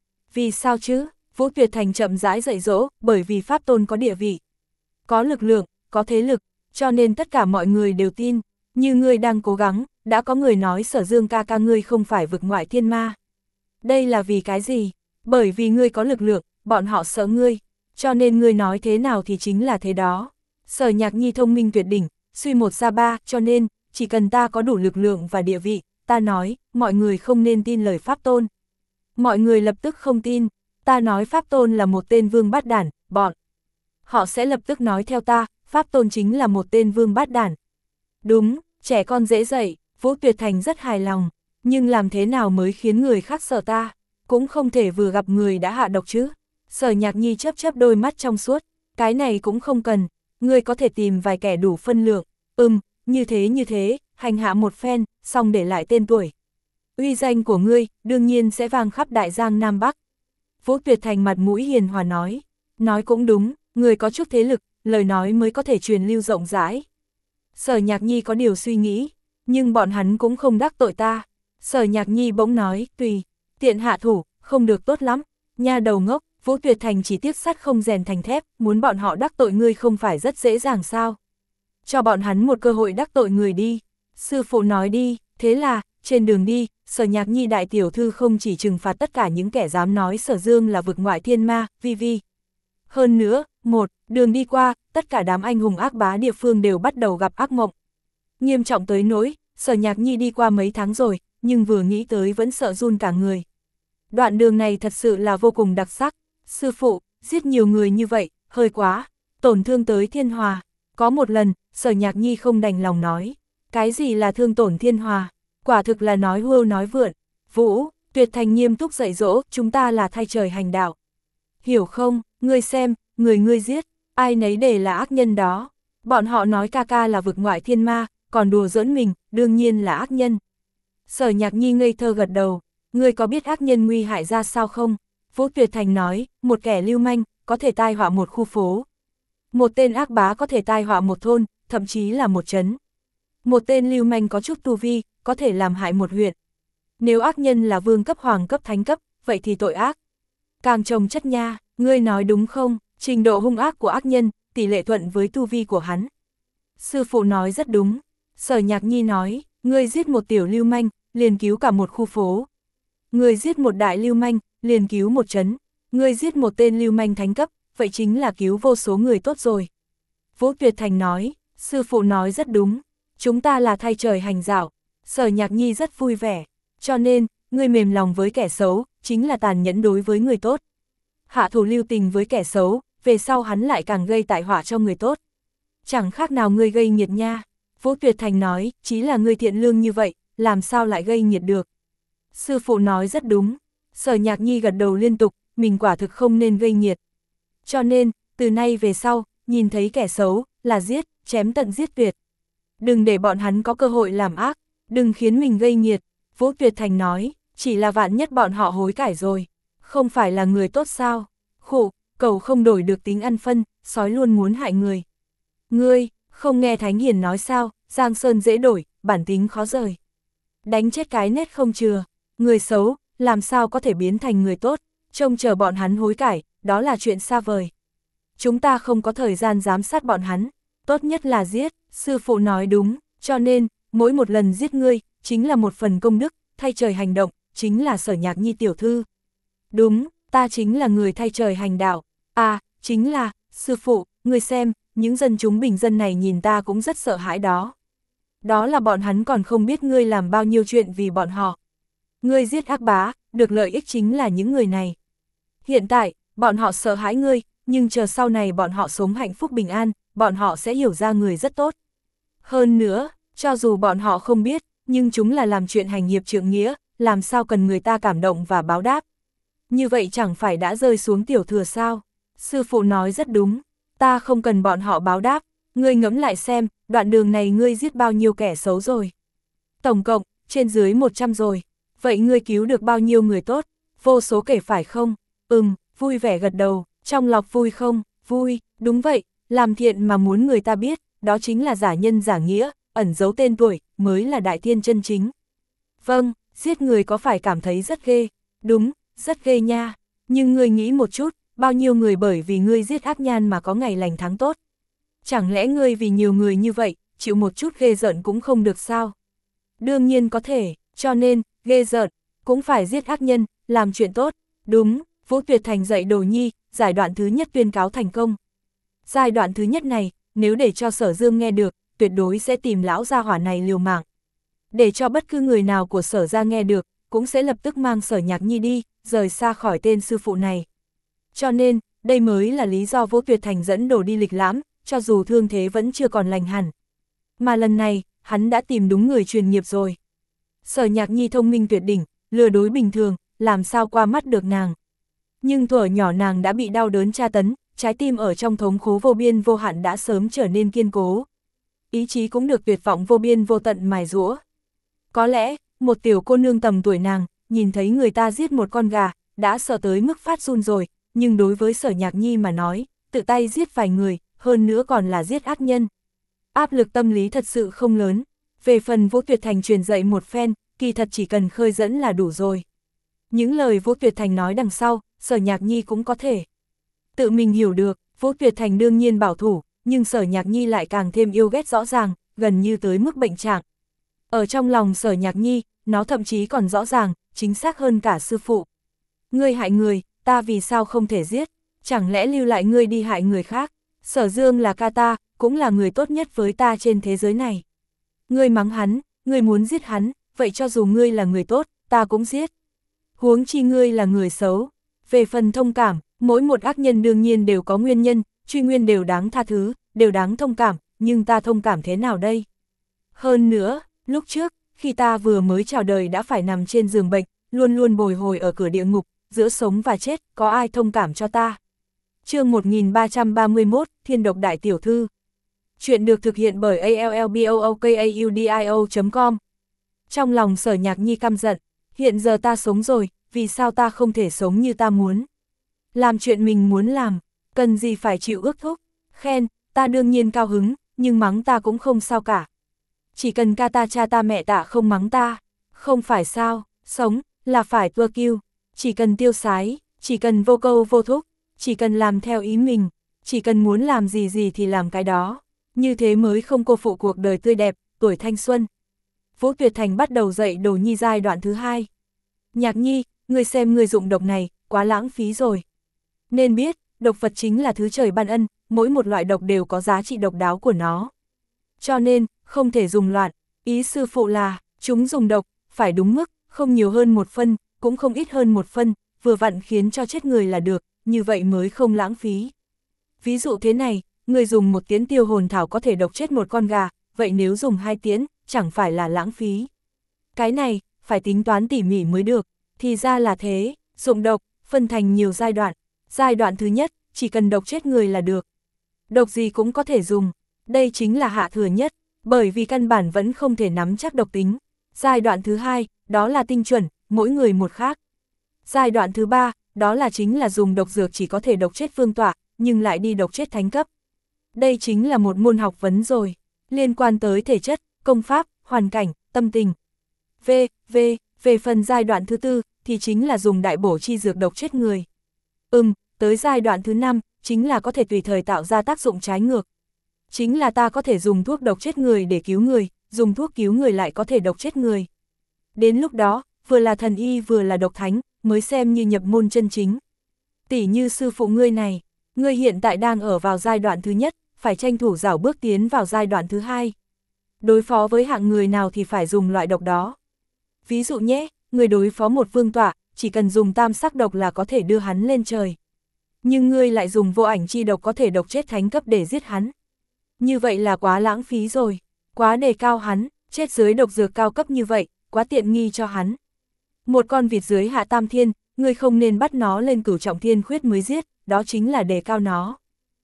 S1: Vì sao chứ? Vũ Tuyệt Thành chậm rãi dạy dỗ, bởi vì Pháp Tôn có địa vị, có lực lượng, có thế lực, cho nên tất cả mọi người đều tin. Như ngươi đang cố gắng, đã có người nói Sở Dương ca ca ngươi không phải vực ngoại thiên ma. Đây là vì cái gì? Bởi vì ngươi có lực lượng, bọn họ sợ ngươi, cho nên ngươi nói thế nào thì chính là thế đó. Sở Nhạc Nhi thông minh tuyệt đỉnh, suy một ra ba, cho nên, chỉ cần ta có đủ lực lượng và địa vị, ta nói, mọi người không nên tin lời Pháp Tôn. Mọi người lập tức không tin, ta nói Pháp Tôn là một tên vương bát đản, bọn họ sẽ lập tức nói theo ta, Pháp Tôn chính là một tên vương bát đản. Đúng, trẻ con dễ dạy, Vũ Tuyệt Thành rất hài lòng, nhưng làm thế nào mới khiến người khác sợ ta, cũng không thể vừa gặp người đã hạ độc chứ. Sở Nhạc Nhi chớp chớp đôi mắt trong suốt, cái này cũng không cần, ngươi có thể tìm vài kẻ đủ phân lượng, ừm, như thế như thế, hành hạ một phen, xong để lại tên tuổi. Uy danh của ngươi, đương nhiên sẽ vang khắp Đại Giang Nam Bắc. Vũ Tuyệt Thành mặt mũi hiền hòa nói, nói cũng đúng, người có chút thế lực, lời nói mới có thể truyền lưu rộng rãi. Sở Nhạc Nhi có điều suy nghĩ, nhưng bọn hắn cũng không đắc tội ta. Sở Nhạc Nhi bỗng nói, tùy, tiện hạ thủ, không được tốt lắm. Nha đầu ngốc, Vũ Tuyệt Thành chỉ tiếc sắt không rèn thành thép, muốn bọn họ đắc tội ngươi không phải rất dễ dàng sao. Cho bọn hắn một cơ hội đắc tội người đi. Sư phụ nói đi, thế là, trên đường đi, Sở Nhạc Nhi đại tiểu thư không chỉ trừng phạt tất cả những kẻ dám nói Sở Dương là vực ngoại thiên ma, vi vi. Hơn nữa, một, đường đi qua, tất cả đám anh hùng ác bá địa phương đều bắt đầu gặp ác mộng. Nghiêm trọng tới nỗi, Sở Nhạc Nhi đi qua mấy tháng rồi, nhưng vừa nghĩ tới vẫn sợ run cả người. Đoạn đường này thật sự là vô cùng đặc sắc. Sư phụ, giết nhiều người như vậy, hơi quá, tổn thương tới thiên hòa. Có một lần, Sở Nhạc Nhi không đành lòng nói. Cái gì là thương tổn thiên hòa? Quả thực là nói hưu nói vượn. Vũ, Tuyệt Thành nghiêm túc dạy dỗ, chúng ta là thay trời hành đạo. Hiểu không, ngươi xem, người ngươi giết, ai nấy đều là ác nhân đó. Bọn họ nói ca ca là vực ngoại thiên ma, còn đùa giỡn mình, đương nhiên là ác nhân. Sở Nhạc Nhi ngây thơ gật đầu, ngươi có biết ác nhân nguy hại ra sao không? Vũ Tuyệt Thành nói, một kẻ lưu manh, có thể tai họa một khu phố. Một tên ác bá có thể tai họa một thôn, thậm chí là một trấn. Một tên lưu manh có chút tu vi, có thể làm hại một huyện. Nếu ác nhân là vương cấp, hoàng cấp, thánh cấp, vậy thì tội ác càng trồng chất nha, ngươi nói đúng không? Trình độ hung ác của ác nhân, tỷ lệ thuận với tu vi của hắn. Sư phụ nói rất đúng. Sở Nhạc Nhi nói, ngươi giết một tiểu lưu manh, liền cứu cả một khu phố. Ngươi giết một đại lưu manh, liền cứu một trấn. Ngươi giết một tên lưu manh thánh cấp, vậy chính là cứu vô số người tốt rồi. Vũ Tuyệt Thành nói, sư phụ nói rất đúng. Chúng ta là thay trời hành đạo. Sở Nhạc Nhi rất vui vẻ. Cho nên, ngươi mềm lòng với kẻ xấu, chính là tàn nhẫn đối với người tốt. Hạ thủ lưu tình với kẻ xấu, về sau hắn lại càng gây tai họa cho người tốt. Chẳng khác nào ngươi gây nghiệt nha. Vũ Tuyệt Thành nói, chỉ là ngươi thiện lương như vậy, làm sao lại gây nghiệt được. Sư phụ nói rất đúng. Sở Nhạc Nhi gật đầu liên tục, mình quả thực không nên gây nghiệt. Cho nên, từ nay về sau, nhìn thấy kẻ xấu, là giết, chém tận giết tuyệt. Đừng để bọn hắn có cơ hội làm ác, đừng khiến mình gây nghiệt. Vũ Tuyệt Thành nói, chỉ là vạn nhất bọn họ hối cải rồi. Không phải là người tốt sao? Khụ, cậu không đổi được tính ăn phân, sói luôn muốn hại người. Ngươi, không nghe Thánh Hiền nói sao, Giang Sơn dễ đổi, bản tính khó rời. Đánh chết cái nết không chừa, người xấu, làm sao có thể biến thành người tốt, trông chờ bọn hắn hối cải, đó là chuyện xa vời. Chúng ta không có thời gian giám sát bọn hắn, tốt nhất là giết, sư phụ nói đúng, cho nên, mỗi một lần giết ngươi, chính là một phần công đức, thay trời hành động, chính là Sở Nhạc Nhi tiểu thư. Đúng, ta chính là người thay trời hành đạo, à, chính là, sư phụ, ngươi xem, những dân chúng bình dân này nhìn ta cũng rất sợ hãi đó. Đó là bọn hắn còn không biết ngươi làm bao nhiêu chuyện vì bọn họ. Ngươi giết ác bá, được lợi ích chính là những người này. Hiện tại, bọn họ sợ hãi ngươi, nhưng chờ sau này bọn họ sống hạnh phúc bình an, bọn họ sẽ hiểu ra người rất tốt. Hơn nữa, cho dù bọn họ không biết, nhưng chúng là làm chuyện hành hiệp trượng nghĩa, làm sao cần người ta cảm động và báo đáp. Như vậy chẳng phải đã rơi xuống tiểu thừa sao? Sư phụ nói rất đúng, ta không cần bọn họ báo đáp, ngươi ngẫm lại xem, đoạn đường này ngươi giết bao nhiêu kẻ xấu rồi. Tổng cộng, trên dưới một trăm rồi, vậy ngươi cứu được bao nhiêu người tốt, vô số kể phải không? Ừm, vui vẻ gật đầu, trong lọc vui không? Vui, đúng vậy, làm thiện mà muốn người ta biết, đó chính là giả nhân giả nghĩa, ẩn giấu tên tuổi, mới là đại thiên chân chính. Vâng, giết người có phải cảm thấy rất ghê? Đúng, rất ghê nha, nhưng ngươi nghĩ một chút, bao nhiêu người bởi vì ngươi giết ác nhan mà có ngày lành tháng tốt. Chẳng lẽ ngươi vì nhiều người như vậy, chịu một chút ghê rợn cũng không được sao? Đương nhiên có thể, cho nên, ghê rợn, cũng phải giết ác nhân, làm chuyện tốt. Đúng, Vũ Tuyệt Thành dạy Đồ Nhi, giai đoạn thứ nhất tuyên cáo thành công. Giai đoạn thứ nhất này, nếu để cho Sở Dương nghe được, tuyệt đối sẽ tìm lão gia hỏa này liều mạng. Để cho bất cứ người nào của Sở gia nghe được, cũng sẽ lập tức mang Sở Nhạc Nhi đi, rời xa khỏi tên sư phụ này. Cho nên, đây mới là lý do Vũ Tuyệt Thành dẫn Đồ đi lịch lãm, cho dù thương thế vẫn chưa còn lành hẳn. Mà lần này, hắn đã tìm đúng người truyền nghiệp rồi. Sở Nhạc Nhi thông minh tuyệt đỉnh, lừa đối bình thường, làm sao qua mắt được nàng. Nhưng thuở nhỏ nàng đã bị đau đớn tra tấn, trái tim ở trong thống khổ vô biên vô hạn đã sớm trở nên kiên cố. Ý chí cũng được tuyệt vọng vô biên vô tận mài giũa. Có lẽ, một tiểu cô nương tầm tuổi nàng, nhìn thấy người ta giết một con gà, đã sợ tới mức phát run rồi, nhưng đối với Sở Nhạc Nhi mà nói, tự tay giết vài người, hơn nữa còn là giết ác nhân. Áp lực tâm lý thật sự không lớn. Về phần Vũ Tuyệt Thành truyền dạy một phen, kỳ thật chỉ cần khơi dẫn là đủ rồi. Những lời Vũ Tuyệt Thành nói đằng sau, Sở Nhạc Nhi cũng có thể tự mình hiểu được. Vũ Tuyệt Thành đương nhiên bảo thủ, nhưng Sở Nhạc Nhi lại càng thêm yêu ghét rõ ràng, gần như tới mức bệnh trạng. Ở trong lòng Sở Nhạc Nhi, nó thậm chí còn rõ ràng, chính xác hơn cả sư phụ. Ngươi hại người, ta vì sao không thể giết, chẳng lẽ lưu lại ngươi đi hại người khác? Sở Dương là ca ta, cũng là người tốt nhất với ta trên thế giới này. Ngươi mắng hắn, ngươi muốn giết hắn, vậy cho dù ngươi là người tốt, ta cũng giết. Huống chi ngươi là người xấu. Về phần thông cảm, mỗi một ác nhân đương nhiên đều có nguyên nhân, truy nguyên đều đáng tha thứ, đều đáng thông cảm, nhưng ta thông cảm thế nào đây? Hơn nữa, lúc trước, khi ta vừa mới chào đời đã phải nằm trên giường bệnh, luôn luôn bồi hồi ở cửa địa ngục, giữa sống và chết, có ai thông cảm cho ta? Chương một nghìn ba trăm ba mươi mốt, Thiên độc đại tiểu thư. Chuyện được thực hiện bởi a l l b o o k a u d i o chấm com. Trong lòng Sở Nhạc Nhi căm giận, hiện giờ ta sống rồi, vì sao ta không thể sống như ta muốn? Làm chuyện mình muốn làm, cần gì phải chịu ước thúc, khen, ta đương nhiên cao hứng, nhưng mắng ta cũng không sao cả. Chỉ cần ca ta cha ta mẹ ta không mắng ta, không phải sao, sống, là phải tua kiêu, chỉ cần tiêu sái, chỉ cần vô câu vô thúc, chỉ cần làm theo ý mình, chỉ cần muốn làm gì gì thì làm cái đó, như thế mới không cô phụ cuộc đời tươi đẹp, tuổi thanh xuân. Vũ Tuyệt Thành bắt đầu dạy Đồ Nhi giai đoạn thứ hai. Nhạc Nhi, ngươi xem ngươi dụng độc này, quá lãng phí rồi. Nên biết, độc vật chính là thứ trời ban ân, mỗi một loại độc đều có giá trị độc đáo của nó. Cho nên, không thể dùng loạn, ý sư phụ là, chúng dùng độc, phải đúng mức, không nhiều hơn một phân, cũng không ít hơn một phân, vừa vặn khiến cho chết người là được, như vậy mới không lãng phí. Ví dụ thế này, người dùng một tiễn tiêu hồn thảo có thể độc chết một con gà, vậy nếu dùng hai tiễn, chẳng phải là lãng phí. Cái này, phải tính toán tỉ mỉ mới được, thì ra là thế, dụng độc, phân thành nhiều giai đoạn. Giai đoạn thứ nhất, chỉ cần độc chết người là được. Độc gì cũng có thể dùng, đây chính là hạ thừa nhất, bởi vì căn bản vẫn không thể nắm chắc độc tính. Giai đoạn thứ hai, đó là tinh chuẩn, mỗi người một khác. Giai đoạn thứ ba, đó là chính là dùng độc dược chỉ có thể độc chết vương tọa, nhưng lại đi độc chết thánh cấp. Đây chính là một môn học vấn rồi, liên quan tới thể chất, công pháp, hoàn cảnh, tâm tình. V, V, về phần giai đoạn thứ tư, thì chính là dùng đại bổ chi dược độc chết người. Ừm, tới giai đoạn thứ năm, chính là có thể tùy thời tạo ra tác dụng trái ngược. Chính là ta có thể dùng thuốc độc chết người để cứu người, dùng thuốc cứu người lại có thể độc chết người. Đến lúc đó, vừa là thần y vừa là độc thánh, mới xem như nhập môn chân chính. Tỷ như sư phụ ngươi này, ngươi hiện tại đang ở vào giai đoạn thứ nhất, phải tranh thủ rảo bước tiến vào giai đoạn thứ hai. Đối phó với hạng người nào thì phải dùng loại độc đó. Ví dụ nhé, người đối phó một vương tọa, chỉ cần dùng tam sắc độc là có thể đưa hắn lên trời. Nhưng ngươi lại dùng vô ảnh chi độc có thể độc chết thánh cấp để giết hắn. Như vậy là quá lãng phí rồi, quá đề cao hắn, chết dưới độc dược cao cấp như vậy, quá tiện nghi cho hắn. Một con vịt dưới hạ tam thiên, ngươi không nên bắt nó lên cửu trọng thiên khuyết mới giết, đó chính là đề cao nó.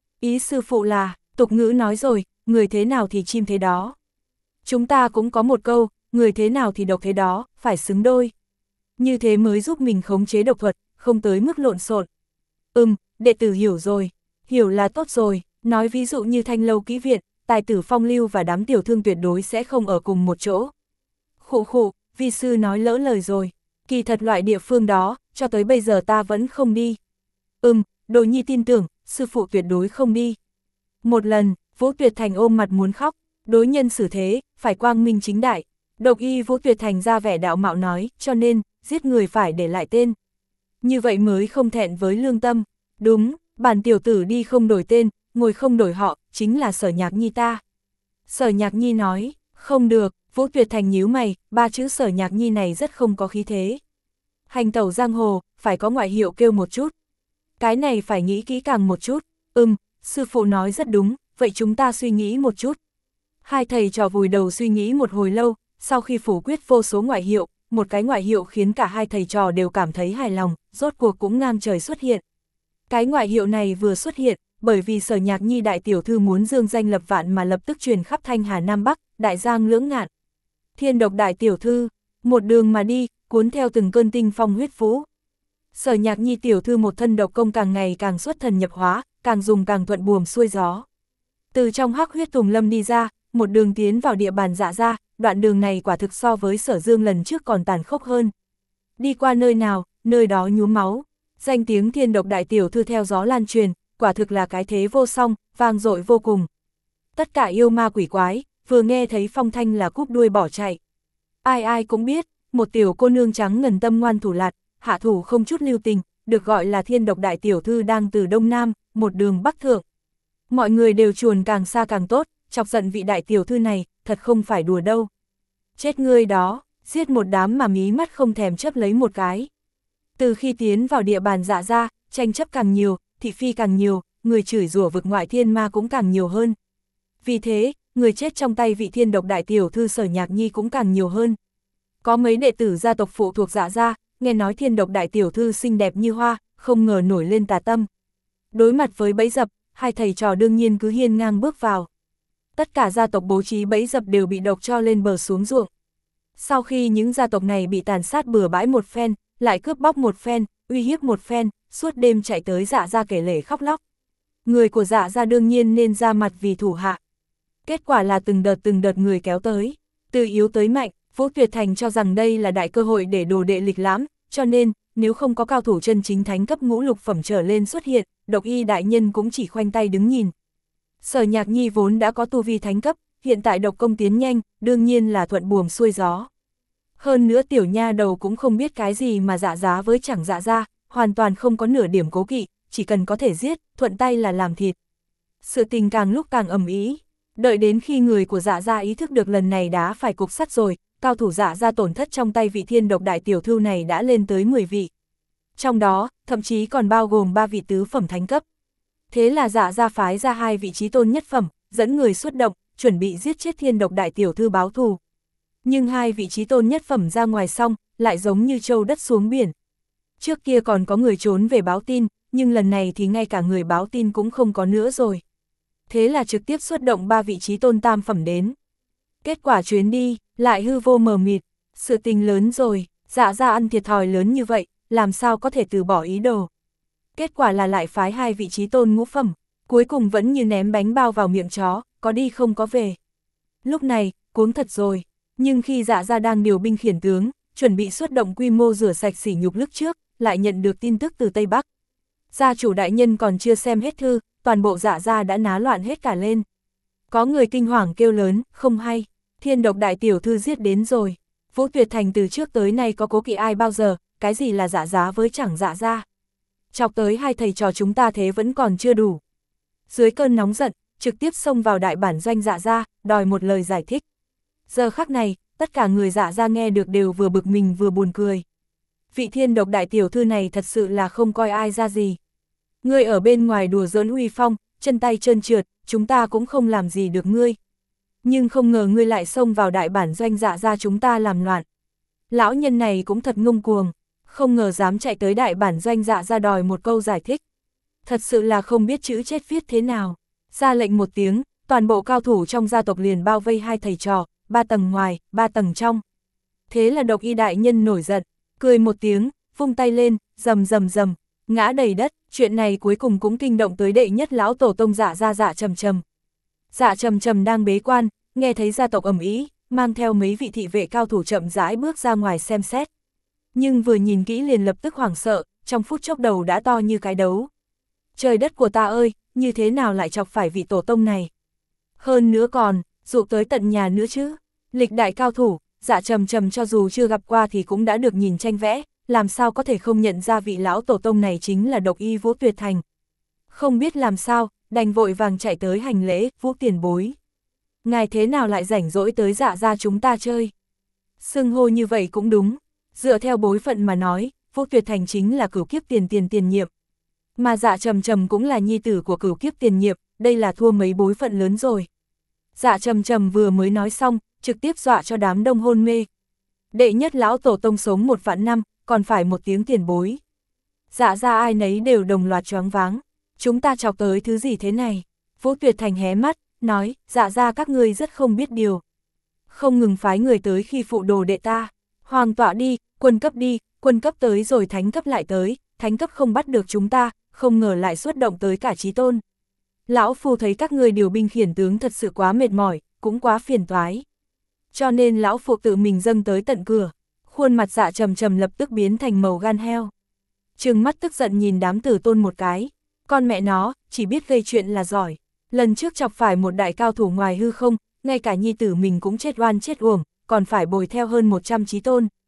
S1: Ý sư phụ là, tục ngữ nói rồi, người thế nào thì chim thế đó. Chúng ta cũng có một câu, người thế nào thì độc thế đó, phải xứng đôi. Như thế mới giúp mình khống chế độc thuật, không tới mức lộn xộn. Ừm, đệ tử hiểu rồi, hiểu là tốt rồi, nói ví dụ như Thanh Lâu Kỹ Viện, tài tử Phong Lưu và đám tiểu thương tuyệt đối sẽ không ở cùng một chỗ. Khụ khụ, vi sư nói lỡ lời rồi, kỳ thật loại địa phương đó, cho tới bây giờ ta vẫn không đi. Ừm, Đồ Nhi tin tưởng, sư phụ tuyệt đối không đi. Một lần, Vũ Tuyệt Thành ôm mặt muốn khóc, đối nhân xử thế, phải quang minh chính đại. Độc y Vũ Tuyệt Thành ra vẻ đạo mạo nói, cho nên, giết người phải để lại tên. Như vậy mới không thẹn với lương tâm. Đúng, bản tiểu tử đi không đổi tên, ngồi không đổi họ, chính là Sở Nhạc Nhi ta. Sở Nhạc Nhi nói, không được, Vũ Tuyệt Thành nhíu mày, ba chữ Sở Nhạc Nhi này rất không có khí thế. Hành tẩu giang hồ, phải có ngoại hiệu kêu một chút. Cái này phải nghĩ kỹ càng một chút. Ừm, sư phụ nói rất đúng, vậy chúng ta suy nghĩ một chút. Hai thầy trò vùi đầu suy nghĩ một hồi lâu, sau khi phủ quyết vô số ngoại hiệu, một cái ngoại hiệu khiến cả hai thầy trò đều cảm thấy hài lòng, rốt cuộc cũng ngang trời xuất hiện. Cái ngoại hiệu này vừa xuất hiện, bởi vì Sở Nhạc Nhi đại tiểu thư muốn dương danh lập vạn mà lập tức truyền khắp Thanh Hà Nam Bắc, đại giang lưỡng ngạn. Thiên độc đại tiểu thư, một đường mà đi, cuốn theo từng cơn tinh phong huyết vũ. Sở Nhạc Nhi tiểu thư một thân độc công càng ngày càng xuất thần nhập hóa, càng dùng càng thuận buồm xuôi gió. Từ trong hắc huyết tùng lâm đi ra, một đường tiến vào địa bàn Dạ gia, đoạn đường này quả thực so với Sở Dương lần trước còn tàn khốc hơn. Đi qua nơi nào, nơi đó nhuốm máu. Danh tiếng thiên độc đại tiểu thư theo gió lan truyền, quả thực là cái thế vô song, vang dội vô cùng. Tất cả yêu ma quỷ quái, vừa nghe thấy phong thanh là cúp đuôi bỏ chạy. Ai ai cũng biết, một tiểu cô nương trắng ngần tâm ngoan thủ lạt, hạ thủ không chút lưu tình, được gọi là Thiên Độc đại tiểu thư đang từ Đông Nam, một đường bắc thượng. Mọi người đều chuồn càng xa càng tốt, chọc giận vị đại tiểu thư này, thật không phải đùa đâu. Chết ngươi đó, giết một đám mà mí mắt không thèm chấp lấy một cái. Từ khi tiến vào địa bàn Dạ gia, tranh chấp càng nhiều, thị phi càng nhiều, người chửi rủa vực ngoại thiên ma cũng càng nhiều hơn. Vì thế, người chết trong tay vị Thiên Độc đại tiểu thư Sở Nhạc Nhi cũng càng nhiều hơn. Có mấy đệ tử gia tộc phụ thuộc Dạ gia, nghe nói Thiên Độc đại tiểu thư xinh đẹp như hoa, không ngờ nổi lên tà tâm. Đối mặt với bẫy dập, hai thầy trò đương nhiên cứ hiên ngang bước vào. Tất cả gia tộc bố trí bẫy dập đều bị độc cho lên bờ xuống ruộng. Sau khi những gia tộc này bị tàn sát bừa bãi một phen, lại cướp bóc một phen, uy hiếp một phen, suốt đêm chạy tới Dạ gia kể lể khóc lóc. Người của Dạ gia đương nhiên nên ra mặt vì thủ hạ. Kết quả là từng đợt từng đợt người kéo tới, từ yếu tới mạnh. Vũ Tuyệt Thành cho rằng đây là đại cơ hội để đồ đệ lịch lãm, cho nên, nếu không có cao thủ chân chính thánh cấp ngũ lục phẩm trở lên xuất hiện, Độc Y đại nhân cũng chỉ khoanh tay đứng nhìn. Sở Nhạc Nhi vốn đã có tu vi thánh cấp, hiện tại độc công tiến nhanh, đương nhiên là thuận buồm xuôi gió. Hơn nữa tiểu nha đầu cũng không biết cái gì mà dạ giá với chẳng dạ ra, hoàn toàn không có nửa điểm cố kỵ, chỉ cần có thể giết, thuận tay là làm thịt. Sự tình càng lúc càng ầm ĩ, đợi đến khi người của dạ gia ý thức được lần này đã phải cục sắt rồi, cao thủ dạ gia tổn thất trong tay vị Thiên Độc đại tiểu thư này đã lên tới mười vị. Trong đó, thậm chí còn bao gồm ba vị tứ phẩm thánh cấp. Thế là dạ gia phái ra hai vị trí tôn nhất phẩm, dẫn người xuất động, chuẩn bị giết chết Thiên Độc đại tiểu thư báo thù. Nhưng hai vị trí tôn nhất phẩm ra ngoài xong, lại giống như trâu đất xuống biển. Trước kia còn có người trốn về báo tin, nhưng lần này thì ngay cả người báo tin cũng không có nữa rồi. Thế là trực tiếp xuất động ba vị trí tôn tam phẩm đến. Kết quả chuyến đi, lại hư vô mờ mịt, sự tình lớn rồi, dạ gia ăn thiệt thòi lớn như vậy, làm sao có thể từ bỏ ý đồ. Kết quả là lại phái hai vị trí tôn ngũ phẩm, cuối cùng vẫn như ném bánh bao vào miệng chó, có đi không có về. Lúc này, cuống thật rồi, nhưng khi dạ gia đang điều binh khiển tướng, chuẩn bị xuất động quy mô rửa sạch sỉ nhục lúc trước, lại nhận được tin tức từ Tây Bắc. Gia chủ đại nhân còn chưa xem hết thư, toàn bộ dạ gia đã ná loạn hết cả lên. Có người kinh hoàng kêu lớn, không hay, Thiên Độc đại tiểu thư giết đến rồi. Vũ Tuyệt Thành từ trước tới nay có cố kỵ ai bao giờ, cái gì là dạ giá với chẳng dạ gia. Chọc tới hai thầy trò chúng ta thế vẫn còn chưa đủ. Dưới cơn nóng giận, trực tiếp xông vào đại bản doanh dạ gia, đòi một lời giải thích. Giờ khắc này, tất cả người dạ gia nghe được đều vừa bực mình vừa buồn cười. Vị Thiên Độc đại tiểu thư này thật sự là không coi ai ra gì. Ngươi ở bên ngoài đùa giỡn uy phong, chân tay trơn trượt, chúng ta cũng không làm gì được ngươi. Nhưng không ngờ ngươi lại xông vào đại bản doanh dạ gia chúng ta làm loạn. Lão nhân này cũng thật ngông cuồng, không ngờ dám chạy tới đại bản doanh dạ gia đòi một câu giải thích. Thật sự là không biết chữ chết viết thế nào. Ra lệnh một tiếng, toàn bộ cao thủ trong gia tộc liền bao vây hai thầy trò, ba tầng ngoài, ba tầng trong. Thế là Độc Y đại nhân nổi giận, cười một tiếng, vung tay lên, rầm rầm rầm, ngã đầy đất. Chuyện này cuối cùng cũng kinh động tới đệ nhất lão tổ tông dạ gia Dạ Trầm Trầm. Dạ Trầm Trầm đang bế quan, nghe thấy gia tộc ầm ĩ, mang theo mấy vị thị vệ cao thủ chậm rãi bước ra ngoài xem xét. Nhưng vừa nhìn kỹ liền lập tức hoảng sợ, trong phút chốc đầu đã to như cái đấu. Trời đất của ta ơi, như thế nào lại chọc phải vị tổ tông này? Hơn nữa còn, dụ tới tận nhà nữa chứ. Lịch đại cao thủ, Dạ Trầm Trầm cho dù chưa gặp qua thì cũng đã được nhìn tranh vẽ, làm sao có thể không nhận ra vị lão tổ tông này chính là Độc Y Vũ Tuyệt Thành. Không biết làm sao, đành vội vàng chạy tới hành lễ, Vũ tiền bối. Ngài thế nào lại rảnh rỗi tới dạ gia chúng ta chơi? Xưng hô như vậy cũng đúng, dựa theo bối phận mà nói, Vũ Tuyệt Thành chính là cửu kiếp tiền tiền tiền nhiệm. Mà Dạ Trầm Trầm cũng là nhi tử của cửu kiếp tiền nhiệm, đây là thua mấy bối phận lớn rồi. Dạ Trầm Trầm vừa mới nói xong, trực tiếp dọa cho đám đông hôn mê. Đệ nhất lão tổ tông sống một vạn năm, còn phải một tiếng tiền bối. Dạ gia ai nấy đều đồng loạt choáng váng. Chúng ta chọc tới thứ gì thế này? Vũ Tuyệt Thành hé mắt, nói, dạ gia các ngươi rất không biết điều. Không ngừng phái người tới khi phụ đồ đệ ta. Hoàng tọa đi, quân cấp đi, quân cấp tới rồi thánh cấp lại tới, thánh cấp không bắt được chúng ta, không ngờ lại xuất động tới cả chí tôn. Lão phu thấy các ngươi điều binh khiển tướng thật sự quá mệt mỏi, cũng quá phiền toái. Cho nên lão phu tự mình dâng tới tận cửa. Khuôn mặt Dạ Trầm Trầm lập tức biến thành màu gan heo. Trừng mắt tức giận nhìn đám tử tôn một cái. Con mẹ nó, chỉ biết gây chuyện là giỏi. Lần trước chọc phải một đại cao thủ ngoài hư không, ngay cả nhi tử mình cũng chết oan chết uổng, còn phải bồi theo hơn một trăm chí tôn.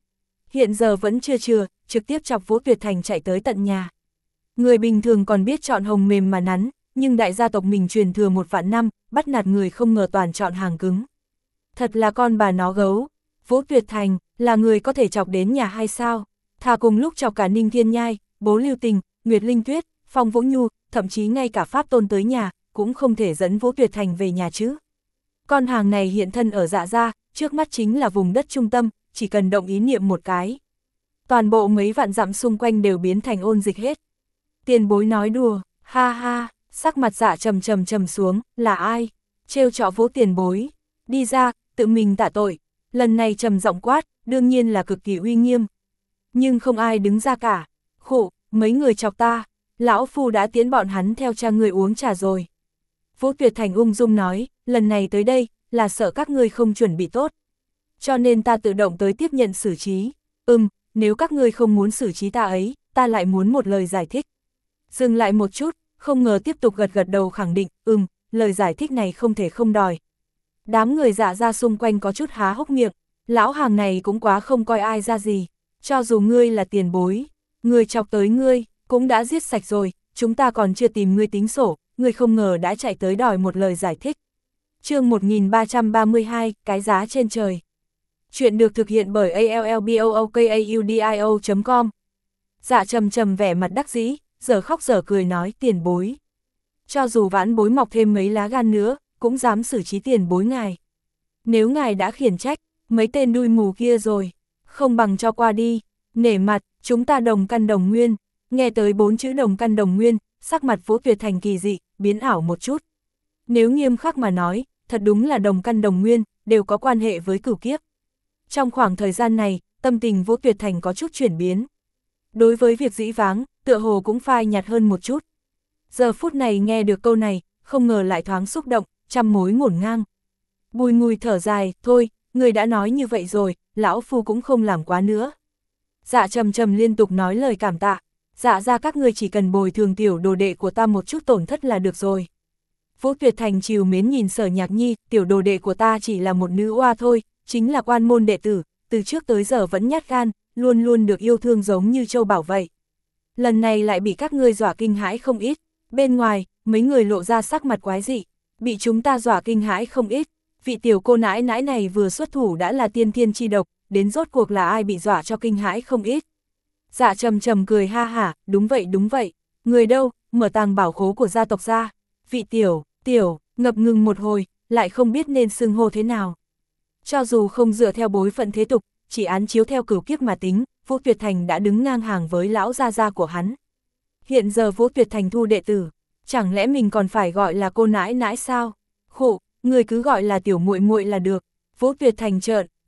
S1: hiện giờ vẫn chưa chừa, trực tiếp chọc Vũ Tuyệt Thành chạy tới tận nhà. Người bình thường còn biết chọn hồng mềm mà nắn, nhưng đại gia tộc mình truyền thừa một vạn năm, bắt nạt người không ngờ toàn chọn hàng cứng. Thật là con bà nó gấu. Vũ Tuyệt Thành, là người có thể chọc đến nhà hay sao? Thà cùng lúc chọc cả Ninh Thiên Nhai, Bố Lưu Tình, Nguyệt Linh Tuyết, Phong Vũ Nhu, thậm chí ngay cả Pháp Tôn tới nhà, cũng không thể dẫn Vũ Tuyệt Thành về nhà chứ. Con hàng này hiện thân ở Dạ gia, trước mắt chính là vùng đất trung tâm, chỉ cần động ý niệm một cái. Toàn bộ mấy vạn dặm xung quanh đều biến thành ôn dịch hết. Tiền bối nói đùa, ha ha, sắc mặt Dạ trầm trầm trầm xuống, là ai? Trêu chọ Vũ tiền bối, đi ra, tự mình tạ tội. Lần này trầm giọng quát, đương nhiên là cực kỳ uy nghiêm. Nhưng không ai đứng ra cả. Khụ, mấy người chọc ta, lão phu đã tiến bọn hắn theo cha người uống trà rồi. Vũ Tuyệt Thành ung dung nói, lần này tới đây, là sợ các ngươi không chuẩn bị tốt. Cho nên ta tự động tới tiếp nhận xử trí. Ừm, nếu các ngươi không muốn xử trí ta ấy, ta lại muốn một lời giải thích. Dừng lại một chút, không ngờ tiếp tục gật gật đầu khẳng định, ừm, lời giải thích này không thể không đòi. Đám người Dạ ra xung quanh có chút há hốc miệng, lão hàng này cũng quá không coi ai ra gì. Cho dù ngươi là tiền bối, người chọc tới ngươi, cũng đã giết sạch rồi, chúng ta còn chưa tìm ngươi tính sổ, ngươi không ngờ đã chạy tới đòi một lời giải thích. Chương một nghìn ba trăm ba mươi hai, cái giá trên trời. Chuyện được thực hiện bởi a l l b o o k a u d i o chấm com. Dạ trầm trầm vẻ mặt đắc dĩ, giờ khóc giờ cười nói tiền bối. Cho dù vãn bối mọc thêm mấy lá gan nữa, cũng dám xử trí tiền bối ngài. Nếu ngài đã khiển trách, mấy tên đuôi mù kia rồi, không bằng cho qua đi, nể mặt, chúng ta đồng căn đồng nguyên. Nghe tới bốn chữ đồng căn đồng nguyên, sắc mặt Vũ Tuyệt Thành kỳ dị, biến ảo một chút. Nếu nghiêm khắc mà nói, thật đúng là đồng căn đồng nguyên, đều có quan hệ với cửu kiếp. Trong khoảng thời gian này, tâm tình Vũ Tuyệt Thành có chút chuyển biến. Đối với việc dĩ vãng, tựa hồ cũng phai nhạt hơn một chút. Giờ phút này nghe được câu này, không ngờ lại thoáng xúc động, trăm mối ngổn ngang. Bùi Ngùi thở dài, thôi, người đã nói như vậy rồi, lão phu cũng không làm quá nữa. Dạ trầm trầm liên tục nói lời cảm tạ, dạ ra các ngươi chỉ cần bồi thường tiểu đồ đệ của ta một chút tổn thất là được rồi. Vũ Tuyệt Thành trìu mến nhìn Sở Nhạc Nhi, tiểu đồ đệ của ta chỉ là một nữ oa thôi, chính là quan môn đệ tử, từ trước tới giờ vẫn nhát gan, luôn luôn được yêu thương giống như châu bảo vậy. Lần này lại bị các ngươi dọa kinh hãi không ít, bên ngoài, mấy người lộ ra sắc mặt quái dị, bị chúng ta dọa kinh hãi không ít, vị tiểu cô nãi nãi này vừa xuất thủ đã là tiên thiên chi độc, đến rốt cuộc là ai bị dọa cho kinh hãi không ít. Dạ trầm trầm cười ha hả, đúng vậy đúng vậy, người đâu, mở tàng bảo khố của gia tộc ra, vị tiểu, tiểu, ngập ngừng một hồi, lại không biết nên xưng hô thế nào. Cho dù không dựa theo bối phận thế tục, chỉ án chiếu theo cửu kiếp mà tính, Vũ Tuyệt Thành đã đứng ngang hàng với lão gia gia của hắn. Hiện giờ Vũ Tuyệt Thành thu đệ tử, chẳng lẽ mình còn phải gọi là cô nãi nãi sao? Khụ, người cứ gọi là tiểu muội muội là được. Vũ Tuyệt Thành trợn,